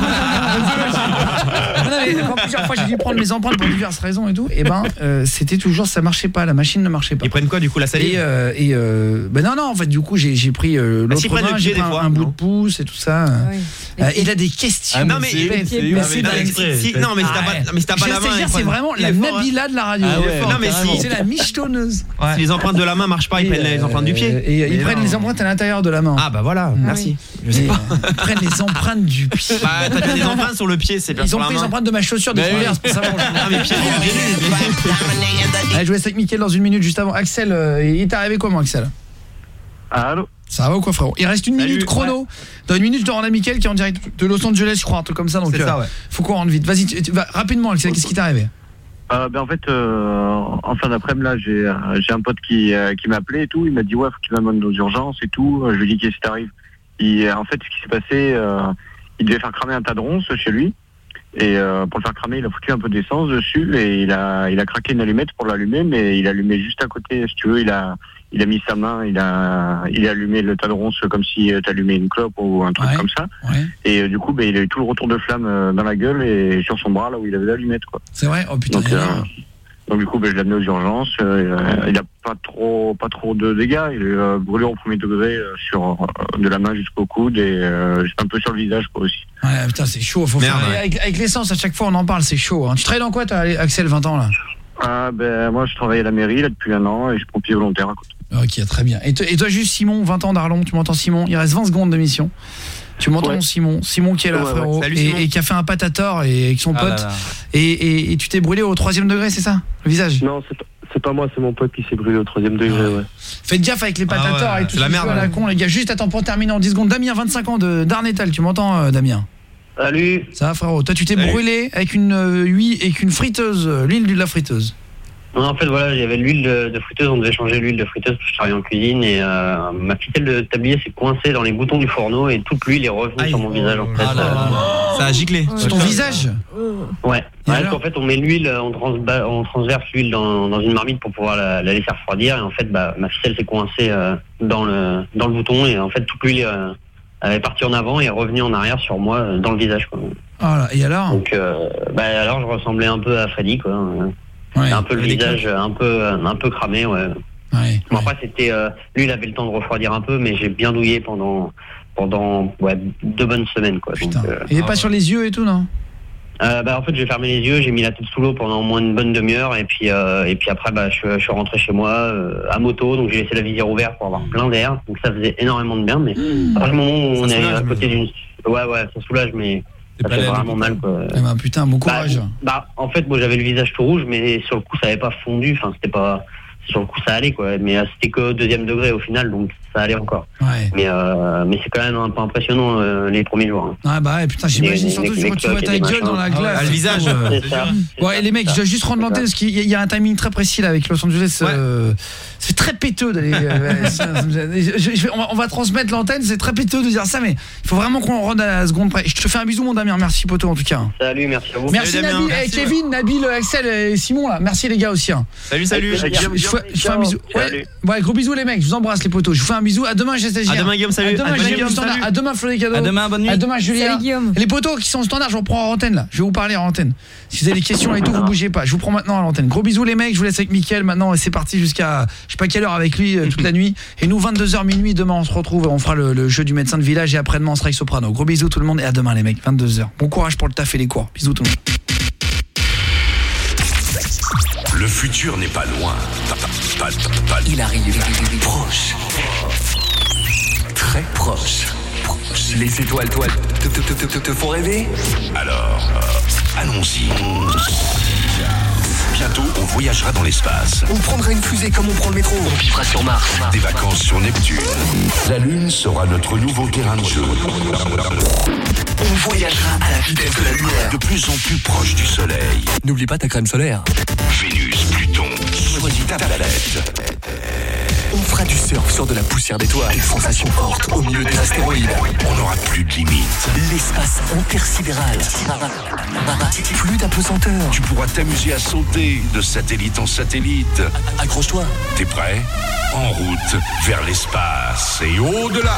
Speaker 7: non, mais quand plusieurs fois j'ai dû prendre mes empreintes pour diverses raisons et tout, et ben euh, c'était toujours, ça marchait pas, la machine ne marchait pas.
Speaker 10: Ils prennent quoi du coup, la salive?
Speaker 7: Et, euh, et euh, ben non non en fait du coup j'ai j'ai pris euh, l'autre
Speaker 10: bah,
Speaker 7: main, j'ai pris un, un bout de pouce et tout ça. Ah oui. euh, il a des questions.
Speaker 10: Ah, non mais c'est si, non mais si t'as pas, mais si t'as pas la main,
Speaker 7: c'est vraiment la Nabila de la radio.
Speaker 10: Ah ouais, non mais si
Speaker 7: c'est la michetonneuse.
Speaker 10: Ouais. Si les empreintes de la main marchent pas, ils et prennent les empreintes du pied.
Speaker 7: Et, et ils prennent non. les empreintes à l'intérieur de la main.
Speaker 10: Ah bah voilà, ah, merci.
Speaker 7: Oui. Je sais pas. Ils prennent les empreintes du pied.
Speaker 10: Bah t'as fait des empreintes sur le pied, c'est bien.
Speaker 7: Ils ont pris les empreintes de ma chaussure de scolaire, c'est pour ça.
Speaker 10: Ah mais pied.
Speaker 7: Allez, je vais avec Mickaël dans une minute juste avant. Axel, il t'est arrivé comment Axel?
Speaker 3: Allô.
Speaker 7: Ça va ou quoi frérot? Il reste une Salut, minute chrono. Ouais. Dans une minute, je rends à Mickaël qui est en direct de Los Angeles, je crois, un truc comme ça. Donc euh, ça, ouais. faut qu'on rentre vite. Vas-y, tu, tu, va, rapidement Axel, qu'est-ce qui t'est arrivé?
Speaker 3: Euh, ben en fait, euh, en fin d'après-midi, là, j'ai euh, j'ai un pote qui, euh, qui m'a appelé et tout. Il m'a dit, ouais, faut qu'il m'amène aux urgences et tout. Je lui ai dit, qu'est-ce qui t'arrive? Et en fait, ce qui s'est passé, euh, il devait faire cramer un tas de ronces chez lui. Et euh, pour le faire cramer, il a foutu un peu d'essence dessus et il a, il a craqué une allumette pour l'allumer, mais il a allumé juste à côté, si tu veux. Il a, il a mis sa main, il a, il a allumé le tas de ronces comme si tu allumais une clope ou un truc ouais, comme ça. Ouais. Et euh, du coup, ben, il a eu tout le retour de flamme euh, dans la gueule et sur son bras là où il avait l'allumette, quoi.
Speaker 7: C'est vrai? Oh putain.
Speaker 3: Donc, euh, donc du coup, ben, je l'ai amené aux urgences. Euh, il a pas trop, pas trop de dégâts. Il est euh, brûlé au premier degré euh, sur euh, de la main jusqu'au coude et euh, un peu sur le visage, quoi, aussi.
Speaker 7: Ouais, putain, c'est chaud. Faut Merde, faire... ouais. Avec, avec l'essence, à chaque fois, on en parle, c'est chaud. Hein. Tu travailles dans quoi, toi, Axel, vingt ans là?
Speaker 3: Ah ben moi, je travaille à la mairie là depuis un an et je suis pompier volontaire à côté.
Speaker 7: Ok, très bien. Et, et toi, juste Simon, vingt ans d'Arlon, tu m'entends Simon? Il reste vingt secondes de mission. Tu m'entends ouais. Simon Simon qui est là, ouais, frérot, ouais. Salut, et, et qui a fait un patator et avec son ah pote. Là, là. Et, et, et tu t'es brûlé au troisième degré, c'est ça? Le visage?
Speaker 19: Non, c'est pas, c'est pas moi, c'est mon pote qui s'est brûlé au troisième degré, ouais.
Speaker 7: Faites gaffe avec les patators ah ouais, et tout ça. La, la con, les gars. Juste attends pour terminer en dix secondes. Damien, vingt-cinq ans de d'Arnétal, tu m'entends, euh, Damien?
Speaker 19: Salut.
Speaker 7: Ça va, frérot? Toi, tu t'es
Speaker 19: Salut.
Speaker 7: brûlé avec une euh, huile, avec une friteuse, euh, l'huile de la friteuse.
Speaker 19: Non, en fait, voilà, il y avait l'huile de, de friteuse, on devait changer l'huile de friteuse parce que je travaille en cuisine et euh, ma ficelle de tablier s'est coincée dans les boutons du fourneau et toute l'huile est revenue Aïe. sur mon visage, en fait. Ah là là.
Speaker 10: Euh, ça a giclé.
Speaker 7: Sur ton visage?
Speaker 19: Ouais. Parce qu'en fait, on met l'huile, on, transba- on transverse l'huile dans, dans une marmite pour pouvoir la, la laisser refroidir et en fait, bah, ma ficelle s'est coincée euh, dans, le, dans le bouton et en fait, toute l'huile euh, elle est partie en avant et est revenue en arrière sur moi, euh, dans le visage, quoi.
Speaker 7: Ah là, et alors?
Speaker 19: Donc, euh, bah, alors, je ressemblais un peu à Freddy, quoi. Ouais, un peu le visage un peu un peu cramé, ouais.
Speaker 7: ouais
Speaker 19: bon, après c'était euh, lui il avait le temps de refroidir un peu mais j'ai bien douillé pendant pendant ouais, deux bonnes semaines, quoi.
Speaker 7: Putain.
Speaker 19: Donc, euh,
Speaker 7: il est pas sur les yeux et tout, non?
Speaker 19: euh, bah en fait j'ai fermé les yeux, j'ai mis la tête sous l'eau pendant au moins une bonne demi-heure et puis euh, et puis après bah je, je suis rentré chez moi euh, à moto, donc j'ai laissé la visière ouverte pour avoir plein d'air, donc ça faisait énormément de bien, mais mmh. à ce moment où on est à côté mais... d'une ouais ouais ça soulage mais ça fait vraiment mal, quoi.
Speaker 7: Eh ben, putain, bon courage.
Speaker 19: Bah, bah, en fait, moi j'avais le visage tout rouge, mais sur le coup ça avait pas fondu. Enfin, c'était pas. Sur le coup ça allait, quoi. Mais euh, c'était que au deuxième degré au final, donc ça allait encore.
Speaker 7: Ouais.
Speaker 19: Mais euh, mais c'est quand même un peu impressionnant euh, les premiers jours. Hein.
Speaker 7: Ah bah ouais, putain, j'imagine les, surtout les, quand tu vois ta gueule dans la glace.
Speaker 10: Ah, le visage.
Speaker 19: C'est ça, c'est
Speaker 7: ouais,
Speaker 19: ça,
Speaker 7: les mecs, je dois juste rendre l'antenne parce qu'il y a un timing très précis là avec Los Angeles. Ouais. Euh, c'est très péteux d'aller. Euh, je, je, je, on, va, on va transmettre l'antenne, c'est très péteux de dire ça, mais il faut vraiment qu'on rende à la seconde près. Je te fais un bisou, mon Damien. Merci poto en tout cas.
Speaker 19: Salut, merci à vous.
Speaker 7: Merci,
Speaker 19: salut,
Speaker 7: Nabil,
Speaker 19: merci,
Speaker 7: Kevin, Nabil, Axel et Simon là. Merci les gars aussi. Hein.
Speaker 10: Salut, salut.
Speaker 7: Je, je, je, je, fais, je fais un bisou. Ouais, ouais, gros bisous les mecs, je vous embrasse les potos. Je vous fais un bisou. À demain, j'ai stagiaire.
Speaker 10: À demain Guillaume, salut.
Speaker 7: À demain,
Speaker 10: à demain,
Speaker 7: Guillaume, standard. À demain, Flo les cadeaux.
Speaker 10: À demain, bonne nuit.
Speaker 7: À demain, Julien.
Speaker 4: Salut, Guillaume.
Speaker 7: Les potos qui sont au standard, je vous prends en antenne là. Je vais vous parler en antenne. Si vous avez des questions et tout, vous bougez pas. Je vous prends maintenant à l'antenne. Gros bisous les mecs, je vous laisse avec Mickaël maintenant. C'est parti jusqu'à je sais pas quelle heure avec lui euh, toute la nuit. Et nous vingt-deux heures minuit demain on se retrouve, on fera le, le jeu du médecin de village et après-demain on sera avec Soprano. Gros bisous tout le monde et à demain les mecs, vingt-deux heures. Bon courage pour le taf et les cours. Bisous tout le monde.
Speaker 14: Le futur n'est pas loin. Pas, pas, pas, pas,
Speaker 6: Il arrive, proche, très proche. Les étoiles, toiles, te, te, te, te, te font rêver.
Speaker 14: Alors, euh, allons-y. Bientôt, on voyagera dans l'espace.
Speaker 6: On prendra une fusée comme on prend le métro. On vivra sur Mars.
Speaker 14: Des vacances sur Neptune. La Lune sera notre nouveau terrain de jeu.
Speaker 6: On voyagera à la vitesse de la lumière.
Speaker 14: De plus en plus proche du Soleil.
Speaker 6: N'oublie pas ta crème solaire.
Speaker 14: Vénus, Pluton, choisis ta planète.
Speaker 6: On fera du surf sur de la poussière d'étoiles. Des sensations fortes au milieu des astéroïdes.
Speaker 14: On n'aura plus de limites.
Speaker 6: L'espace intersidéral. Plus d'apesanteur.
Speaker 14: Tu pourras t'amuser à sauter de satellite en satellite.
Speaker 6: Accroche-toi.
Speaker 14: T'es prêt? En route vers l'espace et au-delà.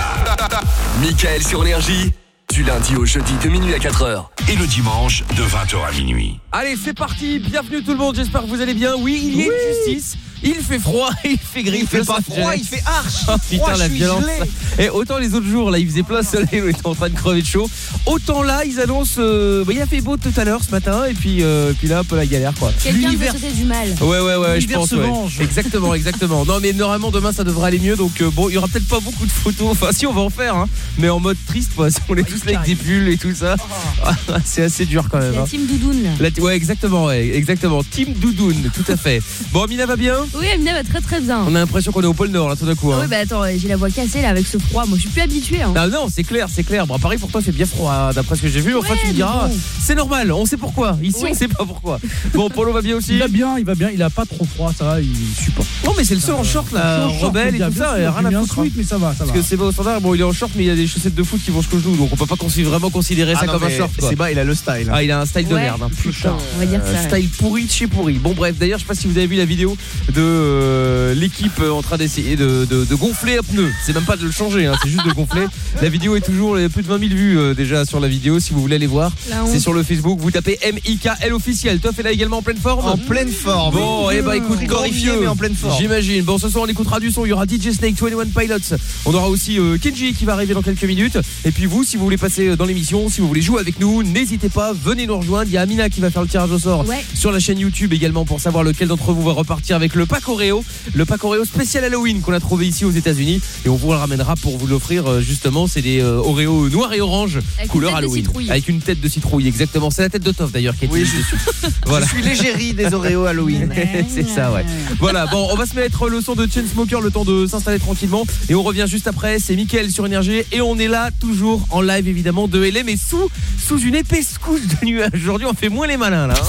Speaker 6: Mickaël sur Énergie. Du lundi au jeudi de minuit à quatre heures.
Speaker 14: Et le dimanche de vingt heures à minuit.
Speaker 10: Allez, c'est parti. Bienvenue tout le monde. J'espère que vous allez bien. Oui, il y a une justice. Il fait froid, il fait gris,
Speaker 1: il fait pas froid, il fait archi
Speaker 10: oh,
Speaker 1: putain,
Speaker 10: froid,
Speaker 1: la violence.
Speaker 10: Et autant les autres jours, là, il faisait plein soleil, on était en train de crever de chaud. Autant là, ils annoncent, euh, bah, il a fait beau tout à l'heure ce matin, et puis, euh, puis là, un peu la galère, quoi.
Speaker 4: Quelqu'un veut sauter du mal.
Speaker 10: Ouais, ouais, ouais, je
Speaker 1: L'univers
Speaker 10: pense.
Speaker 1: se
Speaker 10: Ouais.
Speaker 1: venge.
Speaker 10: Exactement, exactement. Non, mais normalement demain, ça devrait aller mieux, donc euh, bon, il y aura peut-être pas beaucoup de photos. Enfin, si, on va en faire, hein, mais en mode triste, quoi. On est tous là avec des pulls et tout ça. Oh. C'est assez dur quand même.
Speaker 4: La
Speaker 10: hein.
Speaker 4: team doudoune.
Speaker 10: La, ouais, exactement, ouais, exactement. Team doudoune, tout à fait. Bon, Amina va bien?
Speaker 4: Oui, Amina va très très bien.
Speaker 10: On a l'impression qu'on est au pôle Nord là tout d'un coup. Hein.
Speaker 4: Ah oui, bah attends, j'ai la voix cassée là avec ce froid. Moi, je suis plus habituée. Hein.
Speaker 10: Ah non, c'est clair, c'est clair. Bon, pareil pour toi, c'est bien froid hein, d'après ce que j'ai vu. Enfin,
Speaker 4: ouais,
Speaker 10: tu me diras,
Speaker 4: bon.
Speaker 10: c'est normal. On sait pourquoi. Ici,
Speaker 4: oui.
Speaker 10: on sait pas pourquoi. Bon, Polo va bien aussi.
Speaker 1: Il va bien, il va bien. Il a pas trop froid, ça va. Il supporte.
Speaker 10: Non, mais c'est le seul en short là, rebelle et tout ça. Et rien à foutre.
Speaker 1: Mais ça va, ça va.
Speaker 10: Parce que c'est pas au standard. Bon, il est en short, mais il y a des chaussettes de foot qui vont jusqu'au genou, donc on peut pas vraiment considérer ça
Speaker 1: ah non,
Speaker 10: comme un short.
Speaker 1: C'est bas, il a le style.
Speaker 10: Ah, il a un style de
Speaker 4: ouais,
Speaker 10: merde. Hein.
Speaker 4: Putain, on va dire
Speaker 10: euh,
Speaker 4: ça.
Speaker 10: Style pourri de chez pourri. Bon, bref. D'ailleurs, je sais pas si vous avez vu la vidéo de euh, l'équipe euh, en train d'essayer de, de, de gonfler un pneu. C'est même pas de le changer, hein, c'est juste de gonfler. La vidéo est toujours, il y a plus de vingt mille vues euh, déjà sur la vidéo. Si vous voulez aller voir, c'est sur le Facebook. Vous tapez M I K L officiel. Toff est là également en pleine forme.
Speaker 1: En pleine forme.
Speaker 10: Bon, et eh bah écoute,
Speaker 1: glorifié mais en pleine forme.
Speaker 10: J'imagine. Bon, ce soir on écoutera du son. Il y aura D J Snake, vingt et un Pilots. On aura aussi euh, Kenji qui va arriver dans quelques minutes. Et puis vous, si vous voulez passer dans l'émission, si vous voulez jouer avec nous, n'hésitez pas, venez nous rejoindre. Il y a Amina qui va faire le tirage au sort
Speaker 4: ouais.
Speaker 10: sur la chaîne YouTube également pour savoir lequel d'entre vous va repartir avec le pack Oreo, le pack Oreo spécial Halloween qu'on a trouvé ici aux États-Unis et on vous le ramènera pour vous l'offrir justement. C'est des euh, Oreo noirs et orange
Speaker 4: avec
Speaker 10: couleur Halloween avec une tête de citrouille. Exactement, c'est la tête de Toff d'ailleurs qui est
Speaker 1: oui,
Speaker 10: dessus.
Speaker 1: Voilà. Je suis l'égérie des Oreo Halloween.
Speaker 10: C'est ça, ouais. Voilà, bon, on va se mettre le son de Chainsmokers le temps de s'installer tranquillement et on revient juste après. C'est Mickaël sur Énergie et on est là toujours en live évidemment de L M mais sous sous une épaisse couche de nuages. Aujourd'hui, on fait moins les malins là.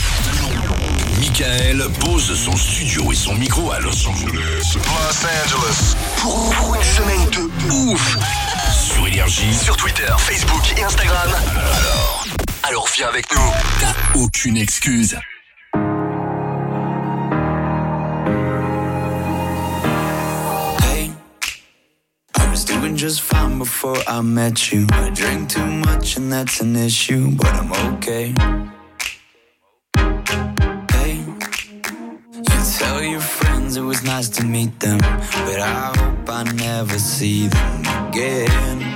Speaker 14: Mickaël pose son studio et son micro à Los Angeles.
Speaker 6: Los Angeles. Pour, pour une semaine de ouf.
Speaker 14: Sur Énergie,
Speaker 6: sur Twitter, Facebook et Instagram. Alors, alors viens avec nous. T'as aucune excuse.
Speaker 11: Hey, I was doing just fine before I met you. I drink too much and that's an issue, but I'm okay. Tell your friends it was nice to meet them, but I hope I never see them again.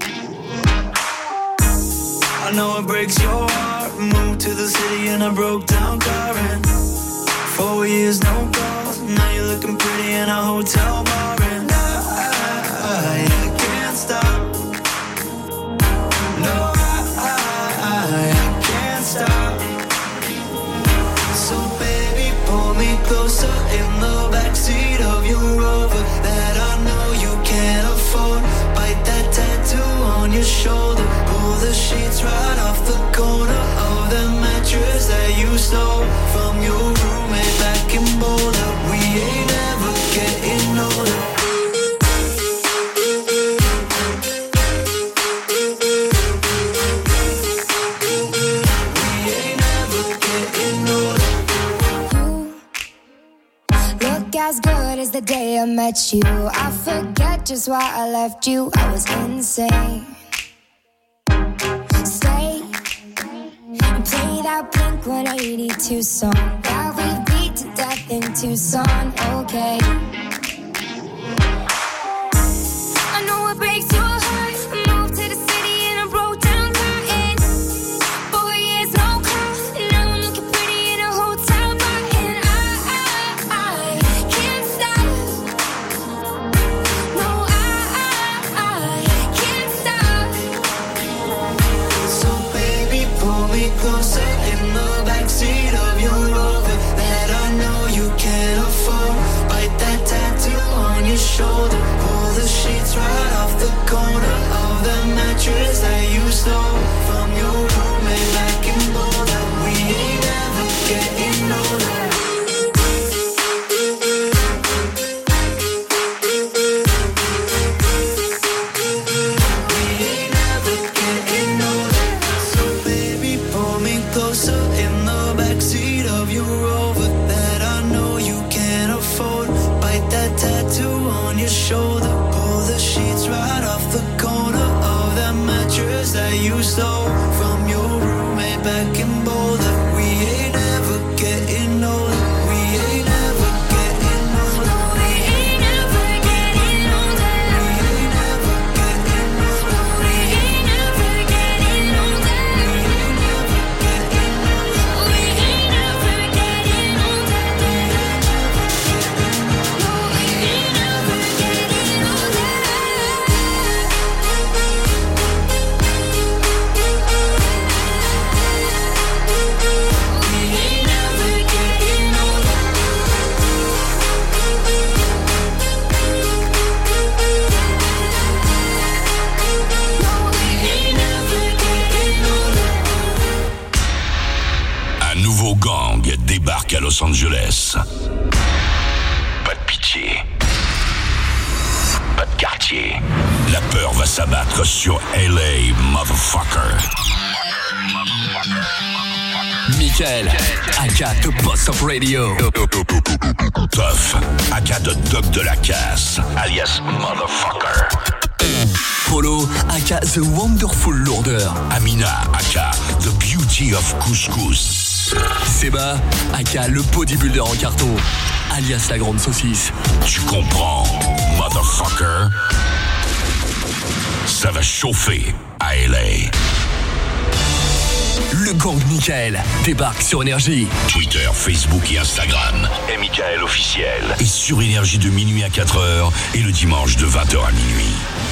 Speaker 11: I know it breaks your heart. Moved to the city in a broke down car and four years no calls. Now you're looking pretty in a hotel bar and I, I can't stop. No, I, I, I can't stop. So baby, pull me closer in the backseat of your Rover that I know you can't afford. Bite that tattoo on your shoulder. Pull the sheets right off the corner of the mattress that you stole from your roommate back in Boulder. We ain't ever getting older.
Speaker 8: the day I met you. I forget just why I left you. I was insane. Stay and play that Blink one eighty-two song that we beat to death in Tucson. Okay. I know it breaks your heart. I moved to the city and I broke down crying. Four years no call. Now I'm looking pretty in a hotel bar, and I, I, I can't stop. No, I, I, I can't stop.
Speaker 11: So baby, pull me closer in the backseat of your Rover that I know you can't afford. Bite that tattoo on your shoulder. Pull the sheets right off the corner of the mattress that you stole from your roommate back in Boulder. We ain't ever getting older. We ain't ever getting older. So baby, pull me closer in the backseat of your Rover that I know you can't afford. Bite that tattoo on your shoulder. Pull the sheets right off the corner of that mattress that you stole from your roommate back in Boulder. We ain't ever getting older. We ain't ever getting older. We ain't ever getting older. We ain't ever getting older. We ain't ever getting older. We ain't ever getting older. We ain't ever getting older.
Speaker 14: Un nouveau gang débarque à Los Angeles. Pas de pitié. Pas de quartier. La peur va s'abattre sur L A, motherfucker.
Speaker 6: Michael, aka The Boss of Radio.
Speaker 14: Tough, aka The Doc de la Casse, alias motherfucker.
Speaker 6: Polo, aka The Wonderful Lourder.
Speaker 14: Amina, aka The Beauty of Couscous.
Speaker 6: Seba, aka le bodybuilder en carton, alias la grande saucisse.
Speaker 14: Tu comprends, motherfucker? Ça va chauffer à L A.
Speaker 6: Le gang Michael débarque sur Énergie.
Speaker 14: Twitter, Facebook et Instagram. Et Michael officiel. Et sur Énergie de minuit à quatre heures et le dimanche de vingt heures à minuit.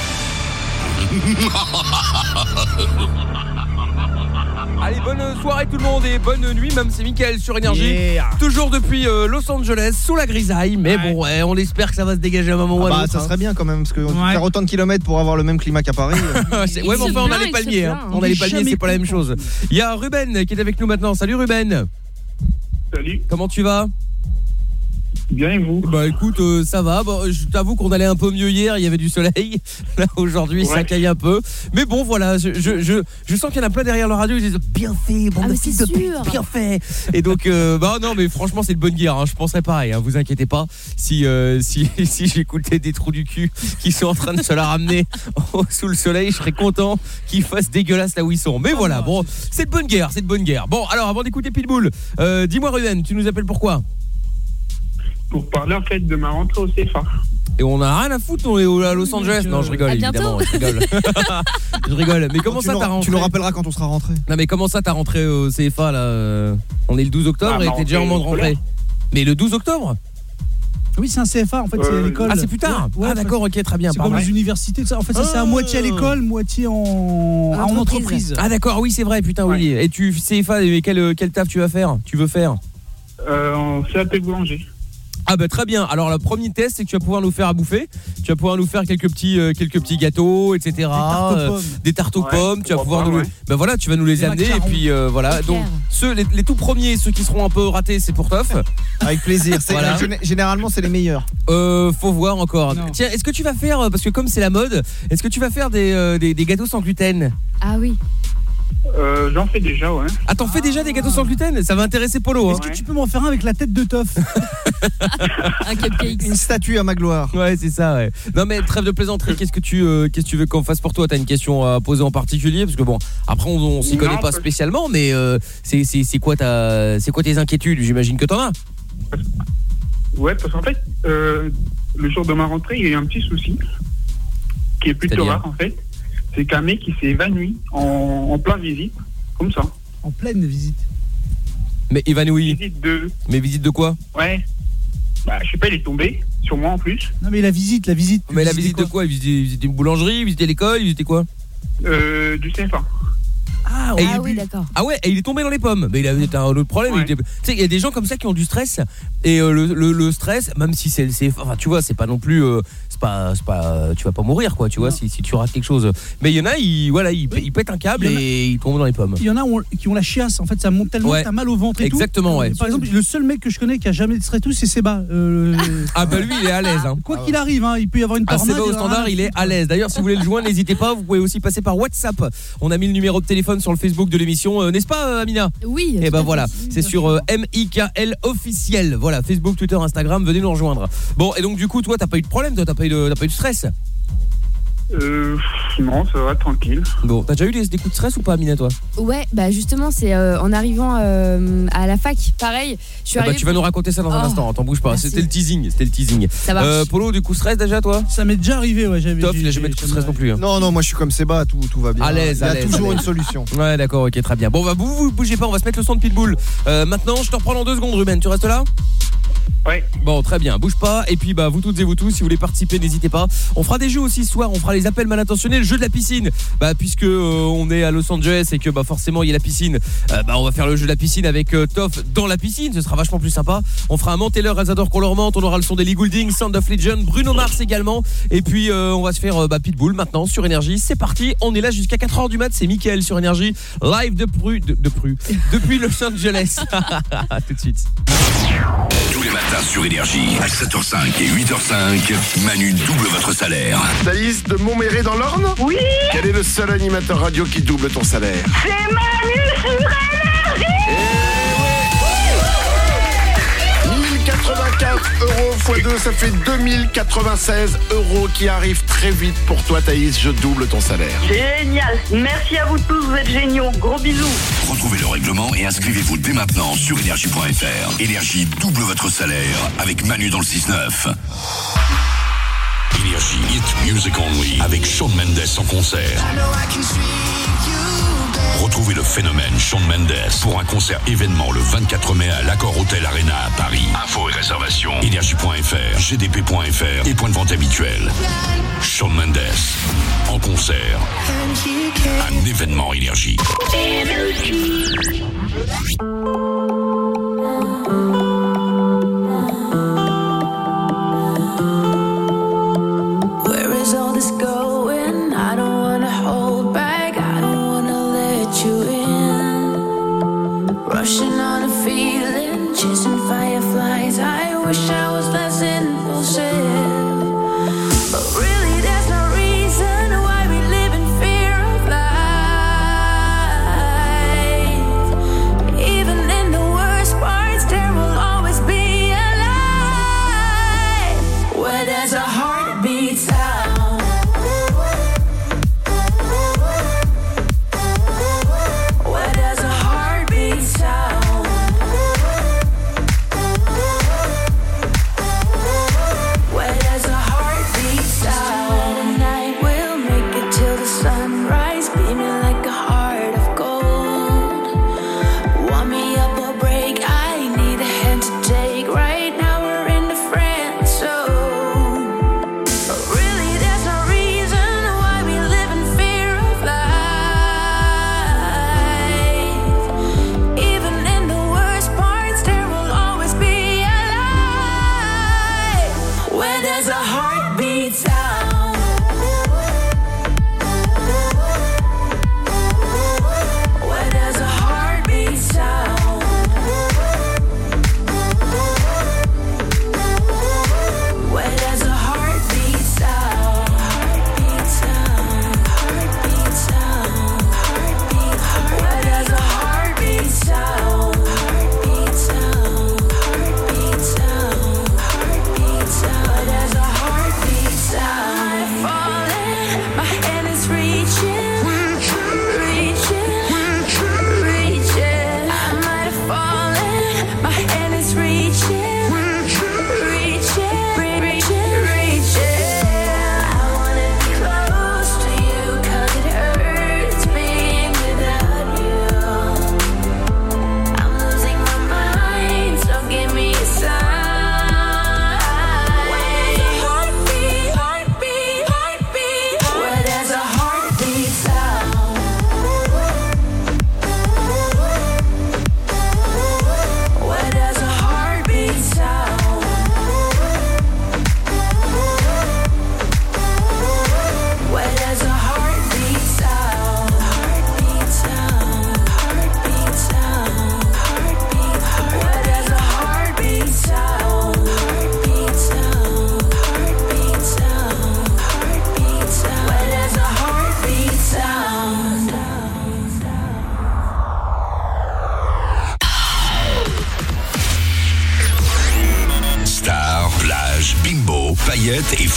Speaker 10: Allez, bonne soirée tout le monde et bonne nuit, même c'est Mickaël sur Énergie.
Speaker 1: Yeah.
Speaker 10: Toujours depuis euh, Los Angeles, sous la grisaille, mais ouais. bon, ouais, on espère que ça va se dégager à un moment
Speaker 1: ah
Speaker 10: ou à
Speaker 1: bah,
Speaker 10: l'autre.
Speaker 1: Ça
Speaker 10: hein.
Speaker 1: serait bien quand même, parce que
Speaker 10: ouais.
Speaker 1: faire autant de kilomètres pour avoir le même climat qu'à Paris.
Speaker 10: c'est, ouais, mais enfin, on a les palmiers. Hein. On a les palmiers, c'est pas la même chose. Il y a Ruben qui est avec nous maintenant. Salut Ruben.
Speaker 16: Salut.
Speaker 10: Comment tu vas ?
Speaker 16: Bien et vous ?
Speaker 10: Bah écoute, euh, ça va. Bon, je t'avoue qu'on allait un peu mieux hier, il y avait du soleil. Là aujourd'hui, ouais. ça caille un peu. Mais bon, voilà, je, je, je, je sens qu'il y en a plein derrière la radio. Ils disent bien fait, bande
Speaker 4: ah,
Speaker 10: de fils de pute, bien fait. Et donc, euh, bah non, mais franchement, c'est de bonne guerre. Hein. Je penserais pareil. Hein, vous inquiétez pas. Si euh, si si j'écoutais des trous du cul qui sont en train de se la ramener sous le soleil, je serais content qu'ils fassent dégueulasse là où ils sont. Mais oh, voilà, bon, c'est de bonne guerre, c'est de bonne guerre. Bon, alors avant d'écouter Pitbull, euh, dis-moi Ruben, tu nous appelles pourquoi ?
Speaker 16: Pour parler en fait de ma rentrée au C F A.
Speaker 10: Et on a rien à foutre, on est à Los Angeles. Non, je rigole, évidemment, je rigole. je rigole. Mais comment
Speaker 1: tu
Speaker 10: ça
Speaker 1: nous,
Speaker 10: t'as rentré ?
Speaker 1: Tu nous rappelleras quand on sera rentré.
Speaker 10: Non, mais comment ça t'as rentré au C F A là ? On est le douze octobre ah, et t'es déjà en mode rentrée. Mais le douze octobre ?
Speaker 20: Oui, c'est un C F A en fait, euh, c'est à l'école.
Speaker 10: Ah, c'est plus tard. Ouais, ah d'accord, OK, très bien.
Speaker 20: C'est comme les universités tout ça. En fait, ça c'est à moitié à l'école, moitié en en entreprise. En entreprise.
Speaker 10: Ah d'accord, oui, c'est vrai, putain ouais. oui. Et tu C F A, quel quel taf tu vas faire ? Tu veux faire ?
Speaker 16: Euh en C A P boulanger.
Speaker 10: Ah bah très bien. Alors le premier test c'est que tu vas pouvoir nous faire à bouffer. Tu vas pouvoir nous faire quelques petits euh, quelques petits gâteaux, et cetera. Des tartes aux pommes. Euh, des tartes aux ouais, pommes. Tu vas pouvoir pas, nous. Ouais. Ben voilà, tu vas nous les des amener macarons. Et puis euh, voilà. Donc ceux les, les tout premiers, ceux qui seront un peu ratés, c'est pour Toff.
Speaker 1: Avec plaisir. C'est, voilà. Généralement c'est les meilleurs.
Speaker 10: Euh, faut voir encore. Non. Tiens, est-ce que tu vas faire parce que comme c'est la mode, est-ce que tu vas faire des euh, des, des gâteaux sans gluten ?
Speaker 4: Ah oui.
Speaker 16: Euh, j'en fais déjà, ouais.
Speaker 10: Ah, t'en fais déjà des gâteaux sans gluten? Ça va intéresser Polo.
Speaker 20: Est-ce
Speaker 10: Hein.
Speaker 20: que tu peux m'en faire un avec la tête de Toff?
Speaker 4: Un cupcake.
Speaker 1: Une statue à ma gloire.
Speaker 10: Ouais, c'est ça, ouais. Non, mais trêve de plaisanterie, qu'est-ce que tu euh, qu'est-ce que tu veux qu'on fasse pour toi? T'as une question à poser en particulier? Parce que bon, après, on, on s'y
Speaker 16: Non,
Speaker 10: connaît pas
Speaker 16: parce-
Speaker 10: spécialement, mais euh, c'est c'est c'est quoi ta c'est quoi tes inquiétudes? J'imagine que t'en as.
Speaker 16: Ouais, parce qu'en fait, euh, le jour de ma rentrée, il y a eu un petit souci qui est plutôt
Speaker 10: C'est-à-dire
Speaker 16: rare, en fait. C'est qu'un mec qui s'est évanoui en, en plein visite, comme ça.
Speaker 20: En pleine visite.
Speaker 10: Mais évanoui.
Speaker 16: Visite de...
Speaker 10: Mais visite de quoi?
Speaker 16: Ouais. Bah, je sais pas, il est tombé, sur moi en plus.
Speaker 20: Non, mais la visite, la visite.
Speaker 10: Mais la visite de quoi? Il visitait, il visitait une boulangerie, il visitait l'école, il visitait quoi?
Speaker 16: Euh, du C F A.
Speaker 20: Ah,
Speaker 10: Et
Speaker 20: ouais.
Speaker 4: Ah
Speaker 10: il-
Speaker 4: oui, d'accord.
Speaker 10: Ah ouais, et il est tombé dans les pommes. Mais il avait un autre problème.
Speaker 16: Ouais.
Speaker 10: il était- Tu sais, il y a des gens comme ça qui ont du stress. Et euh, le, le, le stress, même si c'est, c'est, enfin, tu vois, c'est pas non plus, euh, c'est pas, c'est pas, euh, tu vas pas mourir, quoi. Tu vois, si, si tu rates quelque chose. Mais il y en a, ils, voilà, ils, ils pètent un câble
Speaker 20: Il y en a-
Speaker 10: et ils tombent dans les pommes.
Speaker 20: Il y en a ont- qui ont la chiasse, en fait, ça monte tellement
Speaker 10: Ouais.
Speaker 20: que t'as mal au ventre et
Speaker 10: Exactement,
Speaker 20: tout.
Speaker 10: ouais.
Speaker 20: Par exemple, le seul mec que je connais qui a jamais de stress et tout, c'est Seba. Euh,
Speaker 10: Ah bah lui, il est à l'aise. Hein.
Speaker 20: Quoi qu'il arrive, hein, il peut y avoir une
Speaker 10: Ah,
Speaker 20: tornade.
Speaker 10: c'est pas au
Speaker 20: il y aura
Speaker 10: standard,
Speaker 20: rien
Speaker 10: il est
Speaker 20: foutre.
Speaker 10: à l'aise. D'ailleurs, si vous voulez le joindre, n'hésitez pas. Vous pouvez aussi passer par WhatsApp. On a mis le numéro de téléphone sur le Facebook de l'émission, euh, n'est-ce pas, euh, Amina?
Speaker 4: Oui.
Speaker 10: Et
Speaker 4: tout
Speaker 10: ben
Speaker 4: à
Speaker 10: voilà,
Speaker 4: fait.
Speaker 10: c'est sur euh, M I K L officiel. Voilà, Facebook, Twitter, Instagram, venez nous rejoindre. Bon, et donc du coup, toi, t'as pas eu de problème, toi, t'as pas eu de, t'as pas eu de stress?
Speaker 16: Euh, non, ça va, tranquille.
Speaker 10: Bon, t'as déjà eu des, des coups de stress ou pas, Amina, toi?
Speaker 4: Ouais, bah justement, c'est euh, en arrivant euh, à la fac, pareil. Je suis
Speaker 10: Ah bah,
Speaker 4: arrivée
Speaker 10: tu vas
Speaker 4: pour-
Speaker 10: nous raconter ça dans un
Speaker 4: Oh,
Speaker 10: instant, t'en bouge pas.
Speaker 4: merci.
Speaker 10: C'était le teasing, c'était le teasing.
Speaker 4: Ça marche.
Speaker 10: Euh, Polo, du coup, stress déjà, toi?
Speaker 20: Ça m'est déjà arrivé, ouais. J'avais,
Speaker 10: Top,
Speaker 20: j'ai-
Speaker 10: il a jamais
Speaker 20: j'ai-
Speaker 10: de coup de stress non plus. Hein.
Speaker 1: Non, non, moi je suis comme Seba, tout, tout va bien.
Speaker 10: À l'aise,
Speaker 1: Il y a
Speaker 10: à l'aise,
Speaker 1: toujours
Speaker 10: à l'aise.
Speaker 1: une solution.
Speaker 10: Ouais, d'accord, ok, très bien. Bon, bah, vous, vous bougez pas, on va se mettre le son de Pitbull. Euh, maintenant, je te reprends dans deux secondes, Ruben. Tu restes là?
Speaker 16: Ouais.
Speaker 10: Bon, très bien, bouge pas. Et puis, bah, vous toutes et vous tous, si vous voulez participer, n'hésitez pas. On fera des jeux aussi ce soir. On fera les appels mal intentionnés, le jeu de la piscine. Bah, puisque euh, on est à Los Angeles et que bah forcément il y a la piscine. euh, bah, on va faire le jeu de la piscine avec euh, Toff dans la piscine. Ce sera vachement plus sympa. On fera un Manteller, elles adorent qu'on leur mente. On aura le son d'Ellie Goulding, Sound of Legend, Bruno Mars également. Et puis, euh, on va se faire euh, bah, Pitbull maintenant sur Énergie. C'est parti. On est là jusqu'à quatre heures du mat. C'est Mickaël sur Énergie, live de Pru, de, de Pru, depuis Los Angeles. À tout de suite.
Speaker 14: Tous les matins sur Énergie, à sept heures cinq et huit heures cinq, Manu double votre salaire.
Speaker 5: Thaïs de Montméry dans l'Orne? Oui. Quel est le seul animateur radio qui double ton salaire?
Speaker 11: C'est Manu sur Énergie.
Speaker 5: mille quatre-vingt-quatre euros fois deux, ça fait deux mille quatre-vingt-seize euros qui arrivent très vite pour toi, Thaïs. Je double ton salaire.
Speaker 22: Génial. Merci à vous tous, vous êtes géniaux. Gros bisous.
Speaker 14: Retrouvez le règlement et inscrivez-vous dès maintenant sur énergie point F R. Énergie double votre salaire avec Manu dans le six neuf. Énergie Hit Music Only avec Shawn Mendes en concert. Retrouvez le phénomène Shawn Mendes pour un concert événement le vingt-quatre mai à l'Accor Hotel Arena à Paris. Infos et réservations énergie point F R, G D P point F R et point de vente habituel. Shawn Mendes en concert. Un événement Énergie.
Speaker 11: Where is all this going? I don't wanna hold back. I don't wanna let you in. Rushing on a feeling, chasing fireflies. I wish I was less impulsive. But really, there's no reason why we live in fear of life. Even in the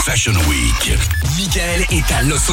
Speaker 14: Fashion Week.
Speaker 6: Mickaël est à Los